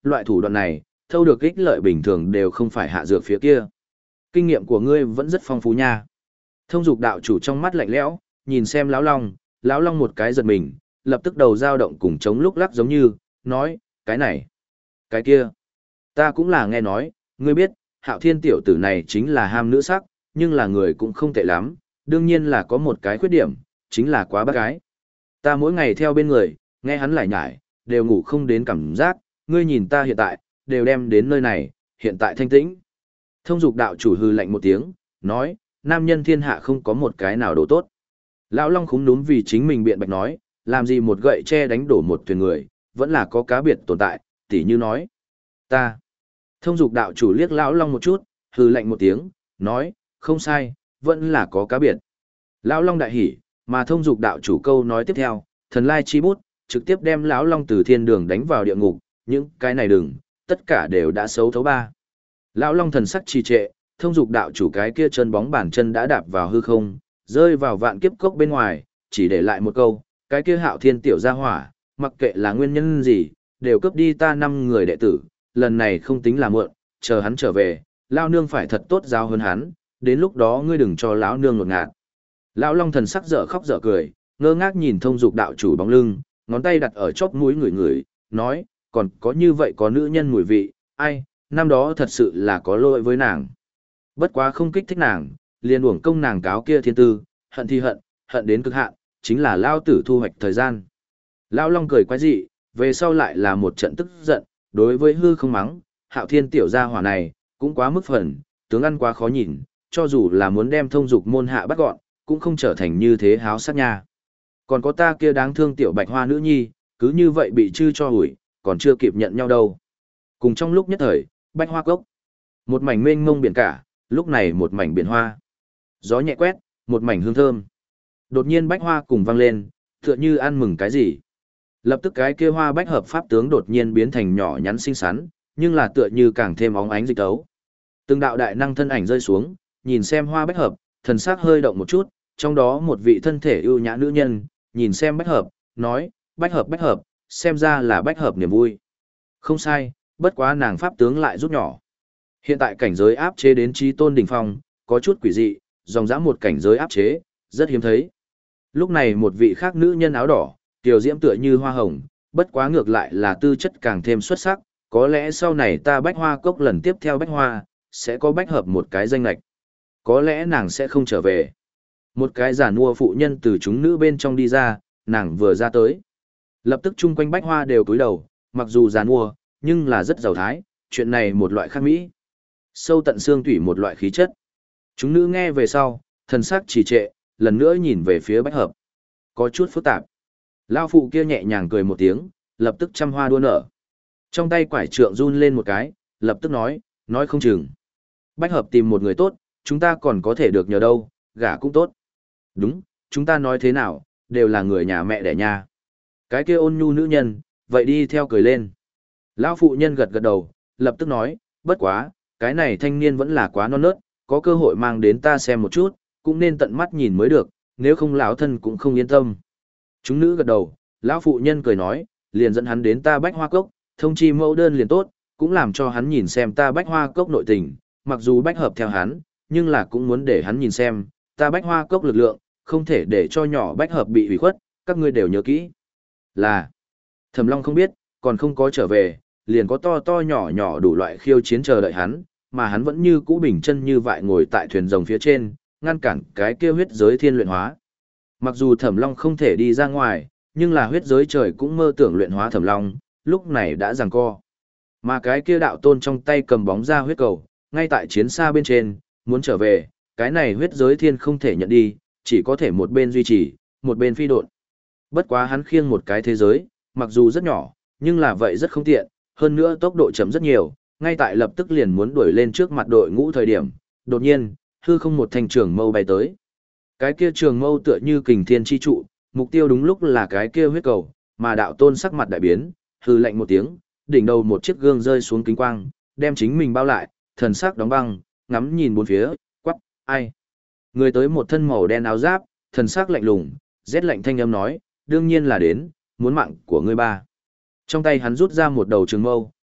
loại thủ đoạn này, thâu được ích lợi bình thường đều không phải hạ dược phía kia. Kinh nghiệm của ngươi vẫn rất phong phú nha. Thông dục đạo chủ trong mắt lạnh lẽo, nhìn xem lão long, lão long một cái giật mình, lập tức đầu dao động cùng chống lúc lắc giống như, nói, cái này, cái kia. Ta cũng là nghe nói, ngươi biết, Hạo Thiên tiểu tử này chính là ham nữ sắc, nhưng là người cũng không tệ lắm, đương nhiên là có một cái khuyết điểm, chính là quá bác gái. Ta mỗi ngày theo bên người, nghe hắn lải nhải, đều ngủ không đến cảm giác, ngươi nhìn ta hiện tại, đều đem đến nơi này, hiện tại thanh tĩnh. Thông dục đạo chủ hư lạnh một tiếng, nói, nam nhân thiên hạ không có một cái nào đồ tốt. Lão Long khúm núm vì chính mình biện bạch nói, làm gì một gậy che đánh đổ một thuyền người, vẫn là có cá biệt tồn tại, tỉ như nói. Ta. Thông dục đạo chủ liếc Lão Long một chút, hư lạnh một tiếng, nói, không sai, vẫn là có cá biệt. Lão Long đại hỉ, mà thông dục đạo chủ câu nói tiếp theo, thần lai chi bút, trực tiếp đem Lão Long từ thiên đường đánh vào địa ngục, những cái này đừng, tất cả đều đã xấu thấu ba. Lão Long thần sắc trì trệ, thông dục đạo chủ cái kia chân bóng bàn chân đã đạp vào hư không, rơi vào vạn kiếp cốc bên ngoài, chỉ để lại một câu, cái kia Hạo Thiên tiểu gia hỏa, mặc kệ là nguyên nhân gì, đều cướp đi ta năm người đệ tử, lần này không tính là muộn, chờ hắn trở về, lão nương phải thật tốt giáo hơn hắn, đến lúc đó ngươi đừng cho lão nương ngột ngạt. Lão Long thần sắc dở khóc dở cười, ngơ ngác nhìn thông dục đạo chủ bóng lưng, ngón tay đặt ở chóp mũi người người, nói, còn có như vậy có nữ nhân mùi vị, ai, năm đó thật sự là có lỗi với nàng. Bất quá không kích thích nàng, liền uổng công nàng cáo kia thiên tư, hận thì hận, hận đến cực hạn, chính là lao tử thu hoạch thời gian. Lão Long cười quái dị, về sau lại là một trận tức giận, đối với hư không mắng, Hạo Thiên tiểu gia hỏa này, cũng quá mức phần, tướng ăn quá khó nhìn, cho dù là muốn đem thông dục môn hạ bắt gọn, cũng không trở thành như thế háo sắc nha. Còn có ta kia đáng thương tiểu bạch hoa nữ nhi, cứ như vậy bị chư cho hủi, còn chưa kịp nhận nhau đâu. Cùng trong lúc nhất thời, bạch hoa cốc, một mảnh mênh mông biển cả, lúc này một mảnh biển hoa. Gió nhẹ quét, một mảnh hương thơm. Đột nhiên bách hoa cùng vang lên, tựa như ăn mừng cái gì. Lập tức cái kia hoa bách hợp pháp tướng đột nhiên biến thành nhỏ nhắn xinh xắn, nhưng là tựa như càng thêm óng ánh dịch tấu. Từng đạo đại năng thân ảnh rơi xuống, nhìn xem hoa bách hợp, thần sắc hơi động một chút, trong đó một vị thân thể ưu nhã nữ nhân, nhìn xem bách hợp, nói, bách hợp bách hợp, xem ra là bách hợp niềm vui. Không sai, bất quá nàng pháp tướng lại rút nhỏ. Hiện tại cảnh giới áp chế đến trí tôn đỉnh phong, có chút quỷ dị, dòng dã một cảnh giới áp chế, rất hiếm thấy. Lúc này một vị khác nữ nhân áo đỏ, tiểu diễm tựa như hoa hồng, bất quá ngược lại là tư chất càng thêm xuất sắc, có lẽ sau này ta bách hoa cốc lần tiếp theo bách hoa, sẽ có bách hợp một cái danh lệch. Có lẽ nàng sẽ không trở về. Một cái giả nua phụ nhân từ chúng nữ bên trong đi ra, nàng vừa ra tới. Lập tức chung quanh bách hoa đều cúi đầu, mặc dù giả nua, nhưng là rất giàu thái, chuyện này một loại khác mỹ. Sâu tận xương tủy một loại khí chất. Chúng nữ nghe về sau, thần sắc trì trệ, lần nữa nhìn về phía bách hợp. Có chút phức tạp. Lao phụ kia nhẹ nhàng cười một tiếng, lập tức trăm hoa đua nở. Trong tay quải trượng run lên một cái, lập tức nói, nói không chừng. Bách hợp tìm một người tốt, chúng ta còn có thể được nhờ đâu, gả cũng tốt. Đúng, chúng ta nói thế nào, đều là người nhà mẹ đẻ nha. Cái kia ôn nhu nữ nhân, vậy đi theo cười lên. Lão phụ nhân gật gật đầu, lập tức nói, bất quá, cái này thanh niên vẫn là quá non nớt, có cơ hội mang đến ta xem một chút, cũng nên tận mắt nhìn mới được, nếu không lão thân cũng không yên tâm. Chúng nữ gật đầu, lão phụ nhân cười nói, liền dẫn hắn đến ta bách hoa cốc, thông chi mẫu đơn liền tốt, cũng làm cho hắn nhìn xem ta bách hoa cốc nội tình, mặc dù bách hợp theo hắn, nhưng là cũng muốn để hắn nhìn xem, ta bách hoa cốc lực lượng, không thể để cho nhỏ bách hợp bị hủy khuất, các ngươi đều nhớ kỹ. Là, Thẩm Long không biết, còn không có trở về, liền có to to nhỏ nhỏ đủ loại khiêu chiến chờ đợi hắn, mà hắn vẫn như cũ bình chân như vậy ngồi tại thuyền rồng phía trên, ngăn cản cái kia huyết giới thiên luyện hóa. Mặc dù Thẩm Long không thể đi ra ngoài, nhưng là huyết giới trời cũng mơ tưởng luyện hóa Thẩm Long, lúc này đã giằng co. Mà cái kia đạo tôn trong tay cầm bóng ra huyết cầu, ngay tại chiến xa bên trên, muốn trở về, cái này huyết giới thiên không thể nhận đi, chỉ có thể một bên duy trì, một bên phi độn. Bất quá hắn khiêng một cái thế giới, mặc dù rất nhỏ, nhưng là vậy rất không tiện, hơn nữa tốc độ chậm rất nhiều, ngay tại lập tức liền muốn đuổi lên trước mặt đội ngũ thời điểm, đột nhiên, hư không một thanh trường mâu bay tới. Cái kia trường mâu tựa như kình thiên chi trụ, mục tiêu đúng lúc là cái kia huyết cầu, mà đạo tôn sắc mặt đại biến, hư lạnh một tiếng, đỉnh đầu một chiếc gương rơi xuống kính quang, đem chính mình bao lại, thần sắc đóng băng, ngắm nhìn bốn phía, quắc, ai? Người tới một thân màu đen áo giáp, thần sắc lạnh lùng, rét lạnh thanh âm nói, đương nhiên là đến, muốn mạng của ngươi ba. Trong tay hắn rút ra một đầu trường mâu,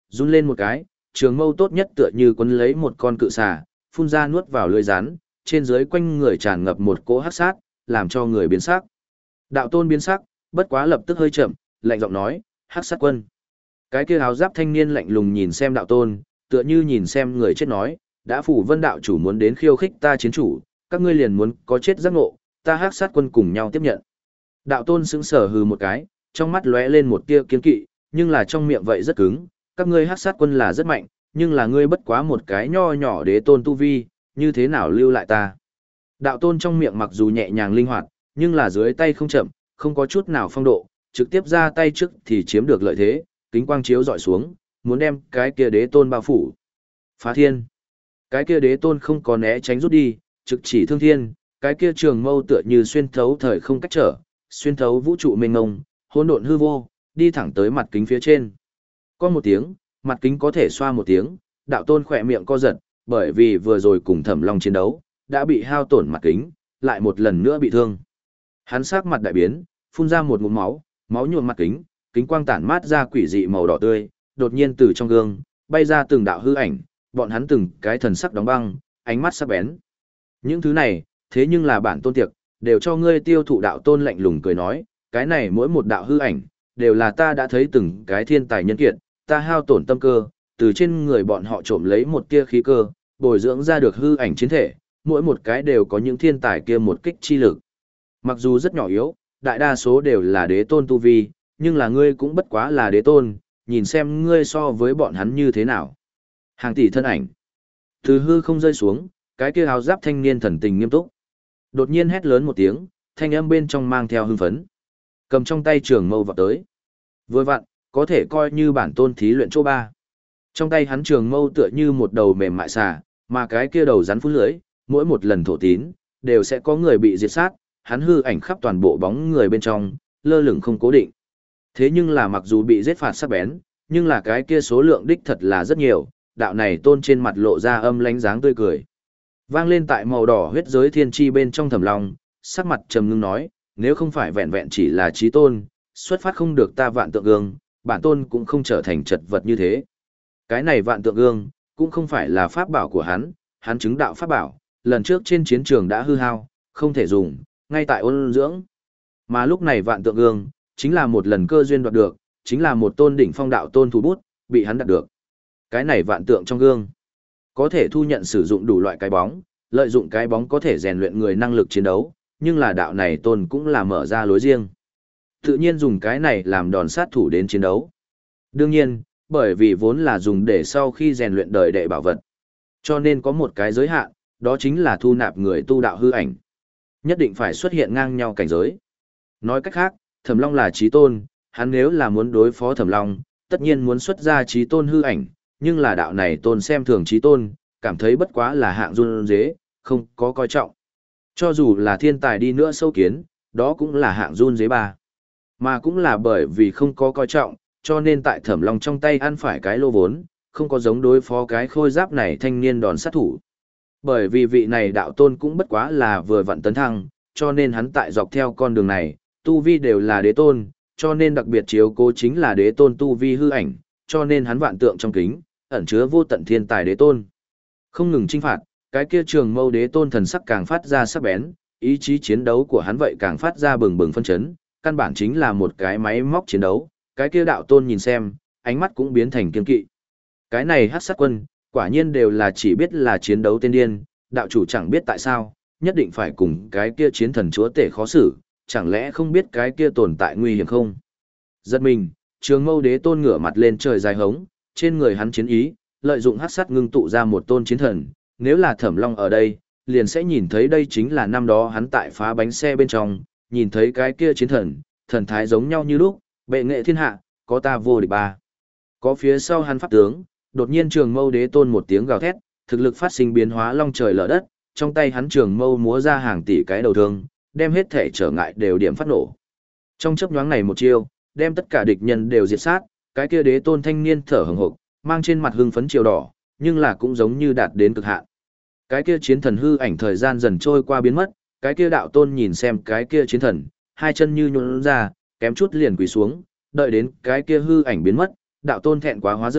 run lên một cái, trường mâu tốt nhất tựa như quấn lấy một con cự xà, phun ra nuốt vào lưỡi rắn, trên dưới quanh người tràn ngập một cỗ hắc sát, làm cho người biến sắc. Đạo tôn biến sắc, bất quá lập tức hơi chậm, lạnh giọng nói, hắc sát quân. Cái kia áo giáp thanh niên lạnh lùng nhìn xem đạo tôn, tựa như nhìn xem người chết nói, đã phủ vân đạo chủ muốn đến khiêu khích ta chiến chủ, các ngươi liền muốn có chết giác ngộ, ta hắc sát quân cùng nhau tiếp nhận. Đạo tôn sững sờ hừ một cái, trong mắt lóe lên một tia kiên kỵ, nhưng là trong miệng vậy rất cứng, các ngươi hắc sát quân là rất mạnh, nhưng là ngươi bất quá một cái nho nhỏ đế tôn tu vi, như thế nào lưu lại ta. Đạo tôn trong miệng mặc dù nhẹ nhàng linh hoạt, nhưng là dưới tay không chậm, không có chút nào phong độ, trực tiếp ra tay trước thì chiếm được lợi thế, kính quang chiếu dọi xuống, muốn đem cái kia đế tôn bao phủ. Phá thiên. Cái kia đế tôn không có né tránh rút đi, trực chỉ thương thiên, cái kia trường mâu tựa như xuyên thấu thời không cách trở, xuyên thấu vũ trụ mênh mông, hỗn độn hư vô, đi thẳng tới mặt kính phía trên. Có một tiếng, mặt kính có thể xoa một tiếng, đạo tôn khỏe miệng co giật, bởi vì vừa rồi cùng Thẩm Long chiến đấu, đã bị hao tổn mặt kính, lại một lần nữa bị thương. Hắn sắc mặt đại biến, phun ra một ngụm máu, máu nhuộm mặt kính, kính quang tản mát ra quỷ dị màu đỏ tươi, đột nhiên từ trong gương bay ra từng đạo hư ảnh, bọn hắn từng cái thần sắc đóng băng, ánh mắt sắc bén. Những thứ này, thế nhưng là bản tôn tiệc, đều cho ngươi tiêu thụ. Đạo tôn lạnh lùng cười nói, cái này mỗi một đạo hư ảnh, đều là ta đã thấy từng cái thiên tài nhân kiệt, ta hao tổn tâm cơ, từ trên người bọn họ trộm lấy một tia khí cơ, bồi dưỡng ra được hư ảnh chiến thể, mỗi một cái đều có những thiên tài kia một kích chi lực. Mặc dù rất nhỏ yếu, đại đa số đều là đế tôn tu vi, nhưng là ngươi cũng bất quá là đế tôn, nhìn xem ngươi so với bọn hắn như thế nào. Hàng tỷ thân ảnh. Từ hư không rơi xuống, cái kia áo giáp thanh niên thần tình nghiêm túc. Đột nhiên hét lớn một tiếng, thanh âm bên trong mang theo hưng phấn. Cầm trong tay trường mâu vọt tới. Vừa vặn, có thể coi như bản tôn thí luyện chỗ ba. Trong tay hắn trường mâu tựa như một đầu mềm mại xà, mà cái kia đầu rắn phun lưới, mỗi một lần thổ tín, đều sẽ có người bị diệt sát, hắn hư ảnh khắp toàn bộ bóng người bên trong, lơ lửng không cố định. Thế nhưng là mặc dù bị giết phạt sắc bén, nhưng là cái kia số lượng đích thật là rất nhiều, đạo này tôn trên mặt lộ ra âm lánh dáng tươi cười. Vang lên tại màu đỏ huyết giới thiên chi bên trong Thẩm Long, sắc mặt trầm ngưng nói, nếu không phải vẹn vẹn chỉ là chí tôn, xuất phát không được ta vạn tượng gương, bản tôn cũng không trở thành chật vật như thế. Cái này vạn tượng gương, cũng không phải là pháp bảo của hắn, hắn chứng đạo pháp bảo, lần trước trên chiến trường đã hư hao, không thể dùng, ngay tại ôn dưỡng. Mà lúc này vạn tượng gương, chính là một lần cơ duyên đoạt được, chính là một tôn đỉnh phong đạo tôn thủ bút, bị hắn đạt được. Cái này vạn tượng trong gương, có thể thu nhận sử dụng đủ loại cái bóng, lợi dụng cái bóng có thể rèn luyện người năng lực chiến đấu, nhưng là đạo này tôn cũng là mở ra lối riêng. Tự nhiên dùng cái này làm đòn sát thủ đến chiến đấu. Đương nhiên, bởi vì vốn là dùng để sau khi rèn luyện đời đệ bảo vật. Cho nên có một cái giới hạn, đó chính là thu nạp người tu đạo hư ảnh. Nhất định phải xuất hiện ngang nhau cảnh giới. Nói cách khác, Thẩm Long là chí tôn, hắn nếu là muốn đối phó Thẩm Long, tất nhiên muốn xuất ra chí tôn hư ảnh, nhưng là đạo này tôn xem thường chí tôn, cảm thấy bất quá là hạng run dế, không có coi trọng. Cho dù là thiên tài đi nữa sâu kiến, đó cũng là hạng run dế ba. Mà cũng là bởi vì không có coi trọng, cho nên tại Thẩm Long trong tay ăn phải cái lô vốn, không có giống đối phó cái khôi giáp này thanh niên đòn sát thủ. Bởi vì vị này đạo tôn cũng bất quá là vừa vặn tấn thăng, cho nên hắn tại dọc theo con đường này, tu vi đều là đế tôn, cho nên đặc biệt chiếu cố chính là đế tôn tu vi hư ảnh, cho nên hắn vạn tượng trong kính, ẩn chứa vô tận thiên tài đế tôn. Không ngừng chinh phạt, cái kia trường mâu đế tôn thần sắc càng phát ra sắc bén, ý chí chiến đấu của hắn vậy càng phát ra bừng bừng phân chấn, căn bản chính là một cái máy móc chiến đấu, cái kia đạo tôn nhìn xem, ánh mắt cũng biến thành kiên kỵ. Cái này hắc sát quân, quả nhiên đều là chỉ biết là chiến đấu tên điên, đạo chủ chẳng biết tại sao, nhất định phải cùng cái kia chiến thần chúa tể khó xử, chẳng lẽ không biết cái kia tồn tại nguy hiểm không? Giật mình, trường mâu đế tôn ngửa mặt lên trời dài hống, trên người hắn chiến ý, lợi dụng hắc sát ngưng tụ ra một tôn chiến thần, nếu là Thẩm Long ở đây, liền sẽ nhìn thấy đây chính là năm đó hắn tại phá bánh xe bên trong, nhìn thấy cái kia chiến thần, thần thái giống nhau như lúc, bệ nghệ thiên hạ, có ta vô địch ba. Có phía sau hắn pháp tướng, đột nhiên trường mâu đế tôn một tiếng gào thét, thực lực phát sinh biến hóa long trời lở đất, trong tay hắn trường mâu múa ra hàng tỷ cái đầu thương, đem hết thể trở ngại đều điểm phát nổ. Trong chớp nhoáng này một chiêu, đem tất cả địch nhân đều diệt sát, cái kia đế tôn thanh niên thở hổn hộc, mang trên mặt hưng phấn chiều đỏ, nhưng là cũng giống như đạt đến cực hạn. Cái kia chiến thần hư ảnh thời gian dần trôi qua biến mất, cái kia đạo tôn nhìn xem cái kia chiến thần, hai chân như nhũn ra, kém chút liền quỳ xuống, đợi đến cái kia hư ảnh biến mất, đạo tôn thẹn quá hóa giận,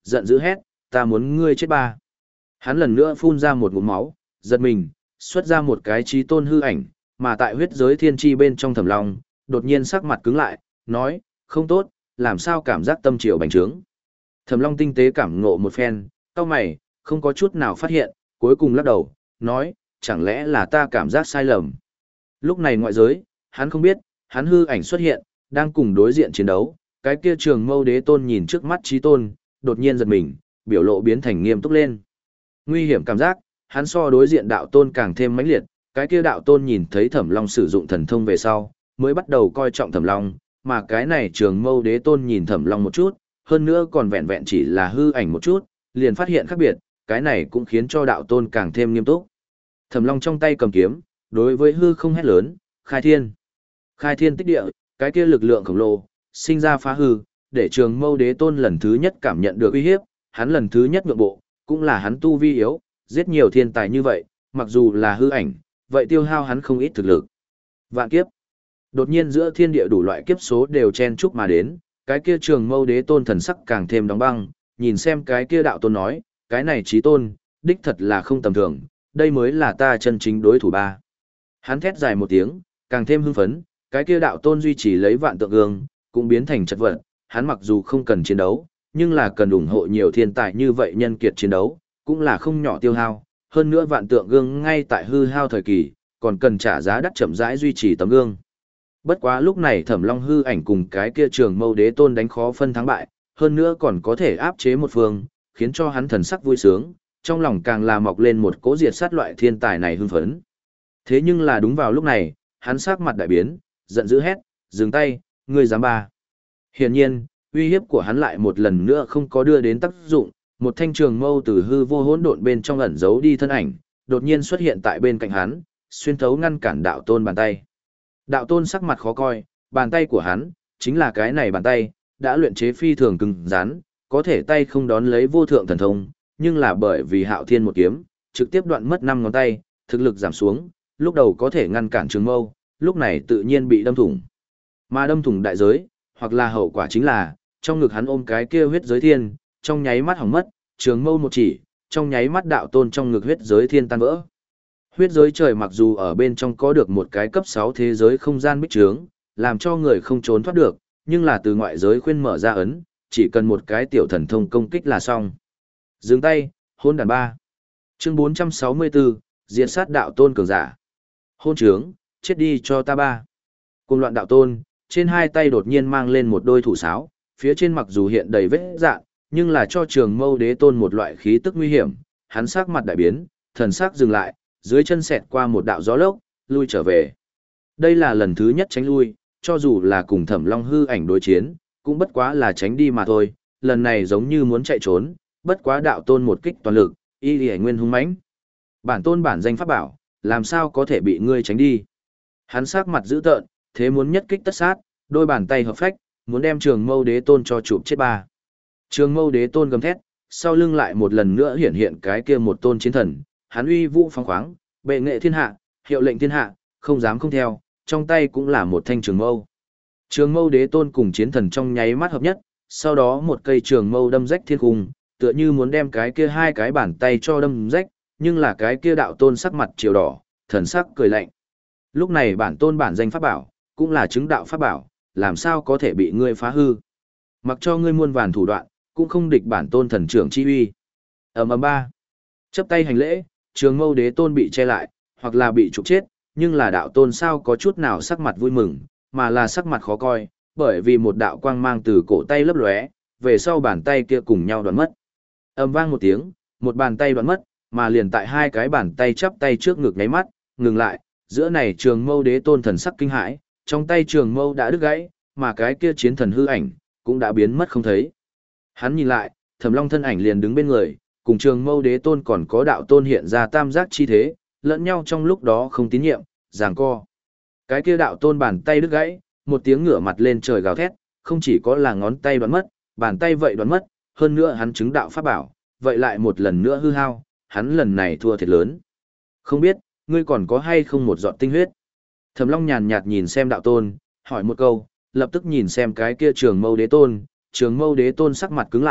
giận dữ hét, ta muốn ngươi chết ba. Hắn lần nữa phun ra một ngụm máu, giật mình, xuất ra một cái chí tôn hư ảnh, mà tại huyết giới thiên chi bên trong Thẩm Long, đột nhiên sắc mặt cứng lại, nói, không tốt, làm sao cảm giác tâm triều bành trướng. Thẩm Long tinh tế cảm ngộ một phen, cau mày, không có chút nào phát hiện, cuối cùng lắc đầu, nói, chẳng lẽ là ta cảm giác sai lầm. Lúc này ngoại giới, hắn không biết, hắn hư ảnh xuất hiện, đang cùng đối diện chiến đấu, cái kia Trường Mâu Đế Tôn nhìn trước mắt chí tôn, đột nhiên giật mình, biểu lộ biến thành nghiêm túc lên. Nguy hiểm cảm giác, hắn so đối diện đạo tôn càng thêm mãnh liệt, cái kia đạo tôn nhìn thấy Thẩm Long sử dụng thần thông về sau, mới bắt đầu coi trọng Thẩm Long, mà cái này Trường Mâu Đế Tôn nhìn Thẩm Long một chút, hơn nữa còn vẹn vẹn chỉ là hư ảnh một chút, liền phát hiện khác biệt, cái này cũng khiến cho đạo tôn càng thêm nghiêm túc. Thẩm Long trong tay cầm kiếm, đối với hư không hét lớn, khai thiên. Khai thiên tích địa, cái kia lực lượng khổng lồ, sinh ra phá hư, để Trường Mâu Đế Tôn lần thứ nhất cảm nhận được uy hiếp, hắn lần thứ nhất nhượng bộ, cũng là hắn tu vi yếu, giết nhiều thiên tài như vậy, mặc dù là hư ảnh, vậy tiêu hao hắn không ít thực lực. Vạn kiếp. Đột nhiên giữa thiên địa đủ loại kiếp số đều chen chúc mà đến, cái kia Trường Mâu Đế Tôn thần sắc càng thêm đóng băng, nhìn xem cái kia đạo tôn nói, cái này chí tôn, đích thật là không tầm thường, đây mới là ta chân chính đối thủ ba. Hắn thét dài một tiếng, càng thêm hưng phấn, cái kia đạo tôn duy trì lấy vạn tượng gương, cũng biến thành chất vật, hắn mặc dù không cần chiến đấu, nhưng là cần ủng hộ nhiều thiên tài như vậy nhân kiệt chiến đấu, cũng là không nhỏ tiêu hao, hơn nữa vạn tượng gương ngay tại hư hao thời kỳ, còn cần trả giá đắt chậm rãi duy trì tấm gương. Bất quá lúc này Thẩm Long hư ảnh cùng cái kia Trường Mâu Đế Tôn đánh khó phân thắng bại, hơn nữa còn có thể áp chế một phương, khiến cho hắn thần sắc vui sướng, trong lòng càng là mọc lên một cỗ diệt sát loại thiên tài này hưng phấn. Thế nhưng là đúng vào lúc này, hắn sắc mặt đại biến, giận dữ hét, dừng tay, ngươi dám ba. Hiển nhiên, uy hiếp của hắn lại một lần nữa không có đưa đến tác dụng, một thanh trường mâu từ hư vô hỗn độn bên trong ẩn giấu đi thân ảnh, đột nhiên xuất hiện tại bên cạnh hắn, xuyên thấu ngăn cản đạo tôn bàn tay. Đạo tôn sắc mặt khó coi, bàn tay của hắn, chính là cái này bàn tay, đã luyện chế phi thường cứng rắn, có thể tay không đón lấy vô thượng thần thông, nhưng là bởi vì Hạo Thiên một kiếm, trực tiếp đoạn mất năm ngón tay, thực lực giảm xuống, lúc đầu có thể ngăn cản trường mâu, lúc này tự nhiên bị đâm thủng. Mà đâm thủng đại giới, hoặc là hậu quả chính là, trong ngực hắn ôm cái kia huyết giới thiên, trong nháy mắt hỏng mất, trường mâu một chỉ, trong nháy mắt đạo tôn trong ngực huyết giới thiên tan vỡ. Huyết giới trời mặc dù ở bên trong có được một cái cấp sáu thế giới không gian bích trướng, làm cho người không trốn thoát được, nhưng là từ ngoại giới khuyên mở ra ấn, chỉ cần một cái tiểu thần thông công kích là xong. Dừng tay, hôn đàn ba. Chương bốn trăm sáu mươi bốn, diệt sát đạo tôn cường giả. Hôn trướng, chết đi cho ta ba. Cùng loạn đạo tôn, trên hai tay đột nhiên mang lên một đôi thủ sáo, phía trên mặc dù hiện đầy vết dạn, nhưng là cho Trường Mâu Đế Tôn một loại khí tức nguy hiểm, hắn sắc mặt đại biến, thần sắc dừng lại, dưới chân xẹt qua một đạo gió lốc, lui trở về. Đây là lần thứ nhất tránh lui, cho dù là cùng Thẩm Long hư ảnh đối chiến, cũng bất quá là tránh đi mà thôi, lần này giống như muốn chạy trốn, bất quá đạo tôn một kích toàn lực, y liễu nguyên hung mãnh. Bản tôn bản danh pháp bảo, làm sao có thể bị ngươi tránh đi? Hắn sắc mặt dữ tợn, thế muốn nhất kích tất sát, đôi bàn tay hợp phách, muốn đem Trường Mâu Đế Tôn cho chụp chết ba. Trường Mâu Đế Tôn gầm thét, sau lưng lại một lần nữa hiện hiện cái kia một tôn chiến thần, hắn uy vũ phong khoáng, bệ nghệ thiên hạ, hiệu lệnh thiên hạ, không dám không theo, trong tay cũng là một thanh trường mâu. Trường Mâu Đế Tôn cùng chiến thần trong nháy mắt hợp nhất, sau đó một cây trường mâu đâm rách thiên cung, tựa như muốn đem cái kia hai cái bàn tay cho đâm rách, nhưng là cái kia đạo tôn sắc mặt chiều đỏ, thần sắc cười lạnh. Lúc này bản tôn bản danh pháp bảo, cũng là chứng đạo pháp bảo, làm sao có thể bị ngươi phá hư. Mặc cho ngươi muôn vàn thủ đoạn, cũng không địch bản tôn thần trưởng chi uy. Ầm ầm ba. Chấp tay hành lễ, Trường Mâu Đế Tôn bị che lại, hoặc là bị trục chết, nhưng là đạo tôn sao có chút nào sắc mặt vui mừng, mà là sắc mặt khó coi, bởi vì một đạo quang mang từ cổ tay lấp lóe, về sau bàn tay kia cùng nhau đoạn mất. Ầm vang một tiếng, một bàn tay đoạn mất, mà liền tại hai cái bàn tay chắp tay trước ngực nháy mắt, ngừng lại, giữa này Trường Mâu Đế Tôn thần sắc kinh hãi, trong tay trường mâu đã đứt gãy, mà cái kia chiến thần hư ảnh cũng đã biến mất không thấy. Hắn nhìn lại, Thẩm Long thân ảnh liền đứng bên người, cùng Trường Mâu Đế Tôn còn có đạo tôn hiện ra tam giác chi thế, lẫn nhau trong lúc đó không tín nhiệm, giằng co. Cái kia đạo tôn bàn tay đứt gãy, một tiếng ngửa mặt lên trời gào thét, không chỉ có là ngón tay đoạn mất, bàn tay vậy đoạn mất, hơn nữa hắn chứng đạo pháp bảo, vậy lại một lần nữa hư hao, hắn lần này thua thiệt lớn. Không biết, ngươi còn có hay không một giọt tinh huyết? Thẩm Long nhàn nhạt nhìn xem đạo tôn, hỏi một câu, lập tức nhìn xem cái kia Trường Mâu Đế Tôn, Trường Mâu Đế Tôn sắc mặt cứng lại,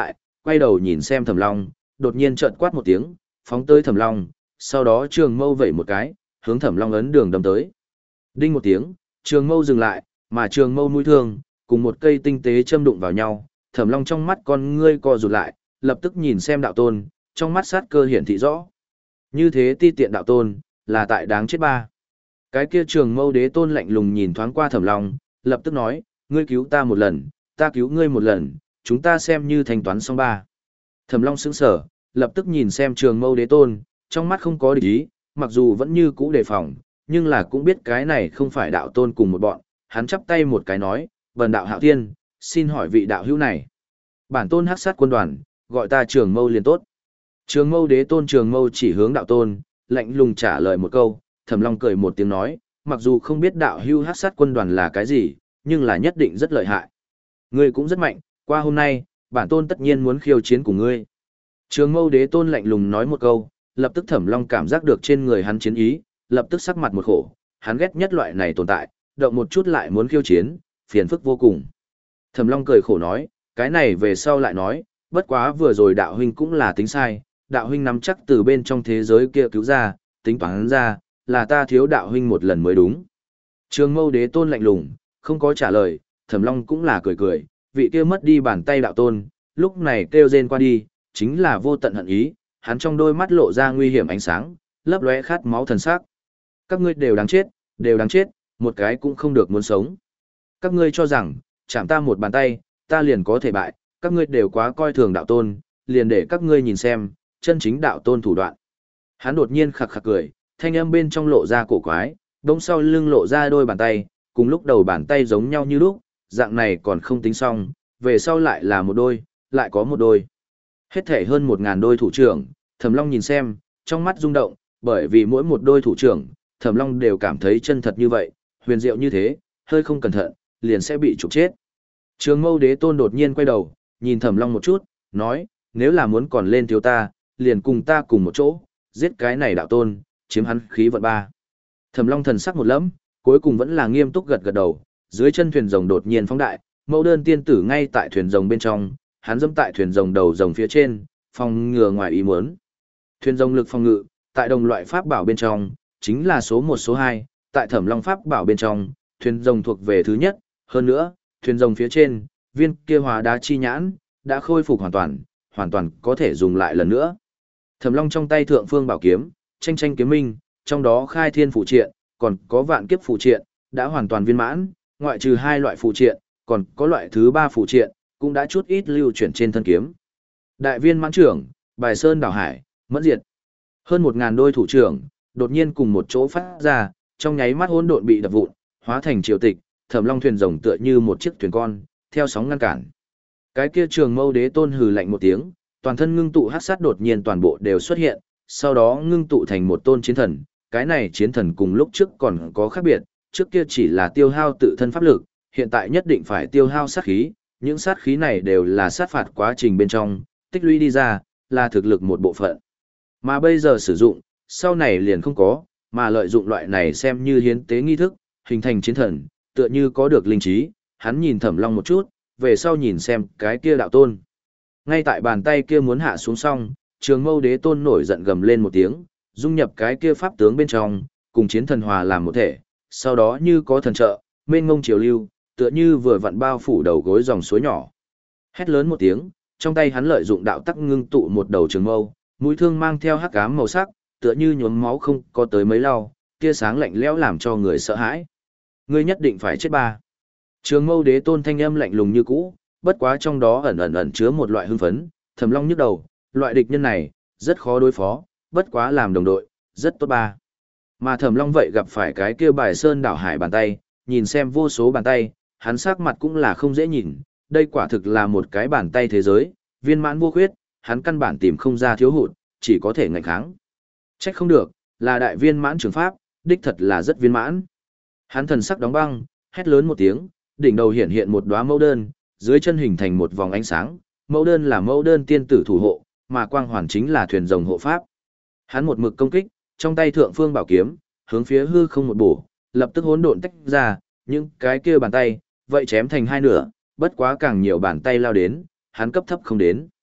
quay đầu nhìn xem Thẩm Long, đột nhiên trợn quát một tiếng, phóng tới Thẩm Long, sau đó trường mâu vẩy một cái, hướng Thẩm Long ấn đường đâm tới. Đinh một tiếng, trường mâu dừng lại, mà trường mâu mũi thương cùng một cây tinh tế châm đụng vào nhau, Thẩm Long trong mắt con ngươi co rụt lại, lập tức nhìn xem đạo tôn, trong mắt sát cơ hiển thị rõ. Như thế ti tiện đạo tôn, là tại đáng chết ba. Cái kia trường mâu đế tôn lạnh lùng nhìn thoáng qua Thẩm Long, lập tức nói, ngươi cứu ta một lần, ta cứu ngươi một lần, chúng ta xem như thanh toán xong ba. Thẩm Long sững sờ, lập tức nhìn xem trường mâu đế tôn, trong mắt không có địch ý, mặc dù vẫn như cũ đề phòng, nhưng là cũng biết cái này không phải đạo tôn cùng một bọn, hắn chắp tay một cái nói, vần đạo Hạo Thiên, xin hỏi vị đạo hữu này. Bản tôn hắc sát quân đoàn, gọi ta trường mâu liền tốt. Trường mâu đế tôn trường mâu chỉ hướng đạo tôn, lạnh lùng trả lời một câu, Thẩm Long cười một tiếng nói, mặc dù không biết đạo hữu hắc sát quân đoàn là cái gì, nhưng là nhất định rất lợi hại. Ngươi cũng rất mạnh, qua hôm nay, bản tôn tất nhiên muốn khiêu chiến cùng ngươi. Trường mâu đế tôn lạnh lùng nói một câu, lập tức Thẩm Long cảm giác được trên người hắn chiến ý, lập tức sắc mặt một khổ, hắn ghét nhất loại này tồn tại, động một chút lại muốn khiêu chiến, phiền phức vô cùng. Thẩm Long cười khổ nói, cái này về sau lại nói, bất quá vừa rồi đạo huynh cũng là tính sai, đạo huynh nắm chắc từ bên trong thế giới kia cứu ra, tính toán ra, là ta thiếu đạo huynh một lần mới đúng. Trường mâu đế tôn lạnh lùng, không có trả lời, Thẩm Long cũng là cười cười, vị kia mất đi bàn tay đạo tôn, lúc này kêu rên qua đi, chính là vô tận hận ý, hắn trong đôi mắt lộ ra nguy hiểm ánh sáng, lấp lóe khát máu thần sắc. Các ngươi đều đáng chết, đều đáng chết, một cái cũng không được muốn sống. Các ngươi cho rằng, chạm ta một bàn tay, ta liền có thể bại, các ngươi đều quá coi thường đạo tôn, liền để các ngươi nhìn xem, chân chính đạo tôn thủ đoạn. Hắn đột nhiên khặc khặc cười, thanh âm bên trong lộ ra cổ quái, đống sau lưng lộ ra đôi bàn tay, cùng lúc đầu bàn tay giống nhau như lúc, dạng này còn không tính xong, về sau lại là một đôi, lại có một đôi. Hết thể hơn một ngàn đôi thủ trưởng, Thẩm Long nhìn xem, trong mắt rung động, bởi vì mỗi một đôi thủ trưởng, Thẩm Long đều cảm thấy chân thật như vậy, huyền diệu như thế, hơi không cẩn thận, liền sẽ bị trục chết. Trường mâu đế tôn đột nhiên quay đầu, nhìn Thẩm Long một chút, nói, nếu là muốn còn lên thiếu ta, liền cùng ta cùng một chỗ, giết cái này đạo tôn, chiếm hắn khí vận ba. Thẩm Long thần sắc một lẫm, cuối cùng vẫn là nghiêm túc gật gật đầu, dưới chân thuyền rồng đột nhiên phóng đại, mẫu đơn tiên tử ngay tại thuyền rồng bên trong, hắn dẫm tại thuyền rồng đầu rồng phía trên, phòng ngừa ngoài ý muốn. Thuyền rồng lực phòng ngự, tại đồng loại pháp bảo bên trong, chính là số một số hai, tại Thẩm Long pháp bảo bên trong, thuyền rồng thuộc về thứ nhất, hơn nữa, thuyền rồng phía trên, viên kia hóa đá chi nhãn, đã khôi phục hoàn toàn, hoàn toàn có thể dùng lại lần nữa. Thẩm Long trong tay thượng phương bảo kiếm, tranh tranh kiếm minh, trong đó khai thiên phụ triện, còn có vạn kiếp phụ triện, đã hoàn toàn viên mãn, ngoại trừ hai loại phụ triện, còn có loại thứ ba phụ triện, cũng đã chút ít lưu chuyển trên thân kiếm. Đại viên mãn trưởng, bài sơn đảo hải, mẫn diệt. Hơn một ngàn đôi thủ trưởng, đột nhiên cùng một chỗ phát ra, trong nháy mắt hỗn độn bị đập vụn, hóa thành triều tịch, Thẩm Long thuyền rồng tựa như một chiếc thuyền con, theo sóng ngăn cản. Cái kia trường mâu đế tôn hừ lạnh một tiếng, toàn thân ngưng tụ hắc sát đột nhiên toàn bộ đều xuất hiện, sau đó ngưng tụ thành một tôn chiến thần, cái này chiến thần cùng lúc trước còn có khác biệt, trước kia chỉ là tiêu hao tự thân pháp lực, hiện tại nhất định phải tiêu hao sát khí, những sát khí này đều là sát phạt quá trình bên trong, tích lũy đi ra, là thực lực một bộ phận. Mà bây giờ sử dụng, sau này liền không có, mà lợi dụng loại này xem như hiến tế nghi thức, hình thành chiến thần, tựa như có được linh trí, hắn nhìn Thẩm Long một chút, về sau nhìn xem cái kia đạo tôn. Ngay tại bàn tay kia muốn hạ xuống xong, trường mâu đế tôn nổi giận gầm lên một tiếng, dung nhập cái kia pháp tướng bên trong, cùng chiến thần hòa làm một thể, sau đó như có thần trợ, mênh ngông triều lưu, tựa như vừa vặn bao phủ đầu gối dòng suối nhỏ. Hét lớn một tiếng, trong tay hắn lợi dụng đạo tắc ngưng tụ một đầu trường mâu, mũi thương mang theo hắc ám màu sắc, tựa như nhuốm máu không có tới mấy lau, tia sáng lạnh lẽo làm cho người sợ hãi. Ngươi nhất định phải chết ba. Trường mâu đế tôn thanh âm lạnh lùng như cũ, bất quá trong đó ẩn ẩn ẩn chứa một loại hưng phấn, Thẩm Long nhức đầu, loại địch nhân này, rất khó đối phó, bất quá làm đồng đội, rất tốt ba. Mà Thẩm Long vậy gặp phải cái kia bài sơn đảo hải bàn tay, nhìn xem vô số bàn tay, hắn sắc mặt cũng là không dễ nhìn, đây quả thực là một cái bàn tay thế giới, viên mãn vô khuyết, hắn căn bản tìm không ra thiếu hụt, chỉ có thể ngạnh kháng. Trách không được, là đại viên mãn trường pháp, đích thật là rất viên mãn. Hắn thần sắc đóng băng, hét lớn một tiếng, đỉnh đầu hiện hiện một đóa mẫu đơn, dưới chân hình thành một vòng ánh sáng, mẫu đơn là mẫu đơn tiên tử thủ hộ, mà quang hoàn chính là thuyền rồng hộ pháp. Hắn một mực công kích, trong tay thượng phương bảo kiếm, hướng phía hư không một bổ, lập tức hỗn độn tách ra, những cái kia bàn tay, vậy chém thành hai nửa, bất quá càng nhiều bàn tay lao đến, hắn cấp thấp không đến.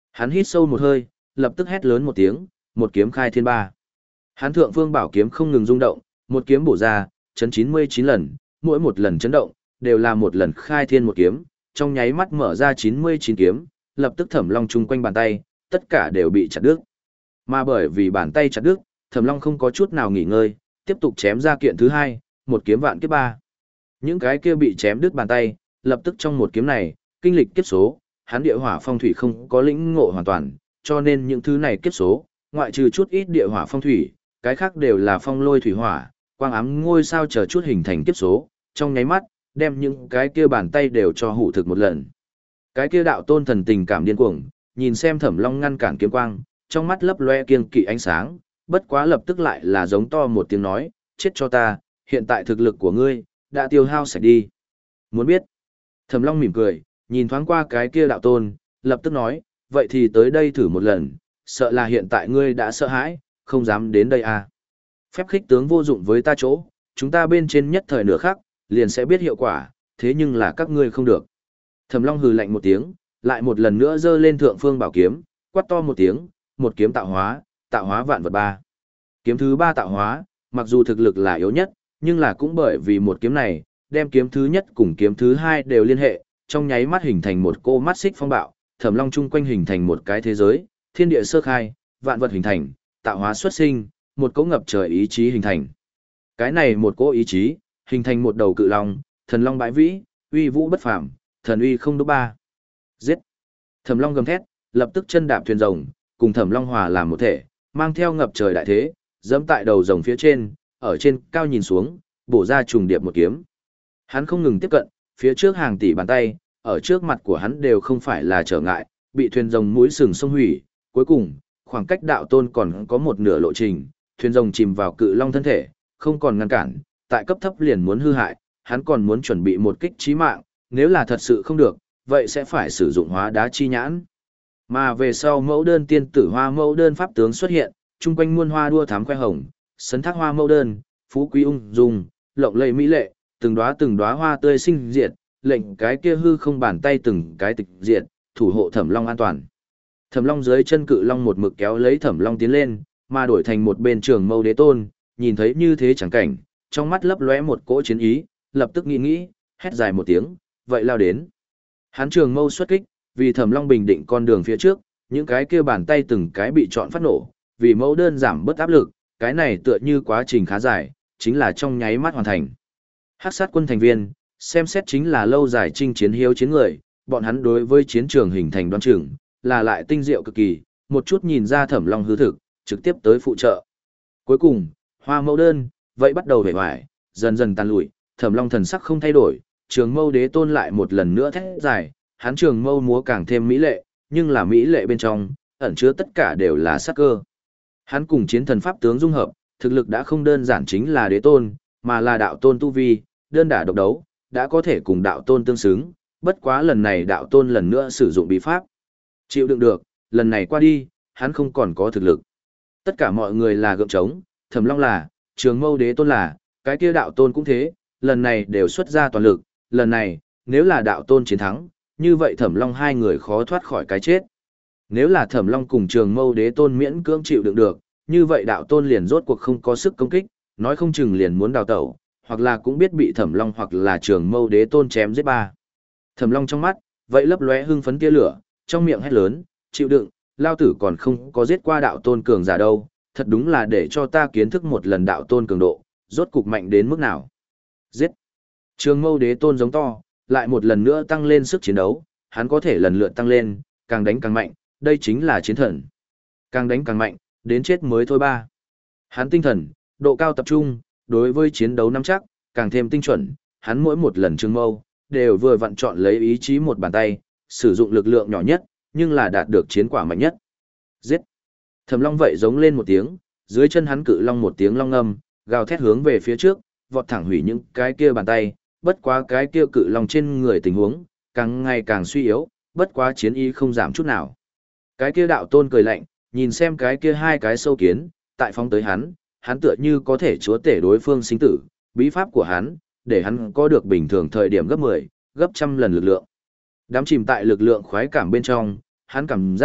Hắn hít sâu một hơi, lập tức hét lớn một tiếng, một kiếm khai thiên ba. Hắn thượng phương bảo kiếm không ngừng rung động, một kiếm bổ ra, chấn chín mươi chín lần, mỗi một lần chấn động, đều là một lần khai thiên một kiếm, trong nháy mắt mở ra chín mươi chín kiếm, lập tức Thẩm Long chung quanh bàn tay, tất cả đều bị chặt đứt. Mà bởi vì bàn tay chặt đứt, Thẩm Long không có chút nào nghỉ ngơi, tiếp tục chém ra kiện thứ hai, một kiếm vạn kiếp ba. Những cái kia bị chém đứt bàn tay, lập tức trong một kiếm này, kinh lịch kiếp số, hắn địa hỏa phong thủy không có lĩnh ngộ hoàn toàn, cho nên những thứ này kiếp số, ngoại trừ chút ít địa hỏa phong thủy, cái khác đều là phong lôi thủy hỏa, quang ám ngôi sao chờ chút hình thành kiếp số, trong nháy mắt, đem những cái kia bàn tay đều cho hủ thực một lần. Cái kia đạo tôn thần tình cảm điên cuồng, nhìn xem Thẩm Long ngăn cản kiếm quang, trong mắt lấp loe kiêng kỵ ánh sáng, bất quá lập tức lại là giống to một tiếng nói, chết cho ta, hiện tại thực lực của ngươi đã tiêu hao sạch đi. Muốn biết? Thẩm Long mỉm cười, nhìn thoáng qua cái kia đạo tôn, lập tức nói, vậy thì tới đây thử một lần, sợ là hiện tại ngươi đã sợ hãi, không dám đến đây à. Phép khích tướng vô dụng với ta chỗ, chúng ta bên trên nhất thời nửa khắc, liền sẽ biết hiệu quả, thế nhưng là các ngươi không được. Thẩm Long hừ lạnh một tiếng, lại một lần nữa giơ lên thượng phương bảo kiếm, quát to một tiếng, một kiếm tạo hóa, tạo hóa vạn vật ba. Kiếm thứ ba tạo hóa, mặc dù thực lực là yếu nhất, nhưng là cũng bởi vì một kiếm này, đem kiếm thứ nhất cùng kiếm thứ hai đều liên hệ, trong nháy mắt hình thành một cô mắt xích phong bạo, Thẩm Long chung quanh hình thành một cái thế giới, thiên địa sơ khai, vạn vật hình thành, tạo hóa xuất sinh, một cỗ ngập trời ý chí hình thành. Cái này một cỗ ý chí, hình thành một đầu cự long, thần long bãi vĩ, uy vũ bất phàm, thần uy không đố ba. Giết! Thẩm Long gầm thét, lập tức chân đạp thuyền rồng, cùng Thẩm Long hòa làm một thể, mang theo ngập trời đại thế, dẫm tại đầu rồng phía trên, ở trên cao nhìn xuống, bổ ra trùng điệp một kiếm. Hắn không ngừng tiếp cận, phía trước hàng tỷ bàn tay, ở trước mặt của hắn đều không phải là trở ngại, bị thuyền rồng mũi sừng xông hủy, cuối cùng, khoảng cách đạo tôn còn có một nửa lộ trình, thuyền rồng chìm vào cự long thân thể, không còn ngăn cản, tại cấp thấp liền muốn hư hại, hắn còn muốn chuẩn bị một kích chí mạng, nếu là thật sự không được, vậy sẽ phải sử dụng hóa đá chi nhãn. Mà về sau mẫu đơn tiên tử hoa mẫu đơn pháp tướng xuất hiện, chung quanh muôn hoa đua thám khoe hồng, sấn thác hoa mẫu đơn, phú quý ung dung, lộng lẫy mỹ lệ, từng đóa từng đóa hoa tươi sinh diệt, lệnh cái kia hư không bàn tay từng cái tịch diệt, thủ hộ Thẩm Long an toàn. Thẩm Long dưới chân cự long một mực kéo lấy Thẩm Long tiến lên, mà đổi thành một bên Trường Mâu Đế Tôn, nhìn thấy như thế chẳng cảnh, trong mắt lấp lóe một cỗ chiến ý, lập tức nghĩ nghĩ, hét dài một tiếng, vậy lao đến. Hắn Trường Mâu xuất kích, vì Thẩm Long bình định con đường phía trước, những cái kia bàn tay từng cái bị chọn phát nổ, vì mẫu đơn giảm bớt áp lực, cái này tựa như quá trình khá dài, chính là trong nháy mắt hoàn thành. Hắc sát quân thành viên, xem xét chính là lâu dài chinh chiến hiếu chiến người, bọn hắn đối với chiến trường hình thành đoan chừng, là lại tinh diệu cực kỳ, một chút nhìn ra Thẩm Long hư thực, trực tiếp tới phụ trợ. Cuối cùng, hoa mẫu đơn, vậy bắt đầu vẻ hoài, dần dần tàn lụi, Thẩm Long thần sắc không thay đổi, Trường Mâu Đế Tôn lại một lần nữa thét dài, hắn trường mâu múa càng thêm mỹ lệ, nhưng là mỹ lệ bên trong, ẩn chứa tất cả đều là sát cơ. Hắn cùng chiến thần pháp tướng dung hợp, thực lực đã không đơn giản chính là đế tôn, mà là đạo tôn tu vi, đơn đả độc đấu, đã có thể cùng đạo tôn tương xứng, bất quá lần này đạo tôn lần nữa sử dụng bí pháp. Chịu đựng được, lần này qua đi, hắn không còn có thực lực. Tất cả mọi người là gượng trống, Thẩm Long là, Trường Mâu Đế Tôn là, cái kia đạo tôn cũng thế, lần này đều xuất ra toàn lực, lần này, nếu là đạo tôn chiến thắng, như vậy Thẩm Long hai người khó thoát khỏi cái chết. Nếu là Thẩm Long cùng Trường Mâu Đế Tôn miễn cưỡng chịu đựng được, như vậy đạo tôn liền rốt cuộc không có sức công kích, nói không chừng liền muốn đào tẩu, hoặc là cũng biết bị Thẩm Long hoặc là Trường Mâu Đế Tôn chém giết ba. Thẩm Long trong mắt, vậy lấp lóe hưng phấn tia lửa, trong miệng hét lớn, chịu đựng, lao tử còn không có giết qua đạo tôn cường giả đâu, thật đúng là để cho ta kiến thức một lần đạo tôn cường độ, rốt cục mạnh đến mức nào. Giết! Trường Mâu Đế Tôn giống to, lại một lần nữa tăng lên sức chiến đấu, hắn có thể lần lượt tăng lên, càng đánh càng mạnh, đây chính là chiến thần. Càng đánh càng mạnh, đến chết mới thôi ba. Hắn tinh thần, độ cao tập trung, đối với chiến đấu nắm chắc, càng thêm tinh chuẩn, hắn mỗi một lần trường mâu, đều vừa vặn chọn lấy ý chí một bàn tay, sử dụng lực lượng nhỏ nhất, nhưng là đạt được chiến quả mạnh nhất. Giết! Thẩm Long vậy giống lên một tiếng, dưới chân hắn cự long một tiếng long ngâm, gào thét hướng về phía trước, vọt thẳng hủy những cái kia bàn tay, bất quá cái kia cự long trên người tình huống, càng ngày càng suy yếu, bất quá chiến ý không giảm chút nào. Cái kia đạo tôn cười lạnh, nhìn xem cái kia hai cái sâu kiến, tại phóng tới hắn, hắn tựa như có thể chúa tể đối phương sinh tử, bí pháp của hắn, để hắn có được bình thường thời điểm gấp mười, gấp trăm lần lực lượng. Đám chìm tại lực lượng khoái cảm bên trong, hắn cảm giác,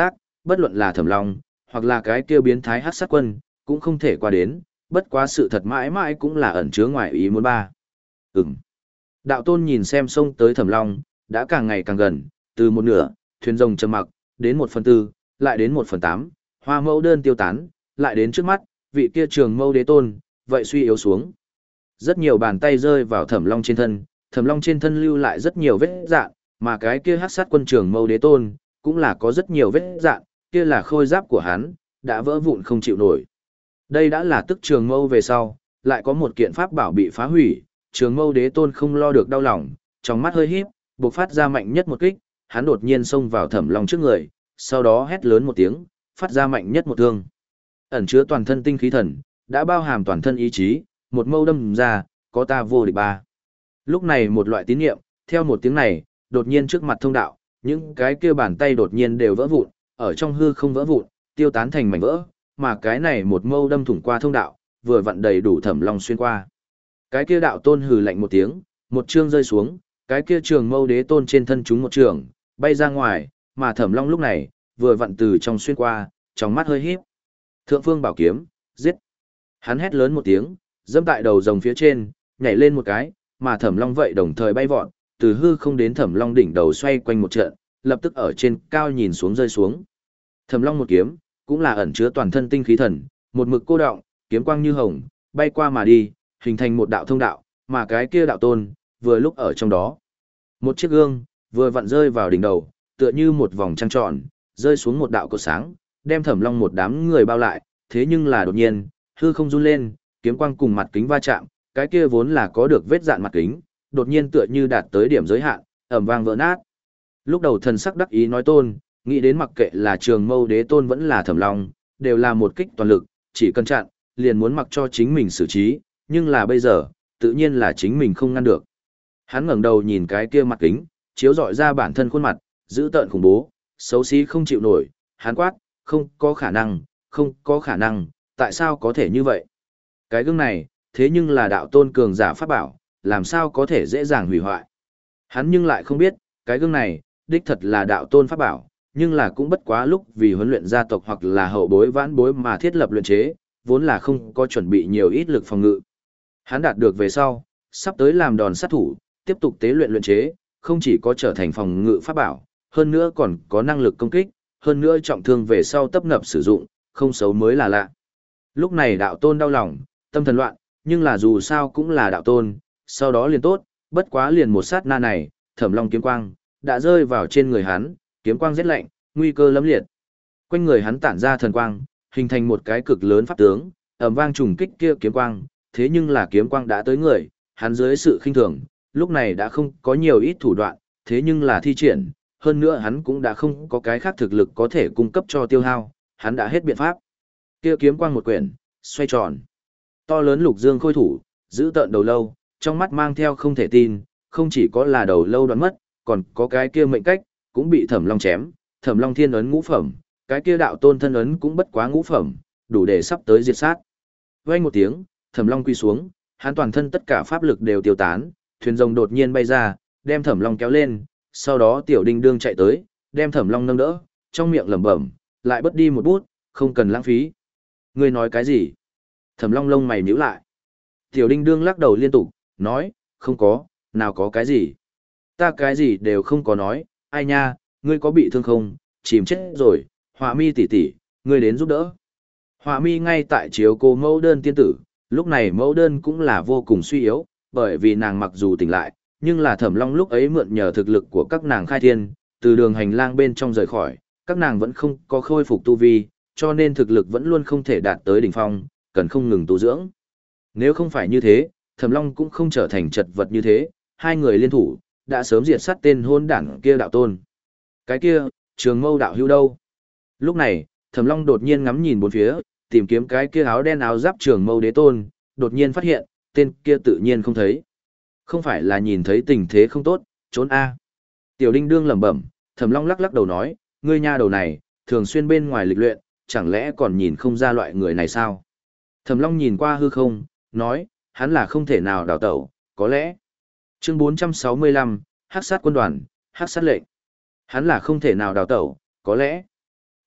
bất luận là Thẩm Long, hoặc là cái kia biến thái hắc sát quân, cũng không thể qua đến, bất quá sự thật mãi mãi cũng là ẩn chứa ngoài ý muốn ba. Ừm. Đạo tôn nhìn xem sông tới Thẩm Long, đã càng ngày càng gần, từ một nửa, thuyền rồng trầm mặc, đến một phần tư, lại đến một phần tám, hoa mẫu đơn tiêu tán, lại đến trước mắt, vị kia trường mâu đế tôn, vậy suy yếu xuống. Rất nhiều bàn tay rơi vào Thẩm Long trên thân, Thẩm Long trên thân lưu lại rất nhiều vết dạn, mà cái kia hắc sát quân trường mâu đế tôn, cũng là có rất nhiều vết dạn, kia là khôi giáp của hắn, đã vỡ vụn không chịu nổi. Đây đã là tức trường mâu về sau, lại có một kiện pháp bảo bị phá hủy, trường mâu đế tôn không lo được đau lòng, trong mắt hơi híp, bộc phát ra mạnh nhất một kích, hắn đột nhiên xông vào Thẩm Long trước người, sau đó hét lớn một tiếng, phát ra mạnh nhất một thương. Ẩn chứa toàn thân tinh khí thần, đã bao hàm toàn thân ý chí, một mâu đâm ra, có ta vô địch ba. Lúc này một loại tín niệm, theo một tiếng này, đột nhiên trước mặt thông đạo, những cái kia bàn tay đột nhiên đều vỡ vụn, ở trong hư không vỡ vụn, tiêu tán thành mảnh vỡ, mà cái này một mâu đâm thủng qua thông đạo, vừa vặn đầy đủ Thẩm Long xuyên qua. Cái kia đạo tôn hừ lạnh một tiếng, một chương rơi xuống, cái kia trường mâu đế tôn trên thân chúng một trường, bay ra ngoài, mà Thẩm Long lúc này, vừa vặn từ trong xuyên qua, trong mắt hơi híp. Thượng phương bảo kiếm, giết. Hắn hét lớn một tiếng, dẫm tại đầu rồng phía trên, nhảy lên một cái, mà Thẩm Long vậy đồng thời bay vọt, từ hư không đến Thẩm Long đỉnh đầu xoay quanh một trận, lập tức ở trên cao nhìn xuống rơi xuống. Thẩm Long một kiếm, cũng là ẩn chứa toàn thân tinh khí thần, một mực cô động, kiếm quang như hồng, bay qua mà đi, hình thành một đạo thông đạo, mà cái kia đạo tôn, vừa lúc ở trong đó. Một chiếc gương, vừa vặn rơi vào đỉnh đầu, tựa như một vòng trăng tròn, rơi xuống một đạo cột sáng, đem Thẩm Long một đám người bao lại, thế nhưng là đột nhiên, hư không run lên, kiếm quang cùng mặt kính va chạm, cái kia vốn là có được vết dạn mặt kính, đột nhiên tựa như đạt tới điểm giới hạn, ầm vang vỡ nát. Lúc đầu thần sắc đắc ý nói tôn, nghĩ đến mặc kệ là trường mâu đế tôn vẫn là Thẩm Long, đều là một kích toàn lực, chỉ cần chặn, liền muốn mặc cho chính mình xử trí, nhưng là bây giờ, tự nhiên là chính mình không ngăn được. Hắn ngẩng đầu nhìn cái kia mặt kính, chiếu rọi ra bản thân khuôn mặt, dữ tợn khủng bố, xấu xí không chịu nổi, hắn quát, không có khả năng, không có khả năng, tại sao có thể như vậy? Cái gương này, thế nhưng là đạo tôn cường giả pháp bảo, làm sao có thể dễ dàng hủy hoại? Hắn nhưng lại không biết, cái gương này, đích thật là đạo tôn pháp bảo, nhưng là cũng bất quá lúc vì huấn luyện gia tộc hoặc là hậu bối vãn bối mà thiết lập luyện chế, vốn là không có chuẩn bị nhiều ít lực phòng ngự. Hắn đạt được về sau, sắp tới làm đòn sát thủ, tiếp tục tế luyện luyện chế, không chỉ có trở thành phòng ngự pháp bảo, hơn nữa còn có năng lực công kích, hơn nữa trọng thương về sau tấp nập sử dụng, không xấu mới là lạ. Lúc này đạo tôn đau lòng, tâm thần loạn, nhưng là dù sao cũng là đạo tôn, sau đó liền tốt, bất quá liền một sát na này, Thẩm Long kiếm quang đã rơi vào trên người hắn, kiếm quang rét lạnh, nguy cơ lẫm liệt. Quanh người hắn tản ra thần quang, hình thành một cái cực lớn pháp tướng, ầm vang trùng kích kia kiếm quang, thế nhưng là kiếm quang đã tới người, hắn dưới sự khinh thường, lúc này đã không có nhiều ít thủ đoạn, thế nhưng là thi triển, hơn nữa hắn cũng đã không có cái khác thực lực có thể cung cấp cho tiêu hao, hắn đã hết biện pháp. Kia kiếm quang một quyển, xoay tròn. To lớn lục dương khôi thủ, giữ tợn đầu lâu, trong mắt mang theo không thể tin, không chỉ có là đầu lâu đoán mất, còn có cái kia mệnh cách, cũng bị Thẩm Long chém, Thẩm Long thiên ấn ngũ phẩm, cái kia đạo tôn thân ấn cũng bất quá ngũ phẩm, đủ để sắp tới diệt sát. Vang một tiếng, Thẩm Long quy xuống, hắn toàn thân tất cả pháp lực đều tiêu tán, thuyền rồng đột nhiên bay ra, đem Thẩm Long kéo lên, sau đó Tiểu Đinh Đương chạy tới, đem Thẩm Long nâng đỡ, trong miệng lẩm bẩm, lại bất đi một bút, không cần lãng phí. Ngươi nói cái gì? Thẩm Long lông mày nhíu lại. Tiểu Đinh Đương lắc đầu liên tục, nói, không có, nào có cái gì. Ta cái gì đều không có nói, ai nha, ngươi có bị thương không, chìm chết rồi, Họa Mi tỷ tỷ, ngươi đến giúp đỡ. Họa Mi ngay tại chiếu cô mẫu đơn tiên tử, lúc này mẫu đơn cũng là vô cùng suy yếu, bởi vì nàng mặc dù tỉnh lại, nhưng là Thẩm Long lúc ấy mượn nhờ thực lực của các nàng khai thiên, từ đường hành lang bên trong rời khỏi, các nàng vẫn không có khôi phục tu vi, cho nên thực lực vẫn luôn không thể đạt tới đỉnh phong, cần không ngừng tu dưỡng. Nếu không phải như thế, Thẩm Long cũng không trở thành chật vật như thế, hai người liên thủ, đã sớm diệt sát tên hôn đảng kia đạo tôn. Cái kia, Trường Mâu đạo hữu đâu? Lúc này, Thẩm Long đột nhiên ngắm nhìn bốn phía, tìm kiếm cái kia áo đen áo giáp Trường Mâu đế tôn, đột nhiên phát hiện, tên kia tự nhiên không thấy. Không phải là nhìn thấy tình thế không tốt, trốn a. Tiểu Đinh Đương lẩm bẩm, Thẩm Long lắc lắc đầu nói, ngươi nha đầu này, thường xuyên bên ngoài lịch luyện, chẳng lẽ còn nhìn không ra loại người này sao? Thẩm Long nhìn qua hư không, nói, hắn là không thể nào đào tẩu, có lẽ. Chương bốn trăm sáu mươi lăm, Hắc sát quân đoàn, Hắc sát lệnh. Hắn là không thể nào đào tẩu, có lẽ.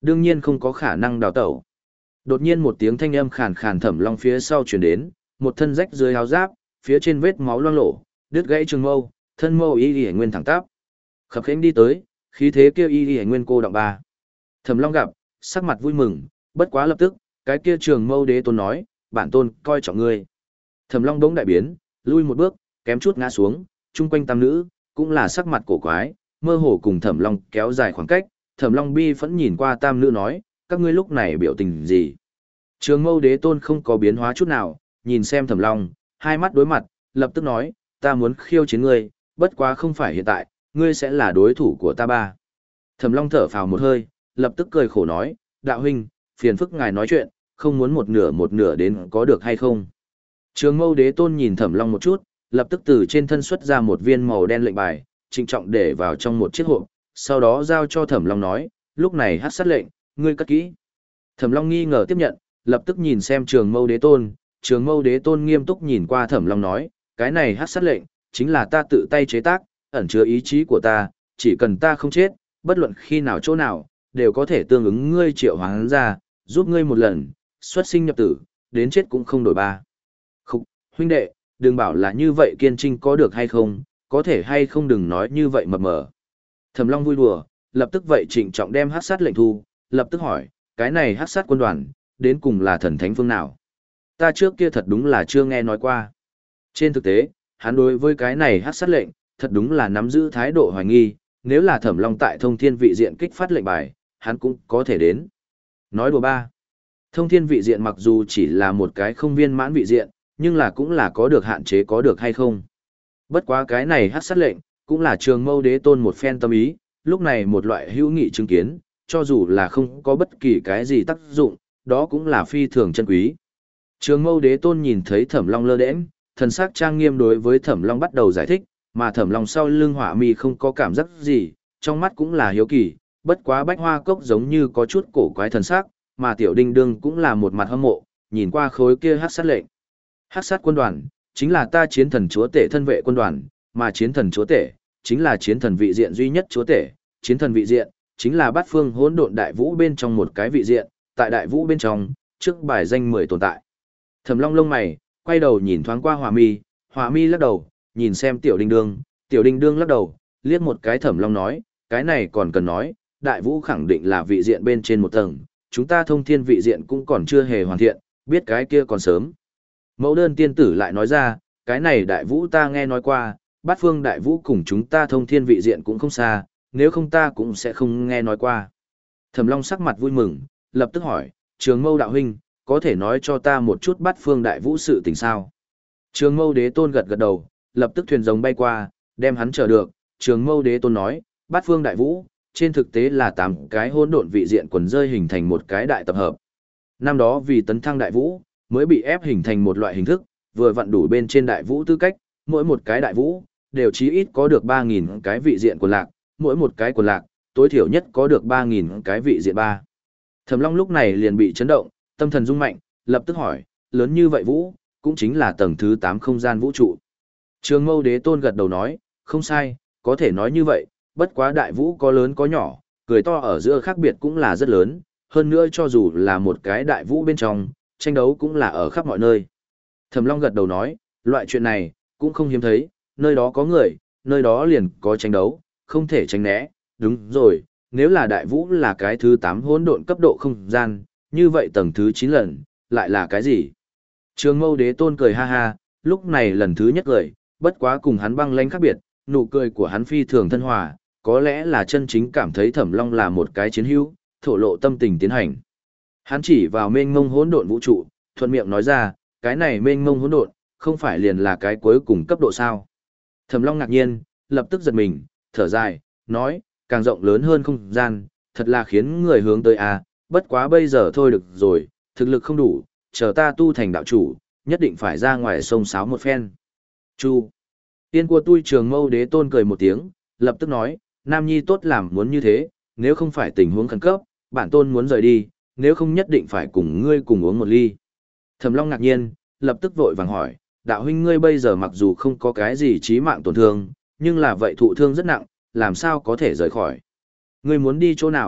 đương nhiên không có khả năng đào tẩu. Đột nhiên một tiếng thanh âm khàn khàn Thẩm Long phía sau truyền đến, một thân rách dưới áo giáp, phía trên vết máu loang lổ, đứt gãy trường mâu, thân mâu y y nguyên thẳng tắp. Khập khiễng đi tới, khí thế kia y y nguyên cô đọng ba. Thẩm Long gặp, sắc mặt vui mừng, bất quá lập tức, cái kia trường mâu đế tôn nói, bản tôn coi trọng ngươi. Thẩm Long bỗng đại biến, lui một bước, kém chút ngã xuống, chung quanh tam nữ, cũng là sắc mặt cổ quái, mơ hồ cùng Thẩm Long kéo dài khoảng cách. Thẩm Long bi phẫn nhìn qua tam nữ nói, các ngươi lúc này biểu tình gì? Trường mâu đế tôn không có biến hóa chút nào, nhìn xem Thẩm Long, hai mắt đối mặt, lập tức nói, ta muốn khiêu chiến ngươi, bất quá không phải hiện tại, ngươi sẽ là đối thủ của ta ba. Thẩm Long thở phào một hơi, lập tức cười khổ nói, đạo huynh, phiền phức ngài nói chuyện, không muốn một nửa một nửa đến có được hay không. Trường mâu đế tôn nhìn Thẩm Long một chút, lập tức từ trên thân xuất ra một viên màu đen lệnh bài, trịnh trọng để vào trong một chiếc hộp, sau đó giao cho Thẩm Long nói, lúc này hắc sát lệnh, ngươi cất kỹ. Thẩm Long nghi ngờ tiếp nhận, lập tức nhìn xem trường mâu đế tôn, trường mâu đế tôn nghiêm túc nhìn qua Thẩm Long nói, cái này hắc sát lệnh, chính là ta tự tay chế tác, ẩn chứa ý chí của ta, chỉ cần ta không chết, bất luận khi nào chỗ nào, đều có thể tương ứng ngươi triệu hoán ra, giúp ngươi một lần, xuất sinh nhập tử, đến chết cũng không đổi ba. Khúc, huynh đệ, đừng bảo là như vậy kiên trinh có được hay không, có thể hay không đừng nói như vậy mập mờ. Thẩm Long vui đùa, lập tức vậy trịnh trọng đem hắc sát lệnh thu, lập tức hỏi, cái này hắc sát quân đoàn, đến cùng là thần thánh phương nào? Ta trước kia thật đúng là chưa nghe nói qua. Trên thực tế, hắn đối với cái này hắc sát lệnh, thật đúng là nắm giữ thái độ hoài nghi, nếu là Thẩm Long tại thông thiên vị diện kích phát lệnh bài, hắn cũng có thể đến. Nói đùa ba. Thông thiên vị diện mặc dù chỉ là một cái không viên mãn vị diện, nhưng là cũng là có được hạn chế có được hay không. Bất quá cái này hắc sát lệnh, cũng là trường mâu đế tôn một phen tâm ý, lúc này một loại hữu nghị chứng kiến, cho dù là không có bất kỳ cái gì tác dụng, đó cũng là phi thường chân quý. Trường mâu đế tôn nhìn thấy Thẩm Long lơ đễnh, thần sắc trang nghiêm đối với Thẩm Long bắt đầu giải thích, mà Thẩm Long sau lưng Hỏa Mi không có cảm giác gì, trong mắt cũng là hiếu kỳ, bất quá Bách Hoa Cốc giống như có chút cổ quái thần sắc, mà Tiểu Đinh Đương cũng là một mặt hâm mộ, nhìn qua khối kia hắc sát lệnh. Hắc sát quân đoàn, chính là ta chiến thần chúa tể thân vệ quân đoàn, mà chiến thần chúa tể, chính là chiến thần vị diện duy nhất chúa tể, chiến thần vị diện, chính là bát phương hỗn độn đại vũ bên trong một cái vị diện, tại đại vũ bên trong, trước bài danh mười tồn tại. Thẩm Long lông mày, quay đầu nhìn thoáng qua Hỏa Mi, Hỏa Mi lắc đầu, nhìn xem Tiểu Đinh Đương, Tiểu Đinh Đương lắc đầu, liếc một cái Thẩm Long nói, cái này còn cần nói, đại vũ khẳng định là vị diện bên trên một tầng, chúng ta thông thiên vị diện cũng còn chưa hề hoàn thiện, biết cái kia còn sớm. Mẫu đơn tiên tử lại nói ra, cái này đại vũ ta nghe nói qua, bát phương đại vũ cùng chúng ta thông thiên vị diện cũng không xa, nếu không ta cũng sẽ không nghe nói qua. Thẩm Long sắc mặt vui mừng, lập tức hỏi, Trường Mâu đạo huynh, có thể nói cho ta một chút bát phương đại vũ sự tình sao? Trường Mâu đế tôn gật gật đầu, lập tức thuyền rồng bay qua, đem hắn chờ được. Trường Mâu đế tôn nói, bát phương đại vũ, trên thực tế là tám cái hỗn độn vị diện quần rơi hình thành một cái đại tập hợp. Năm đó vì tấn thăng đại vũ, mới bị ép hình thành một loại hình thức, vừa vặn đủ bên trên đại vũ tư cách, mỗi một cái đại vũ, đều chí ít có được ba nghìn cái vị diện quần lạc, mỗi một cái quần lạc, tối thiểu nhất có được ba nghìn cái vị diện ba. Thẩm Long lúc này liền bị chấn động, tâm thần rung mạnh, lập tức hỏi, lớn như vậy vũ, cũng chính là tầng thứ tám không gian vũ trụ. Trường Mâu đế tôn gật đầu nói, không sai, có thể nói như vậy, bất quá đại vũ có lớn có nhỏ, cười to ở giữa khác biệt cũng là rất lớn, hơn nữa cho dù là một cái đại vũ bên trong, tranh đấu cũng là ở khắp mọi nơi. Thẩm Long gật đầu nói, loại chuyện này, cũng không hiếm thấy, nơi đó có người, nơi đó liền có tranh đấu, không thể tránh né, đúng rồi, nếu là đại vũ là cái thứ tám hỗn độn cấp độ không gian, như vậy tầng thứ chín lần, lại là cái gì? Trường Mâu đế tôn cười ha ha, lúc này lần thứ nhất cười, bất quá cùng hắn băng lãnh khác biệt, nụ cười của hắn phi thường thân hòa, có lẽ là chân chính cảm thấy Thẩm Long là một cái chiến hữu, thổ lộ tâm tình tiến hành. Hắn chỉ vào mênh mông hỗn độn vũ trụ, thuận miệng nói ra, cái này mênh mông hỗn độn, không phải liền là cái cuối cùng cấp độ sao? Thẩm Long ngạc nhiên, lập tức giật mình, thở dài, nói, càng rộng lớn hơn không gian, thật là khiến người hướng tới a, bất quá bây giờ thôi được rồi, thực lực không đủ, chờ ta tu thành đạo chủ, nhất định phải ra ngoài sông sáo một phen. Chu. Tiên của tôi Trường Mâu đế tôn cười một tiếng, lập tức nói, Nam Nhi tốt làm muốn như thế, nếu không phải tình huống khẩn cấp, bản tôn muốn rời đi, nếu không nhất định phải cùng ngươi cùng uống một ly. Thẩm Long ngạc nhiên, lập tức vội vàng hỏi, đạo huynh ngươi bây giờ mặc dù không có cái gì chí mạng tổn thương, nhưng là vậy thụ thương rất nặng, làm sao có thể rời khỏi. Ngươi muốn đi chỗ nào,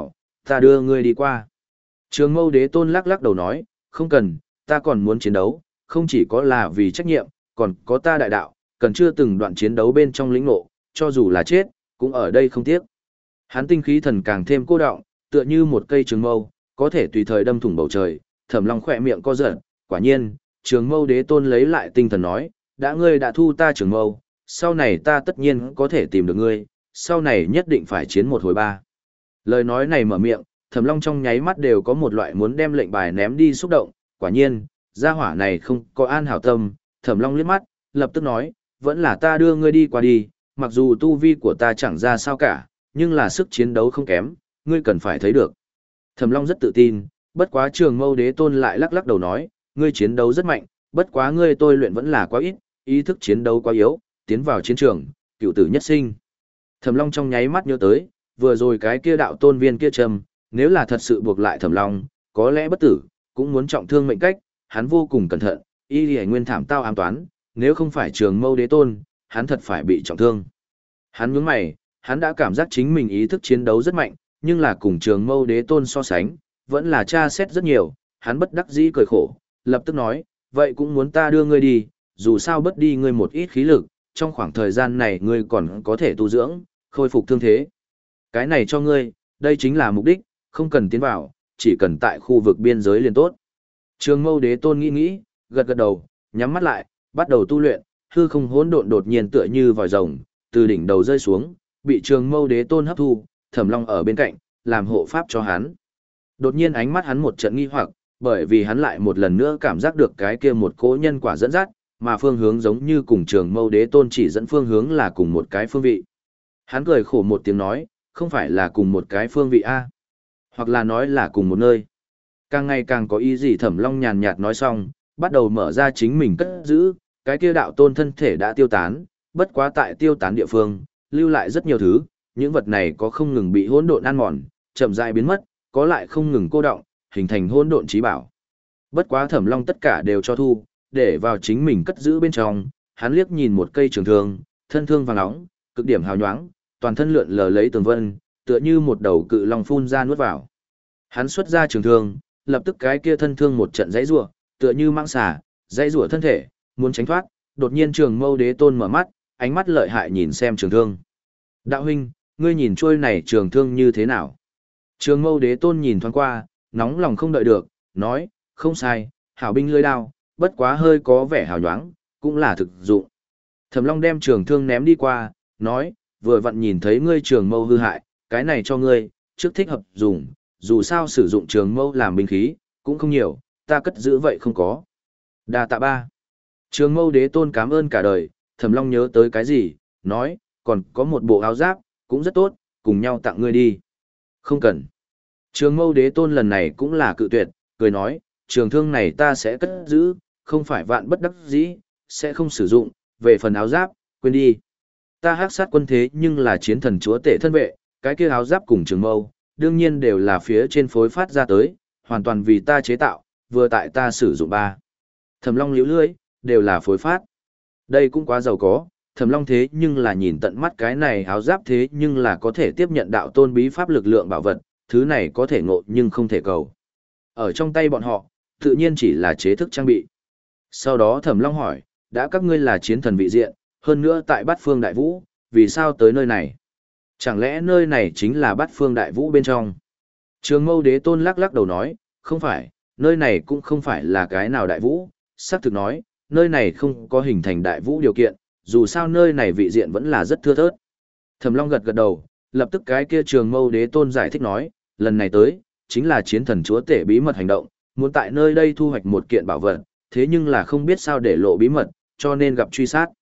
ta đưa ngươi đi qua. Trường Mâu Đế Tôn lắc lắc đầu nói, không cần, ta còn muốn chiến đấu, không chỉ có là vì trách nhiệm, còn có ta đại đạo, cần chưa từng đoạn chiến đấu bên trong lĩnh ngộ, cho dù là chết, cũng ở đây không tiếc. Hắn tinh khí thần càng thêm cô đọng, tựa như một cây trường mâu, có thể tùy thời đâm thủng bầu trời. Thẩm Long khỏe miệng co giật, quả nhiên, Trường Mâu Đế Tôn lấy lại tinh thần nói, đã ngươi đã thu ta trường mâu, sau này ta tất nhiên có thể tìm được ngươi, sau này nhất định phải chiến một hồi ba. Lời nói này mở miệng, Thẩm Long trong nháy mắt đều có một loại muốn đem lệnh bài ném đi xúc động, quả nhiên, gia hỏa này không có an hảo tâm. Thẩm Long liếc mắt, lập tức nói, vẫn là ta đưa ngươi đi qua đi, mặc dù tu vi của ta chẳng ra sao cả, nhưng là sức chiến đấu không kém, ngươi cần phải thấy được. Thẩm Long rất tự tin, bất quá Trường Mâu Đế Tôn lại lắc lắc đầu nói, ngươi chiến đấu rất mạnh, bất quá ngươi tôi luyện vẫn là quá ít, ý thức chiến đấu quá yếu, tiến vào chiến trường, cựu tử nhất sinh. Thẩm Long trong nháy mắt nhớ tới, vừa rồi cái kia đạo tôn viên kia trầm, nếu là thật sự buộc lại Thẩm Long, có lẽ bất tử, cũng muốn trọng thương mệnh cách, hắn vô cùng cẩn thận, y lìa nguyên thảm tao ám toán, nếu không phải Trường Mâu Đế Tôn, hắn thật phải bị trọng thương. Hắn nhướng mày, hắn đã cảm giác chính mình ý thức chiến đấu rất mạnh, nhưng là cùng Trường Mâu Đế Tôn so sánh, vẫn là tra xét rất nhiều, hắn bất đắc dĩ cười khổ, lập tức nói, vậy cũng muốn ta đưa ngươi đi, dù sao bất đi ngươi một ít khí lực, trong khoảng thời gian này ngươi còn có thể tu dưỡng, khôi phục thương thế. Cái này cho ngươi, đây chính là mục đích, không cần tiến vào, chỉ cần tại khu vực biên giới liền tốt. Trường Mâu Đế Tôn nghĩ nghĩ, gật gật đầu, nhắm mắt lại, bắt đầu tu luyện, hư không hỗn độn đột nhiên tựa như vòi rồng, từ đỉnh đầu rơi xuống, bị Trường Mâu Đế Tôn hấp thu, Thẩm Long ở bên cạnh, làm hộ pháp cho hắn. Đột nhiên ánh mắt hắn một trận nghi hoặc, bởi vì hắn lại một lần nữa cảm giác được cái kia một cỗ nhân quả dẫn dắt, mà phương hướng giống như cùng Trường Mâu Đế Tôn chỉ dẫn phương hướng là cùng một cái phương vị. Hắn cười khổ một tiếng nói, không phải là cùng một cái phương vị a, hoặc là nói là cùng một nơi. Càng ngày càng có ý gì. Thẩm Long nhàn nhạt nói xong, bắt đầu mở ra chính mình cất giữ, cái kia đạo tôn thân thể đã tiêu tán, bất quá tại tiêu tán địa phương, lưu lại rất nhiều thứ, những vật này có không ngừng bị hỗn độn ăn mòn, chậm rãi biến mất, có lại không ngừng cô động, hình thành hỗn độn trí bảo. Bất quá Thẩm Long tất cả đều cho thu, để vào chính mình cất giữ bên trong, hắn liếc nhìn một cây trường thương, thân thương vàng nóng, cực điểm hào nhoáng, toàn thân lượn lờ lấy tường vân, tựa như một đầu cự long phun ra nuốt vào. Hắn xuất ra trường thương, lập tức cái kia thân thương một trận dãy rủa, tựa như mãng xà, dãy rủa thân thể, muốn tránh thoát, đột nhiên Trường Mâu Đế Tôn mở mắt, ánh mắt lợi hại nhìn xem trường thương. Đạo huynh, ngươi nhìn trôi này trường thương như thế nào? Trường Mâu Đế Tôn nhìn thoáng qua, nóng lòng không đợi được, nói, không sai, hảo binh lưỡi đao, bất quá hơi có vẻ hào nhoáng, cũng là thực dụng. Thẩm Long đem trường thương ném đi qua, nói, vừa vặn nhìn thấy ngươi trường mâu hư hại, cái này cho ngươi, trước thích hợp dùng, dù sao sử dụng trường mâu làm binh khí, cũng không nhiều, ta cất giữ vậy không có. Đa tạ ba. Trường Mâu Đế Tôn cảm ơn cả đời, Thẩm Long nhớ tới cái gì, nói, còn có một bộ áo giáp, cũng rất tốt, cùng nhau tặng ngươi đi. Không cần. Trường Mâu Đế Tôn lần này cũng là cự tuyệt, cười nói, trường thương này ta sẽ cất giữ, không phải vạn bất đắc dĩ, sẽ không sử dụng, về phần áo giáp, quên đi. Ta hắc sát quân thế nhưng là chiến thần chúa tể thân vệ, cái kia áo giáp cùng trường mâu, đương nhiên đều là phía trên phối phát ra tới, hoàn toàn vì ta chế tạo, vừa tại ta sử dụng ba. Thẩm Long liễu lưỡi, đều là phối phát. Đây cũng quá giàu có, Thẩm Long thế nhưng là nhìn tận mắt cái này áo giáp thế nhưng là có thể tiếp nhận đạo tôn bí pháp lực lượng bảo vật, thứ này có thể ngộ nhưng không thể cầu. Ở trong tay bọn họ, tự nhiên chỉ là chế thức trang bị. Sau đó Thẩm Long hỏi, đã các ngươi là chiến thần vị diện, hơn nữa tại Bát Phương Đại Vũ, vì sao tới nơi này? Chẳng lẽ nơi này chính là Bát Phương Đại Vũ bên trong? Trường Mâu Đế Tôn lắc lắc đầu nói, không phải, nơi này cũng không phải là cái nào Đại Vũ, xác thực nói, nơi này không có hình thành Đại Vũ điều kiện, dù sao nơi này vị diện vẫn là rất thưa thớt. Thẩm Long gật gật đầu, lập tức cái kia Trường Mâu Đế Tôn giải thích nói, lần này tới, chính là chiến thần chúa tể bí mật hành động, muốn tại nơi đây thu hoạch một kiện bảo vật, thế nhưng là không biết sao để lộ bí mật, cho nên gặp truy sát.